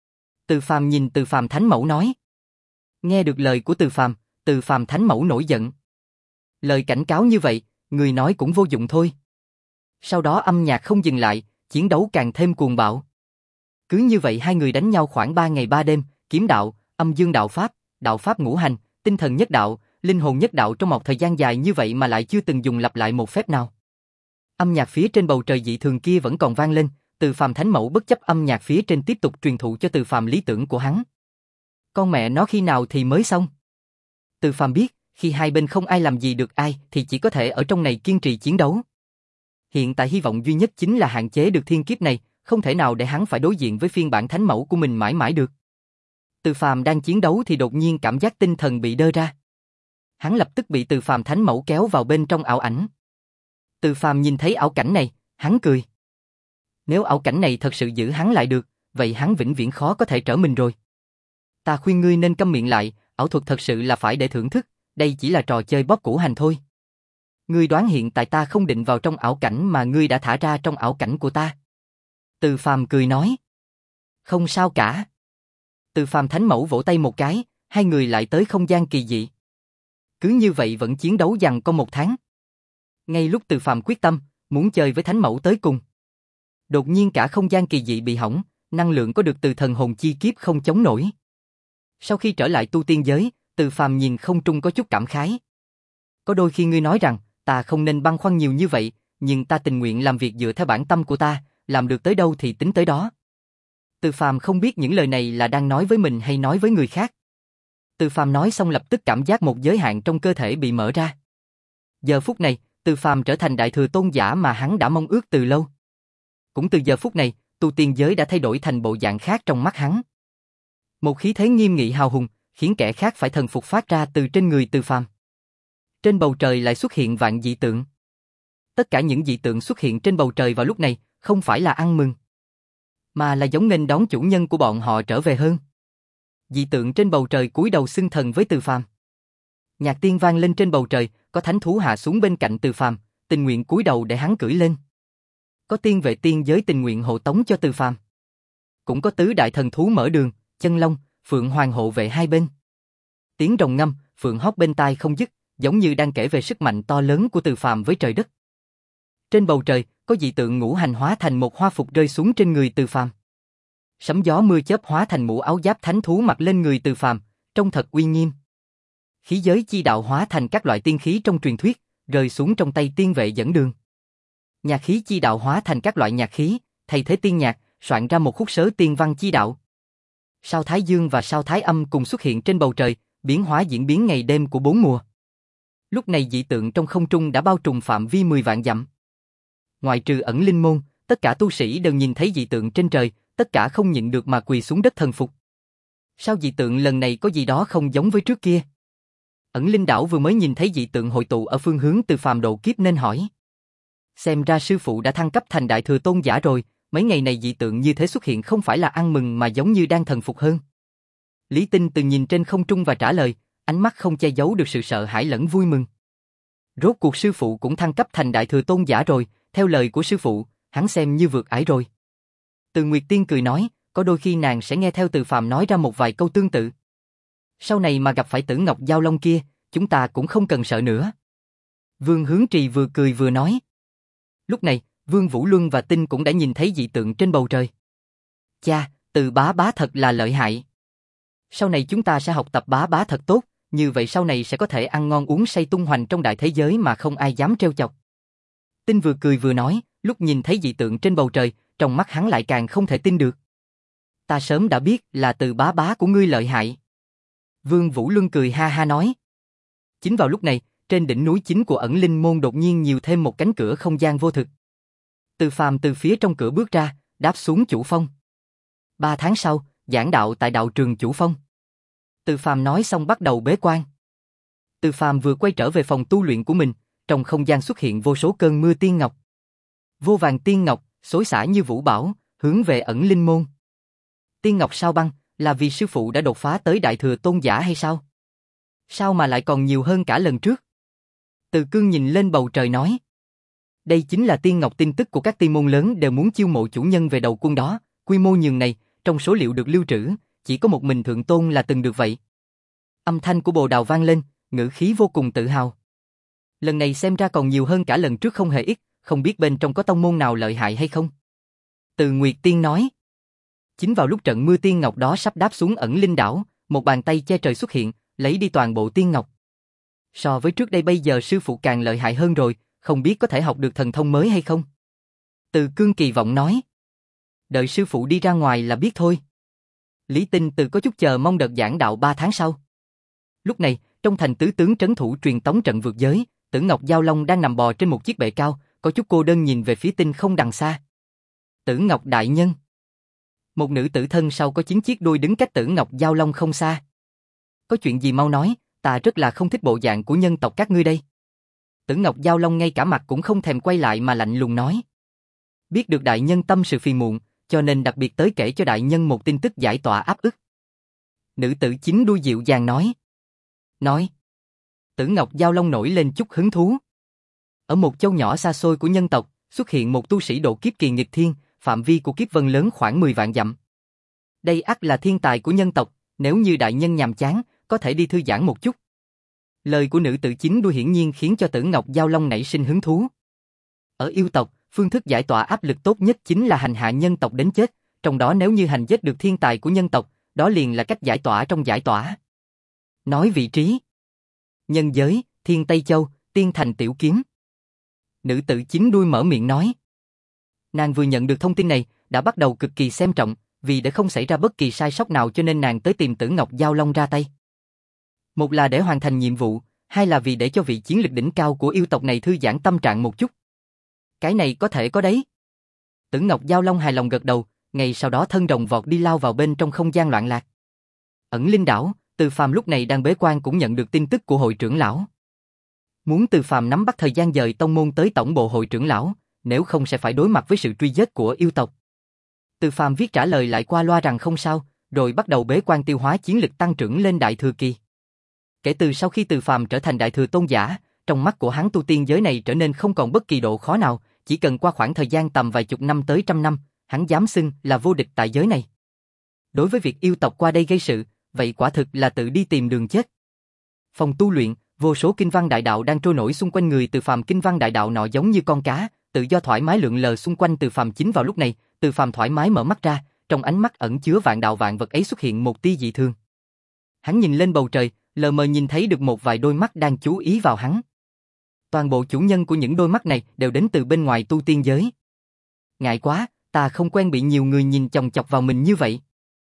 Từ Phàm nhìn Từ Phàm thánh mẫu nói. Nghe được lời của Từ Phàm, Từ Phàm thánh mẫu nổi giận. Lời cảnh cáo như vậy, người nói cũng vô dụng thôi. Sau đó âm nhạc không dừng lại, chiến đấu càng thêm cuồng bạo. Cứ như vậy hai người đánh nhau khoảng ba ngày ba đêm, kiếm đạo, âm dương đạo pháp, đạo pháp ngũ hành, tinh thần nhất đạo, linh hồn nhất đạo trong một thời gian dài như vậy mà lại chưa từng dùng lặp lại một phép nào. Âm nhạc phía trên bầu trời dị thường kia vẫn còn vang lên, Từ Phàm thánh mẫu bất chấp âm nhạc phía trên tiếp tục truyền thụ cho Từ Phàm lý tưởng của hắn. Con mẹ nó khi nào thì mới xong? Từ Phàm biết, khi hai bên không ai làm gì được ai thì chỉ có thể ở trong này kiên trì chiến đấu. Hiện tại hy vọng duy nhất chính là hạn chế được thiên kiếp này, không thể nào để hắn phải đối diện với phiên bản thánh mẫu của mình mãi mãi được. Từ Phàm đang chiến đấu thì đột nhiên cảm giác tinh thần bị đơ ra. Hắn lập tức bị Từ Phàm thánh mẫu kéo vào bên trong ảo ảnh. Từ Phàm nhìn thấy ảo cảnh này, hắn cười. Nếu ảo cảnh này thật sự giữ hắn lại được, vậy hắn vĩnh viễn khó có thể trở mình rồi. Ta khuyên ngươi nên câm miệng lại, ảo thuật thật sự là phải để thưởng thức, đây chỉ là trò chơi bóp củ hành thôi. Ngươi đoán hiện tại ta không định vào trong ảo cảnh mà ngươi đã thả ra trong ảo cảnh của ta. Từ Phàm cười nói. Không sao cả. Từ Phàm thánh mẫu vỗ tay một cái, hai người lại tới không gian kỳ dị. Cứ như vậy vẫn chiến đấu giằng co một tháng. Ngay lúc Từ Phàm quyết tâm, muốn chơi với thánh mẫu tới cùng. Đột nhiên cả không gian kỳ dị bị hỏng, năng lượng có được từ thần hồn chi kiếp không chống nổi. Sau khi trở lại tu tiên giới, Từ Phàm nhìn không trung có chút cảm khái. Có đôi khi ngươi nói rằng, ta không nên băn khoăn nhiều như vậy, nhưng ta tình nguyện làm việc dựa theo bản tâm của ta, làm được tới đâu thì tính tới đó. Từ Phàm không biết những lời này là đang nói với mình hay nói với người khác. Từ Phàm nói xong lập tức cảm giác một giới hạn trong cơ thể bị mở ra. Giờ phút này, Từ Phàm trở thành đại thừa tôn giả mà hắn đã mong ước từ lâu. Cũng từ giờ phút này, tu tiên giới đã thay đổi thành bộ dạng khác trong mắt hắn. Một khí thế nghiêm nghị hào hùng, khiến kẻ khác phải thần phục phát ra từ trên người Từ Phàm. Trên bầu trời lại xuất hiện vạn dị tượng. Tất cả những dị tượng xuất hiện trên bầu trời vào lúc này, không phải là ăn mừng, mà là giống nghênh đón chủ nhân của bọn họ trở về hơn. Dị tượng trên bầu trời cúi đầu xưng thần với Từ Phàm. Nhạc tiên vang lên trên bầu trời, có thánh thú hạ xuống bên cạnh Từ Phàm, tình nguyện cúi đầu để hắn cưỡi lên. Có tiên vệ tiên giới tình nguyện hộ tống cho Từ Phàm. Cũng có tứ đại thần thú mở đường, chân long, phượng hoàng hộ vệ hai bên. Tiếng rồng ngâm, phượng hót bên tai không dứt, giống như đang kể về sức mạnh to lớn của Từ Phàm với trời đất. Trên bầu trời, có dị tượng ngũ hành hóa thành một hoa phục rơi xuống trên người Từ Phàm. Sấm gió mưa chớp hóa thành mũ áo giáp thánh thú mặc lên người Từ Phàm, trông thật uy nghiêm. Khí giới chi đạo hóa thành các loại tiên khí trong truyền thuyết, rơi xuống trong tay tiên vệ dẫn đường. Nhạc khí chi đạo hóa thành các loại nhạc khí, thay thế tiên nhạc, soạn ra một khúc sớ tiên văn chi đạo. Sao Thái Dương và sao Thái Âm cùng xuất hiện trên bầu trời, biến hóa diễn biến ngày đêm của bốn mùa. Lúc này dị tượng trong không trung đã bao trùm phạm vi mười vạn dặm. Ngoại trừ ẩn linh môn, tất cả tu sĩ đều nhìn thấy dị tượng trên trời, tất cả không nhịn được mà quỳ xuống đất thần phục. Sao dị tượng lần này có gì đó không giống với trước kia? Ẩn linh đảo vừa mới nhìn thấy dị tượng hội tụ ở phương hướng Từ Phàm độ kiếp nên hỏi. Xem ra sư phụ đã thăng cấp thành đại thừa tôn giả rồi, mấy ngày này dị tượng như thế xuất hiện không phải là ăn mừng mà giống như đang thần phục hơn. Lý Tinh từ nhìn trên không trung và trả lời, ánh mắt không che giấu được sự sợ hãi lẫn vui mừng. Rốt cuộc sư phụ cũng thăng cấp thành đại thừa tôn giả rồi, theo lời của sư phụ, hắn xem như vượt ải rồi. Từ Nguyệt Tiên cười nói, có đôi khi nàng sẽ nghe theo Từ Phàm nói ra một vài câu tương tự. Sau này mà gặp phải Tử Ngọc Giao Long kia, chúng ta cũng không cần sợ nữa. Vương Hướng Trì vừa cười vừa nói. Lúc này, Vương Vũ Luân và Tinh cũng đã nhìn thấy dị tượng trên bầu trời. Cha, Từ bá bá thật là lợi hại. Sau này chúng ta sẽ học tập bá bá thật tốt, như vậy sau này sẽ có thể ăn ngon uống say tung hoành trong đại thế giới mà không ai dám trêu chọc. Tinh vừa cười vừa nói, lúc nhìn thấy dị tượng trên bầu trời, trong mắt hắn lại càng không thể tin được. Ta sớm đã biết là Từ bá bá của ngươi lợi hại. Vương Vũ Luân cười ha ha nói. Chính vào lúc này, trên đỉnh núi chính của ẩn linh môn đột nhiên nhiều thêm một cánh cửa không gian vô thực. Từ Phàm từ phía trong cửa bước ra, đáp xuống chủ phong. Ba tháng sau, giảng đạo tại đạo trường chủ phong. Từ Phàm nói xong bắt đầu bế quan. Từ Phàm vừa quay trở về phòng tu luyện của mình, trong không gian xuất hiện vô số cơn mưa tiên ngọc. Vô vàng tiên ngọc, xối xả như vũ bão, hướng về ẩn linh môn. Tiên ngọc sao băng, là vì sư phụ đã đột phá tới đại thừa tôn giả hay sao? Sao mà lại còn nhiều hơn cả lần trước? Từ Cương nhìn lên bầu trời nói. Đây chính là tiên ngọc, tin tức của các tiên môn lớn đều muốn chiêu mộ chủ nhân về đầu quân đó, quy mô nhường này, trong số liệu được lưu trữ, chỉ có một mình thượng tôn là từng được vậy. Âm thanh của Bồ Đào vang lên, ngữ khí vô cùng tự hào. Lần này xem ra còn nhiều hơn cả lần trước không hề ít, không biết bên trong có tông môn nào lợi hại hay không? Từ Nguyệt Tiên nói. Chính vào lúc trận mưa tiên ngọc đó sắp đáp xuống ẩn linh đảo, một bàn tay che trời xuất hiện, lấy đi toàn bộ tiên ngọc. So với trước đây bây giờ sư phụ càng lợi hại hơn rồi, không biết có thể học được thần thông mới hay không? Từ Cương kỳ vọng nói. Đợi sư phụ đi ra ngoài là biết thôi. Lý Tinh từ có chút chờ mong đợt giảng đạo ba tháng sau. Lúc này, trong thành tứ tướng trấn thủ truyền tống trận vượt giới, Tử Ngọc Giao Long đang nằm bò trên một chiếc bệ cao, có chút cô đơn nhìn về phía tinh không đằng xa. Tử Ngọc đại nhân. Một nữ tử thân sau có chín chiếc đuôi đứng cách Tử Ngọc Giao Long không xa. Có chuyện gì mau nói, ta rất là không thích bộ dạng của nhân tộc các ngươi đây. Tử Ngọc Giao Long ngay cả mặt cũng không thèm quay lại mà lạnh lùng nói. Biết được đại nhân tâm sự phiền muộn, cho nên đặc biệt tới kể cho đại nhân một tin tức giải tỏa áp ức. Nữ tử chín đuôi dịu dàng nói. Nói. Tử Ngọc Giao Long nổi lên chút hứng thú. Ở một châu nhỏ xa xôi của nhân tộc, xuất hiện một tu sĩ độ kiếp kỳ nghịch thiên, phạm vi của kiếp vân lớn khoảng mười vạn dặm. Đây ắt là thiên tài của nhân tộc, nếu như đại nhân nhàm chán, có thể đi thư giãn một chút. Lời của nữ tử chín đuôi hiển nhiên khiến cho Tử Ngọc Giao Long nảy sinh hứng thú. Ở yêu tộc, phương thức giải tỏa áp lực tốt nhất chính là hành hạ nhân tộc đến chết, trong đó nếu như hành giết được thiên tài của nhân tộc, đó liền là cách giải tỏa trong giải tỏa. Nói vị trí. Nhân giới, Thiên Tây Châu, Tiên Thành Tiểu Kiếm. Nữ tử chín đuôi mở miệng nói. Nàng vừa nhận được thông tin này, đã bắt đầu cực kỳ xem trọng, vì để không xảy ra bất kỳ sai sót nào cho nên nàng tới tìm Tử Ngọc Giao Long ra tay. Một là để hoàn thành nhiệm vụ, hai là vì để cho vị chiến lực đỉnh cao của yêu tộc này thư giãn tâm trạng một chút. Cái này có thể có đấy. Tử Ngọc Giao Long hài lòng gật đầu, ngay sau đó thân rồng vọt đi lao vào bên trong không gian loạn lạc. Ẩn linh đảo, Từ Phàm lúc này đang bế quan cũng nhận được tin tức của hội trưởng lão. Muốn Từ Phàm nắm bắt thời gian dời tông môn tới tổng bộ hội trưởng lão, nếu không sẽ phải đối mặt với sự truy giết của yêu tộc. Từ Phàm viết trả lời lại qua loa rằng không sao, rồi bắt đầu bế quan tiêu hóa chiến lực tăng trưởng lên đại thừa kỳ. Kể từ sau khi Từ Phàm trở thành đại thừa tôn giả, trong mắt của hắn tu tiên giới này trở nên không còn bất kỳ độ khó nào, chỉ cần qua khoảng thời gian tầm vài chục năm tới trăm năm, hắn dám xưng là vô địch tại giới này. Đối với việc yêu tộc qua đây gây sự, vậy quả thực là tự đi tìm đường chết. Phòng tu luyện, vô số kinh văn đại đạo đang trôi nổi xung quanh người Từ Phàm, kinh văn đại đạo nọ giống như con cá, tự do thoải mái lượn lờ xung quanh Từ Phàm. Chính vào lúc này, Từ Phàm thoải mái mở mắt ra, trong ánh mắt ẩn chứa vạn đạo vạn vật ấy xuất hiện một tia dị thường. Hắn nhìn lên bầu trời, lờ mờ nhìn thấy được một vài đôi mắt đang chú ý vào hắn. Toàn bộ chủ nhân của những đôi mắt này đều đến từ bên ngoài tu tiên giới. Ngại quá, ta không quen bị nhiều người nhìn chòng chọc vào mình như vậy.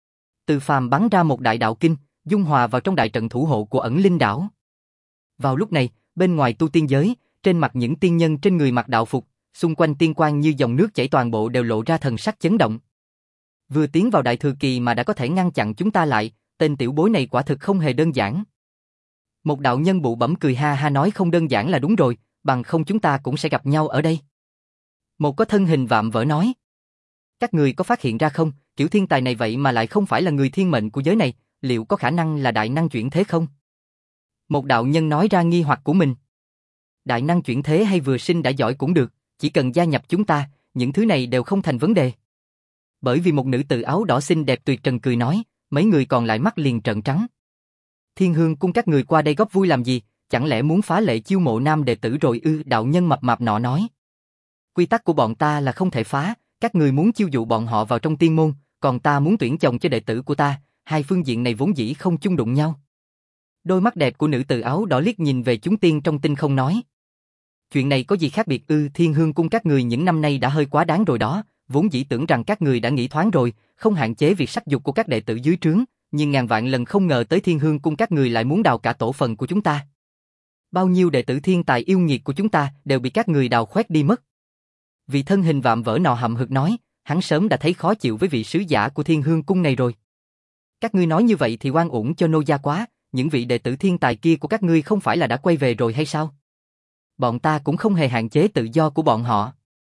Từ Phàm bắn ra một đại đạo kinh, dung hòa vào trong đại trận thủ hộ của ẩn linh đảo. Vào lúc này, bên ngoài tu tiên giới, trên mặt những tiên nhân trên người mặc đạo phục, xung quanh tiên quang như dòng nước chảy toàn bộ đều lộ ra thần sắc chấn động. Vừa tiến vào đại thừa kỳ mà đã có thể ngăn chặn chúng ta lại, tên tiểu bối này quả thực không hề đơn giản. Một đạo nhân bụ bẫm cười ha ha nói không đơn giản là đúng rồi, bằng không chúng ta cũng sẽ gặp nhau ở đây. Một có thân hình vạm vỡ nói. Các người có phát hiện ra không, kiểu thiên tài này vậy mà lại không phải là người thiên mệnh của giới này, liệu có khả năng là đại năng chuyển thế không? Một đạo nhân nói ra nghi hoặc của mình. Đại năng chuyển thế hay vừa sinh đã giỏi cũng được, chỉ cần gia nhập chúng ta, những thứ này đều không thành vấn đề. Bởi vì một nữ tử áo đỏ xinh đẹp tuyệt trần cười nói, mấy người còn lại mắt liền trợn trắng. Thiên Hương cung các người qua đây góp vui làm gì, chẳng lẽ muốn phá lệ chiêu mộ nam đệ tử rồi ư? Đạo nhân mập mạp nọ nói. Quy tắc của bọn ta là không thể phá, các người muốn chiêu dụ bọn họ vào trong tiên môn, còn ta muốn tuyển chồng cho đệ tử của ta, hai phương diện này vốn dĩ không chung đụng nhau. Đôi mắt đẹp của nữ tử áo đỏ liếc nhìn về chúng tiên trong tinh không nói. Chuyện này có gì khác biệt ư? Thiên Hương cung các người những năm nay đã hơi quá đáng rồi đó, vốn dĩ tưởng rằng các người đã nghĩ thoáng rồi, không hạn chế việc sắc dục của các đệ tử dưới trướng, nhưng ngàn vạn lần không ngờ tới Thiên Hương cung các người lại muốn đào cả tổ phần của chúng ta. Bao nhiêu đệ tử thiên tài yêu nghiệt của chúng ta đều bị các người đào khoét đi mất. Vì thân hình vạm vỡ nọ hậm hực nói, hắn sớm đã thấy khó chịu với vị sứ giả của Thiên Hương cung này rồi. Các ngươi nói như vậy thì oan uổng cho nô gia quá, những vị đệ tử thiên tài kia của các ngươi không phải là đã quay về rồi hay sao? Bọn ta cũng không hề hạn chế tự do của bọn họ.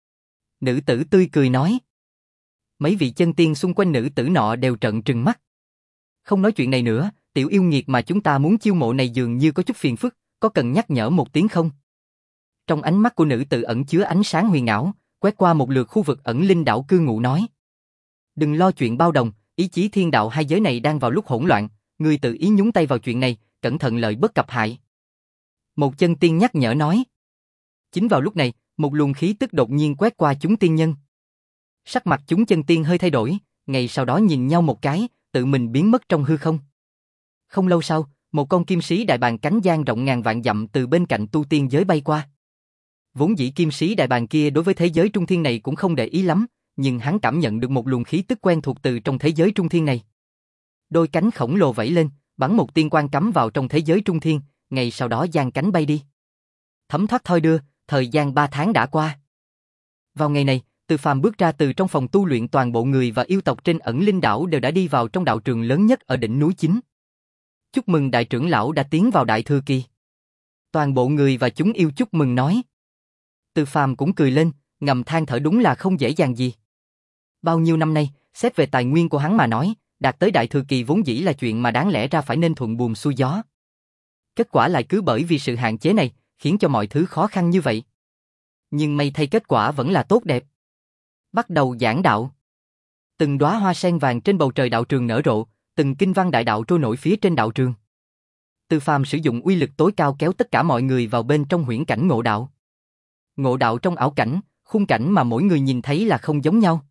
Nữ tử tươi cười nói. Mấy vị chân tiên xung quanh nữ tử nọ đều trợn trừng mắt. Không nói chuyện này nữa, tiểu yêu nghiệt mà chúng ta muốn chiêu mộ này dường như có chút phiền phức, có cần nhắc nhở một tiếng không? Trong ánh mắt của nữ tử ẩn chứa ánh sáng huyền ảo, quét qua một lượt khu vực ẩn linh đảo cư ngụ nói. Đừng lo chuyện bao đồng, ý chí thiên đạo hai giới này đang vào lúc hỗn loạn, ngươi tự ý nhúng tay vào chuyện này, cẩn thận lợi bất cập hại. Một chân tiên nhắc nhở nói. Chính vào lúc này, một luồng khí tức đột nhiên quét qua chúng tiên nhân. Sắc mặt chúng chân tiên hơi thay đổi, ngay sau đó nhìn nhau một cái, tự mình biến mất trong hư không. Không lâu sau, một con kim sĩ đại bàng cánh dang rộng ngàn vạn dặm từ bên cạnh tu tiên giới bay qua. Vốn dĩ kim sĩ đại bàng kia đối với thế giới trung thiên này cũng không để ý lắm, nhưng hắn cảm nhận được một luồng khí tức quen thuộc từ trong thế giới trung thiên này. Đôi cánh khổng lồ vẫy lên, bắn một tiên quang cắm vào trong thế giới trung thiên, ngay sau đó giang cánh bay đi. Thấm thoát thoi đưa, thời gian ba tháng đã qua. Vào ngày này, Từ Phàm bước ra từ trong phòng tu luyện, toàn bộ người và yêu tộc trên ẩn linh đảo đều đã đi vào trong đạo trường lớn nhất ở đỉnh núi chính. Chúc mừng đại trưởng lão đã tiến vào đại thừa kỳ. Toàn bộ người và chúng yêu chúc mừng nói. Từ Phàm cũng cười lên, ngầm than thở đúng là không dễ dàng gì. Bao nhiêu năm nay, xét về tài nguyên của hắn mà nói, đạt tới đại thừa kỳ vốn dĩ là chuyện mà đáng lẽ ra phải nên thuận buồm xuôi gió. Kết quả lại cứ bởi vì sự hạn chế này, khiến cho mọi thứ khó khăn như vậy. Nhưng may thay kết quả vẫn là tốt đẹp. Bắt đầu giảng đạo. Từng đóa hoa sen vàng trên bầu trời đạo trường nở rộ, từng kinh văn đại đạo trôi nổi phía trên đạo trường. Từ Phàm sử dụng uy lực tối cao kéo tất cả mọi người vào bên trong huyễn cảnh ngộ đạo. Ngộ đạo trong ảo cảnh, khung cảnh mà mỗi người nhìn thấy là không giống nhau.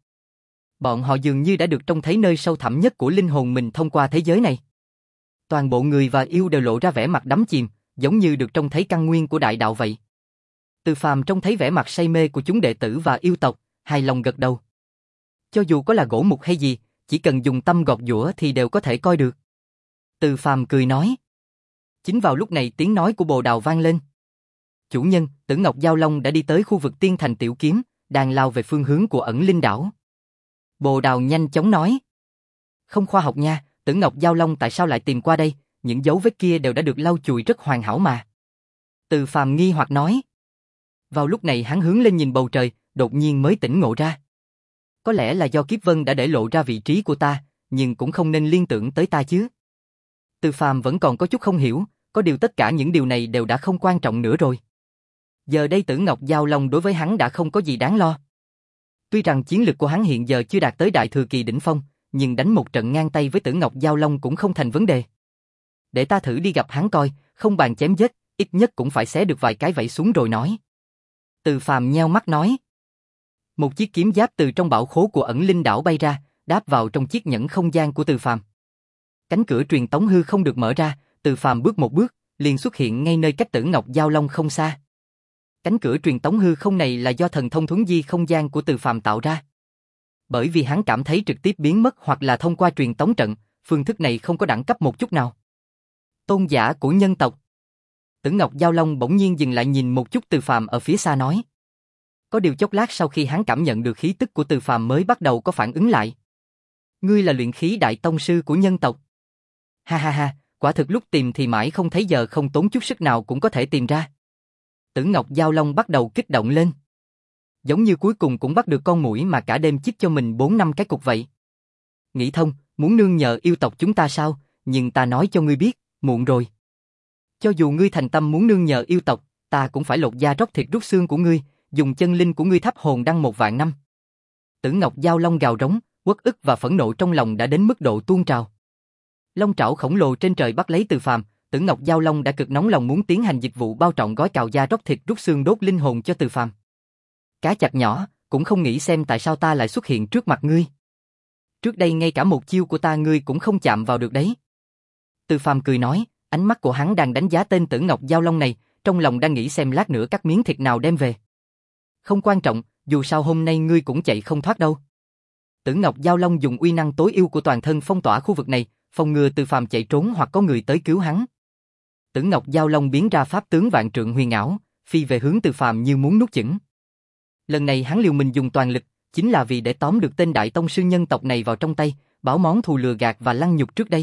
Bọn họ dường như đã được trông thấy nơi sâu thẳm nhất của linh hồn mình thông qua thế giới này. Toàn bộ người và yêu đều lộ ra vẻ mặt đắm chìm, giống như được trông thấy căn nguyên của đại đạo vậy. Từ Phàm trông thấy vẻ mặt say mê của chúng đệ tử và yêu tộc, hài lòng gật đầu. Cho dù có là gỗ mục hay gì, chỉ cần dùng tâm gọt giũa thì đều có thể coi được. Từ Phàm cười nói. Chính vào lúc này tiếng nói của Bồ Đào vang lên. Chủ nhân, Tử Ngọc Giao Long đã đi tới khu vực Tiên Thành Tiểu Kiếm, đang lao về phương hướng của ẩn linh đảo. Bồ Đào nhanh chóng nói. Không khoa học nha, Tử Ngọc Giao Long tại sao lại tìm qua đây, những dấu vết kia đều đã được lau chùi rất hoàn hảo mà. Từ Phàm nghi hoặc nói. Vào lúc này hắn hướng lên nhìn bầu trời, đột nhiên mới tỉnh ngộ ra. Có lẽ là do kiếp vân đã để lộ ra vị trí của ta, nhưng cũng không nên liên tưởng tới ta chứ. Từ Phàm vẫn còn có chút không hiểu, có điều tất cả những điều này đều đã không quan trọng nữa rồi. Giờ đây Tử Ngọc Giao Long đối với hắn đã không có gì đáng lo. Tuy rằng chiến lực của hắn hiện giờ chưa đạt tới đại thừa kỳ đỉnh phong, nhưng đánh một trận ngang tay với Tử Ngọc Giao Long cũng không thành vấn đề. Để ta thử đi gặp hắn coi, không bàn chém giết, ít nhất cũng phải xé được vài cái vảy xuống rồi nói. Từ Phàm nheo mắt nói. Một chiếc kiếm giáp từ trong bảo khố của ẩn linh đảo bay ra, đáp vào trong chiếc nhẫn không gian của Từ Phàm. Cánh cửa truyền tống hư không được mở ra, Từ Phàm bước một bước, liền xuất hiện ngay nơi cách Tử Ngọc Giao Long không xa. Cánh cửa truyền tống hư không này là do thần thông thuấn di không gian của Từ Phàm tạo ra. Bởi vì hắn cảm thấy trực tiếp biến mất hoặc là thông qua truyền tống trận, phương thức này không có đẳng cấp một chút nào. Tôn giả của nhân tộc. Tử Ngọc Giao Long bỗng nhiên dừng lại nhìn một chút Từ Phàm ở phía xa nói. Có điều chốc lát sau khi hắn cảm nhận được khí tức của Từ Phàm mới bắt đầu có phản ứng lại. Ngươi là luyện khí đại tông sư của nhân tộc. Ha ha ha, quả thực lúc tìm thì mãi không thấy, giờ không tốn chút sức nào cũng có thể tìm ra. Tử Ngọc Giao Long bắt đầu kích động lên. Giống như cuối cùng cũng bắt được con muỗi mà cả đêm chích cho mình bốn năm cái cục vậy. Nghĩ thông, muốn nương nhờ yêu tộc chúng ta sao, nhưng ta nói cho ngươi biết, muộn rồi. Cho dù ngươi thành tâm muốn nương nhờ yêu tộc, ta cũng phải lột da róc thịt rút xương của ngươi, dùng chân linh của ngươi thắp hồn đăng một vạn năm. Tử Ngọc Giao Long gào rống, uất ức và phẫn nộ trong lòng đã đến mức độ tuôn trào. Long trảo khổng lồ trên trời bắt lấy Từ Phàm, Tử Ngọc Giao Long đã cực nóng lòng muốn tiến hành dịch vụ bao trọn gói cào da róc thịt rút xương đốt linh hồn cho Từ Phàm. Cá chạch nhỏ, cũng không nghĩ xem tại sao ta lại xuất hiện trước mặt ngươi. Trước đây ngay cả một chiêu của ta ngươi cũng không chạm vào được đấy. Từ Phàm cười nói, ánh mắt của hắn đang đánh giá tên Tử Ngọc Giao Long này, trong lòng đang nghĩ xem lát nữa cắt miếng thịt nào đem về. Không quan trọng, dù sao hôm nay ngươi cũng chạy không thoát đâu. Tử Ngọc Giao Long dùng uy năng tối ưu của toàn thân phong tỏa khu vực này, phòng ngừa Từ Phàm chạy trốn hoặc có người tới cứu hắn. Tử Ngọc Giao Long biến ra pháp tướng vạn trượng huyền ảo, phi về hướng Từ Phàm như muốn nuốt chửng. Lần này hắn liều mình dùng toàn lực, chính là vì để tóm được tên đại tông sư nhân tộc này vào trong tay, báo món thù lừa gạt và lăng nhục trước đây.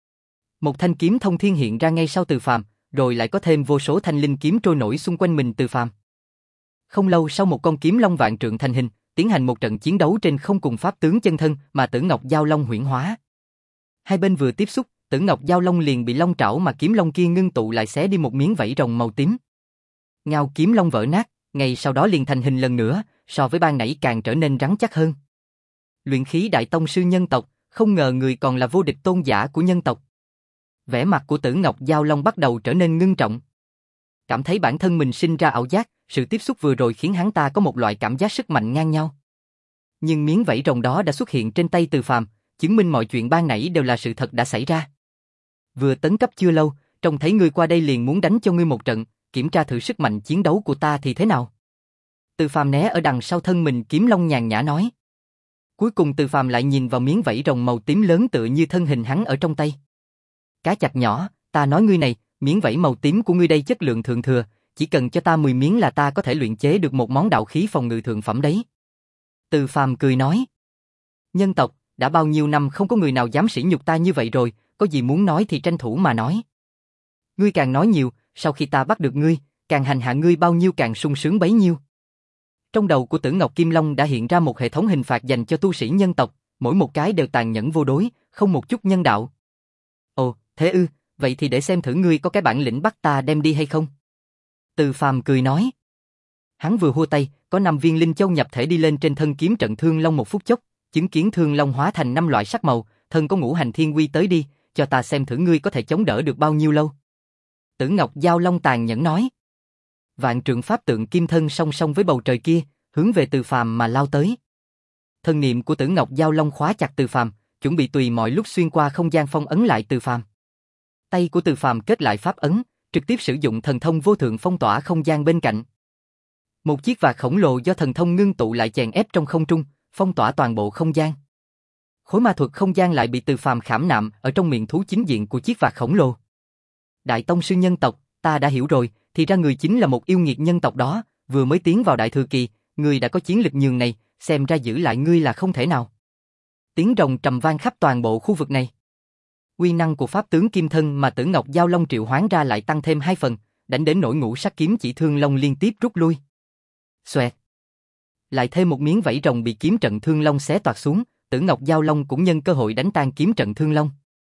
Một thanh kiếm thông thiên hiện ra ngay sau Từ Phàm, rồi lại có thêm vô số thanh linh kiếm trôi nổi xung quanh mình Từ Phàm. Không lâu sau một con kiếm long vạn trượng thành hình, tiến hành một trận chiến đấu trên không cùng pháp tướng chân thân mà Tử Ngọc Giao Long huyễn hóa. Hai bên vừa tiếp xúc, Tử Ngọc Giao Long liền bị long trảo mà kiếm long kia ngưng tụ lại xé đi một miếng vảy rồng màu tím. Ngao kiếm long vỡ nát, ngay sau đó liền thành hình lần nữa, so với ban nãy càng trở nên rắn chắc hơn. Luyện khí đại tông sư nhân tộc, không ngờ người còn là vô địch tôn giả của nhân tộc. Vẻ mặt của Tử Ngọc Giao Long bắt đầu trở nên ngưng trọng. Cảm thấy bản thân mình sinh ra ảo giác, sự tiếp xúc vừa rồi khiến hắn ta có một loại cảm giác sức mạnh ngang nhau. Nhưng miếng vảy rồng đó đã xuất hiện trên tay Từ Phàm, chứng minh mọi chuyện ban nãy đều là sự thật đã xảy ra. Vừa tấn cấp chưa lâu, trông thấy ngươi qua đây liền muốn đánh cho ngươi một trận, kiểm tra thử sức mạnh chiến đấu của ta thì thế nào. Từ Phàm né ở đằng sau thân mình kiếm long nhàn nhã nói. Cuối cùng Từ Phàm lại nhìn vào miếng vảy rồng màu tím lớn tựa như thân hình hắn ở trong tay. Cá chạch nhỏ, ta nói ngươi này, miếng vảy màu tím của ngươi đây chất lượng thượng thừa, chỉ cần cho ta mười miếng là ta có thể luyện chế được một món đạo khí phòng ngự thượng phẩm đấy. Từ Phàm cười nói. Nhân tộc, đã bao nhiêu năm không có người nào dám sỉ nhục ta như vậy rồi, có gì muốn nói thì tranh thủ mà nói. Ngươi càng nói nhiều, sau khi ta bắt được ngươi, càng hành hạ ngươi bao nhiêu càng sung sướng bấy nhiêu. Trong đầu của Tử Ngọc Kim Long đã hiện ra một hệ thống hình phạt dành cho tu sĩ nhân tộc, mỗi một cái đều tàn nhẫn vô đối, không một chút nhân đạo. Ồ, thế ư, vậy thì để xem thử ngươi có cái bản lĩnh bắt ta đem đi hay không. Từ Phàm cười nói. Hắn vừa hua tay, có năm viên linh châu nhập thể đi lên trên thân kiếm trận Thương Long một phút chốc, chứng kiến Thương Long hóa thành năm loại sắc màu, thân có ngũ hành thiên quy tới đi, cho ta xem thử ngươi có thể chống đỡ được bao nhiêu lâu. Tử Ngọc Giao Long tàn nhẫn nói. Vạn trượng pháp tượng kim thân song song với bầu trời kia, hướng về Từ Phàm mà lao tới. Thân niệm của Tử Ngọc Giao Long khóa chặt Từ Phàm, chuẩn bị tùy mọi lúc xuyên qua không gian phong ấn lại Từ Phàm. Tay của Từ Phàm kết lại pháp ấn, trực tiếp sử dụng thần thông vô thượng phong tỏa không gian bên cạnh. Một chiếc vạc khổng lồ do thần thông ngưng tụ lại chèn ép trong không trung, phong tỏa toàn bộ không gian. Khối ma thuật không gian lại bị Từ Phàm khảm nạm ở trong miệng thú chính diện của chiếc vạc khổng lồ. Đại tông sư nhân tộc, ta đã hiểu rồi, thì ra người chính là một yêu nghiệt nhân tộc đó, vừa mới tiến vào đại thừa kỳ, người đã có chiến lực nhường này, xem ra giữ lại ngươi là không thể nào. Tiếng rồng trầm vang khắp toàn bộ khu vực này. Uy năng của pháp tướng kim thân mà Tử Ngọc Giao Long triệu hoán ra lại tăng thêm hai phần, đánh đến nỗi ngũ sắc kiếm chỉ Thương Long liên tiếp rút lui. Xoẹt. Lại thêm một miếng vảy rồng bị kiếm trận Thương Long xé toạc xuống, Tử Ngọc Giao Long cũng nhân cơ hội đánh tan kiếm trận Thương Long.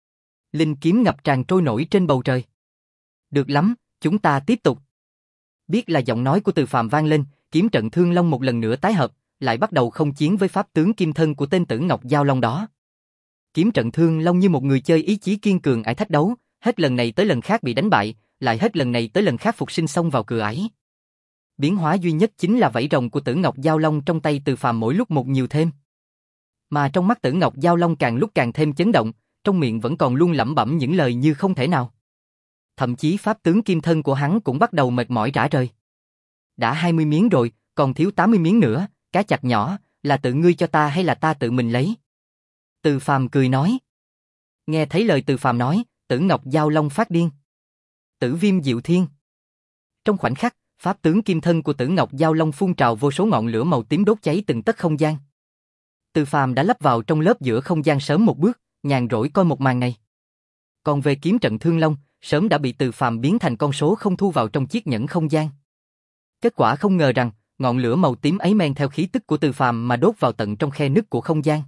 Linh kiếm ngập tràn trôi nổi trên bầu trời. Được lắm, chúng ta tiếp tục. Biết là giọng nói của Từ Phàm vang lên, kiếm trận Thương Long một lần nữa tái hợp, lại bắt đầu không chiến với pháp tướng kim thân của tên Tử Ngọc Giao Long đó. Kiếm trận Thương Long như một người chơi ý chí kiên cường ải thách đấu, hết lần này tới lần khác bị đánh bại, lại hết lần này tới lần khác phục sinh xông vào cửa ải. Biến hóa duy nhất chính là vảy rồng của Tử Ngọc Giao Long trong tay Từ Phàm mỗi lúc một nhiều thêm. Mà trong mắt Tử Ngọc Giao Long càng lúc càng thêm chấn động, trong miệng vẫn còn luôn lẩm bẩm những lời như không thể nào. Thậm chí pháp tướng kim thân của hắn cũng bắt đầu mệt mỏi rã rời. Đã hai mươi miếng rồi, còn thiếu tám mươi miếng nữa, cá chạch nhỏ, là tự ngươi cho ta hay là ta tự mình lấy? Từ Phàm cười nói. Nghe thấy lời Từ Phàm nói, Tử Ngọc Giao Long phát điên. Tử Viêm Diệu Thiên. Trong khoảnh khắc, pháp tướng kim thân của Tử Ngọc Giao Long phun trào vô số ngọn lửa màu tím đốt cháy từng tấc không gian. Từ Phàm đã lấp vào trong lớp giữa không gian sớm một bước, nhàn rỗi coi một màn này. Còn về kiếm trận Thương Long, sớm đã bị Từ Phàm biến thành con số không thu vào trong chiếc nhẫn không gian. Kết quả không ngờ rằng, ngọn lửa màu tím ấy men theo khí tức của Từ Phàm mà đốt vào tận trong khe nứt của không gian.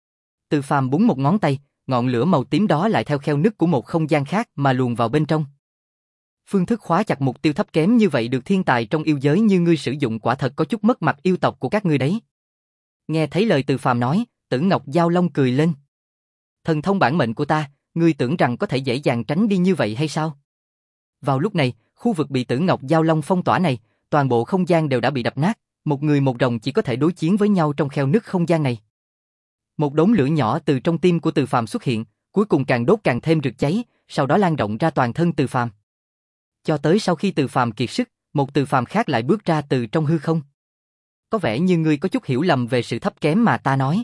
Từ Phàm búng một ngón tay, ngọn lửa màu tím đó lại theo khe nứt của một không gian khác mà luồn vào bên trong. Phương thức khóa chặt mục tiêu thấp kém như vậy được thiên tài trong yêu giới như ngươi sử dụng quả thật có chút mất mặt yêu tộc của các ngươi đấy. Nghe thấy lời Từ Phàm nói, Tử Ngọc Giao Long cười lên. Thần thông bản mệnh của ta, ngươi tưởng rằng có thể dễ dàng tránh đi như vậy hay sao? Vào lúc này, khu vực bị Tử Ngọc Giao Long phong tỏa này, toàn bộ không gian đều đã bị đập nát, một người một rồng chỉ có thể đối chiến với nhau trong khe nứt không gian này. Một đống lửa nhỏ từ trong tim của Từ Phàm xuất hiện, cuối cùng càng đốt càng thêm rực cháy, sau đó lan rộng ra toàn thân Từ Phàm. Cho tới sau khi Từ Phàm kiệt sức, một Từ Phàm khác lại bước ra từ trong hư không. Có vẻ như ngươi có chút hiểu lầm về sự thấp kém mà ta nói.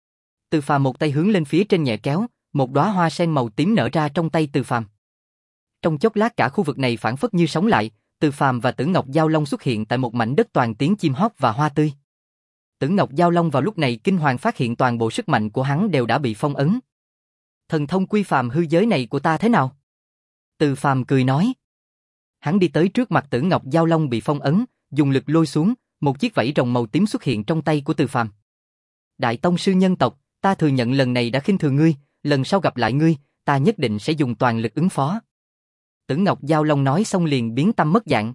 Từ Phàm một tay hướng lên phía trên nhẹ kéo, một đóa hoa sen màu tím nở ra trong tay Từ Phàm. Trong chốc lát cả khu vực này phảng phất như sống lại, Từ Phàm và Tử Ngọc Giao Long xuất hiện tại một mảnh đất toàn tiếng chim hót và hoa tươi. Tử Ngọc Giao Long vào lúc này kinh hoàng phát hiện toàn bộ sức mạnh của hắn đều đã bị phong ấn. Thần thông quy phàm hư giới này của ta thế nào? Từ Phàm cười nói. Hắn đi tới trước mặt Tử Ngọc Giao Long bị phong ấn, dùng lực lôi xuống, một chiếc vảy rồng màu tím xuất hiện trong tay của Từ Phàm. Đại tông sư nhân tộc, ta thừa nhận lần này đã khinh thường ngươi, lần sau gặp lại ngươi, ta nhất định sẽ dùng toàn lực ứng phó. Tử Ngọc Giao Long nói xong liền biến tâm mất dạng.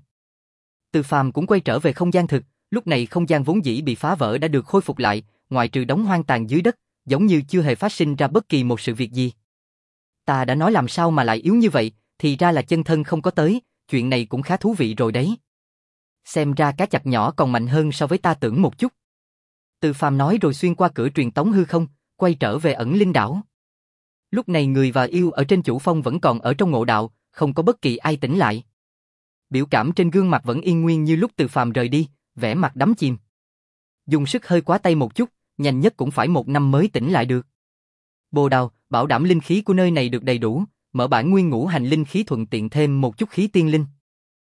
Từ Phàm cũng quay trở về không gian thực, lúc này không gian vốn dĩ bị phá vỡ đã được khôi phục lại, ngoại trừ đống hoang tàn dưới đất, giống như chưa hề phát sinh ra bất kỳ một sự việc gì. Ta đã nói làm sao mà lại yếu như vậy, thì ra là chân thân không có tới, chuyện này cũng khá thú vị rồi đấy. Xem ra cá chạch nhỏ còn mạnh hơn so với ta tưởng một chút. Từ Phàm nói rồi xuyên qua cửa truyền tống hư không, quay trở về ẩn linh đảo. Lúc này người và yêu ở trên chủ phong vẫn còn ở trong ngộ đạo, không có bất kỳ ai tỉnh lại. Biểu cảm trên gương mặt vẫn yên nguyên như lúc Từ Phàm rời đi, vẻ mặt đắm chìm. Dùng sức hơi quá tay một chút, nhanh nhất cũng phải một năm mới tỉnh lại được. Bồ Đào, bảo đảm linh khí của nơi này được đầy đủ, mở bản nguyên ngũ hành linh khí thuận tiện thêm một chút khí tiên linh.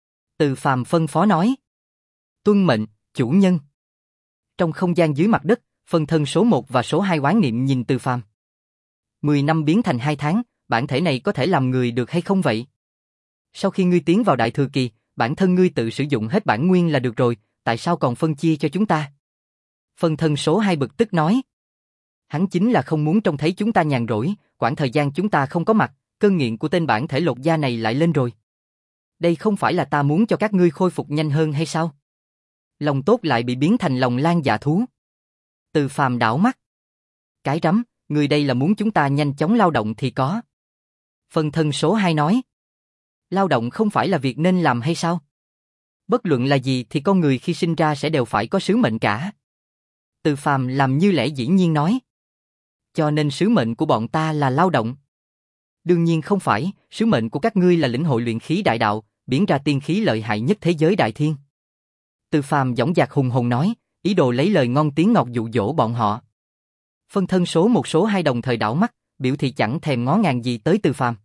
Từ Phàm phân phó nói. Tuân mệnh, chủ nhân. Trong không gian dưới mặt đất, phân thân số một và số hai oán niệm nhìn Từ Phàm. Mười năm biến thành hai tháng, bản thể này có thể làm người được hay không vậy? Sau khi ngươi tiến vào đại thừa kỳ, bản thân ngươi tự sử dụng hết bản nguyên là được rồi, tại sao còn phân chia cho chúng ta? Phân thân số hai bực tức nói. Hắn chính là không muốn trông thấy chúng ta nhàn rỗi, quãng thời gian chúng ta không có mặt, cơn nghiện của tên bản thể lột da này lại lên rồi. Đây không phải là ta muốn cho các ngươi khôi phục nhanh hơn hay sao? Lòng tốt lại bị biến thành lòng lang dạ thú. Từ Phàm đảo mắt. Cái rắm, người đây là muốn chúng ta nhanh chóng lao động thì có. Phân thân số hai nói. Lao động không phải là việc nên làm hay sao? Bất luận là gì thì con người khi sinh ra sẽ đều phải có sứ mệnh cả. Từ Phàm làm như lẽ dĩ nhiên nói. Cho nên sứ mệnh của bọn ta là lao động. Đương nhiên không phải, sứ mệnh của các ngươi là lĩnh hội luyện khí đại đạo, biến ra tiên khí lợi hại nhất thế giới đại thiên. Từ Phàm dõng dạc hùng hồn nói, ý đồ lấy lời ngon tiếng ngọt dụ dỗ bọn họ. Phân thân số một số hai đồng thời đảo mắt, biểu thị chẳng thèm ngó ngàng gì tới Từ Phàm.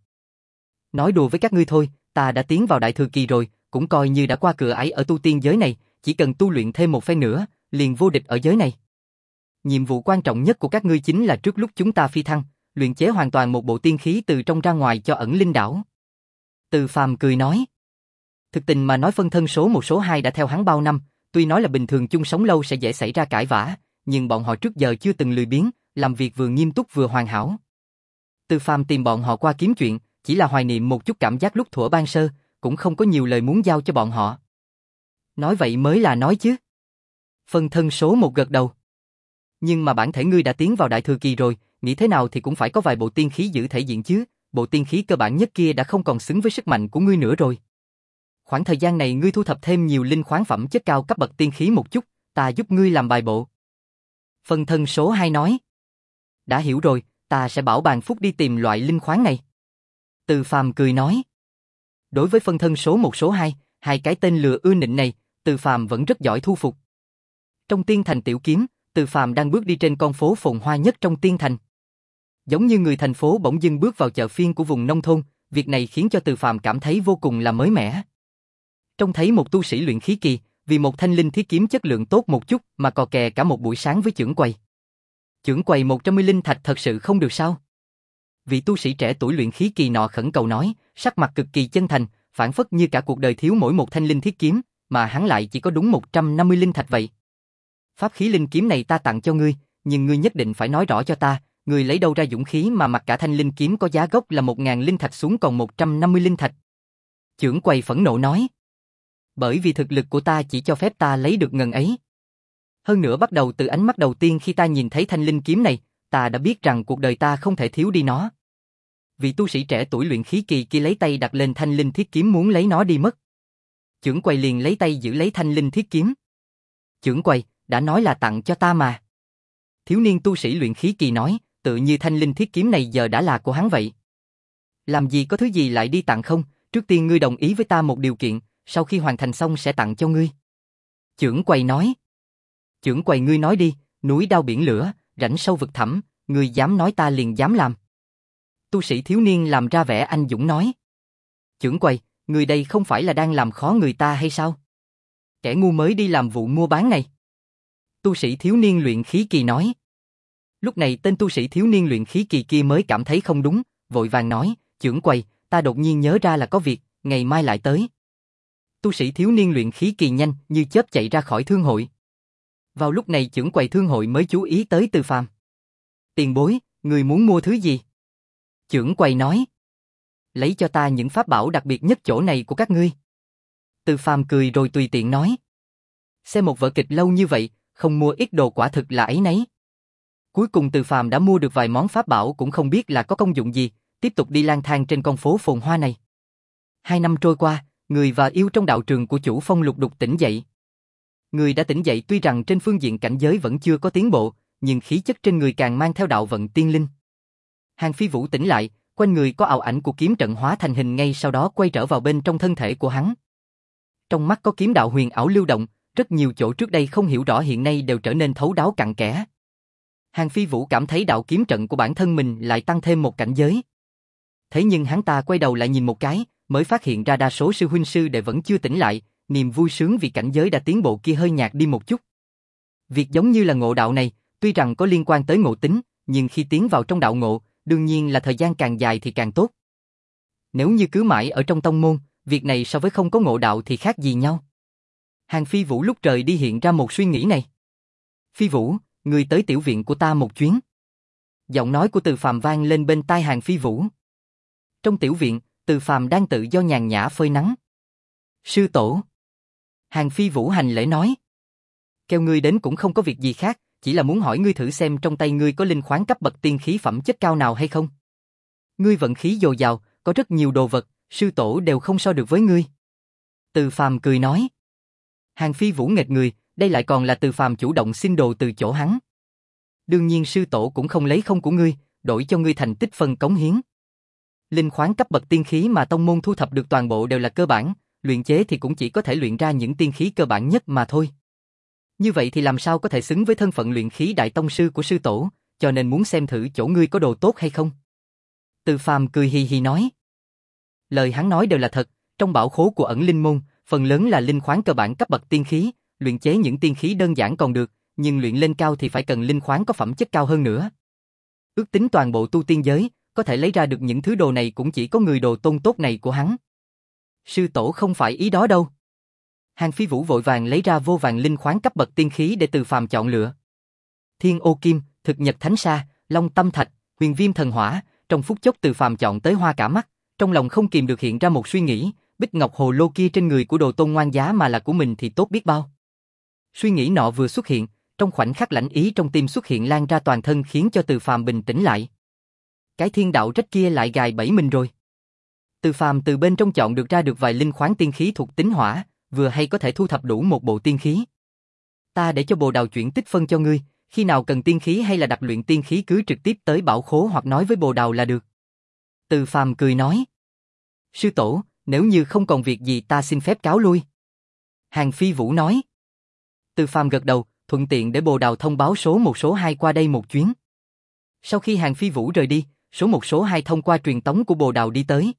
Nói đùa với các ngươi thôi, ta đã tiến vào đại thừa kỳ rồi, cũng coi như đã qua cửa ải ở tu tiên giới này, chỉ cần tu luyện thêm một phen nữa, liền vô địch ở giới này. Nhiệm vụ quan trọng nhất của các ngươi chính là trước lúc chúng ta phi thăng, luyện chế hoàn toàn một bộ tiên khí từ trong ra ngoài cho ẩn linh đảo. Từ Phàm cười nói. Thực tình mà nói phân thân số một số hai đã theo hắn bao năm, tuy nói là bình thường chung sống lâu sẽ dễ xảy ra cãi vã, nhưng bọn họ trước giờ chưa từng lười biếng, làm việc vừa nghiêm túc vừa hoàn hảo. Từ Phàm tìm bọn họ qua kiếm chuyện, chỉ là hoài niệm một chút cảm giác lúc thuở ban sơ, cũng không có nhiều lời muốn giao cho bọn họ. Nói vậy mới là nói chứ. Phân thân số một gật đầu. Nhưng mà bản thể ngươi đã tiến vào đại thừa kỳ rồi, nghĩ thế nào thì cũng phải có vài bộ tiên khí giữ thể diện chứ, bộ tiên khí cơ bản nhất kia đã không còn xứng với sức mạnh của ngươi nữa rồi. Khoảng thời gian này ngươi thu thập thêm nhiều linh khoáng phẩm chất cao cấp bậc tiên khí một chút, ta giúp ngươi làm bài bộ. Phân thân số hai nói. Đã hiểu rồi, ta sẽ bảo bàn phúc đi tìm loại linh khoáng này. Từ Phàm cười nói. Đối với phân thân số một số hai, hai cái tên lừa ưa nịnh này, Từ Phàm vẫn rất giỏi thu phục. Trong tiên thành tiểu kiếm, Từ Phàm đang bước đi trên con phố phồn hoa nhất trong tiên thành. Giống như người thành phố bỗng dưng bước vào chợ phiên của vùng nông thôn, việc này khiến cho Từ Phàm cảm thấy vô cùng là mới mẻ. Trông thấy một tu sĩ luyện khí kỳ, vì một thanh linh thiết kiếm chất lượng tốt một chút mà cò kè cả một buổi sáng với chưởng quầy. Chưởng quầy một trăm mươi linh thạch thật sự không được sao? Vị tu sĩ trẻ tuổi luyện khí kỳ nọ khẩn cầu nói, sắc mặt cực kỳ chân thành, phản phất như cả cuộc đời thiếu mỗi một thanh linh thiết kiếm, mà hắn lại chỉ có đúng một trăm năm mươi linh thạch vậy. Pháp khí linh kiếm này ta tặng cho ngươi, nhưng ngươi nhất định phải nói rõ cho ta, ngươi lấy đâu ra dũng khí mà mặc cả thanh linh kiếm có giá gốc là một ngàn linh thạch xuống còn một trăm năm mươi linh thạch. Chưởng quầy phẫn nộ nói. Bởi vì thực lực của ta chỉ cho phép ta lấy được ngần ấy. Hơn nữa bắt đầu từ ánh mắt đầu tiên khi ta nhìn thấy thanh linh kiếm này, ta đã biết rằng cuộc đời ta không thể thiếu đi nó. Vị tu sĩ trẻ tuổi luyện khí kỳ kia lấy tay đặt lên thanh linh thiết kiếm muốn lấy nó đi mất. Chưởng quầy liền lấy tay giữ lấy thanh linh thiết kiếm. Chưởng quầy, đã nói là tặng cho ta mà. Thiếu niên tu sĩ luyện khí kỳ nói, tự như thanh linh thiết kiếm này giờ đã là của hắn vậy. Làm gì có thứ gì lại đi tặng không, trước tiên ngươi đồng ý với ta một điều kiện, sau khi hoàn thành xong sẽ tặng cho ngươi. Chưởng quầy nói. Chưởng quầy ngươi nói đi, núi đao biển lửa, rãnh sâu vực thẳm, ngươi dám nói ta liền dám làm. Tu sĩ thiếu niên làm ra vẻ anh dũng nói. Chưởng quầy, ngươi đây không phải là đang làm khó người ta hay sao? Kẻ ngu mới đi làm vụ mua bán này. Tu sĩ thiếu niên luyện khí kỳ nói. Lúc này tên tu sĩ thiếu niên luyện khí kỳ kia mới cảm thấy không đúng, vội vàng nói, chưởng quầy, ta đột nhiên nhớ ra là có việc, ngày mai lại tới. Tu sĩ thiếu niên luyện khí kỳ nhanh như chớp chạy ra khỏi thương hội. Vào lúc này chưởng quầy thương hội mới chú ý tới Từ Phàm. Tiền bối, người muốn mua thứ gì? Chưởng quầy nói. Lấy cho ta những pháp bảo đặc biệt nhất chỗ này của các ngươi. Từ Phàm cười rồi tùy tiện nói. Xem một vở kịch lâu như vậy, không mua ít đồ quả thực là ấy nấy. Cuối cùng Từ Phàm đã mua được vài món pháp bảo cũng không biết là có công dụng gì, tiếp tục đi lang thang trên con phố phồn hoa này. Hai năm trôi qua, người và yêu trong đạo trường của Chủ Phong lục đục tỉnh dậy. Người đã tỉnh dậy tuy rằng trên phương diện cảnh giới vẫn chưa có tiến bộ, nhưng khí chất trên người càng mang theo đạo vận tiên linh. Hàng Phi Vũ tỉnh lại, quanh người có ảo ảnh của kiếm trận hóa thành hình ngay sau đó quay trở vào bên trong thân thể của hắn. Trong mắt có kiếm đạo huyền ảo lưu động, rất nhiều chỗ trước đây không hiểu rõ hiện nay đều trở nên thấu đáo cặn kẽ. Hàng Phi Vũ cảm thấy đạo kiếm trận của bản thân mình lại tăng thêm một cảnh giới. Thế nhưng hắn ta quay đầu lại nhìn một cái, mới phát hiện ra đa số sư huynh sư đệ vẫn chưa tỉnh lại, niềm vui sướng vì cảnh giới đã tiến bộ kia hơi nhạt đi một chút. Việc giống như là ngộ đạo này, tuy rằng có liên quan tới ngộ tính, nhưng khi tiến vào trong đạo ngộ, đương nhiên là thời gian càng dài thì càng tốt. Nếu như cứ mãi ở trong tông môn, việc này so với không có ngộ đạo thì khác gì nhau. Hàng Phi Vũ lúc trời đi hiện ra một suy nghĩ này. Phi Vũ, ngươi tới tiểu viện của ta một chuyến. Giọng nói của Từ Phàm vang lên bên tai Hàng Phi Vũ. Trong tiểu viện, Từ Phàm đang tự do nhàn nhã phơi nắng. Sư tổ. Hàng Phi Vũ hành lễ nói. Kêu ngươi đến cũng không có việc gì khác, chỉ là muốn hỏi ngươi thử xem trong tay ngươi có linh khoáng cấp bậc tiên khí phẩm chất cao nào hay không. Ngươi vận khí dồi dào, có rất nhiều đồ vật, sư tổ đều không so được với ngươi. Từ Phàm cười nói. Hàng Phi Vũ nghệt người, đây lại còn là Từ Phàm chủ động xin đồ từ chỗ hắn. Đương nhiên sư tổ cũng không lấy không của ngươi, đổi cho ngươi thành tích phân cống hiến. Linh khoáng cấp bậc tiên khí mà tông môn thu thập được toàn bộ đều là cơ bản, luyện chế thì cũng chỉ có thể luyện ra những tiên khí cơ bản nhất mà thôi. Như vậy thì làm sao có thể xứng với thân phận luyện khí đại tông sư của sư tổ, cho nên muốn xem thử chỗ ngươi có đồ tốt hay không. Từ Phàm cười hì hì nói. Lời hắn nói đều là thật, trong bảo khố của ẩn linh môn, phần lớn là linh khoáng cơ bản cấp bậc tiên khí, luyện chế những tiên khí đơn giản còn được, nhưng luyện lên cao thì phải cần linh khoáng có phẩm chất cao hơn nữa. Ước tính toàn bộ tu tiên giới, có thể lấy ra được những thứ đồ này cũng chỉ có người đồ tôn tốt này của hắn. Sư tổ không phải ý đó đâu. Hàng Phi Vũ vội vàng lấy ra vô vàng linh khoáng cấp bậc tiên khí để Từ Phàm chọn lựa. Thiên Ô Kim, Thực Nhật Thánh Sa, Long Tâm Thạch, Huyền Viêm Thần Hỏa, trong phút chốc Từ Phàm chọn tới hoa cả mắt, trong lòng không kìm được hiện ra một suy nghĩ, bích ngọc hồ lô kia trên người của đồ tôn ngoan giá mà là của mình thì tốt biết bao. Suy nghĩ nọ vừa xuất hiện, trong khoảnh khắc lãnh ý trong tim xuất hiện lan ra toàn thân khiến cho Từ Phàm bình tĩnh lại. Cái thiên đạo trách kia lại gài bẫy mình rồi. Từ Phàm từ bên trong chọn được ra được vài linh khoáng tiên khí thuộc tính hỏa, vừa hay có thể thu thập đủ một bộ tiên khí. Ta để cho Bồ Đào chuyển tích phân cho ngươi, khi nào cần tiên khí hay là đặc luyện tiên khí cứ trực tiếp tới bảo khố hoặc nói với Bồ Đào là được. Từ Phàm cười nói. Sư tổ, nếu như không còn việc gì ta xin phép cáo lui. Hàng Phi Vũ nói. Từ Phàm gật đầu, thuận tiện để Bồ Đào thông báo số một số hai qua đây một chuyến. Sau khi Hàng Phi Vũ rời đi, số một số hai thông qua truyền tống của Bồ Đào đi tới.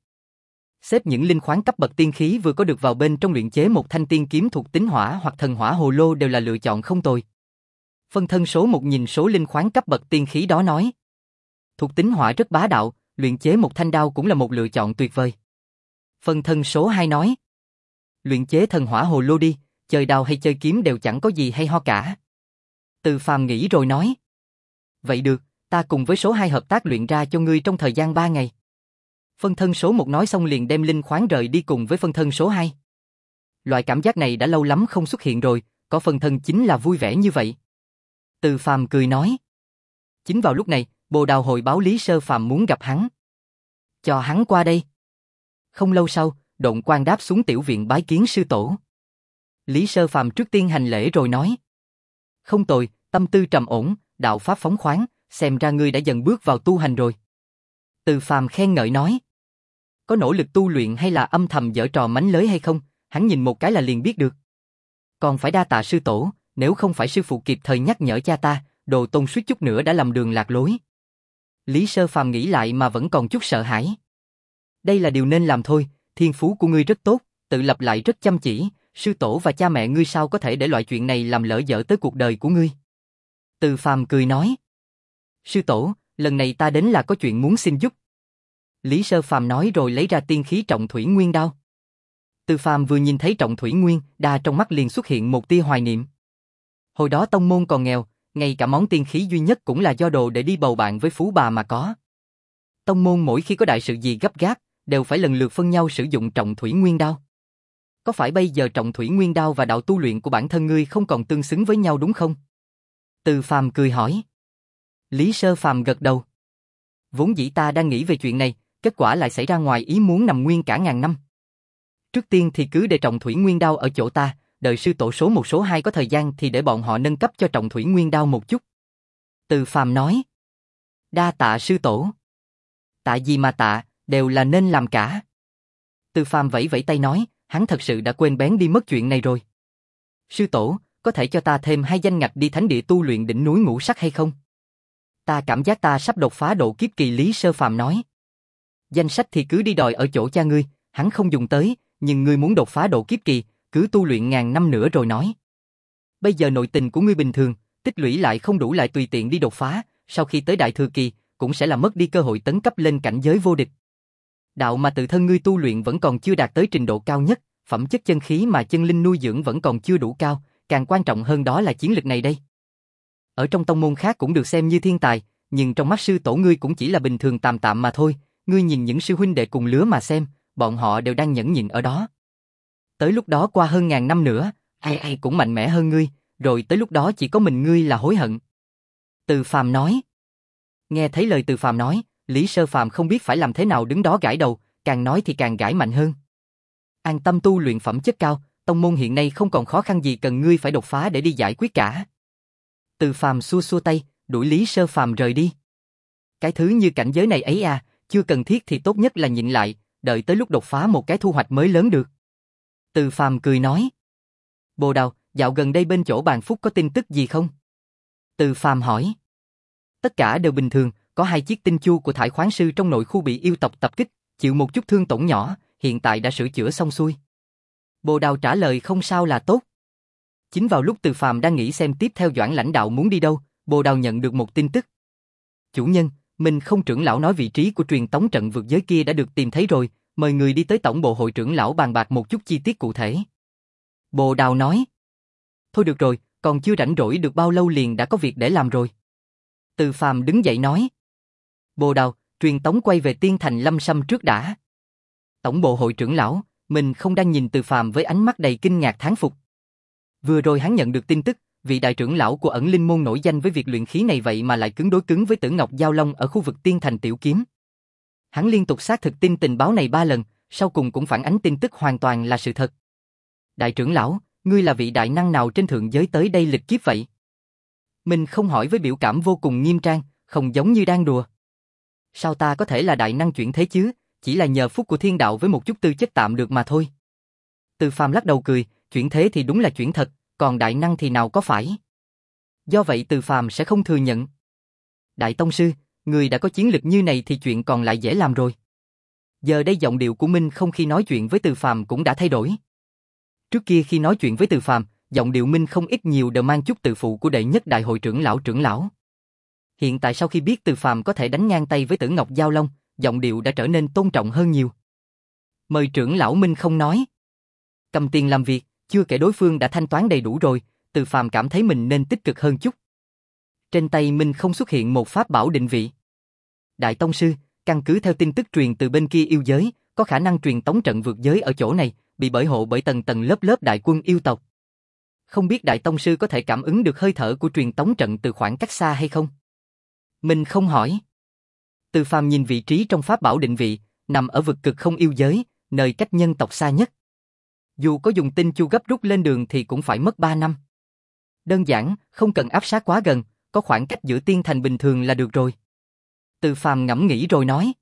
Xếp những linh khoáng cấp bậc tiên khí vừa có được vào bên trong luyện chế một thanh tiên kiếm thuộc tính hỏa hoặc thần hỏa hồ lô đều là lựa chọn không tồi. Phân thân số một nhìn số linh khoáng cấp bậc tiên khí đó nói. Thuộc tính hỏa rất bá đạo, luyện chế một thanh đao cũng là một lựa chọn tuyệt vời. Phân thân số hai nói. Luyện chế thần hỏa hồ lô đi, chơi đao hay chơi kiếm đều chẳng có gì hay ho cả. Từ Phàm nghĩ rồi nói. Vậy được, ta cùng với số hai hợp tác luyện ra cho ngươi trong thời gian ba ngày. Phân thân số một nói xong liền đem linh khoáng rời đi cùng với phân thân số hai. Loại cảm giác này đã lâu lắm không xuất hiện rồi, có phân thân chính là vui vẻ như vậy. Từ Phàm cười nói. Chính vào lúc này, Bồ Đào hồi báo Lý Sơ Phàm muốn gặp hắn. Cho hắn qua đây. Không lâu sau, Độn Quang đáp xuống tiểu viện bái kiến sư tổ. Lý Sơ Phàm trước tiên hành lễ rồi nói. Không tồi, tâm tư trầm ổn, đạo pháp phóng khoáng, xem ra ngươi đã dần bước vào tu hành rồi. Từ Phàm khen ngợi nói. Có nỗ lực tu luyện hay là âm thầm giở trò mánh lới hay không, hắn nhìn một cái là liền biết được. Còn phải đa tạ sư tổ, nếu không phải sư phụ kịp thời nhắc nhở cha ta, Đồ Tôn suýt chút nữa đã lầm đường lạc lối. Lý Sơ Phàm nghĩ lại mà vẫn còn chút sợ hãi. Đây là điều nên làm thôi, thiên phú của ngươi rất tốt, tự lập lại rất chăm chỉ, sư tổ và cha mẹ ngươi sao có thể để loại chuyện này làm lỡ dở tới cuộc đời của ngươi. Từ Phàm cười nói. Sư tổ, lần này ta đến là có chuyện muốn xin giúp. Lý Sơ Phàm nói rồi lấy ra tiên khí Trọng Thủy Nguyên đao. Từ Phàm vừa nhìn thấy Trọng Thủy Nguyên đa trong mắt liền xuất hiện một tia hoài niệm. Hồi đó tông môn còn nghèo, ngay cả món tiên khí duy nhất cũng là do đồ để đi bầu bạn với phú bà mà có. Tông môn mỗi khi có đại sự gì gấp gáp, đều phải lần lượt phân nhau sử dụng Trọng Thủy Nguyên đao. Có phải bây giờ Trọng Thủy Nguyên đao và đạo tu luyện của bản thân ngươi không còn tương xứng với nhau đúng không? Từ Phàm cười hỏi. Lý Sơ Phàm gật đầu. Vốn dĩ ta đang nghĩ về chuyện này, kết quả lại xảy ra ngoài ý muốn nằm nguyên cả ngàn năm. Trước tiên thì cứ để Trọng Thủy Nguyên đao ở chỗ ta, đợi sư tổ số một số hai có thời gian thì để bọn họ nâng cấp cho Trọng Thủy Nguyên đao một chút. Từ Phàm nói. Đa tạ sư tổ. Tạ gì mà tạ, đều là nên làm cả. Từ Phàm vẫy vẫy tay nói, hắn thật sự đã quên bén đi mất chuyện này rồi. Sư tổ, có thể cho ta thêm hai danh ngạch đi thánh địa tu luyện đỉnh núi ngũ sắc hay không? Ta cảm giác ta sắp đột phá độ kiếp kỳ. Lý Sơ Phàm nói. Danh sách thì cứ đi đòi ở chỗ cha ngươi, hắn không dùng tới, nhưng ngươi muốn đột phá độ kiếp kỳ, cứ tu luyện ngàn năm nữa rồi nói. Bây giờ nội tình của ngươi bình thường, tích lũy lại không đủ lại tùy tiện đi đột phá, sau khi tới đại thừa kỳ, cũng sẽ là mất đi cơ hội tấn cấp lên cảnh giới vô địch. Đạo mà tự thân ngươi tu luyện vẫn còn chưa đạt tới trình độ cao nhất, phẩm chất chân khí mà chân linh nuôi dưỡng vẫn còn chưa đủ cao, càng quan trọng hơn đó là chiến lực này đây. Ở trong tông môn khác cũng được xem như thiên tài, nhưng trong mắt sư tổ ngươi cũng chỉ là bình thường tạm tạm mà thôi, ngươi nhìn những sư huynh đệ cùng lứa mà xem, bọn họ đều đang nhẫn nhịn ở đó. Tới lúc đó qua hơn ngàn năm nữa, ai ai cũng mạnh mẽ hơn ngươi, rồi tới lúc đó chỉ có mình ngươi là hối hận. Từ Phàm nói. Nghe thấy lời Từ Phàm nói, Lý Sơ Phàm không biết phải làm thế nào đứng đó gãi đầu, càng nói thì càng gãi mạnh hơn. An tâm tu luyện phẩm chất cao, tông môn hiện nay không còn khó khăn gì cần ngươi phải đột phá để đi giải quyết cả. Từ Phàm xua xua tay, đuổi Lý Sơ Phàm rời đi. Cái thứ như cảnh giới này ấy à, chưa cần thiết thì tốt nhất là nhịn lại, đợi tới lúc đột phá một cái thu hoạch mới lớn được. Từ Phàm cười nói. Bồ Đào, dạo gần đây bên chỗ Bàn Phúc có tin tức gì không? Từ Phàm hỏi. Tất cả đều bình thường, có hai chiếc tinh chu của thải khoáng sư trong nội khu bị yêu tộc tập kích, chịu một chút thương tổn nhỏ, hiện tại đã sửa chữa xong xuôi. Bồ Đào trả lời không sao là tốt. Chính vào lúc Từ Phàm đang nghĩ xem tiếp theo Doãn lãnh đạo muốn đi đâu, Bồ Đào nhận được một tin tức. Chủ nhân, mình không trưởng lão nói vị trí của truyền tống trận vượt giới kia đã được tìm thấy rồi, mời người đi tới tổng bộ hội trưởng lão bàn bạc một chút chi tiết cụ thể. Bồ Đào nói. Thôi được rồi, còn chưa rảnh rỗi được bao lâu liền đã có việc để làm rồi. Từ Phàm đứng dậy nói. Bồ Đào, truyền tống quay về Tiên Thành Lâm Sâm trước đã. Tổng bộ hội trưởng lão, mình không đang nhìn Từ Phàm với ánh mắt đầy kinh ngạc thán phục. Vừa rồi hắn nhận được tin tức, vị đại trưởng lão của ẩn linh môn nổi danh với việc luyện khí này vậy mà lại cứng đối cứng với Tử Ngọc Giao Long ở khu vực Tiên Thành Tiểu Kiếm. Hắn liên tục xác thực tin tình báo này ba lần, sau cùng cũng phản ánh tin tức hoàn toàn là sự thật. Đại trưởng lão, ngươi là vị đại năng nào trên thượng giới tới đây lịch kiếp vậy? Mình không hỏi với biểu cảm vô cùng nghiêm trang, không giống như đang đùa. Sao ta có thể là đại năng chuyển thế chứ, chỉ là nhờ phúc của thiên đạo với một chút tư chất tạm được mà thôi. Từ Phàm lắc đầu cười, chuyển thế thì đúng là chuyển thật, còn đại năng thì nào có phải. Do vậy Từ Phàm sẽ không thừa nhận. Đại tông sư, Người đã có chiến lực như này thì chuyện còn lại dễ làm rồi. Giờ đây giọng điệu của Minh Không khi nói chuyện với Từ Phàm cũng đã thay đổi. Trước kia khi nói chuyện với Từ Phàm, giọng điệu Minh Không ít nhiều đều mang chút tự phụ của đệ nhất đại hội trưởng lão trưởng lão. Hiện tại sau khi biết Từ Phàm có thể đánh ngang tay với Tử Ngọc Giao Long, giọng điệu đã trở nên tôn trọng hơn nhiều. Mời trưởng lão Minh Không nói. Cầm tiền làm việc, chưa kể đối phương đã thanh toán đầy đủ rồi, Từ Phàm cảm thấy mình nên tích cực hơn chút. Trên tay Minh Không xuất hiện một pháp bảo định vị. Đại tông sư, căn cứ theo tin tức truyền từ bên kia yêu giới, có khả năng truyền tống trận vượt giới ở chỗ này, bị bảo hộ bởi tầng tầng lớp lớp đại quân yêu tộc. Không biết đại tông sư có thể cảm ứng được hơi thở của truyền tống trận từ khoảng cách xa hay không? Minh Không hỏi. Từ Phàm nhìn vị trí trong pháp bảo định vị, nằm ở vực cực không yêu giới, nơi cách nhân tộc xa nhất. Dù có dùng tinh chu gấp rút lên đường thì cũng phải mất ba năm. Đơn giản, không cần áp sát quá gần, có khoảng cách giữa tiên thành bình thường là được rồi. Từ Phàm ngẫm nghĩ rồi nói.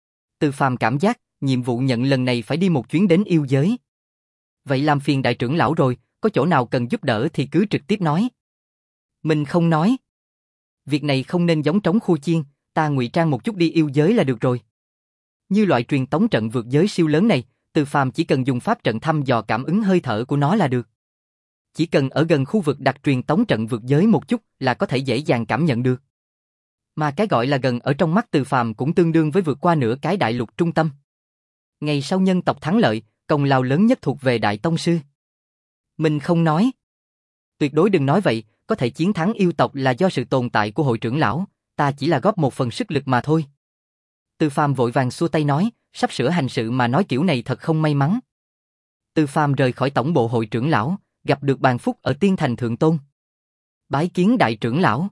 Từ Phàm cảm giác, nhiệm vụ nhận lần này phải đi một chuyến đến yêu giới. Vậy làm phiền đại trưởng lão rồi, có chỗ nào cần giúp đỡ thì cứ trực tiếp nói. Mình không nói. Việc này không nên giống trống khua chiên, ta ngụy trang một chút đi yêu giới là được rồi. Như loại truyền tống trận vượt giới siêu lớn này, Từ Phàm chỉ cần dùng pháp trận thăm dò cảm ứng hơi thở của nó là được. Chỉ cần ở gần khu vực đặt truyền tống trận vượt giới một chút là có thể dễ dàng cảm nhận được. Mà cái gọi là gần ở trong mắt Từ Phàm cũng tương đương với vượt qua nửa cái đại lục trung tâm. Ngày sau nhân tộc thắng lợi, công lao lớn nhất thuộc về đại tông sư. Mình không nói. Tuyệt đối đừng nói vậy, có thể chiến thắng yêu tộc là do sự tồn tại của hội trưởng lão, ta chỉ là góp một phần sức lực mà thôi. Từ Phàm vội vàng xua tay nói, sắp sửa hành sự mà nói kiểu này thật không may mắn. Từ Phàm rời khỏi tổng bộ hội trưởng lão, gặp được Bàn Phúc ở Tiên Thành Thượng Tôn. Bái kiến đại trưởng lão.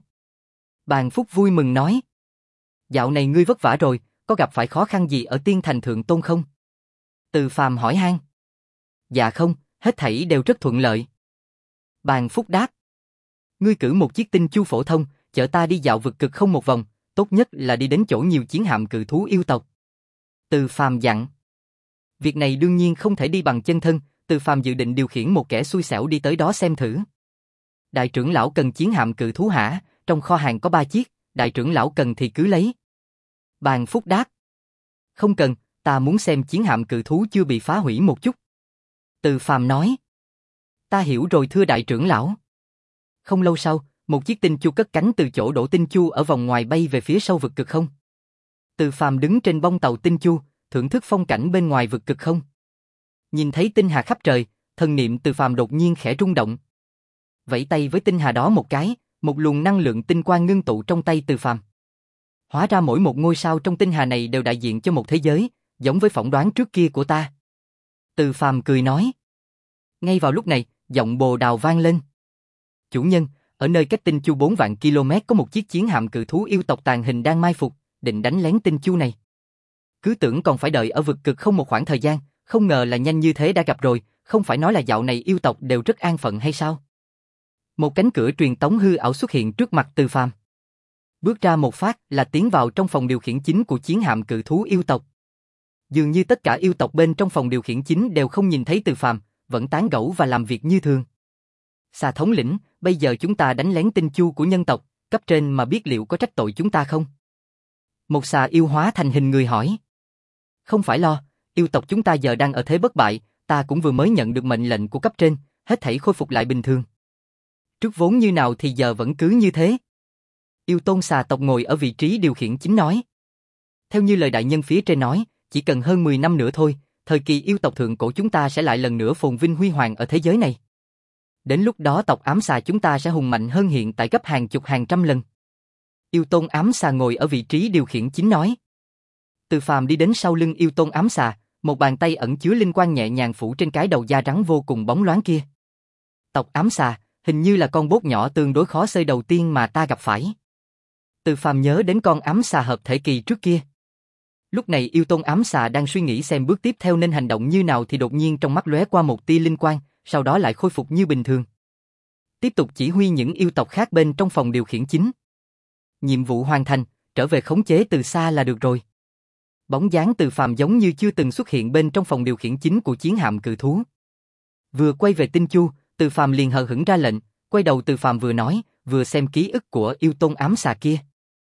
Bàn Phúc vui mừng nói. Dạo này ngươi vất vả rồi, có gặp phải khó khăn gì ở Tiên Thành Thượng Tôn không? Từ Phàm hỏi han. Dạ không, hết thảy đều rất thuận lợi. Bàn Phúc đáp. Ngươi cử một chiếc tinh chu phổ thông, chở ta đi dạo vực cực không một vòng, tốt nhất là đi đến chỗ nhiều chiến hạm cự thú yêu tộc. Từ Phàm dặn. Việc này đương nhiên không thể đi bằng chân thân, Từ Phàm dự định điều khiển một kẻ xui xẻo đi tới đó xem thử. Đại trưởng lão cần chiến hạm cự thú hả? Trong kho hàng có ba chiếc, đại trưởng lão cần thì cứ lấy. Bàn Phúc đáp. Không cần, ta muốn xem chiến hạm cự thú chưa bị phá hủy một chút. Từ Phàm nói. Ta hiểu rồi thưa đại trưởng lão. Không lâu sau, một chiếc tinh chu cất cánh từ chỗ đổ tinh chu ở vòng ngoài bay về phía sau vực cực không. Từ Phàm đứng trên bông tàu tinh chu, thưởng thức phong cảnh bên ngoài vực cực không. Nhìn thấy tinh hà khắp trời, thần niệm Từ Phàm đột nhiên khẽ rung động. Vẫy tay với tinh hà đó một cái, một luồng năng lượng tinh quang ngưng tụ trong tay Từ Phàm. Hóa ra mỗi một ngôi sao trong tinh hà này đều đại diện cho một thế giới, giống với phỏng đoán trước kia của ta. Từ Phàm cười nói. Ngay vào lúc này, giọng bồ đào vang lên. Chủ nhân, ở nơi cách tinh chu bốn vạn km có một chiếc chiến hạm cự thú yêu tộc tàn hình đang mai phục, định đánh lén tinh chu này. Cứ tưởng còn phải đợi ở vực cực không một khoảng thời gian, không ngờ là nhanh như thế đã gặp rồi, không phải nói là dạo này yêu tộc đều rất an phận hay sao? Một cánh cửa truyền tống hư ảo xuất hiện trước mặt Từ Phàm. Bước ra một phát là tiến vào trong phòng điều khiển chính của chiến hạm cự thú yêu tộc. Dường như tất cả yêu tộc bên trong phòng điều khiển chính đều không nhìn thấy Từ Phàm, vẫn tán gẫu và làm việc như thường. Xà thống lĩnh, bây giờ chúng ta đánh lén tinh chu của nhân tộc, cấp trên mà biết liệu có trách tội chúng ta không? Một xà yêu hóa thành hình người hỏi. Không phải lo, yêu tộc chúng ta giờ đang ở thế bất bại, ta cũng vừa mới nhận được mệnh lệnh của cấp trên, hết thảy khôi phục lại bình thường. Trước vốn như nào thì giờ vẫn cứ như thế. Yêu tôn xà tộc ngồi ở vị trí điều khiển chính nói. Theo như lời đại nhân phía trên nói, chỉ cần hơn mười năm nữa thôi, thời kỳ yêu tộc thượng cổ chúng ta sẽ lại lần nữa phồn vinh huy hoàng ở thế giới này. Đến lúc đó tộc ám xà chúng ta sẽ hùng mạnh hơn hiện tại gấp hàng chục hàng trăm lần. Yêu tôn ám xà ngồi ở vị trí điều khiển chính nói. Từ Phàm đi đến sau lưng yêu tôn ám xà, một bàn tay ẩn chứa linh quang nhẹ nhàng phủ trên cái đầu da rắn vô cùng bóng loáng kia. Tộc ám xà, hình như là con bốt nhỏ tương đối khó xơi đầu tiên mà ta gặp phải. Từ Phàm nhớ đến con ám xà hợp thể kỳ trước kia. Lúc này yêu tôn ám xà đang suy nghĩ xem bước tiếp theo nên hành động như nào thì đột nhiên trong mắt lóe qua một tia linh quang, sau đó lại khôi phục như bình thường. Tiếp tục chỉ huy những yêu tộc khác bên trong phòng điều khiển chính. Nhiệm vụ hoàn thành, trở về khống chế từ xa là được rồi. Bóng dáng Từ Phàm giống như chưa từng xuất hiện bên trong phòng điều khiển chính của chiến hạm cự thú. Vừa quay về tinh chu, Từ Phàm liền hờ hững ra lệnh, quay đầu Từ Phàm vừa nói, vừa xem ký ức của yêu tôn ám xà kia.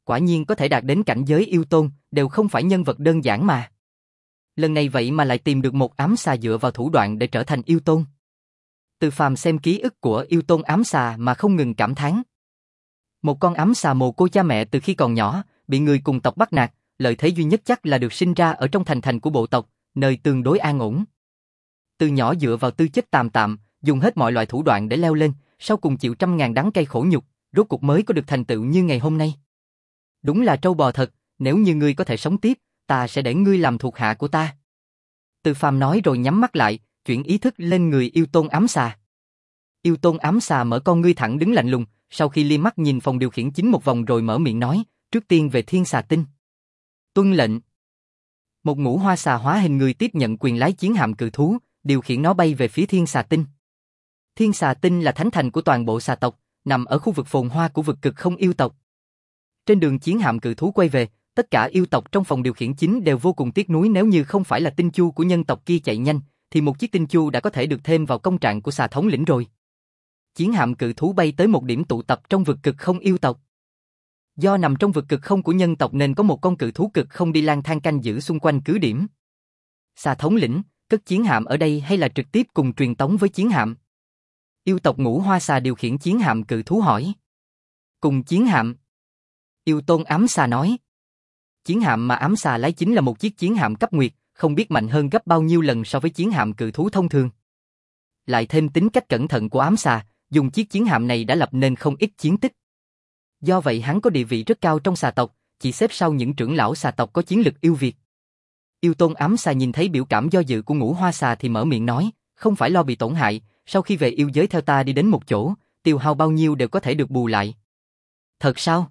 Quả nhiên có thể đạt đến cảnh giới yêu tôn, đều không phải nhân vật đơn giản mà. Lần này vậy mà lại tìm được một ám xà dựa vào thủ đoạn để trở thành yêu tôn. Từ Phàm xem ký ức của yêu tôn ám xà mà không ngừng cảm thán. Một con ám xà mồ côi cha mẹ từ khi còn nhỏ, bị người cùng tộc bắt nạt, lợi thế duy nhất chắc là được sinh ra ở trong thành thành của bộ tộc, nơi tương đối an ổn. Từ nhỏ dựa vào tư chất tạm tạm, dùng hết mọi loại thủ đoạn để leo lên, sau cùng chịu trăm ngàn đắng cay khổ nhục, rốt cuộc mới có được thành tựu như ngày hôm nay. Đúng là trâu bò thật, nếu như ngươi có thể sống tiếp, ta sẽ để ngươi làm thuộc hạ của ta. Từ Phàm nói rồi nhắm mắt lại, chuyển ý thức lên người yêu tôn ám xà. Yêu tôn ám xà mở con ngươi thẳng đứng lạnh lùng, sau khi liếc mắt nhìn phòng điều khiển chính một vòng rồi mở miệng nói, trước tiên về thiên xà tinh. Tuân lệnh. Một ngũ hoa xà hóa hình người tiếp nhận quyền lái chiến hạm cự thú, điều khiển nó bay về phía thiên xà tinh. Thiên xà tinh là thánh thành của toàn bộ xà tộc, nằm ở khu vực phồn hoa của vực cực không yêu tộc. Trên đường chiến hạm cự thú quay về, tất cả yêu tộc trong phòng điều khiển chính đều vô cùng tiếc nuối, nếu như không phải là tinh chu của nhân tộc kia chạy nhanh, thì một chiếc tinh chu đã có thể được thêm vào công trạng của xà thống lĩnh rồi. Chiến hạm cự thú bay tới một điểm tụ tập trong vực cực không yêu tộc. Do nằm trong vực cực không của nhân tộc nên có một con cự thú cực không đi lang thang canh giữ xung quanh cứ điểm. Xà thống lĩnh, cất chiến hạm ở đây hay là trực tiếp cùng truyền tống với chiến hạm? Yêu tộc ngũ hoa xà điều khiển chiến hạm cự thú hỏi. Cùng chiến hạm. Yêu tôn ám xà nói. Chiến hạm mà ám xà lái chính là một chiếc chiến hạm cấp nguyệt, không biết mạnh hơn gấp bao nhiêu lần so với chiến hạm cự thú thông thường. Lại thêm tính cách cẩn thận của ám xà, dùng chiếc chiến hạm này đã lập nên không ít chiến tích. Do vậy hắn có địa vị rất cao trong xà tộc, chỉ xếp sau những trưởng lão xà tộc có chiến lực yêu việt. Yêu tôn ám xà nhìn thấy biểu cảm do dự của ngũ hoa xà thì mở miệng nói, không phải lo bị tổn hại, sau khi về yêu giới theo ta đi đến một chỗ, tiêu hao bao nhiêu đều có thể được bù lại. Thật sao?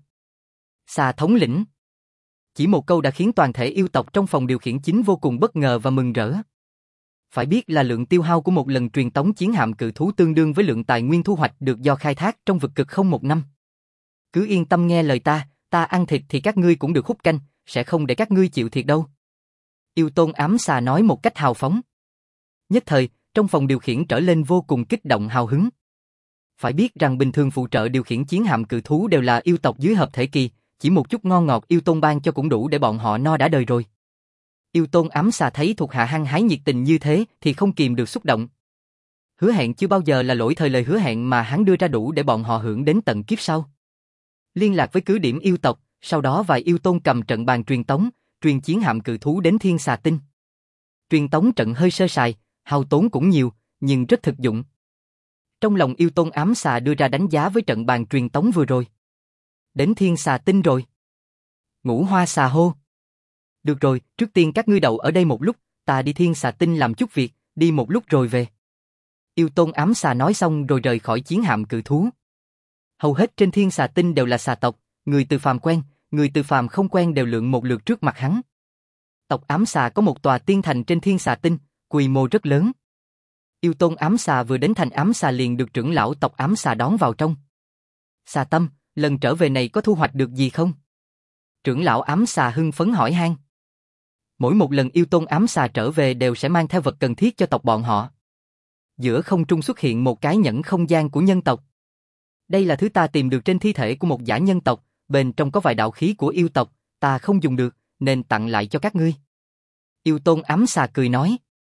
Xà thống lĩnh. Chỉ một câu đã khiến toàn thể yêu tộc trong phòng điều khiển chính vô cùng bất ngờ và mừng rỡ. Phải biết là lượng tiêu hao của một lần truyền tống chiến hạm cự thú tương đương với lượng tài nguyên thu hoạch được do khai thác trong vực cực không một năm. Cứ yên tâm nghe lời ta, ta ăn thịt thì các ngươi cũng được hút canh, sẽ không để các ngươi chịu thiệt đâu. Yêu tôn ám xà nói một cách hào phóng. Nhất thời, trong phòng điều khiển trở lên vô cùng kích động hào hứng. Phải biết rằng bình thường phụ trợ điều khiển chiến hạm cự thú đều là yêu tộc dưới hợp thể kỳ, chỉ một chút ngon ngọt yêu tôn ban cho cũng đủ để bọn họ no đã đời rồi. Yêu tôn ám xà thấy thuộc hạ hăng hái nhiệt tình như thế thì không kìm được xúc động. Hứa hẹn chưa bao giờ là lỗi thời, lời hứa hẹn mà hắn đưa ra đủ để bọn họ hưởng đến tận kiếp sau. Liên lạc với cứ điểm yêu tộc, sau đó vài yêu tôn cầm trận bàn truyền tống, truyền chiến hạm cự thú đến thiên xà tinh. Truyền tống trận hơi sơ sài, hao tốn cũng nhiều, nhưng rất thực dụng. Trong lòng yêu tôn ám xà đưa ra đánh giá với trận bàn truyền tống vừa rồi. Đến thiên xà tinh rồi. Ngũ hoa xà hô. Được rồi, trước tiên các ngươi đậu ở đây một lúc, ta đi thiên xà tinh làm chút việc, đi một lúc rồi về. Yêu tôn ám xà nói xong rồi rời khỏi chiến hạm cự thú. Hầu hết trên thiên xà tinh đều là xà tộc, người Từ Phàm quen, người Từ Phàm không quen đều lượn một lượt trước mặt hắn. Tộc ám xà có một tòa tiên thành trên thiên xà tinh, quy mô rất lớn. Yêu tôn ám xà vừa đến thành ám xà liền được trưởng lão tộc ám xà đón vào trong. Xà Tâm, lần trở về này có thu hoạch được gì không? Trưởng lão ám xà hưng phấn hỏi han. Mỗi một lần yêu tôn ám xà trở về đều sẽ mang theo vật cần thiết cho tộc bọn họ. Giữa không trung xuất hiện một cái nhẫn không gian của nhân tộc. Đây là thứ ta tìm được trên thi thể của một giả nhân tộc, bên trong có vài đạo khí của yêu tộc, ta không dùng được, nên tặng lại cho các ngươi. Yêu tôn ám xà cười nói.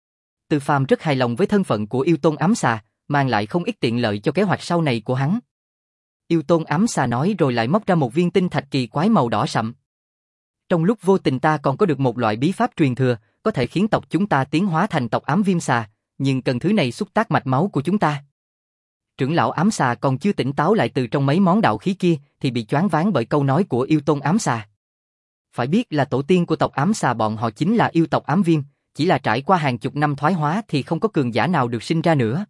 Từ Phàm rất hài lòng với thân phận của yêu tôn ám xà, mang lại không ít tiện lợi cho kế hoạch sau này của hắn. Yêu tôn ám xà nói rồi lại móc ra một viên tinh thạch kỳ quái màu đỏ sậm. Trong lúc vô tình ta còn có được một loại bí pháp truyền thừa, có thể khiến tộc chúng ta tiến hóa thành tộc ám viêm xà, nhưng cần thứ này xúc tác mạch máu của chúng ta. Trưởng lão ám xà còn chưa tỉnh táo lại từ trong mấy món đạo khí kia thì bị choáng váng bởi câu nói của yêu tôn ám xà. Phải biết là tổ tiên của tộc ám xà bọn họ chính là yêu tộc ám viêm, chỉ là trải qua hàng chục năm thoái hóa thì không có cường giả nào được sinh ra nữa.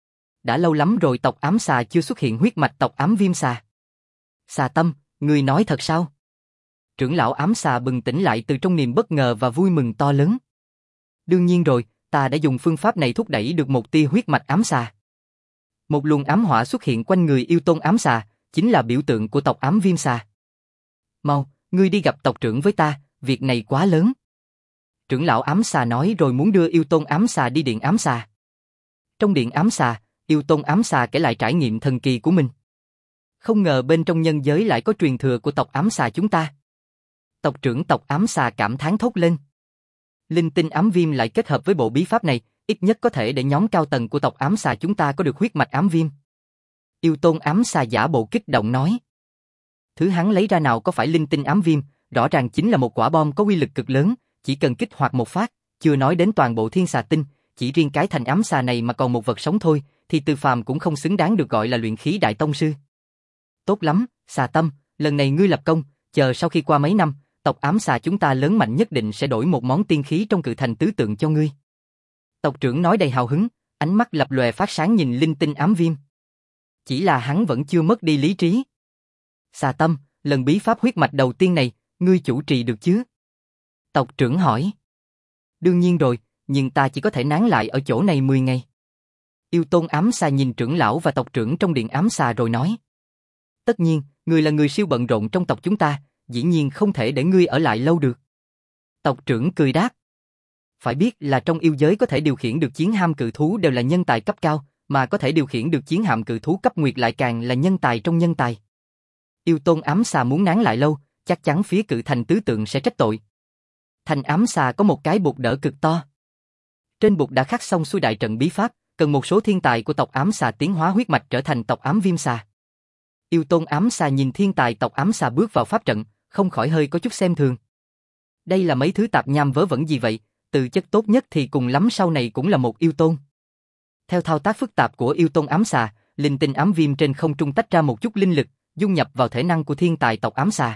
Đã lâu lắm rồi tộc ám xà chưa xuất hiện huyết mạch tộc ám viêm xà. Xà Tâm, ngươi nói thật sao? Trưởng lão ám xà bừng tỉnh lại từ trong niềm bất ngờ và vui mừng to lớn. Đương nhiên rồi, ta đã dùng phương pháp này thúc đẩy được một tia huyết mạch ám xà. Một luồng ám hỏa xuất hiện quanh người yêu tôn ám xà, chính là biểu tượng của tộc ám viêm xà. Mau, ngươi đi gặp tộc trưởng với ta, việc này quá lớn. Trưởng lão ám xà nói rồi muốn đưa yêu tôn ám xà đi điện ám xà. Trong điện ám xà, yêu tôn ám xà kể lại trải nghiệm thần kỳ của mình. Không ngờ bên trong nhân giới lại có truyền thừa của tộc ám xà chúng ta. Tộc trưởng tộc ám xà cảm thán thốt lên. Linh tinh ám viêm lại kết hợp với bộ bí pháp này, ít nhất có thể để nhóm cao tầng của tộc ám xà chúng ta có được huyết mạch ám viêm. Yêu tôn ám xà giả bộ kích động nói. Thứ hắn lấy ra nào có phải linh tinh ám viêm, rõ ràng chính là một quả bom có uy lực cực lớn, chỉ cần kích hoạt một phát, chưa nói đến toàn bộ thiên xà tinh, chỉ riêng cái thành ám xà này mà còn một vật sống thôi, thì Từ Phàm cũng không xứng đáng được gọi là luyện khí đại tông sư. Tốt lắm, xà tâm, lần này ngươi lập công, chờ sau khi qua mấy năm, tộc ám xà chúng ta lớn mạnh nhất định sẽ đổi một món tiên khí trong cự thành tứ tượng cho ngươi. Tộc trưởng nói đầy hào hứng, ánh mắt lập lòe phát sáng nhìn linh tinh ám viêm. Chỉ là hắn vẫn chưa mất đi lý trí. Xà tâm, lần bí pháp huyết mạch đầu tiên này, ngươi chủ trì được chứ? Tộc trưởng hỏi. Đương nhiên rồi, nhưng ta chỉ có thể nán lại ở chỗ này mười ngày. Yêu tôn ám xà nhìn trưởng lão và tộc trưởng trong điện ám xà rồi nói. Tất nhiên, ngươi là người siêu bận rộn trong tộc chúng ta, dĩ nhiên không thể để ngươi ở lại lâu được. Tộc trưởng cười đáp. Phải biết là trong yêu giới có thể điều khiển được chiến hạm cự thú đều là nhân tài cấp cao, mà có thể điều khiển được chiến hạm cự thú cấp nguyệt lại càng là nhân tài trong nhân tài. Yêu tôn ám xà muốn nán lại lâu, chắc chắn phía cự thành tứ tượng sẽ trách tội. Thành ám xà có một cái bục đỡ cực to. Trên bục đã khắc xong xuôi đại trận bí pháp, cần một số thiên tài của tộc ám xà tiến hóa huyết mạch trở thành tộc ám viêm xà. Yêu tôn ám xà nhìn thiên tài tộc ám xà bước vào pháp trận, không khỏi hơi có chút xem thường. Đây là mấy thứ tạp nham vớ vẩn gì vậy, từ chất tốt nhất thì cùng lắm sau này cũng là một yêu tôn. Theo thao tác phức tạp của yêu tôn ám xà, linh tinh ám viêm trên không trung tách ra một chút linh lực, dung nhập vào thể năng của thiên tài tộc ám xà.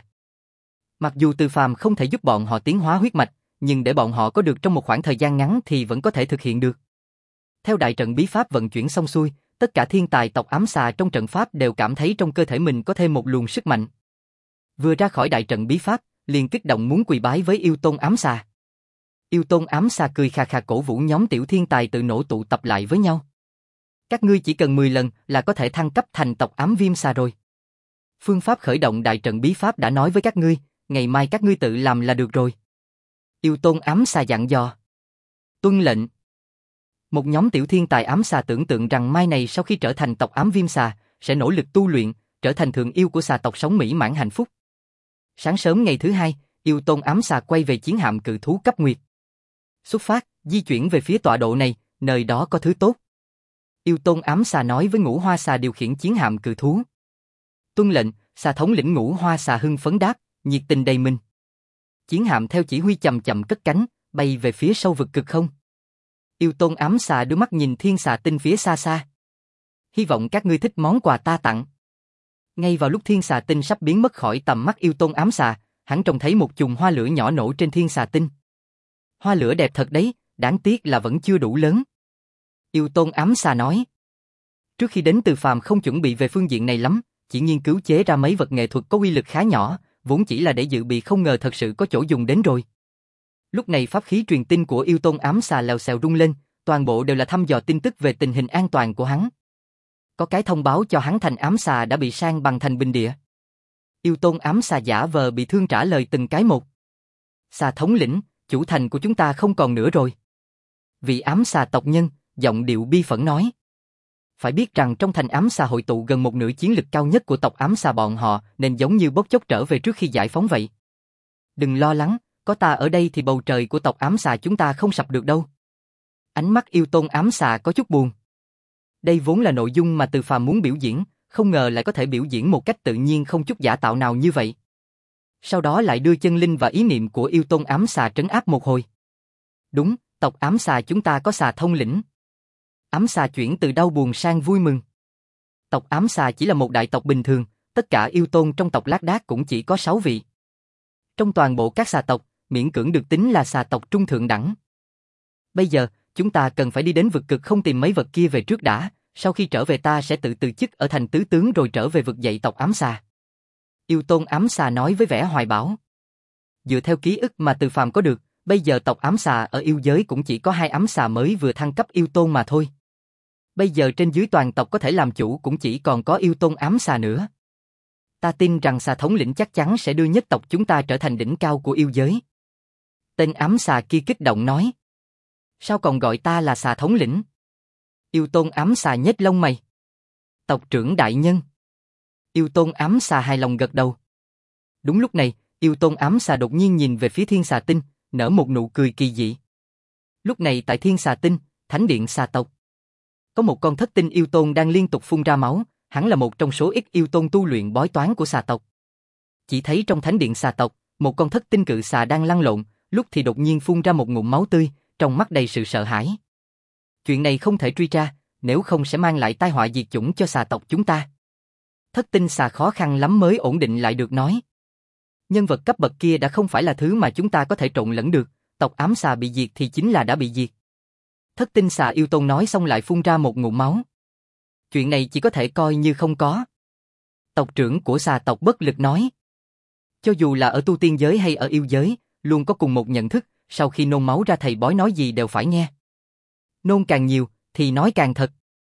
Mặc dù Từ Phàm không thể giúp bọn họ tiến hóa huyết mạch, nhưng để bọn họ có được trong một khoảng thời gian ngắn thì vẫn có thể thực hiện được. Theo đại trận bí pháp vận chuyển xong xuôi, tất cả thiên tài tộc ám xà trong trận pháp đều cảm thấy trong cơ thể mình có thêm một luồng sức mạnh. Vừa ra khỏi đại trận bí pháp, liền kích động muốn quỳ bái với yêu tôn ám xà. Yêu tôn ám xà cười khà khà cổ vũ nhóm tiểu thiên tài tự nổ tụ tập lại với nhau. Các ngươi chỉ cần mười lần là có thể thăng cấp thành tộc ám viêm xà rồi. Phương pháp khởi động đại trận bí pháp đã nói với các ngươi, ngày mai các ngươi tự làm là được rồi. Yêu tôn ám xà dặn dò. Tuân lệnh. Một nhóm tiểu thiên tài ám xà tưởng tượng rằng mai này sau khi trở thành tộc ám viêm xà, sẽ nỗ lực tu luyện, trở thành thượng yêu của xà tộc sống mỹ mãn hạnh phúc. Sáng sớm ngày thứ hai, yêu tôn ám xà quay về chiến hạm cự thú cấp nguyệt. Xuất phát, di chuyển về phía tọa độ này, nơi đó có thứ tốt. Yêu tôn ám xà nói với ngũ hoa xà điều khiển chiến hạm cự thú. Tuân lệnh, xà thống lĩnh ngũ hoa xà hưng phấn đáp, nhiệt tình đầy mình. Chiến hạm theo chỉ huy chậm chậm cất cánh, bay về phía sâu vực cực không. Yêu tôn ám xà đưa mắt nhìn thiên xà tinh phía xa xa. Hy vọng các ngươi thích món quà ta tặng. Ngay vào lúc thiên xà tinh sắp biến mất khỏi tầm mắt yêu tôn ám xà, hắn trông thấy một chùm hoa lửa nhỏ nổ trên thiên xà tinh. Hoa lửa đẹp thật đấy, đáng tiếc là vẫn chưa đủ lớn. Yêu tôn ám xà nói. Trước khi đến Từ Phàm không chuẩn bị về phương diện này lắm, chỉ nghiên cứu chế ra mấy vật nghệ thuật có uy lực khá nhỏ, vốn chỉ là để dự bị không ngờ thật sự có chỗ dùng đến rồi. Lúc này pháp khí truyền tin của yêu tôn ám xà lèo xèo rung lên, toàn bộ đều là thăm dò tin tức về tình hình an toàn của hắn. Có cái thông báo cho hắn thành ám xà đã bị san bằng thành bình địa. Yêu tôn ám xà giả vờ bị thương trả lời từng cái một. Xà thống lĩnh, chủ thành của chúng ta không còn nữa rồi. Vị ám xà tộc nhân, giọng điệu bi phẫn nói. Phải biết rằng trong thành ám xà hội tụ gần một nửa chiến lực cao nhất của tộc ám xà bọn họ, nên giống như bốc chốc trở về trước khi giải phóng vậy. Đừng lo lắng, có ta ở đây thì bầu trời của tộc ám xà chúng ta không sập được đâu. Ánh mắt yêu tôn ám xà có chút buồn. Đây vốn là nội dung mà Từ Phàm muốn biểu diễn, không ngờ lại có thể biểu diễn một cách tự nhiên không chút giả tạo nào như vậy. Sau đó lại đưa chân linh và ý niệm của yêu tôn ám xà trấn áp một hồi. Đúng, tộc ám xà chúng ta có xà thông lĩnh. Ám xà chuyển từ đau buồn sang vui mừng. Tộc ám xà chỉ là một đại tộc bình thường, tất cả yêu tôn trong tộc Lác Đác cũng chỉ có sáu vị. Trong toàn bộ các xà tộc, miễn cưỡng được tính là xà tộc trung thượng đẳng. Bây giờ, chúng ta cần phải đi đến vực cực không tìm mấy vật kia về trước đã, sau khi trở về ta sẽ tự từ chức ở thành tứ tướng rồi trở về vực dậy tộc ám xà. Yêu tôn ám xà nói với vẻ hoài bão. Dựa theo ký ức mà Từ Phàm có được, bây giờ tộc ám xà ở yêu giới cũng chỉ có hai ám xà mới vừa thăng cấp yêu tôn mà thôi. Bây giờ trên dưới toàn tộc có thể làm chủ cũng chỉ còn có yêu tôn ám xà nữa. Ta tin rằng xà thống lĩnh chắc chắn sẽ đưa nhất tộc chúng ta trở thành đỉnh cao của yêu giới. Tên ám xà kia kích động nói. Sao còn gọi ta là xà thống lĩnh? Yêu tôn ám xà nhếch lông mày. Tộc trưởng đại nhân. Yêu Tôn ám xà hài lòng gật đầu. Đúng lúc này, Yêu Tôn ám xà đột nhiên nhìn về phía Thiên Xà Tinh, nở một nụ cười kỳ dị. Lúc này tại Thiên Xà Tinh, Thánh điện xà tộc, có một con thất tinh yêu tôn đang liên tục phun ra máu, hắn là một trong số ít yêu tôn tu luyện bói toán của xà tộc. Chỉ thấy trong thánh điện xà tộc, một con thất tinh cự xà đang lăn lộn, lúc thì đột nhiên phun ra một ngụm máu tươi, trong mắt đầy sự sợ hãi. Chuyện này không thể truy tra, nếu không sẽ mang lại tai họa diệt chủng cho xà tộc chúng ta. Thất tinh xà khó khăn lắm mới ổn định lại được nói. Nhân vật cấp bậc kia đã không phải là thứ mà chúng ta có thể trộn lẫn được, tộc ám xà bị diệt thì chính là đã bị diệt. Thất tinh xà yêu tôn nói xong lại phun ra một ngụm máu. Chuyện này chỉ có thể coi như không có. Tộc trưởng của xà tộc bất lực nói. Cho dù là ở tu tiên giới hay ở yêu giới, luôn có cùng một nhận thức, sau khi nôn máu ra thầy bói nói gì đều phải nghe. Nôn càng nhiều, thì nói càng thật.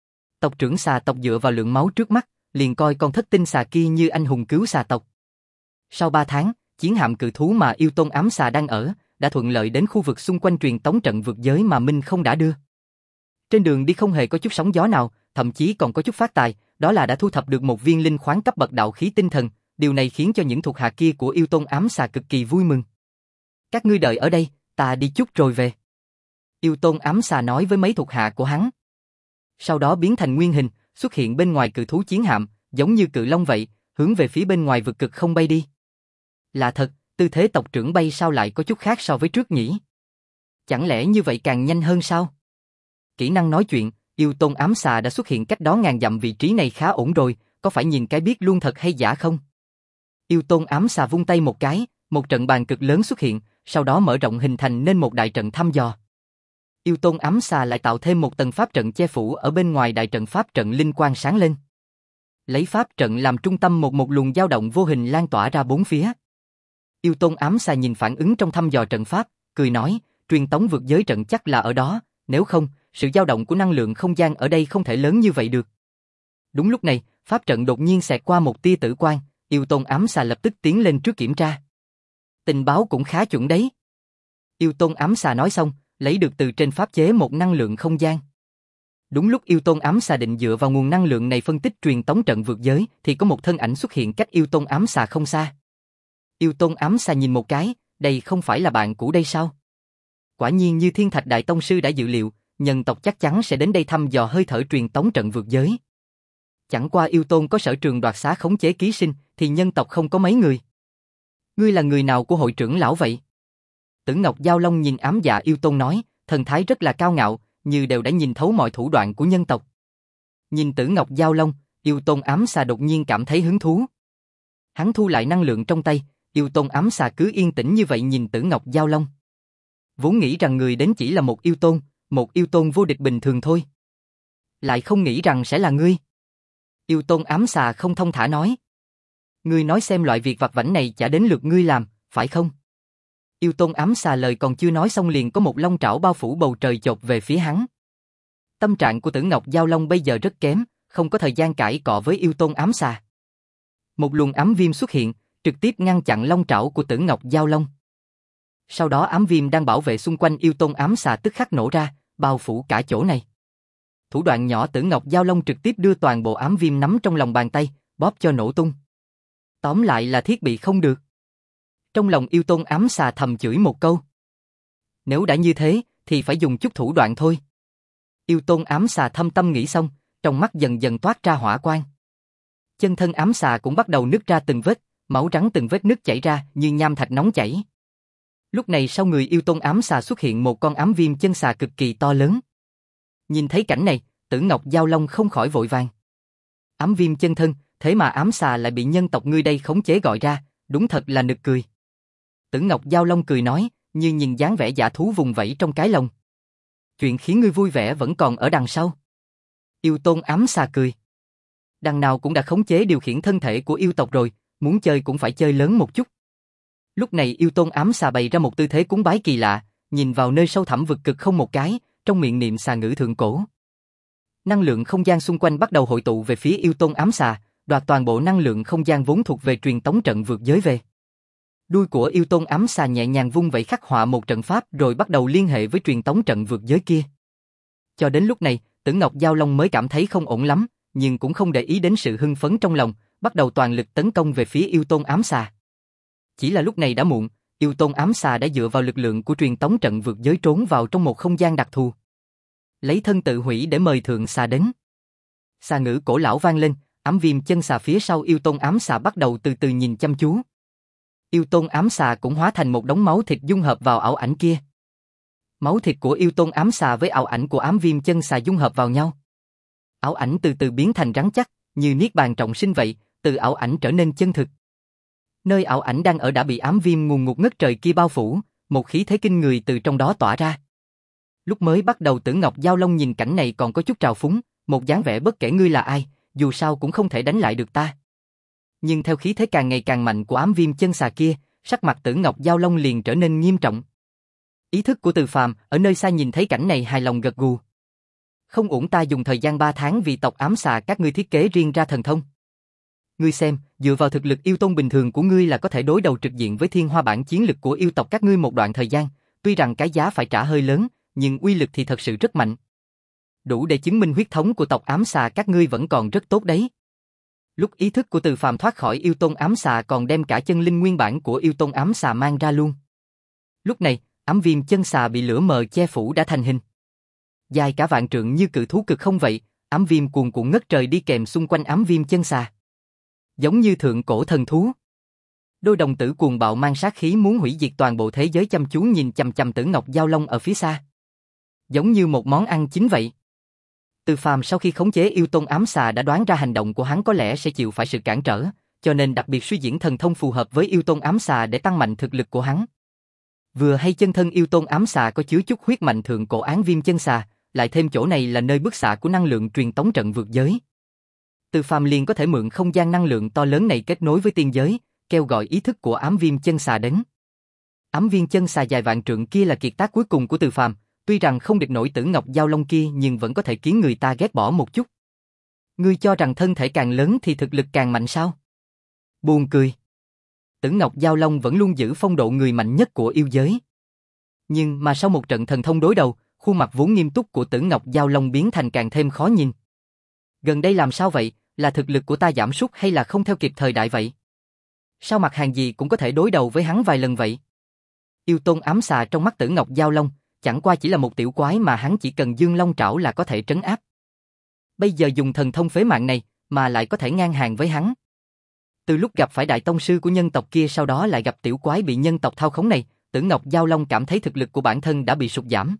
Tộc trưởng xà tộc dựa vào lượng máu trước mắt, liền coi con thất tinh xà kia như anh hùng cứu xà tộc. Sau ba tháng, chiến hạm cự thú mà yêu tôn ám xà đang ở, đã thuận lợi đến khu vực xung quanh truyền tống trận vượt giới mà Minh không đã đưa. Trên đường đi không hề có chút sóng gió nào, thậm chí còn có chút phát tài, đó là đã thu thập được một viên linh khoáng cấp bậc đạo khí tinh thần, điều này khiến cho những thuộc hạ kia của yêu tôn ám xà cực kỳ vui mừng. Các ngươi đợi ở đây, ta đi chút rồi về. Yêu tôn ám xà nói với mấy thuộc hạ của hắn. Sau đó biến thành nguyên hình, xuất hiện bên ngoài cự thú chiến hạm, giống như cự long vậy, hướng về phía bên ngoài vực cực không bay đi. Lạ thật, tư thế tộc trưởng bay sao lại có chút khác so với trước nhỉ? Chẳng lẽ như vậy càng nhanh hơn sao? Kỹ năng nói chuyện, yêu tôn ám xà đã xuất hiện cách đó ngàn dặm, vị trí này khá ổn rồi, có phải nhìn cái biết luôn thật hay giả không? Yêu tôn ám xà vung tay một cái, một trận bàn cực lớn xuất hiện, sau đó mở rộng hình thành nên một đại trận thăm dò. Yêu tôn ám xà lại tạo thêm một tầng pháp trận che phủ ở bên ngoài đại trận, pháp trận linh quang sáng lên. Lấy pháp trận làm trung tâm, một một luồng dao động vô hình lan tỏa ra bốn phía. Yêu tôn ám xà nhìn phản ứng trong thăm dò trận pháp, cười nói, truyền tống vượt giới trận chắc là ở đó, nếu không, sự dao động của năng lượng không gian ở đây không thể lớn như vậy được. Đúng lúc này, pháp trận đột nhiên xẹt qua một tia tử quang, yêu tôn ám xà lập tức tiến lên trước kiểm tra. Tình báo cũng khá chuẩn đấy. Yêu tôn ám xà nói xong, lấy được từ trên pháp chế một năng lượng không gian. Đúng lúc yêu tôn ám xà định dựa vào nguồn năng lượng này phân tích truyền tống trận vượt giới, thì có một thân ảnh xuất hiện cách yêu tôn ám xà không xa. Yêu tôn ám xà nhìn một cái, đây không phải là bạn cũ đây sao? Quả nhiên như Thiên Thạch Đại Tông Sư đã dự liệu, nhân tộc chắc chắn sẽ đến đây thăm dò hơi thở truyền tống trận vượt giới. Chẳng qua yêu tôn có sở trường đoạt xá khống chế ký sinh, thì nhân tộc không có mấy người. Ngươi là người nào của hội trưởng lão vậy? Tử Ngọc Giao Long nhìn ám dạ yêu tôn nói, thần thái rất là cao ngạo, như đều đã nhìn thấu mọi thủ đoạn của nhân tộc. Nhìn Tử Ngọc Giao Long, yêu tôn ám xà đột nhiên cảm thấy hứng thú. Hắn thu lại năng lượng trong tay, yêu tôn ám xà cứ yên tĩnh như vậy nhìn Tử Ngọc Giao Long. Vốn nghĩ rằng người đến chỉ là một yêu tôn, một yêu tôn vô địch bình thường thôi. Lại không nghĩ rằng sẽ là ngươi. Yêu tôn ám xà không thông thả nói. Ngươi nói xem loại việc vặt vãnh này chả đến lượt ngươi làm, phải không? Yêu tôn ám xà lời còn chưa nói xong liền có một long trảo bao phủ bầu trời chộp về phía hắn. Tâm trạng của Tử Ngọc Giao Long bây giờ rất kém, không có thời gian cãi cọ với yêu tôn ám xà. Một luồng ám viêm xuất hiện, trực tiếp ngăn chặn long trảo của Tử Ngọc Giao Long. Sau đó ám viêm đang bảo vệ xung quanh yêu tôn ám xà tức khắc nổ ra, bao phủ cả chỗ này. Thủ đoạn nhỏ Tử Ngọc Giao Long trực tiếp đưa toàn bộ ám viêm nắm trong lòng bàn tay, bóp cho nổ tung. Tóm lại là thiết bị không được. Trong lòng yêu tôn ám xà thầm chửi một câu. Nếu đã như thế, thì phải dùng chút thủ đoạn thôi. Yêu tôn ám xà thâm tâm nghĩ xong, trong mắt dần dần toát ra hỏa quang. Chân thân ám xà cũng bắt đầu nứt ra từng vết, máu trắng từng vết nứt chảy ra như nham thạch nóng chảy. Lúc này sau người yêu tôn ám xà xuất hiện một con ám viêm chân xà cực kỳ to lớn. Nhìn thấy cảnh này, Tử Ngọc Giao Long không khỏi vội vàng. Ám viêm chân thân, thế mà ám xà lại bị nhân tộc ngươi đây khống chế gọi ra, đúng thật là nực cười. Tử Ngọc Giao Long cười nói, như nhìn dáng vẻ dã thú vùng vẫy trong cái lồng. Chuyện khiến ngươi vui vẻ vẫn còn ở đằng sau. Yêu tôn ám xà cười. Đằng nào cũng đã khống chế điều khiển thân thể của yêu tộc rồi, muốn chơi cũng phải chơi lớn một chút. Lúc này yêu tôn ám xà bày ra một tư thế cúng bái kỳ lạ, nhìn vào nơi sâu thẳm vực cực không một cái, trong miệng niệm xà ngữ thượng cổ. Năng lượng không gian xung quanh bắt đầu hội tụ về phía yêu tôn ám xà, đoạt toàn bộ năng lượng không gian vốn thuộc về truyền tống trận vượt giới về. Đuôi của yêu tôn ám xà nhẹ nhàng vung vẩy khắc họa một trận pháp rồi bắt đầu liên hệ với truyền tống trận vượt giới kia. Cho đến lúc này, Tử Ngọc Giao Long mới cảm thấy không ổn lắm, nhưng cũng không để ý đến sự hưng phấn trong lòng, bắt đầu toàn lực tấn công về phía yêu tôn ám xà. Chỉ là lúc này đã muộn, yêu tôn ám xà đã dựa vào lực lượng của truyền tống trận vượt giới trốn vào trong một không gian đặc thù. Lấy thân tự hủy để mời thượng xà đến. Xà ngữ cổ lão vang lên, ám viêm chân xà phía sau yêu tôn ám xà bắt đầu từ từ nhìn chăm chú. Yêu tôn ám xà cũng hóa thành một đống máu thịt dung hợp vào ảo ảnh kia. Máu thịt của yêu tôn ám xà với ảo ảnh của ám viêm chân xà dung hợp vào nhau. Ảo ảnh từ từ biến thành rắn chắc, như niết bàn trọng sinh vậy, từ ảo ảnh trở nên chân thực. Nơi ảo ảnh đang ở đã bị ám viêm ngùn ngụt ngất trời kia bao phủ, một khí thế kinh người từ trong đó tỏa ra. Lúc mới bắt đầu Tử Ngọc Giao Long nhìn cảnh này còn có chút trào phúng, một dáng vẻ bất kể ngươi là ai, dù sao cũng không thể đánh lại được ta. Nhưng theo khí thế càng ngày càng mạnh của ám viêm chân xà kia, sắc mặt Tử Ngọc Giao Long liền trở nên nghiêm trọng. Ý thức của Từ Phàm ở nơi xa nhìn thấy cảnh này hài lòng gật gù. Không uổng ta dùng thời gian ba tháng vì tộc ám xà các ngươi thiết kế riêng ra thần thông. Ngươi xem, dựa vào thực lực yêu tôn bình thường của ngươi là có thể đối đầu trực diện với thiên hoa bản chiến lực của yêu tộc các ngươi một đoạn thời gian, tuy rằng cái giá phải trả hơi lớn, nhưng uy lực thì thật sự rất mạnh. Đủ để chứng minh huyết thống của tộc ám xà các ngươi vẫn còn rất tốt đấy. Lúc ý thức của Từ Phàm thoát khỏi yêu tôn ám xà còn đem cả chân linh nguyên bản của yêu tôn ám xà mang ra luôn. Lúc này, ám viêm chân xà bị lửa mờ che phủ đã thành hình. Dài cả vạn trượng như cự thú cực không vậy, ám viêm cuồn cuộn ngất trời đi kèm xung quanh ám viêm chân xà. Giống như thượng cổ thần thú. Đôi đồng tử cuồng bạo mang sát khí muốn hủy diệt toàn bộ thế giới chăm chú nhìn chằm chằm Tử Ngọc Giao Long ở phía xa. Giống như một món ăn chính vậy. Từ Phàm sau khi khống chế yêu tôn ám xà đã đoán ra hành động của hắn có lẽ sẽ chịu phải sự cản trở, cho nên đặc biệt suy diễn thần thông phù hợp với yêu tôn ám xà để tăng mạnh thực lực của hắn. Vừa hay chân thân yêu tôn ám xà có chứa chút huyết mạnh thượng cổ án viêm chân xà, lại thêm chỗ này là nơi bức xạ của năng lượng truyền tống trận vượt giới. Từ Phàm liền có thể mượn không gian năng lượng to lớn này kết nối với tiên giới, kêu gọi ý thức của ám viêm chân xà đến. Ám viêm chân xà dài vạn trượng kia là kiệt tác cuối cùng của Từ Phàm, tuy rằng không địch nổi Tử Ngọc Giao Long kia nhưng vẫn có thể khiến người ta ghét bỏ một chút. Ngươi cho rằng thân thể càng lớn thì thực lực càng mạnh sao? Buồn cười. Tử Ngọc Giao Long vẫn luôn giữ phong độ người mạnh nhất của yêu giới. Nhưng mà sau một trận thần thông đối đầu, khuôn mặt vốn nghiêm túc của Tử Ngọc Giao Long biến thành càng thêm khó nhìn. Gần đây làm sao vậy, là thực lực của ta giảm sút hay là không theo kịp thời đại vậy? Sao mặt hàng gì cũng có thể đối đầu với hắn vài lần vậy? Yêu tôn ám xà trong mắt Tử Ngọc Giao Long, chẳng qua chỉ là một tiểu quái mà hắn chỉ cần dương long trảo là có thể trấn áp. Bây giờ dùng thần thông phế mạng này, mà lại có thể ngang hàng với hắn. Từ lúc gặp phải đại tông sư của nhân tộc kia sau đó lại gặp tiểu quái bị nhân tộc thao khống này, Tử Ngọc Giao Long cảm thấy thực lực của bản thân đã bị sụt giảm.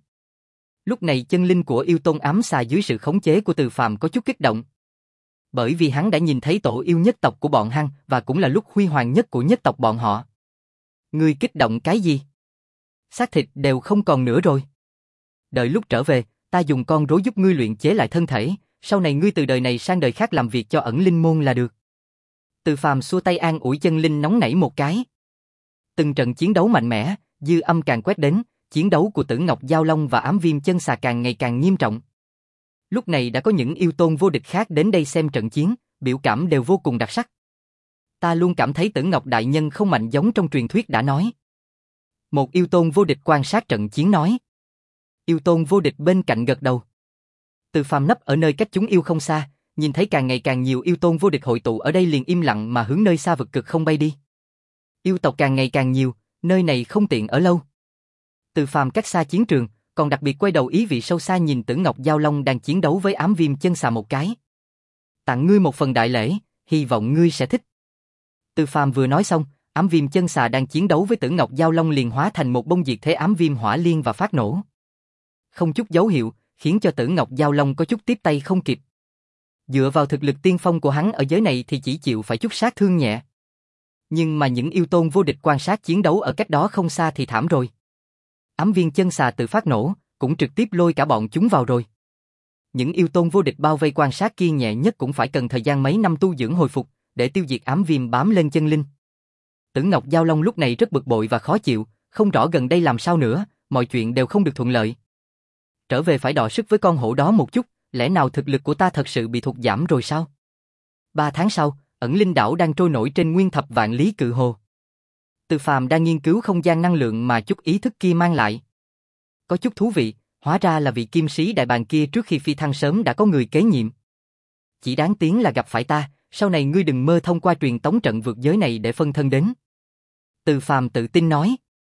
Lúc này chân linh của yêu tôn ám xà dưới sự khống chế của Từ Phàm có chút kích động. Bởi vì hắn đã nhìn thấy tổ yêu nhất tộc của bọn hắn và cũng là lúc huy hoàng nhất của nhất tộc bọn họ. Ngươi kích động cái gì? Xác thịt đều không còn nữa rồi. Đợi lúc trở về, ta dùng con rối giúp ngươi luyện chế lại thân thể, sau này ngươi từ đời này sang đời khác làm việc cho ẩn linh môn là được. Từ Phàm xua tay an ủi chân linh nóng nảy một cái. Từng trận chiến đấu mạnh mẽ, dư âm càng quét đến, chiến đấu của Tử Ngọc Giao Long và ám viêm chân xà càng ngày càng nghiêm trọng. Lúc này đã có những yêu tôn vô địch khác đến đây xem trận chiến, biểu cảm đều vô cùng đặc sắc. Ta luôn cảm thấy Tử Ngọc đại nhân không mạnh giống trong truyền thuyết đã nói. Một yêu tôn vô địch quan sát trận chiến nói. Yêu tôn vô địch bên cạnh gật đầu. Từ Phàm nấp ở nơi cách chúng yêu không xa, nhìn thấy càng ngày càng nhiều yêu tôn vô địch hội tụ ở đây liền im lặng mà hướng nơi xa vực cực không bay đi. Yêu tộc càng ngày càng nhiều, nơi này không tiện ở lâu. Từ Phàm cách xa chiến trường, còn đặc biệt quay đầu ý vị sâu xa nhìn Tử Ngọc Giao Long đang chiến đấu với ám viêm chân xà một cái. Tặng ngươi một phần đại lễ, hy vọng ngươi sẽ thích. Từ Phàm vừa nói xong, ám viêm chân xà đang chiến đấu với Tử Ngọc Giao Long liền hóa thành một bông diệt thế ám viêm hỏa liên và phát nổ. Không chút dấu hiệu, khiến cho Tử Ngọc Giao Long có chút tiếp tay không kịp. Dựa vào thực lực tiên phong của hắn ở giới này thì chỉ chịu phải chút sát thương nhẹ. Nhưng mà những yêu tôn vô địch quan sát chiến đấu ở cách đó không xa thì thảm rồi. Ám viêm chân xà tự phát nổ, cũng trực tiếp lôi cả bọn chúng vào rồi. Những yêu tôn vô địch bao vây quan sát kia nhẹ nhất cũng phải cần thời gian mấy năm tu dưỡng hồi phục, để tiêu diệt ám viêm bám lên chân linh. Tử Ngọc Giao Long lúc này rất bực bội và khó chịu, không rõ gần đây làm sao nữa, mọi chuyện đều không được thuận lợi. Trở về phải đọ sức với con hổ đó một chút, lẽ nào thực lực của ta thật sự bị thụt giảm rồi sao? Ba tháng sau, ẩn linh đảo đang trôi nổi trên nguyên thập vạn lý cự hồ. Từ Phàm đang nghiên cứu không gian năng lượng mà chút ý thức kia mang lại. Có chút thú vị, hóa ra là vị kim sĩ đại bàng kia trước khi phi thăng sớm đã có người kế nhiệm. Chỉ đáng tiếc là gặp phải ta, sau này ngươi đừng mơ thông qua truyền tống trận vượt giới này để phân thân đến. Từ Phàm tự tin nói.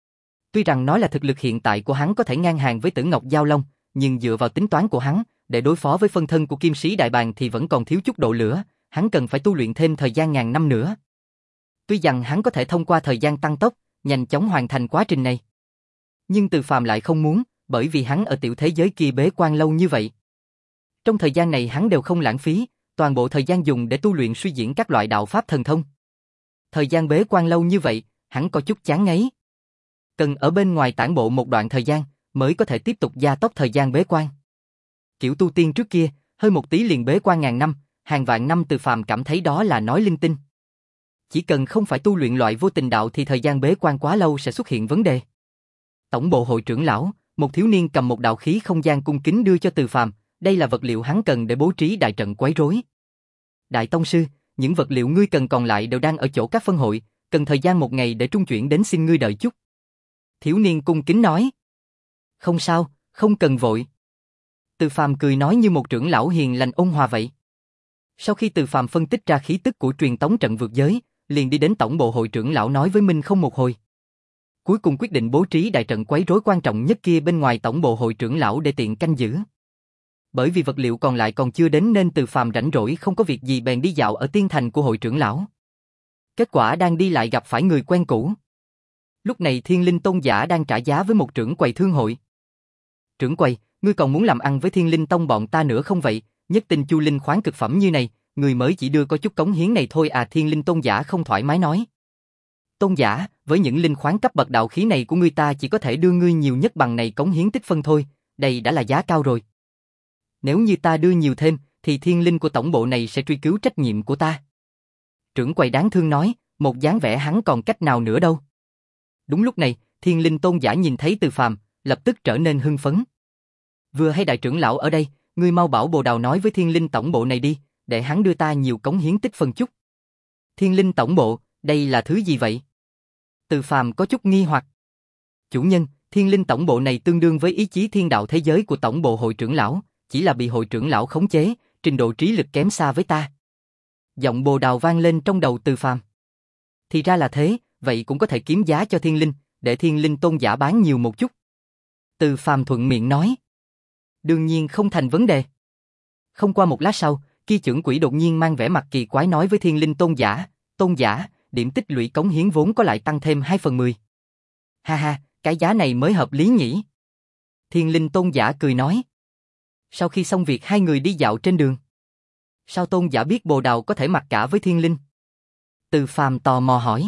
Tuy rằng nói là thực lực hiện tại của hắn có thể ngang hàng với Tử Ngọc Giao Long, nhưng dựa vào tính toán của hắn, để đối phó với phân thân của Kim Sĩ Đại Bàng thì vẫn còn thiếu chút độ lửa, hắn cần phải tu luyện thêm thời gian ngàn năm nữa. Tuy rằng hắn có thể thông qua thời gian tăng tốc, nhanh chóng hoàn thành quá trình này. Nhưng Từ Phàm lại không muốn, bởi vì hắn ở tiểu thế giới kia bế quan lâu như vậy. Trong thời gian này hắn đều không lãng phí, toàn bộ thời gian dùng để tu luyện suy diễn các loại đạo pháp thần thông. Thời gian bế quan lâu như vậy, hắn có chút chán ngấy. Cần ở bên ngoài tản bộ một đoạn thời gian, mới có thể tiếp tục gia tốc thời gian bế quan. Kiểu tu tiên trước kia, hơi một tí liền bế quan ngàn năm, hàng vạn năm. Từ Phàm cảm thấy đó là nói linh tinh. Chỉ cần không phải tu luyện loại vô tình đạo thì thời gian bế quan quá lâu sẽ xuất hiện vấn đề. Tổng bộ hội trưởng lão, một thiếu niên cầm một đạo khí không gian cung kính đưa cho Từ Phàm, đây là vật liệu hắn cần để bố trí đại trận quấy rối. Đại tông sư, những vật liệu ngươi cần còn lại đều đang ở chỗ các phân hội, cần thời gian một ngày để trung chuyển đến, xin ngươi đợi chút. Thiếu niên cung kính nói. Không sao, không cần vội. Từ Phàm cười nói như một trưởng lão hiền lành ôn hòa vậy. Sau khi Từ Phàm phân tích ra khí tức của truyền tống trận vượt giới, liền đi đến tổng bộ hội trưởng lão nói với Minh Không một hồi. Cuối cùng quyết định bố trí đại trận quấy rối quan trọng nhất kia bên ngoài tổng bộ hội trưởng lão để tiện canh giữ. Bởi vì vật liệu còn lại còn chưa đến nên Từ Phàm rảnh rỗi không có việc gì bèn đi dạo ở tiên thành của hội trưởng lão. Kết quả đang đi lại gặp phải người quen cũ. Lúc này Thiên Linh Tôn giả đang trả giá với một trưởng quầy thương hội. Trưởng quầy, ngươi còn muốn làm ăn với Thiên Linh Tông bọn ta nữa không vậy? Nhất tinh chu linh khoáng cực phẩm như này, người mới chỉ đưa có chút cống hiến này thôi à? Thiên Linh Tôn giả không thoải mái nói. Tôn giả, với những linh khoáng cấp bậc đạo khí này của ngươi ta chỉ có thể đưa ngươi nhiều nhất bằng này cống hiến tích phân thôi, đây đã là giá cao rồi. Nếu như ta đưa nhiều thêm, thì thiên linh của tổng bộ này sẽ truy cứu trách nhiệm của ta. Trưởng quầy đáng thương nói, một dáng vẻ hắn còn cách nào nữa đâu. Đúng lúc này, Thiên Linh Tôn giả nhìn thấy Từ Phàm, lập tức trở nên hưng phấn. Vừa hay đại trưởng lão ở đây, ngươi mau bảo Bồ Đào nói với Thiên Linh tổng bộ này đi, để hắn đưa ta nhiều cống hiến tích phân chút. Thiên Linh tổng bộ, đây là thứ gì vậy? Từ Phàm có chút nghi hoặc. Chủ nhân, Thiên Linh tổng bộ này tương đương với ý chí thiên đạo thế giới của tổng bộ hội trưởng lão, chỉ là bị hội trưởng lão khống chế, trình độ trí lực kém xa với ta. Giọng Bồ Đào vang lên trong đầu Từ Phàm. Thì ra là thế, vậy cũng có thể kiếm giá cho Thiên Linh, để Thiên Linh Tôn giả bán nhiều một chút. Từ Phàm thuận miệng nói. Đương nhiên không thành vấn đề. Không qua một lát sau, Ki trưởng quỷ đột nhiên mang vẻ mặt kỳ quái nói với Thiên Linh Tôn giả, Tôn giả, điểm tích lũy cống hiến vốn có lại tăng thêm hai phần mười. Ha ha, cái giá này mới hợp lý nhỉ? Thiên Linh Tôn giả cười nói. Sau khi xong việc hai người đi dạo trên đường. Sao Tôn giả biết Bồ Đào có thể mặc cả với Thiên Linh? Từ Phàm tò mò hỏi.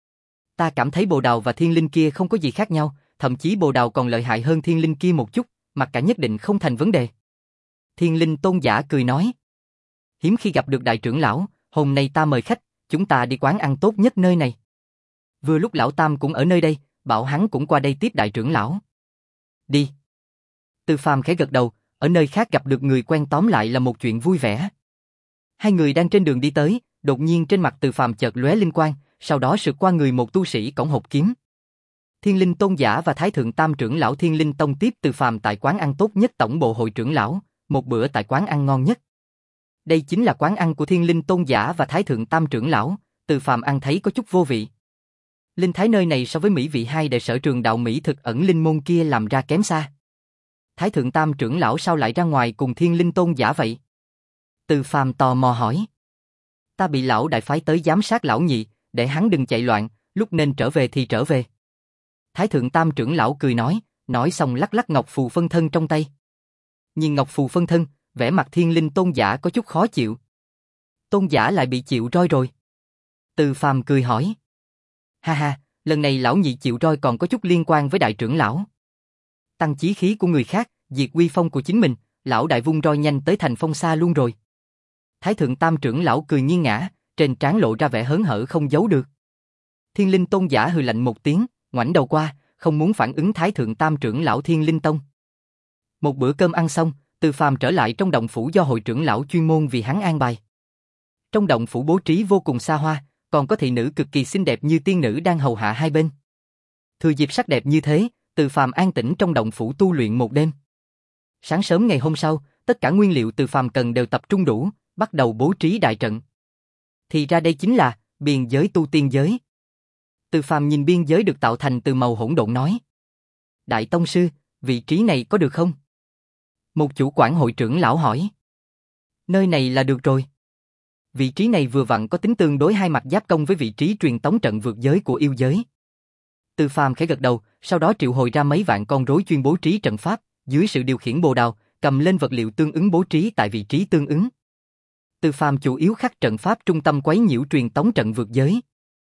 Ta cảm thấy Bồ Đào và Thiên Linh kia không có gì khác nhau, thậm chí Bồ Đào còn lợi hại hơn Thiên Linh kia một chút, mặc cả nhất định không thành vấn đề. Thiên Linh Tôn giả cười nói. Hiếm khi gặp được đại trưởng lão, hôm nay ta mời khách, chúng ta đi quán ăn tốt nhất nơi này. Vừa lúc lão Tam cũng ở nơi đây, bảo hắn cũng qua đây tiếp đại trưởng lão. Đi. Từ Phàm khẽ gật đầu, ở nơi khác gặp được người quen tóm lại là một chuyện vui vẻ. Hai người đang trên đường đi tới, đột nhiên trên mặt Từ Phàm chợt lóe linh quang, sau đó sượt qua người một tu sĩ cổng hộp kiếm. Thiên Linh Tôn giả và Thái Thượng Tam trưởng lão Thiên Linh Tông tiếp Từ Phàm tại quán ăn tốt nhất tổng bộ hội trưởng lão, một bữa tại quán ăn ngon nhất. Đây chính là quán ăn của Thiên Linh Tôn giả và Thái Thượng Tam trưởng lão, Từ Phàm ăn thấy có chút vô vị. Linh thái nơi này so với mỹ vị hai đệ sở trường đạo mỹ thực ẩn linh môn kia làm ra kém xa. Thái Thượng Tam trưởng lão sao lại ra ngoài cùng Thiên Linh Tôn giả vậy? Từ Phàm tò mò hỏi. Ta bị lão đại phái tới giám sát lão nhị, để hắn đừng chạy loạn, lúc nên trở về thì trở về. Thái Thượng Tam trưởng lão cười nói, nói xong lắc lắc ngọc phù phân thân trong tay. Nhìn ngọc phù phân thân, vẻ mặt Thiên Linh Tôn giả có chút khó chịu. Tôn giả lại bị chịu roi rồi. Từ Phàm cười hỏi. Ha ha, lần này lão nhị chịu roi còn có chút liên quan với đại trưởng lão. Tăng chí khí của người khác, diệt uy phong của chính mình, lão đại vung roi nhanh tới thành phong xa luôn rồi. Thái Thượng Tam trưởng lão cười nghiêng ngã, trên trán lộ ra vẻ hớn hở không giấu được. Thiên Linh Tôn giả hừ lạnh một tiếng, ngoảnh đầu qua, không muốn phản ứng Thái Thượng Tam trưởng lão Thiên Linh Tông. Một bữa cơm ăn xong, Từ Phàm trở lại trong động phủ do hội trưởng lão chuyên môn vì hắn an bài. Trong động phủ bố trí vô cùng xa hoa, còn có thị nữ cực kỳ xinh đẹp như tiên nữ đang hầu hạ hai bên. Thừa dịp sắc đẹp như thế, Từ Phàm an tĩnh trong động phủ tu luyện một đêm. Sáng sớm ngày hôm sau, tất cả nguyên liệu Từ Phàm cần đều tập trung đủ, bắt đầu bố trí đại trận. Thì ra đây chính là biên giới tu tiên giới. Từ Phàm nhìn biên giới được tạo thành từ màu hỗn độn nói. Đại tông sư, vị trí này có được không? Một chủ quản hội trưởng lão hỏi. Nơi này là được rồi. Vị trí này vừa vặn có tính tương đối hai mặt giáp công với vị trí truyền tống trận vượt giới của yêu giới. Từ Phàm khẽ gật đầu, sau đó triệu hồi ra mấy vạn con rối chuyên bố trí trận pháp, dưới sự điều khiển Bồ Đào, cầm lên vật liệu tương ứng bố trí tại vị trí tương ứng. Từ Phàm chủ yếu khắc trận pháp trung tâm quấy nhiễu truyền tống trận vượt giới.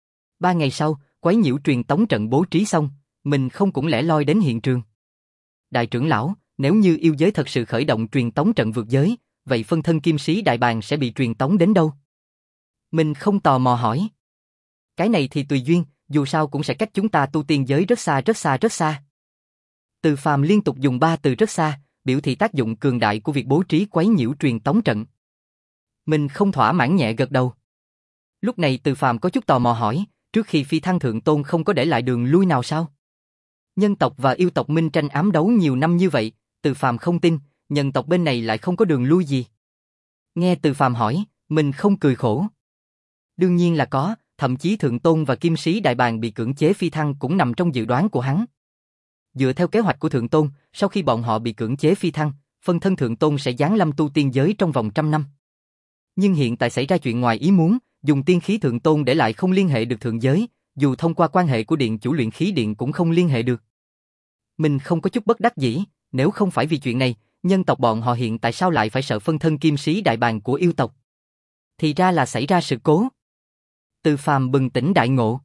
Ba ngày sau, quấy nhiễu truyền tống trận bố trí xong, mình không cũng lẻ loi đến hiện trường. Đại trưởng lão, nếu như yêu giới thật sự khởi động truyền tống trận vượt giới, vậy phân thân kim sĩ đại bàng sẽ bị truyền tống đến đâu? Mình không tò mò hỏi. Cái này thì tùy duyên, dù sao cũng sẽ cách chúng ta tu tiên giới rất xa rất xa rất xa. Từ Phàm liên tục dùng ba từ rất xa, biểu thị tác dụng cường đại của việc bố trí quấy nhiễu truyền tống trận. Mình không thỏa mãn nhẹ gật đầu. Lúc này Từ Phàm có chút tò mò hỏi, trước khi phi thăng thượng tôn không có để lại đường lui nào sao? Nhân tộc và yêu tộc minh tranh ám đấu nhiều năm như vậy, Từ Phàm không tin, nhân tộc bên này lại không có đường lui gì. Nghe Từ Phàm hỏi, mình không cười khổ. Đương nhiên là có, thậm chí thượng tôn và kim sĩ đại bàng bị cưỡng chế phi thăng cũng nằm trong dự đoán của hắn. Dựa theo kế hoạch của thượng tôn, sau khi bọn họ bị cưỡng chế phi thăng, phân thân thượng tôn sẽ giáng lâm tu tiên giới trong vòng trăm năm. Nhưng hiện tại xảy ra chuyện ngoài ý muốn, dùng tiên khí thượng tôn để lại không liên hệ được thượng giới, dù thông qua quan hệ của điện chủ luyện khí điện cũng không liên hệ được. Mình không có chút bất đắc dĩ, nếu không phải vì chuyện này, nhân tộc bọn họ hiện tại sao lại phải sợ phân thân kim sĩ đại bàng của yêu tộc? Thì ra là xảy ra sự cố. Từ Phàm bừng tỉnh đại ngộ.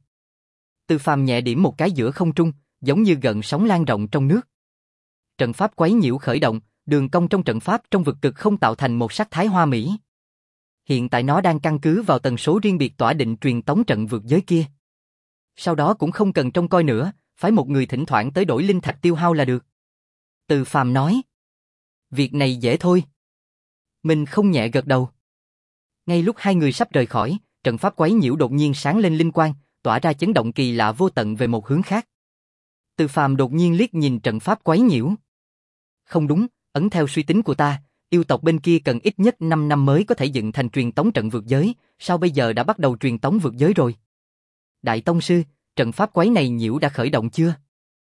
Từ Phàm nhẹ điểm một cái giữa không trung, giống như gợn sóng lan rộng trong nước. Trận pháp quấy nhiễu khởi động, đường cong trong trận pháp trong vực cực không tạo thành một sắc thái hoa mỹ. Hiện tại nó đang căn cứ vào tần số riêng biệt tỏa định truyền tống trận vượt giới kia. Sau đó cũng không cần trông coi nữa, phái một người thỉnh thoảng tới đổi linh thạch tiêu hao là được. Từ Phàm nói. Việc này dễ thôi. Mình không nhẹ gật đầu. Ngay lúc hai người sắp rời khỏi, trận pháp quấy nhiễu đột nhiên sáng lên linh quang, tỏa ra chấn động kỳ lạ vô tận về một hướng khác. Từ Phàm đột nhiên liếc nhìn trận pháp quấy nhiễu. Không đúng, ấn theo suy tính của ta, yêu tộc bên kia cần ít nhất năm năm mới có thể dựng thành truyền tống trận vượt giới, sao bây giờ đã bắt đầu truyền tống vượt giới rồi? Đại tông sư, trận pháp quấy này nhiễu đã khởi động chưa?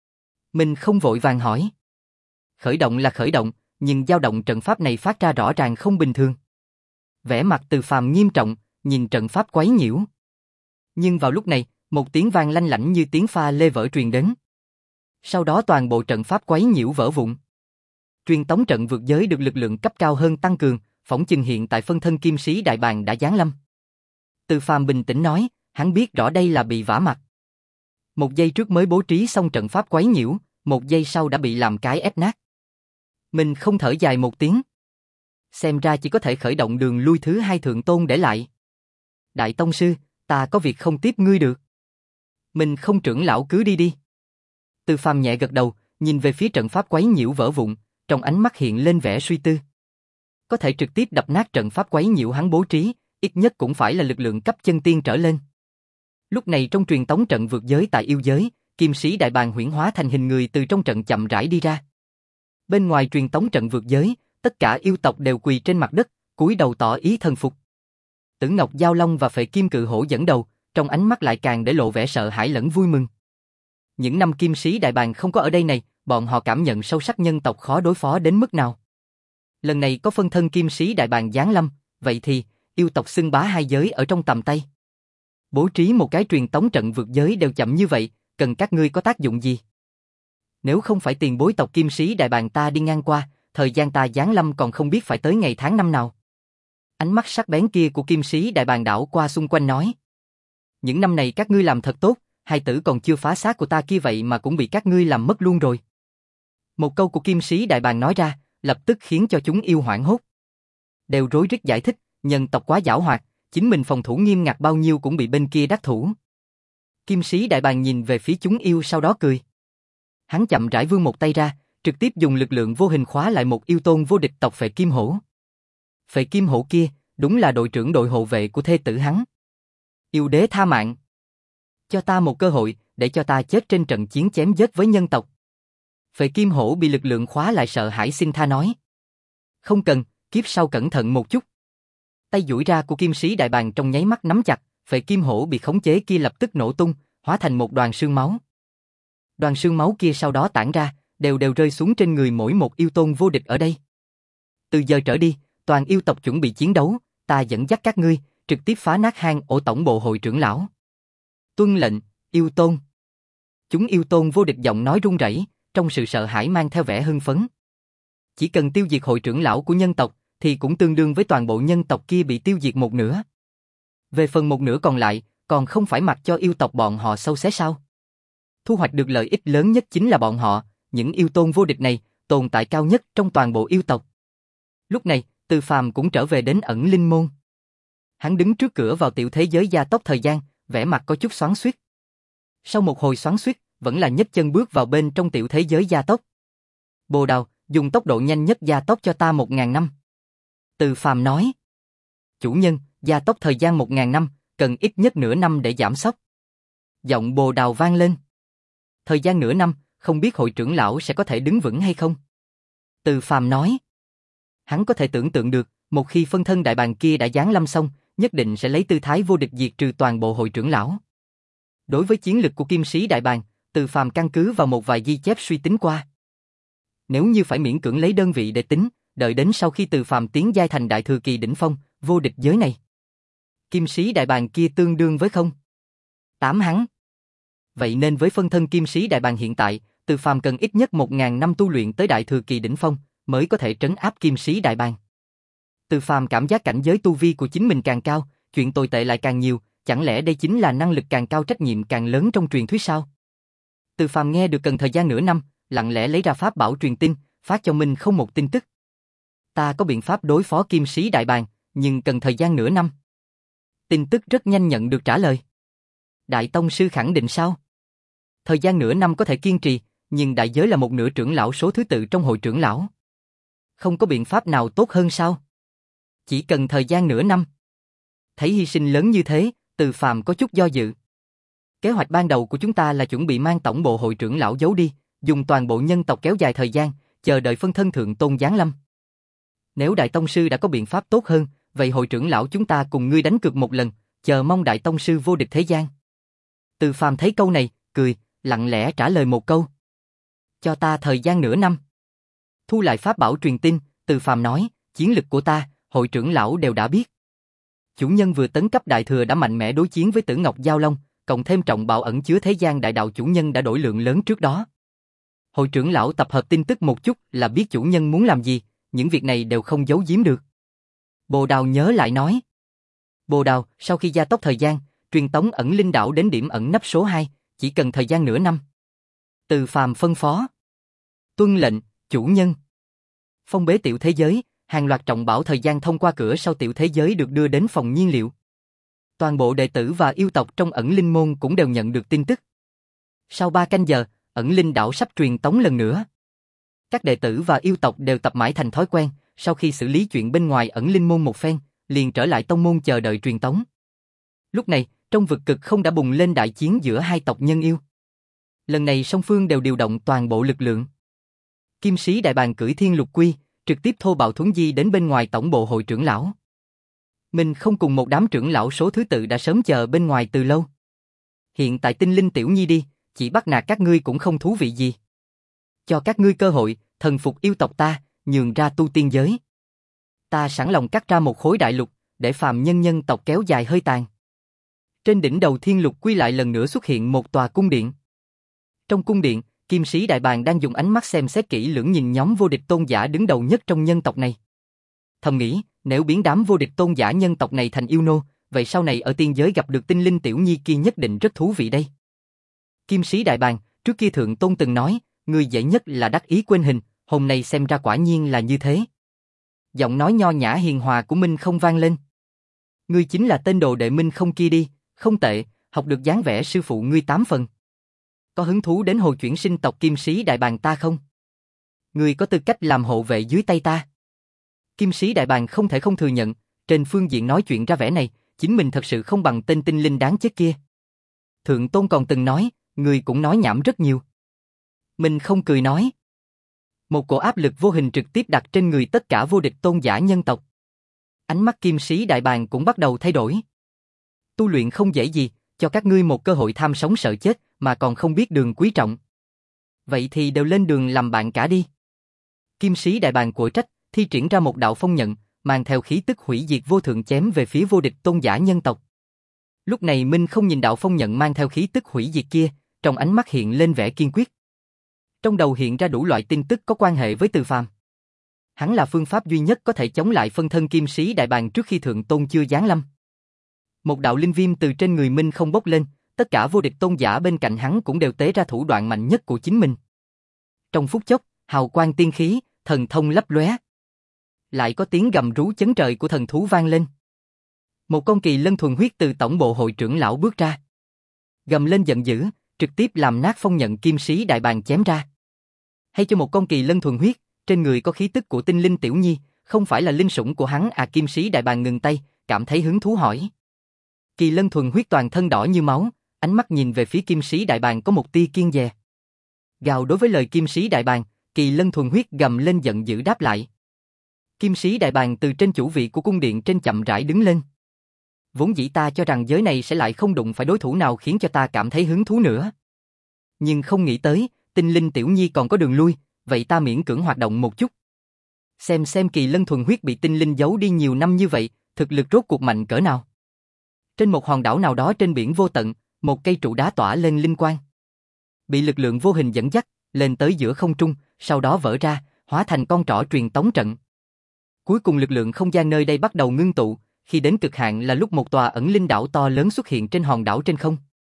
Mình không vội vàng hỏi. Khởi động là khởi động, nhưng dao động trận pháp này phát ra rõ ràng không bình thường. Vẻ mặt Từ Phàm nghiêm trọng, nhìn trận pháp quấy nhiễu. Nhưng vào lúc này, một tiếng vang lanh lảnh như tiếng pha lê vỡ truyền đến. Sau đó toàn bộ trận pháp quấy nhiễu vỡ vụn. Truyền tống trận vượt giới được lực lượng cấp cao hơn tăng cường, phỏng chừng hiện tại phân thân kim sĩ đại bàng đã giáng lâm. Từ Phàm bình tĩnh nói, hắn biết rõ đây là bị vả mặt. Một giây trước mới bố trí xong trận pháp quấy nhiễu, một giây sau đã bị làm cái ép nát. Mình không thở dài một tiếng. Xem ra chỉ có thể khởi động đường lui thứ hai thượng tôn để lại. Đại tông sư, ta có việc không tiếp ngươi được. Mình không trưởng lão cứ đi đi. Từ Phàm nhẹ gật đầu, nhìn về phía trận pháp quấy nhiễu vỡ vụn, trong ánh mắt hiện lên vẻ suy tư. Có thể trực tiếp đập nát trận pháp quấy nhiễu hắn bố trí, ít nhất cũng phải là lực lượng cấp chân tiên trở lên. Lúc này trong truyền tống trận vượt giới tại yêu giới, kim sĩ đại bàng huyễn hóa thành hình người từ trong trận chậm rãi đi ra. Bên ngoài truyền tống trận vượt giới, tất cả yêu tộc đều quỳ trên mặt đất, cúi đầu tỏ ý thần phục. Tử Ngọc Giao Long và Phệ Kim Cự Hổ dẫn đầu, trong ánh mắt lại càng để lộ vẻ sợ hãi lẫn vui mừng. Những năm kim sĩ đại bàng không có ở đây này, bọn họ cảm nhận sâu sắc nhân tộc khó đối phó đến mức nào. Lần này có phân thân kim sĩ đại bàng giáng lâm, vậy thì yêu tộc xưng bá hai giới ở trong tầm tay. Bố trí một cái truyền tống trận vượt giới đều chậm như vậy, cần các ngươi có tác dụng gì? Nếu không phải tiền bối tộc kim sĩ đại bàng ta đi ngang qua, thời gian ta giáng lâm còn không biết phải tới ngày tháng năm nào. Ánh mắt sắc bén kia của kim sĩ đại bàng đảo qua xung quanh nói. Những năm này các ngươi làm thật tốt, hai tử còn chưa phá xác của ta kia vậy mà cũng bị các ngươi làm mất luôn rồi. Một câu của kim sĩ đại bàng nói ra, lập tức khiến cho chúng yêu hoảng hốt. Đều rối rít giải thích, nhân tộc quá giảo hoạt, chính mình phòng thủ nghiêm ngặt bao nhiêu cũng bị bên kia đắc thủ. Kim sĩ đại bàng nhìn về phía chúng yêu sau đó cười. Hắn chậm rãi vươn một tay ra, trực tiếp dùng lực lượng vô hình khóa lại một yêu tôn vô địch tộc Phệ Kim Hổ. Phệ Kim Hổ kia, đúng là đội trưởng đội hộ vệ của thê tử hắn. Yêu đế tha mạng. Cho ta một cơ hội, để cho ta chết trên trận chiến chém giết với nhân tộc. Phệ Kim Hổ bị lực lượng khóa lại sợ hãi xin tha nói. Không cần, kiếp sau cẩn thận một chút. Tay duỗi ra của kim sĩ đại bàng trong nháy mắt nắm chặt, phệ kim hổ bị khống chế kia lập tức nổ tung, hóa thành một đoàn sương máu. Đoàn sương máu kia sau đó tản ra, đều đều rơi xuống trên người mỗi một yêu tôn vô địch ở đây. Từ giờ trở đi, toàn yêu tộc chuẩn bị chiến đấu, ta dẫn dắt các ngươi, trực tiếp phá nát hang ổ tổng bộ hội trưởng lão. Tuân lệnh, yêu tôn. Chúng yêu tôn vô địch giọng nói run rẩy, trong sự sợ hãi mang theo vẻ hưng phấn. Chỉ cần tiêu diệt hội trưởng lão của nhân tộc, thì cũng tương đương với toàn bộ nhân tộc kia bị tiêu diệt một nửa. Về phần một nửa còn lại, còn không phải mặc cho yêu tộc bọn họ sâu xé sao? Thu hoạch được lợi ích lớn nhất chính là bọn họ, những yêu tôn vô địch này, tồn tại cao nhất trong toàn bộ yêu tộc. Lúc này, Từ Phàm cũng trở về đến ẩn linh môn. Hắn đứng trước cửa vào tiểu thế giới gia tốc thời gian, vẻ mặt có chút xoắn xuýt. Sau một hồi xoắn xuýt, vẫn là nhấc chân bước vào bên trong tiểu thế giới gia tốc. Bồ Đào, dùng tốc độ nhanh nhất gia tốc cho ta một ngàn năm. Từ Phàm nói. Chủ nhân, gia tốc thời gian một ngàn năm, cần ít nhất nửa năm để giảm sốc. Giọng Bồ Đào vang lên. Thời gian nửa năm, không biết hội trưởng lão sẽ có thể đứng vững hay không? Từ Phàm nói. Hắn có thể tưởng tượng được, một khi phân thân đại bàng kia đã giáng lâm xong, nhất định sẽ lấy tư thái vô địch diệt trừ toàn bộ hội trưởng lão. Đối với chiến lực của kim sĩ đại bàng, Từ Phàm căn cứ vào một vài ghi chép suy tính qua. Nếu như phải miễn cưỡng lấy đơn vị để tính, đợi đến sau khi Từ Phàm tiến giai thành đại thừa kỳ đỉnh phong, vô địch giới này, kim sĩ đại bàng kia tương đương với không? Tám hắn. Vậy nên với phân thân kim sĩ đại bàng hiện tại, Từ Phàm cần ít nhất một ngàn năm tu luyện tới đại thừa kỳ đỉnh phong, mới có thể trấn áp kim sĩ đại bàng. Từ Phàm cảm giác cảnh giới tu vi của chính mình càng cao, chuyện tồi tệ lại càng nhiều, chẳng lẽ đây chính là năng lực càng cao trách nhiệm càng lớn trong truyền thuyết sao? Từ Phàm nghe được cần thời gian nửa năm, lặng lẽ lấy ra pháp bảo truyền tin, phát cho Minh Không một tin tức. Ta có biện pháp đối phó kim sĩ đại bàng, nhưng cần thời gian nửa năm. Tin tức rất nhanh nhận được trả lời. Đại tông sư khẳng định sao? Thời gian nửa năm có thể kiên trì, nhưng đại giới là một nửa trưởng lão số thứ tự trong hội trưởng lão. Không có biện pháp nào tốt hơn sao? Chỉ cần thời gian nửa năm. Thấy hy sinh lớn như thế, Từ Phàm có chút do dự. Kế hoạch ban đầu của chúng ta là chuẩn bị mang tổng bộ hội trưởng lão giấu đi, dùng toàn bộ nhân tộc kéo dài thời gian, chờ đợi phân thân thượng tôn giáng lâm. Nếu đại tông sư đã có biện pháp tốt hơn, vậy hội trưởng lão chúng ta cùng ngươi đánh cược một lần, chờ mong đại tông sư vô địch thế gian. Từ Phàm thấy câu này, cười, lặng lẽ trả lời một câu. Cho ta thời gian nửa năm. Thu lại pháp bảo truyền tin, Từ Phàm nói, chiến lực của ta, hội trưởng lão đều đã biết. Chủ nhân vừa tấn cấp đại thừa đã mạnh mẽ đối chiến với Tử Ngọc Giao Long, cộng thêm trọng bảo ẩn chứa thế gian đại đạo chủ nhân đã đổi lượng lớn trước đó. Hội trưởng lão tập hợp tin tức một chút là biết chủ nhân muốn làm gì, những việc này đều không giấu giếm được. Bồ Đào nhớ lại nói. Bồ Đào, sau khi gia tốc thời gian, truyền tống ẩn linh đảo đến điểm ẩn nấp số hai, chỉ cần thời gian nửa năm. Từ Phàm phân phó. Tuân lệnh, chủ nhân. Phong bế tiểu thế giới, hàng loạt trọng bảo thời gian thông qua cửa sau tiểu thế giới được đưa đến phòng nhiên liệu. Toàn bộ đệ tử và yêu tộc trong ẩn linh môn cũng đều nhận được tin tức. Sau ba canh giờ, ẩn linh đảo sắp truyền tống lần nữa. Các đệ tử và yêu tộc đều tập mãi thành thói quen, sau khi xử lý chuyện bên ngoài ẩn linh môn một phen, liền trở lại tông môn chờ đợi truyền tống. Lúc này, trong vực cực không đã bùng lên đại chiến giữa hai tộc nhân yêu. Lần này song phương đều điều động toàn bộ lực lượng. Kim sĩ đại bàng cưỡi thiên lục quy, trực tiếp thô bạo thuấn di đến bên ngoài tổng bộ hội trưởng lão. Mình không cùng một đám trưởng lão số thứ tự đã sớm chờ bên ngoài từ lâu. Hiện tại tinh linh tiểu nhi đi, chỉ bắt nạt các ngươi cũng không thú vị gì. Cho các ngươi cơ hội, thần phục yêu tộc ta, nhường ra tu tiên giới. Ta sẵn lòng cắt ra một khối đại lục, để phàm nhân nhân tộc kéo dài hơi tàn. Trên đỉnh đầu thiên lục quy lại lần nữa xuất hiện một tòa cung điện. Trong cung điện, kim sĩ đại bàng đang dùng ánh mắt xem xét kỹ lưỡng nhìn nhóm vô địch tôn giả đứng đầu nhất trong nhân tộc này. Thầm nghĩ, nếu biến đám vô địch tôn giả nhân tộc này thành yêu nô, vậy sau này ở tiên giới gặp được tinh linh tiểu nhi kia nhất định rất thú vị đây. Kim sĩ đại bàng, trước kia thượng tôn từng nói, người dễ nhất là đắc ý quên hình, hôm nay xem ra quả nhiên là như thế. Giọng nói nho nhã hiền hòa của Minh Không vang lên. Ngươi chính là tên đồ đệ Minh Không kia đi, không tệ, học được dáng vẻ sư phụ ngươi tám phần. Có hứng thú đến hồi chuyển sinh tộc kim sĩ đại bàng ta không? Ngươi có tư cách làm hộ vệ dưới tay ta. Kim sĩ đại bàng không thể không thừa nhận, trên phương diện nói chuyện ra vẻ này, chính mình thật sự không bằng tên tinh linh đáng chết kia. Thượng tôn còn từng nói, ngươi cũng nói nhảm rất nhiều. Mình không cười nói. Một cổ áp lực vô hình trực tiếp đặt trên người tất cả vô địch tôn giả nhân tộc. Ánh mắt kim sĩ đại bàng cũng bắt đầu thay đổi. Tu luyện không dễ gì, cho các ngươi một cơ hội tham sống sợ chết mà còn không biết đường quý trọng. Vậy thì đều lên đường làm bạn cả đi. Kim sĩ đại bàng quở trách, thi triển ra một đạo phong nhận, mang theo khí tức hủy diệt vô thượng chém về phía vô địch tôn giả nhân tộc. Lúc này Minh không nhìn đạo phong nhận mang theo khí tức hủy diệt kia, trong ánh mắt hiện lên vẻ kiên quyết. Trong đầu hiện ra đủ loại tin tức có quan hệ với Từ Phàm. Hắn là phương pháp duy nhất có thể chống lại phân thân kim sĩ đại bàng trước khi thượng tôn chưa giáng lâm. Một đạo linh viêm từ trên người Minh không bốc lên, tất cả vô địch tôn giả bên cạnh hắn cũng đều tế ra thủ đoạn mạnh nhất của chính mình. Trong phút chốc, hào quang tiên khí, thần thông lấp lóe. Lại có tiếng gầm rú chấn trời của thần thú vang lên. Một con kỳ lân thuần huyết từ tổng bộ hội trưởng lão bước ra. Gầm lên giận dữ, trực tiếp làm nát phong nhận kim sĩ đại bàng chém ra. Hay cho một con kỳ lân thuần huyết, trên người có khí tức của tinh linh tiểu nhi, không phải là linh sủng của hắn à? Kim sĩ đại bàng ngừng tay, cảm thấy hứng thú hỏi. Kỳ lân thuần huyết toàn thân đỏ như máu, ánh mắt nhìn về phía kim sĩ đại bàng có một tia kiêng dè. Gào đối với lời kim sĩ đại bàng, kỳ lân thuần huyết gầm lên giận dữ đáp lại. Kim sĩ đại bàng từ trên chủ vị của cung điện trên chậm rãi đứng lên. Vốn dĩ ta cho rằng giới này sẽ lại không đụng phải đối thủ nào khiến cho ta cảm thấy hứng thú nữa. Nhưng không nghĩ tới, tinh linh tiểu nhi còn có đường lui, vậy ta miễn cưỡng hoạt động một chút. Xem xem kỳ lân thuần huyết bị tinh linh giấu đi nhiều năm như vậy, thực lực rốt cuộc mạnh cỡ nào. Trên một hòn đảo nào đó trên biển vô tận, một cây trụ đá tỏa lên linh quang. Bị lực lượng vô hình dẫn dắt, lên tới giữa không trung, sau đó vỡ ra, hóa thành con trỏ truyền tống trận. Cuối cùng lực lượng không gian nơi đây bắt đầu ngưng tụ, khi đến cực hạn là lúc một tòa ẩn linh đảo to lớn xuất hiện trên hòn đảo trên không.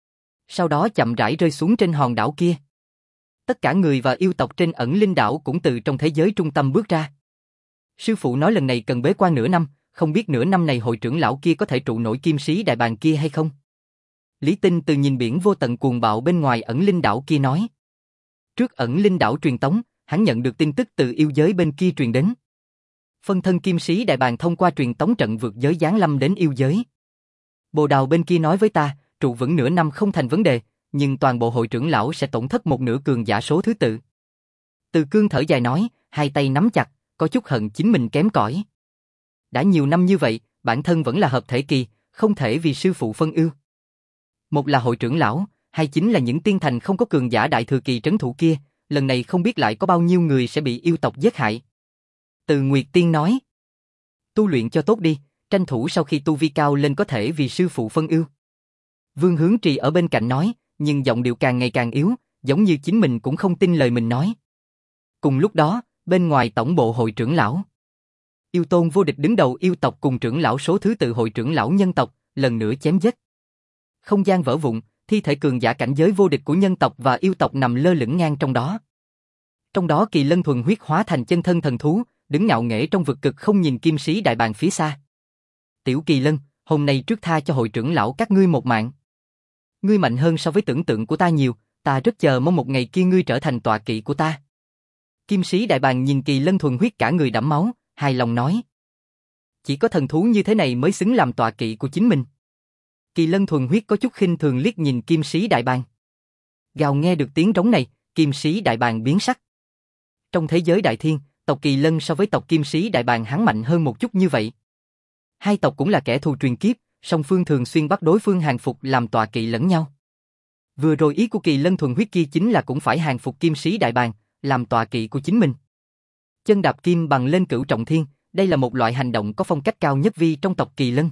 Sau đó chậm rãi rơi xuống trên hòn đảo kia. Tất cả người và yêu tộc trên ẩn linh đảo cũng từ trong thế giới trung tâm bước ra. Sư phụ nói lần này cần bế quan nửa năm, không biết nửa năm này hội trưởng lão kia có thể trụ nổi kim sĩ đại bàng kia hay không? Lý Tinh từ nhìn biển vô tận cuồng bạo bên ngoài ẩn linh đảo kia nói. Trước ẩn linh đảo truyền tống, hắn nhận được tin tức từ yêu giới bên kia truyền đến. Phân thân kim sĩ đại bàng thông qua truyền tống trận vượt giới giáng lâm đến yêu giới. Bồ Đào bên kia nói với ta, trụ vững nửa năm không thành vấn đề, nhưng toàn bộ hội trưởng lão sẽ tổn thất một nửa cường giả số thứ tự. Từ Cương thở dài nói, hai tay nắm chặt, có chút hận chính mình kém cỏi. Đã nhiều năm như vậy, bản thân vẫn là hợp thể kỳ, không thể vì sư phụ phân ưu. Một là hội trưởng lão, hai chính là những tiên thành không có cường giả đại thừa kỳ trấn thủ kia, lần này không biết lại có bao nhiêu người sẽ bị yêu tộc giết hại. Từ Nguyệt Tiên nói, tu luyện cho tốt đi, tranh thủ sau khi tu vi cao lên có thể vì sư phụ phân ưu. Vương Hướng Trì ở bên cạnh nói, nhưng giọng điệu càng ngày càng yếu, giống như chính mình cũng không tin lời mình nói. Cùng lúc đó, bên ngoài tổng bộ hội trưởng lão, yêu tôn vô địch đứng đầu yêu tộc cùng trưởng lão số thứ tự hội trưởng lão nhân tộc, lần nữa chém giết. Không gian vỡ vụn, thi thể cường giả cảnh giới vô địch của nhân tộc và yêu tộc nằm lơ lửng ngang trong đó. Trong đó kỳ lân thuần huyết hóa thành chân thân thần thú, đứng ngạo nghễ trong vực cực không nhìn kim sĩ đại bàng phía xa. Tiểu Kỳ Lân, hôm nay trước tha cho hội trưởng lão các ngươi một mạng. Ngươi mạnh hơn so với tưởng tượng của ta nhiều, ta rất chờ mong một ngày kia ngươi trở thành tọa kỵ của ta. Kim sĩ đại bàng nhìn kỳ lân thuần huyết cả người đẫm máu, hài lòng nói. Chỉ có thần thú như thế này mới xứng làm tọa kỵ của chính mình. Kỳ lân thuần huyết có chút khinh thường liếc nhìn kim sĩ đại bàng. Gào nghe được tiếng trống này, kim sĩ đại bàng biến sắc. Trong thế giới đại thiên, tộc kỳ lân so với tộc kim sĩ đại bàng hắn mạnh hơn một chút như vậy. Hai tộc cũng là kẻ thù truyền kiếp, song phương thường xuyên bắt đối phương hàng phục làm tọa kỵ lẫn nhau. Vừa rồi ý của kỳ lân thuần huyết kia chính là cũng phải hàng phục kim sĩ đại bàng, làm tọa kỵ của chính mình. Chân đạp kim bằng lên cửu trọng thiên, đây là một loại hành động có phong cách cao nhất vi trong tộc kỳ lân.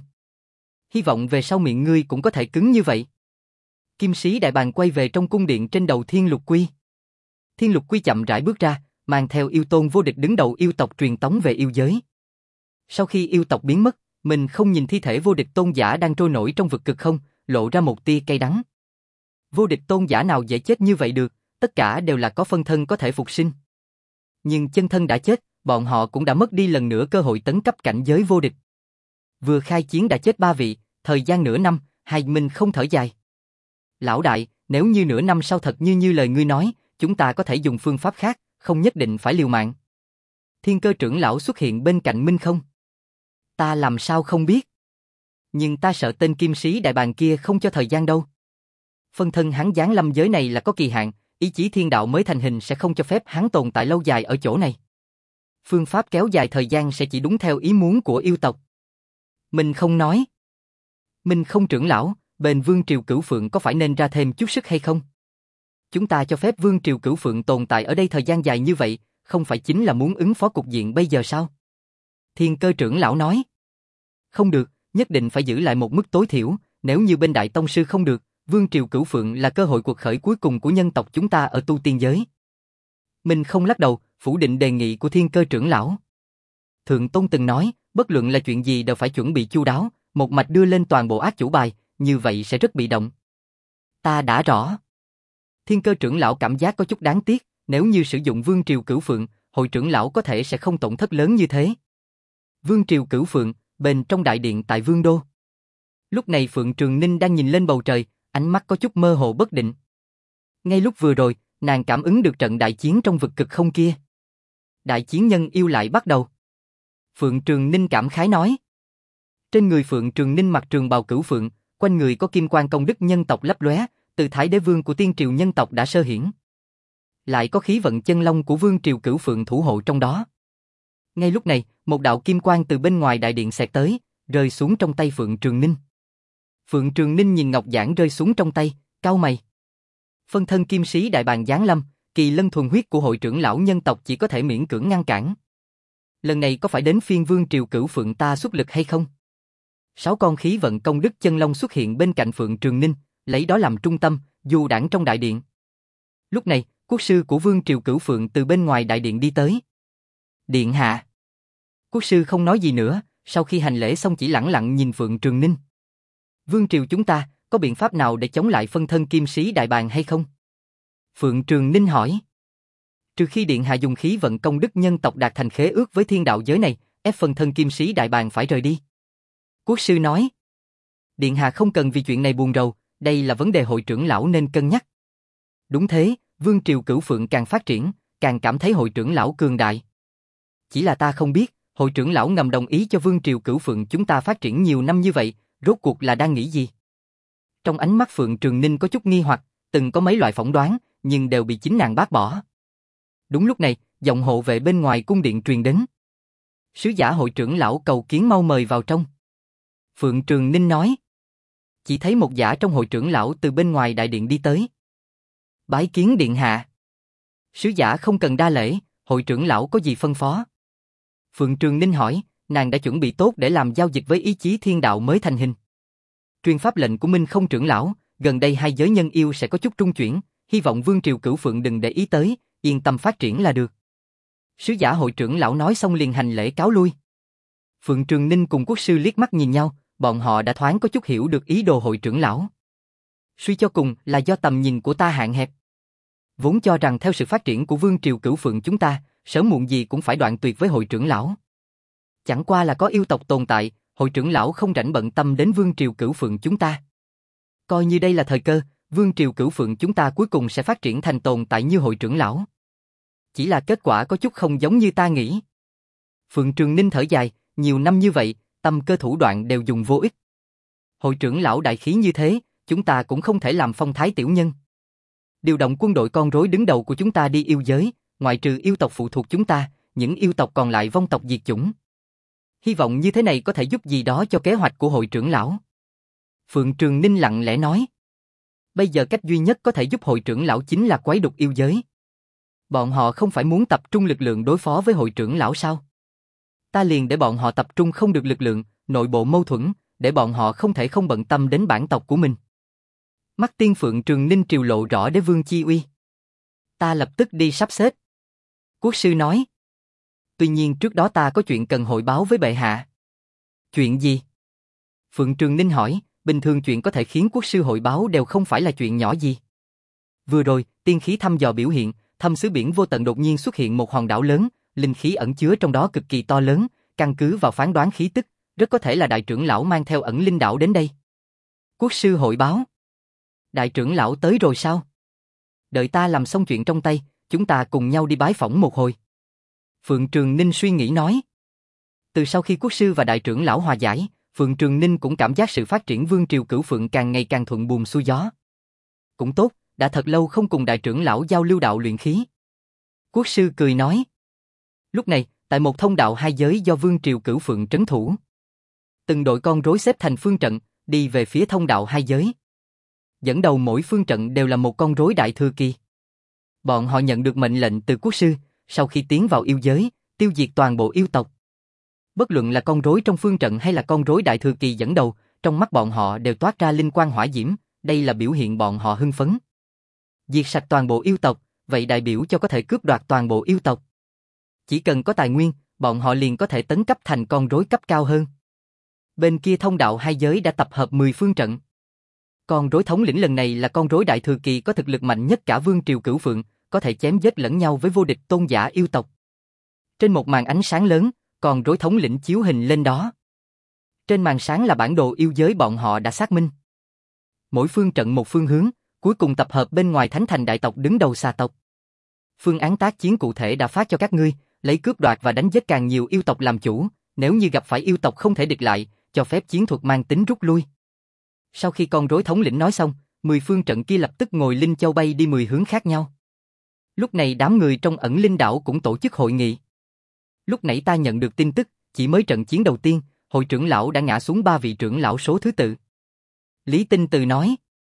Hy vọng về sau miệng ngươi cũng có thể cứng như vậy. Kim sĩ đại bàng quay về trong cung điện trên đầu Thiên Lục Quy. Thiên Lục Quy chậm rãi bước ra, mang theo yêu tôn vô địch đứng đầu yêu tộc truyền tống về yêu giới. Sau khi yêu tộc biến mất, mình không nhìn thi thể vô địch tôn giả đang trôi nổi trong vực cực không, lộ ra một tia cay đắng. Vô địch tôn giả nào dễ chết như vậy được, tất cả đều là có phân thân có thể phục sinh. Nhưng chân thân đã chết, bọn họ cũng đã mất đi lần nữa cơ hội tấn cấp cảnh giới vô địch. Vừa khai chiến đã chết ba vị, thời gian nửa năm, hai mình không thở dài. Lão đại, nếu như nửa năm sau thật như như lời ngươi nói, chúng ta có thể dùng phương pháp khác, không nhất định phải liều mạng. Thiên Cơ trưởng lão xuất hiện bên cạnh Minh Không. Ta làm sao không biết. Nhưng ta sợ tên kim sĩ đại bàng kia không cho thời gian đâu. Phân thân hắn giáng lâm giới này là có kỳ hạn, ý chí thiên đạo mới thành hình sẽ không cho phép hắn tồn tại lâu dài ở chỗ này. Phương pháp kéo dài thời gian sẽ chỉ đúng theo ý muốn của yêu tộc. Mình không nói. Mình không trưởng lão, bên Vương Triều Cửu Phượng có phải nên ra thêm chút sức hay không? Chúng ta cho phép Vương Triều Cửu Phượng tồn tại ở đây thời gian dài như vậy, không phải chính là muốn ứng phó cục diện bây giờ sao? Thiên Cơ trưởng lão nói. Không được, nhất định phải giữ lại một mức tối thiểu, nếu như bên Đại Tông Sư không được, Vương Triều Cửu Phượng là cơ hội cuộc khởi cuối cùng của nhân tộc chúng ta ở tu tiên giới. Mình không lắc đầu, phủ định đề nghị của Thiên Cơ trưởng lão. Thượng Tôn từng nói, bất luận là chuyện gì đều phải chuẩn bị chu đáo, một mạch đưa lên toàn bộ ác chủ bài, như vậy sẽ rất bị động. Ta đã rõ. Thiên Cơ trưởng lão cảm giác có chút đáng tiếc, nếu như sử dụng Vương Triều Cửu Phượng, hội trưởng lão có thể sẽ không tổn thất lớn như thế. Vương Triều Cửu Phượng, bên trong đại điện tại Vương Đô. Lúc này Phượng Trường Ninh đang nhìn lên bầu trời, ánh mắt có chút mơ hồ bất định. Ngay lúc vừa rồi, nàng cảm ứng được trận đại chiến trong vực cực không kia. Đại chiến nhân yêu lại bắt đầu. Phượng Trường Ninh cảm khái nói. Trên người Phượng Trường Ninh mặc trường bào cửu phượng, quanh người có kim quang công đức nhân tộc lấp lóe, từ Thái Đế Vương của tiên triều nhân tộc đã sơ hiển. Lại có khí vận chân long của Vương Triều Cửu Phượng thủ hộ trong đó. Ngay lúc này, một đạo kim quang từ bên ngoài đại điện xẹt tới, rơi xuống trong tay Phượng Trường Ninh. Phượng Trường Ninh nhìn ngọc giản rơi xuống trong tay, cau mày. Phân thân kim sĩ đại bàng giáng lâm, kỳ lân thuần huyết của hội trưởng lão nhân tộc chỉ có thể miễn cưỡng ngăn cản. Lần này có phải đến phiên Vương Triều Cửu Phượng ta xuất lực hay không? Sáu con khí vận công đức chân long xuất hiện bên cạnh Phượng Trường Ninh, lấy đó làm trung tâm, du đãng trong đại điện. Lúc này, quốc sư của Vương Triều Cửu Phượng từ bên ngoài đại điện đi tới. Điện hạ. Quốc sư không nói gì nữa, sau khi hành lễ xong chỉ lẳng lặng nhìn Phượng Trường Ninh. Vương Triều chúng ta, có biện pháp nào để chống lại phân thân kim sĩ đại bàng hay không? Phượng Trường Ninh hỏi. Trừ khi điện hạ dùng khí vận công đức nhân tộc đạt thành khế ước với thiên đạo giới này, ép phân thân kim sĩ đại bàng phải rời đi. Quốc sư nói. Điện hạ không cần vì chuyện này buồn rầu, đây là vấn đề hội trưởng lão nên cân nhắc. Đúng thế, Vương Triều Cửu Phượng càng phát triển, càng cảm thấy hội trưởng lão cường đại. Chỉ là ta không biết, hội trưởng lão ngầm đồng ý cho Vương Triều Cửu Phượng chúng ta phát triển nhiều năm như vậy, rốt cuộc là đang nghĩ gì? Trong ánh mắt Phượng Trường Ninh có chút nghi hoặc, từng có mấy loại phỏng đoán, nhưng đều bị chính nàng bác bỏ. Đúng lúc này, giọng hộ vệ bên ngoài cung điện truyền đến. Sứ giả hội trưởng lão cầu kiến mau mời vào trong. Phượng Trường Ninh nói. Chỉ thấy một giả trong hội trưởng lão từ bên ngoài đại điện đi tới. Bái kiến điện hạ. Sứ giả không cần đa lễ, hội trưởng lão có gì phân phó? Phượng Trường Ninh hỏi, nàng đã chuẩn bị tốt để làm giao dịch với ý chí thiên đạo mới thành hình. Truyền pháp lệnh của Minh Không trưởng lão, gần đây hai giới nhân yêu sẽ có chút trung chuyển, hy vọng Vương Triều Cửu Phượng đừng để ý tới, yên tâm phát triển là được. Sứ giả hội trưởng lão nói xong liền hành lễ cáo lui. Phượng Trường Ninh cùng quốc sư liếc mắt nhìn nhau, bọn họ đã thoáng có chút hiểu được ý đồ hội trưởng lão. Suy cho cùng là do tầm nhìn của ta hạn hẹp. Vốn cho rằng theo sự phát triển của Vương Triều Cửu Phượng chúng ta, sớm muộn gì cũng phải đoạn tuyệt với hội trưởng lão. Chẳng qua là có yêu tộc tồn tại, hội trưởng lão không rảnh bận tâm đến Vương Triều Cửu Phượng chúng ta. Coi như đây là thời cơ, Vương Triều Cửu Phượng chúng ta cuối cùng sẽ phát triển thành tồn tại như hội trưởng lão. Chỉ là kết quả có chút không giống như ta nghĩ. Phượng Trường Ninh thở dài, nhiều năm như vậy, tâm cơ thủ đoạn đều dùng vô ích. Hội trưởng lão đại khí như thế, chúng ta cũng không thể làm phong thái tiểu nhân. Điều động quân đội con rối đứng đầu của chúng ta đi yêu giới, ngoại trừ yêu tộc phụ thuộc chúng ta, những yêu tộc còn lại vong tộc diệt chủng. Hy vọng như thế này có thể giúp gì đó cho kế hoạch của hội trưởng lão. Phượng Trường Ninh lặng lẽ nói. Bây giờ cách duy nhất có thể giúp hội trưởng lão chính là quấy đục yêu giới. Bọn họ không phải muốn tập trung lực lượng đối phó với hội trưởng lão sao? Ta liền để bọn họ tập trung không được lực lượng, nội bộ mâu thuẫn, để bọn họ không thể không bận tâm đến bản tộc của mình. Mắt tiên Phượng Trường Ninh triều lộ rõ đế vương chi uy. Ta lập tức đi sắp xếp. Quốc sư nói. Tuy nhiên trước đó ta có chuyện cần hội báo với bệ hạ. Chuyện gì? Phượng Trường Ninh hỏi, bình thường chuyện có thể khiến quốc sư hội báo đều không phải là chuyện nhỏ gì. Vừa rồi, tiên khí thăm dò biểu hiện, thâm xứ biển vô tận đột nhiên xuất hiện một hòn đảo lớn, linh khí ẩn chứa trong đó cực kỳ to lớn, căn cứ vào phán đoán khí tức, rất có thể là đại trưởng lão mang theo ẩn linh đảo đến đây. Quốc sư hội báo. Đại trưởng lão tới rồi sao? Đợi ta làm xong chuyện trong tay, chúng ta cùng nhau đi bái phỏng một hồi. Phượng Trường Ninh suy nghĩ nói. Từ sau khi quốc sư và đại trưởng lão hòa giải, Phượng Trường Ninh cũng cảm giác sự phát triển Vương Triều Cửu Phượng càng ngày càng thuận buồm xuôi gió. Cũng tốt, đã thật lâu không cùng đại trưởng lão giao lưu đạo luyện khí. Quốc sư cười nói. Lúc này, tại một thông đạo hai giới do Vương Triều Cửu Phượng trấn thủ. Từng đội con rối xếp thành phương trận, đi về phía thông đạo hai giới. Dẫn đầu mỗi phương trận đều là một con rối đại thừa kỳ. Bọn họ nhận được mệnh lệnh từ quốc sư, sau khi tiến vào yêu giới, tiêu diệt toàn bộ yêu tộc. Bất luận là con rối trong phương trận hay là con rối đại thừa kỳ dẫn đầu, trong mắt bọn họ đều toát ra linh quang hỏa diễm, đây là biểu hiện bọn họ hưng phấn. Diệt sạch toàn bộ yêu tộc, vậy đại biểu cho có thể cướp đoạt toàn bộ yêu tộc. Chỉ cần có tài nguyên, bọn họ liền có thể tấn cấp thành con rối cấp cao hơn. Bên kia thông đạo hai giới đã tập hợp mười phương trận. Con rối thống lĩnh lần này là con rối đại thừa kỳ có thực lực mạnh nhất cả vương triều Cửu Phượng, có thể chém giết lẫn nhau với vô địch tôn giả yêu tộc. Trên một màn ánh sáng lớn, con rối thống lĩnh chiếu hình lên đó. Trên màn sáng là bản đồ yêu giới bọn họ đã xác minh. Mỗi phương trận một phương hướng, cuối cùng tập hợp bên ngoài thánh thành đại tộc đứng đầu xà tộc. Phương án tác chiến cụ thể đã phát cho các ngươi, lấy cướp đoạt và đánh giết càng nhiều yêu tộc làm chủ, nếu như gặp phải yêu tộc không thể địch lại, cho phép chiến thuật mang tính rút lui. Sau khi con rối thống lĩnh nói xong, mười phương trận kia lập tức ngồi linh châu bay đi mười hướng khác nhau. Lúc này đám người trong ẩn linh đảo cũng tổ chức hội nghị. Lúc nãy ta nhận được tin tức, chỉ mới trận chiến đầu tiên, hội trưởng lão đã ngã xuống ba vị trưởng lão số thứ tự. Lý Tinh Từ nói,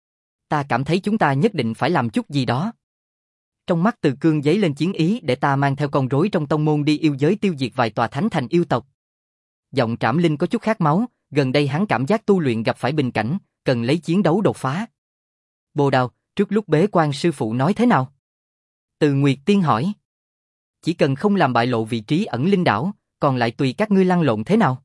ta cảm thấy chúng ta nhất định phải làm chút gì đó. Trong mắt Từ Cương dấy lên chiến ý để ta mang theo con rối trong tông môn đi yêu giới tiêu diệt vài tòa thánh thành yêu tộc. Giọng Trảm Linh có chút khát máu, gần đây hắn cảm giác tu luyện gặp phải bình cảnh, cần lấy chiến đấu đột phá. Bồ Đào, trước lúc bế quan sư phụ nói thế nào? Từ Nguyệt Tiên hỏi. Chỉ cần không làm bại lộ vị trí ẩn linh đảo, còn lại tùy các ngươi lăn lộn thế nào.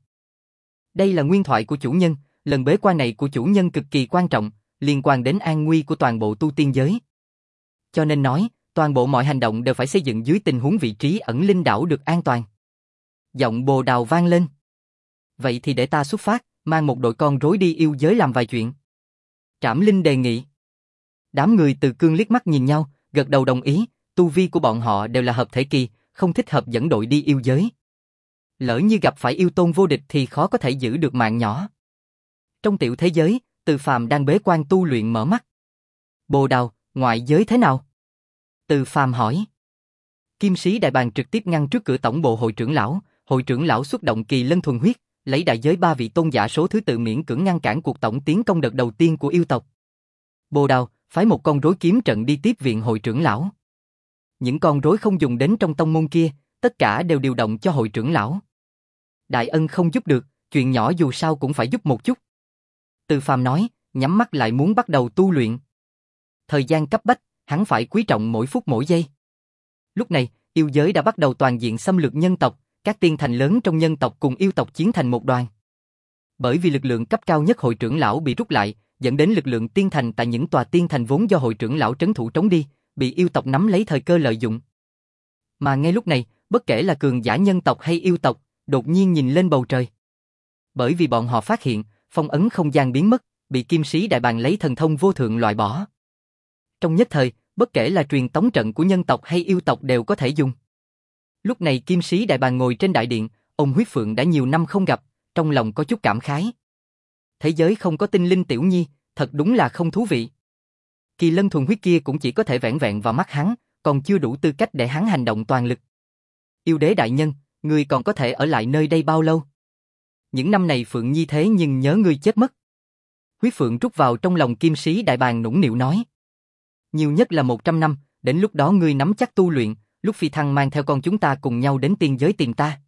Đây là nguyên thoại của chủ nhân, lần bế quan này của chủ nhân cực kỳ quan trọng, liên quan đến an nguy của toàn bộ tu tiên giới. Cho nên nói, toàn bộ mọi hành động đều phải xây dựng dưới tình huống vị trí ẩn linh đảo được an toàn. Giọng Bồ Đào vang lên. Vậy thì để ta xuất phát, mang một đội con rối đi yêu giới làm vài chuyện. Trảm Linh đề nghị. Đám người Từ Cương liếc mắt nhìn nhau, gật đầu đồng ý, tu vi của bọn họ đều là hợp thể kỳ, không thích hợp dẫn đội đi yêu giới. Lỡ như gặp phải yêu tôn vô địch thì khó có thể giữ được mạng nhỏ. Trong tiểu thế giới, Từ Phàm đang bế quan tu luyện mở mắt. Bồ Đào, ngoại giới thế nào? Từ Phàm hỏi. Kim sĩ đại bàng trực tiếp ngăn trước cửa tổng bộ hội trưởng lão, hội trưởng lão xuất động kỳ lân thuần huyết, lấy đại giới ba vị tôn giả số thứ tự miễn cưỡng ngăn cản cuộc tổng tiến công đợt đầu tiên của yêu tộc. Bồ Đào, phái một con rối kiếm trận đi tiếp viện hội trưởng lão. Những con rối không dùng đến trong tông môn kia, tất cả đều điều động cho hội trưởng lão. Đại ân không giúp được, chuyện nhỏ dù sao cũng phải giúp một chút. Từ Phàm nói, nhắm mắt lại muốn bắt đầu tu luyện. Thời gian cấp bách, hắn phải quý trọng mỗi phút mỗi giây. Lúc này, yêu giới đã bắt đầu toàn diện xâm lược nhân tộc, các tiên thành lớn trong nhân tộc cùng yêu tộc chiến thành một đoàn. Bởi vì lực lượng cấp cao nhất hội trưởng lão bị rút lại, dẫn đến lực lượng tiên thành tại những tòa tiên thành vốn do hội trưởng lão trấn thủ trống đi, bị yêu tộc nắm lấy thời cơ lợi dụng. Mà ngay lúc này, bất kể là cường giả nhân tộc hay yêu tộc, đột nhiên nhìn lên bầu trời. Bởi vì bọn họ phát hiện, phong ấn không gian biến mất, bị kim sĩ đại bàng lấy thần thông vô thượng loại bỏ. Trong nhất thời, bất kể là truyền tống trận của nhân tộc hay yêu tộc đều có thể dùng. Lúc này kim sĩ đại bàng ngồi trên đại điện, ông Huyết Phượng đã nhiều năm không gặp, trong lòng có chút cảm khái. Thế giới không có tinh linh tiểu nhi, thật đúng là không thú vị. Kỳ lân thuần huyết kia cũng chỉ có thể vẻn vẹn vào mắt hắn, còn chưa đủ tư cách để hắn hành động toàn lực. Yêu đế đại nhân, ngươi còn có thể ở lại nơi đây bao lâu? Những năm này Phượng Nhi thế nhưng nhớ ngươi chết mất. Huyết Phượng rút vào trong lòng kim sĩ đại bàng nũng nịu nói. Nhiều nhất là một trăm năm, đến lúc đó ngươi nắm chắc tu luyện, lúc phi thăng mang theo con chúng ta cùng nhau đến tiên giới tìm ta.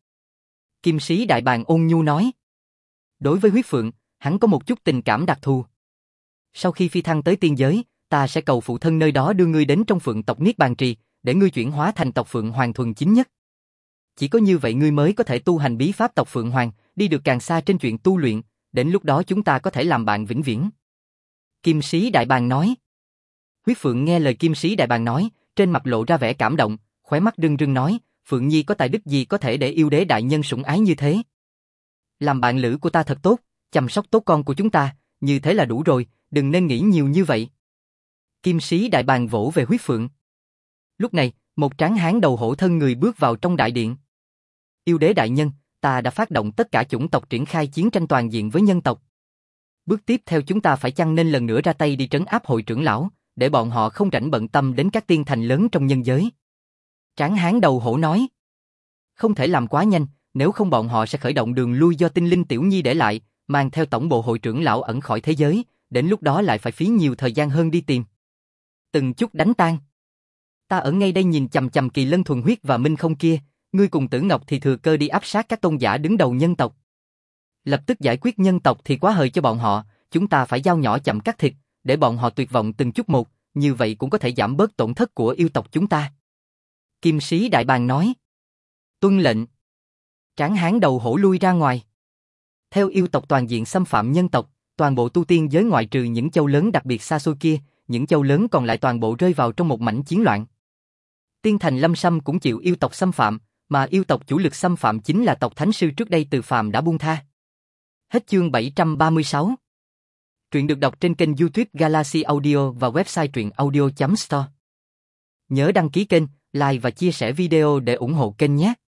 Kim sĩ đại bàng ôn nhu nói. Đối với Huyết Phượng, hắn có một chút tình cảm đặc thù. Sau khi phi thăng tới tiên giới, ta sẽ cầu phụ thân nơi đó đưa ngươi đến trong Phượng tộc Niết Bàn Trì, để ngươi chuyển hóa thành tộc Phượng Hoàng thuần chính nhất. Chỉ có như vậy ngươi mới có thể tu hành bí pháp tộc Phượng Hoàng, đi được càng xa trên chuyện tu luyện, đến lúc đó chúng ta có thể làm bạn vĩnh viễn. Kim sĩ đại bàng nói. Huyết Phượng nghe lời kim sĩ đại bàng nói, trên mặt lộ ra vẻ cảm động, khóe mắt rưng rưng nói, Phượng Nhi có tài đức gì có thể để yêu đế đại nhân sủng ái như thế? Làm bạn lữ của ta thật tốt, chăm sóc tốt con của chúng ta, như thế là đủ rồi, đừng nên nghĩ nhiều như vậy. Kim sĩ đại bàng vỗ về Huyết Phượng. Lúc này, một tráng hán đầu hổ thân người bước vào trong đại điện. Yêu đế đại nhân, ta đã phát động tất cả chủng tộc triển khai chiến tranh toàn diện với nhân tộc. Bước tiếp theo chúng ta phải chăng nên lần nữa ra tay đi trấn áp hội trưởng lão, để bọn họ không rảnh bận tâm đến các tiên thành lớn trong nhân giới. Tráng hán đầu hổ nói. Không thể làm quá nhanh, nếu không bọn họ sẽ khởi động đường lui do tinh linh tiểu nhi để lại, mang theo tổng bộ hội trưởng lão ẩn khỏi thế giới, đến lúc đó lại phải phí nhiều thời gian hơn đi tìm. Từng chút đánh tan. Ta ở ngay đây nhìn chằm chằm Kỳ Lân thuần huyết và Minh Không kia, ngươi cùng Tử Ngọc thì thừa cơ đi áp sát các tôn giả đứng đầu nhân tộc. Lập tức giải quyết nhân tộc thì quá hời cho bọn họ, chúng ta phải dao nhỏ chậm cắt thịt, để bọn họ tuyệt vọng từng chút một, như vậy cũng có thể giảm bớt tổn thất của yêu tộc chúng ta. Kim Sĩ Đại Bàng nói. Tuân lệnh. Tráng hán đầu hổ lui ra ngoài. Theo yêu tộc toàn diện xâm phạm nhân tộc, toàn bộ tu tiên giới ngoại trừ những châu lớn đặc biệt xa xôi kia, những châu lớn còn lại toàn bộ rơi vào trong một mảnh chiến loạn. Tiên thành Lâm Sâm cũng chịu yêu tộc xâm phạm, mà yêu tộc chủ lực xâm phạm chính là tộc Thánh Sư trước đây Từ Phàm đã buông tha. Hết chương bảy trăm ba mươi sáu. Truyện được đọc trên kênh YouTube Galaxy Audio và website truyện audio chấm store. Nhớ đăng ký kênh, like và chia sẻ video để ủng hộ kênh nhé.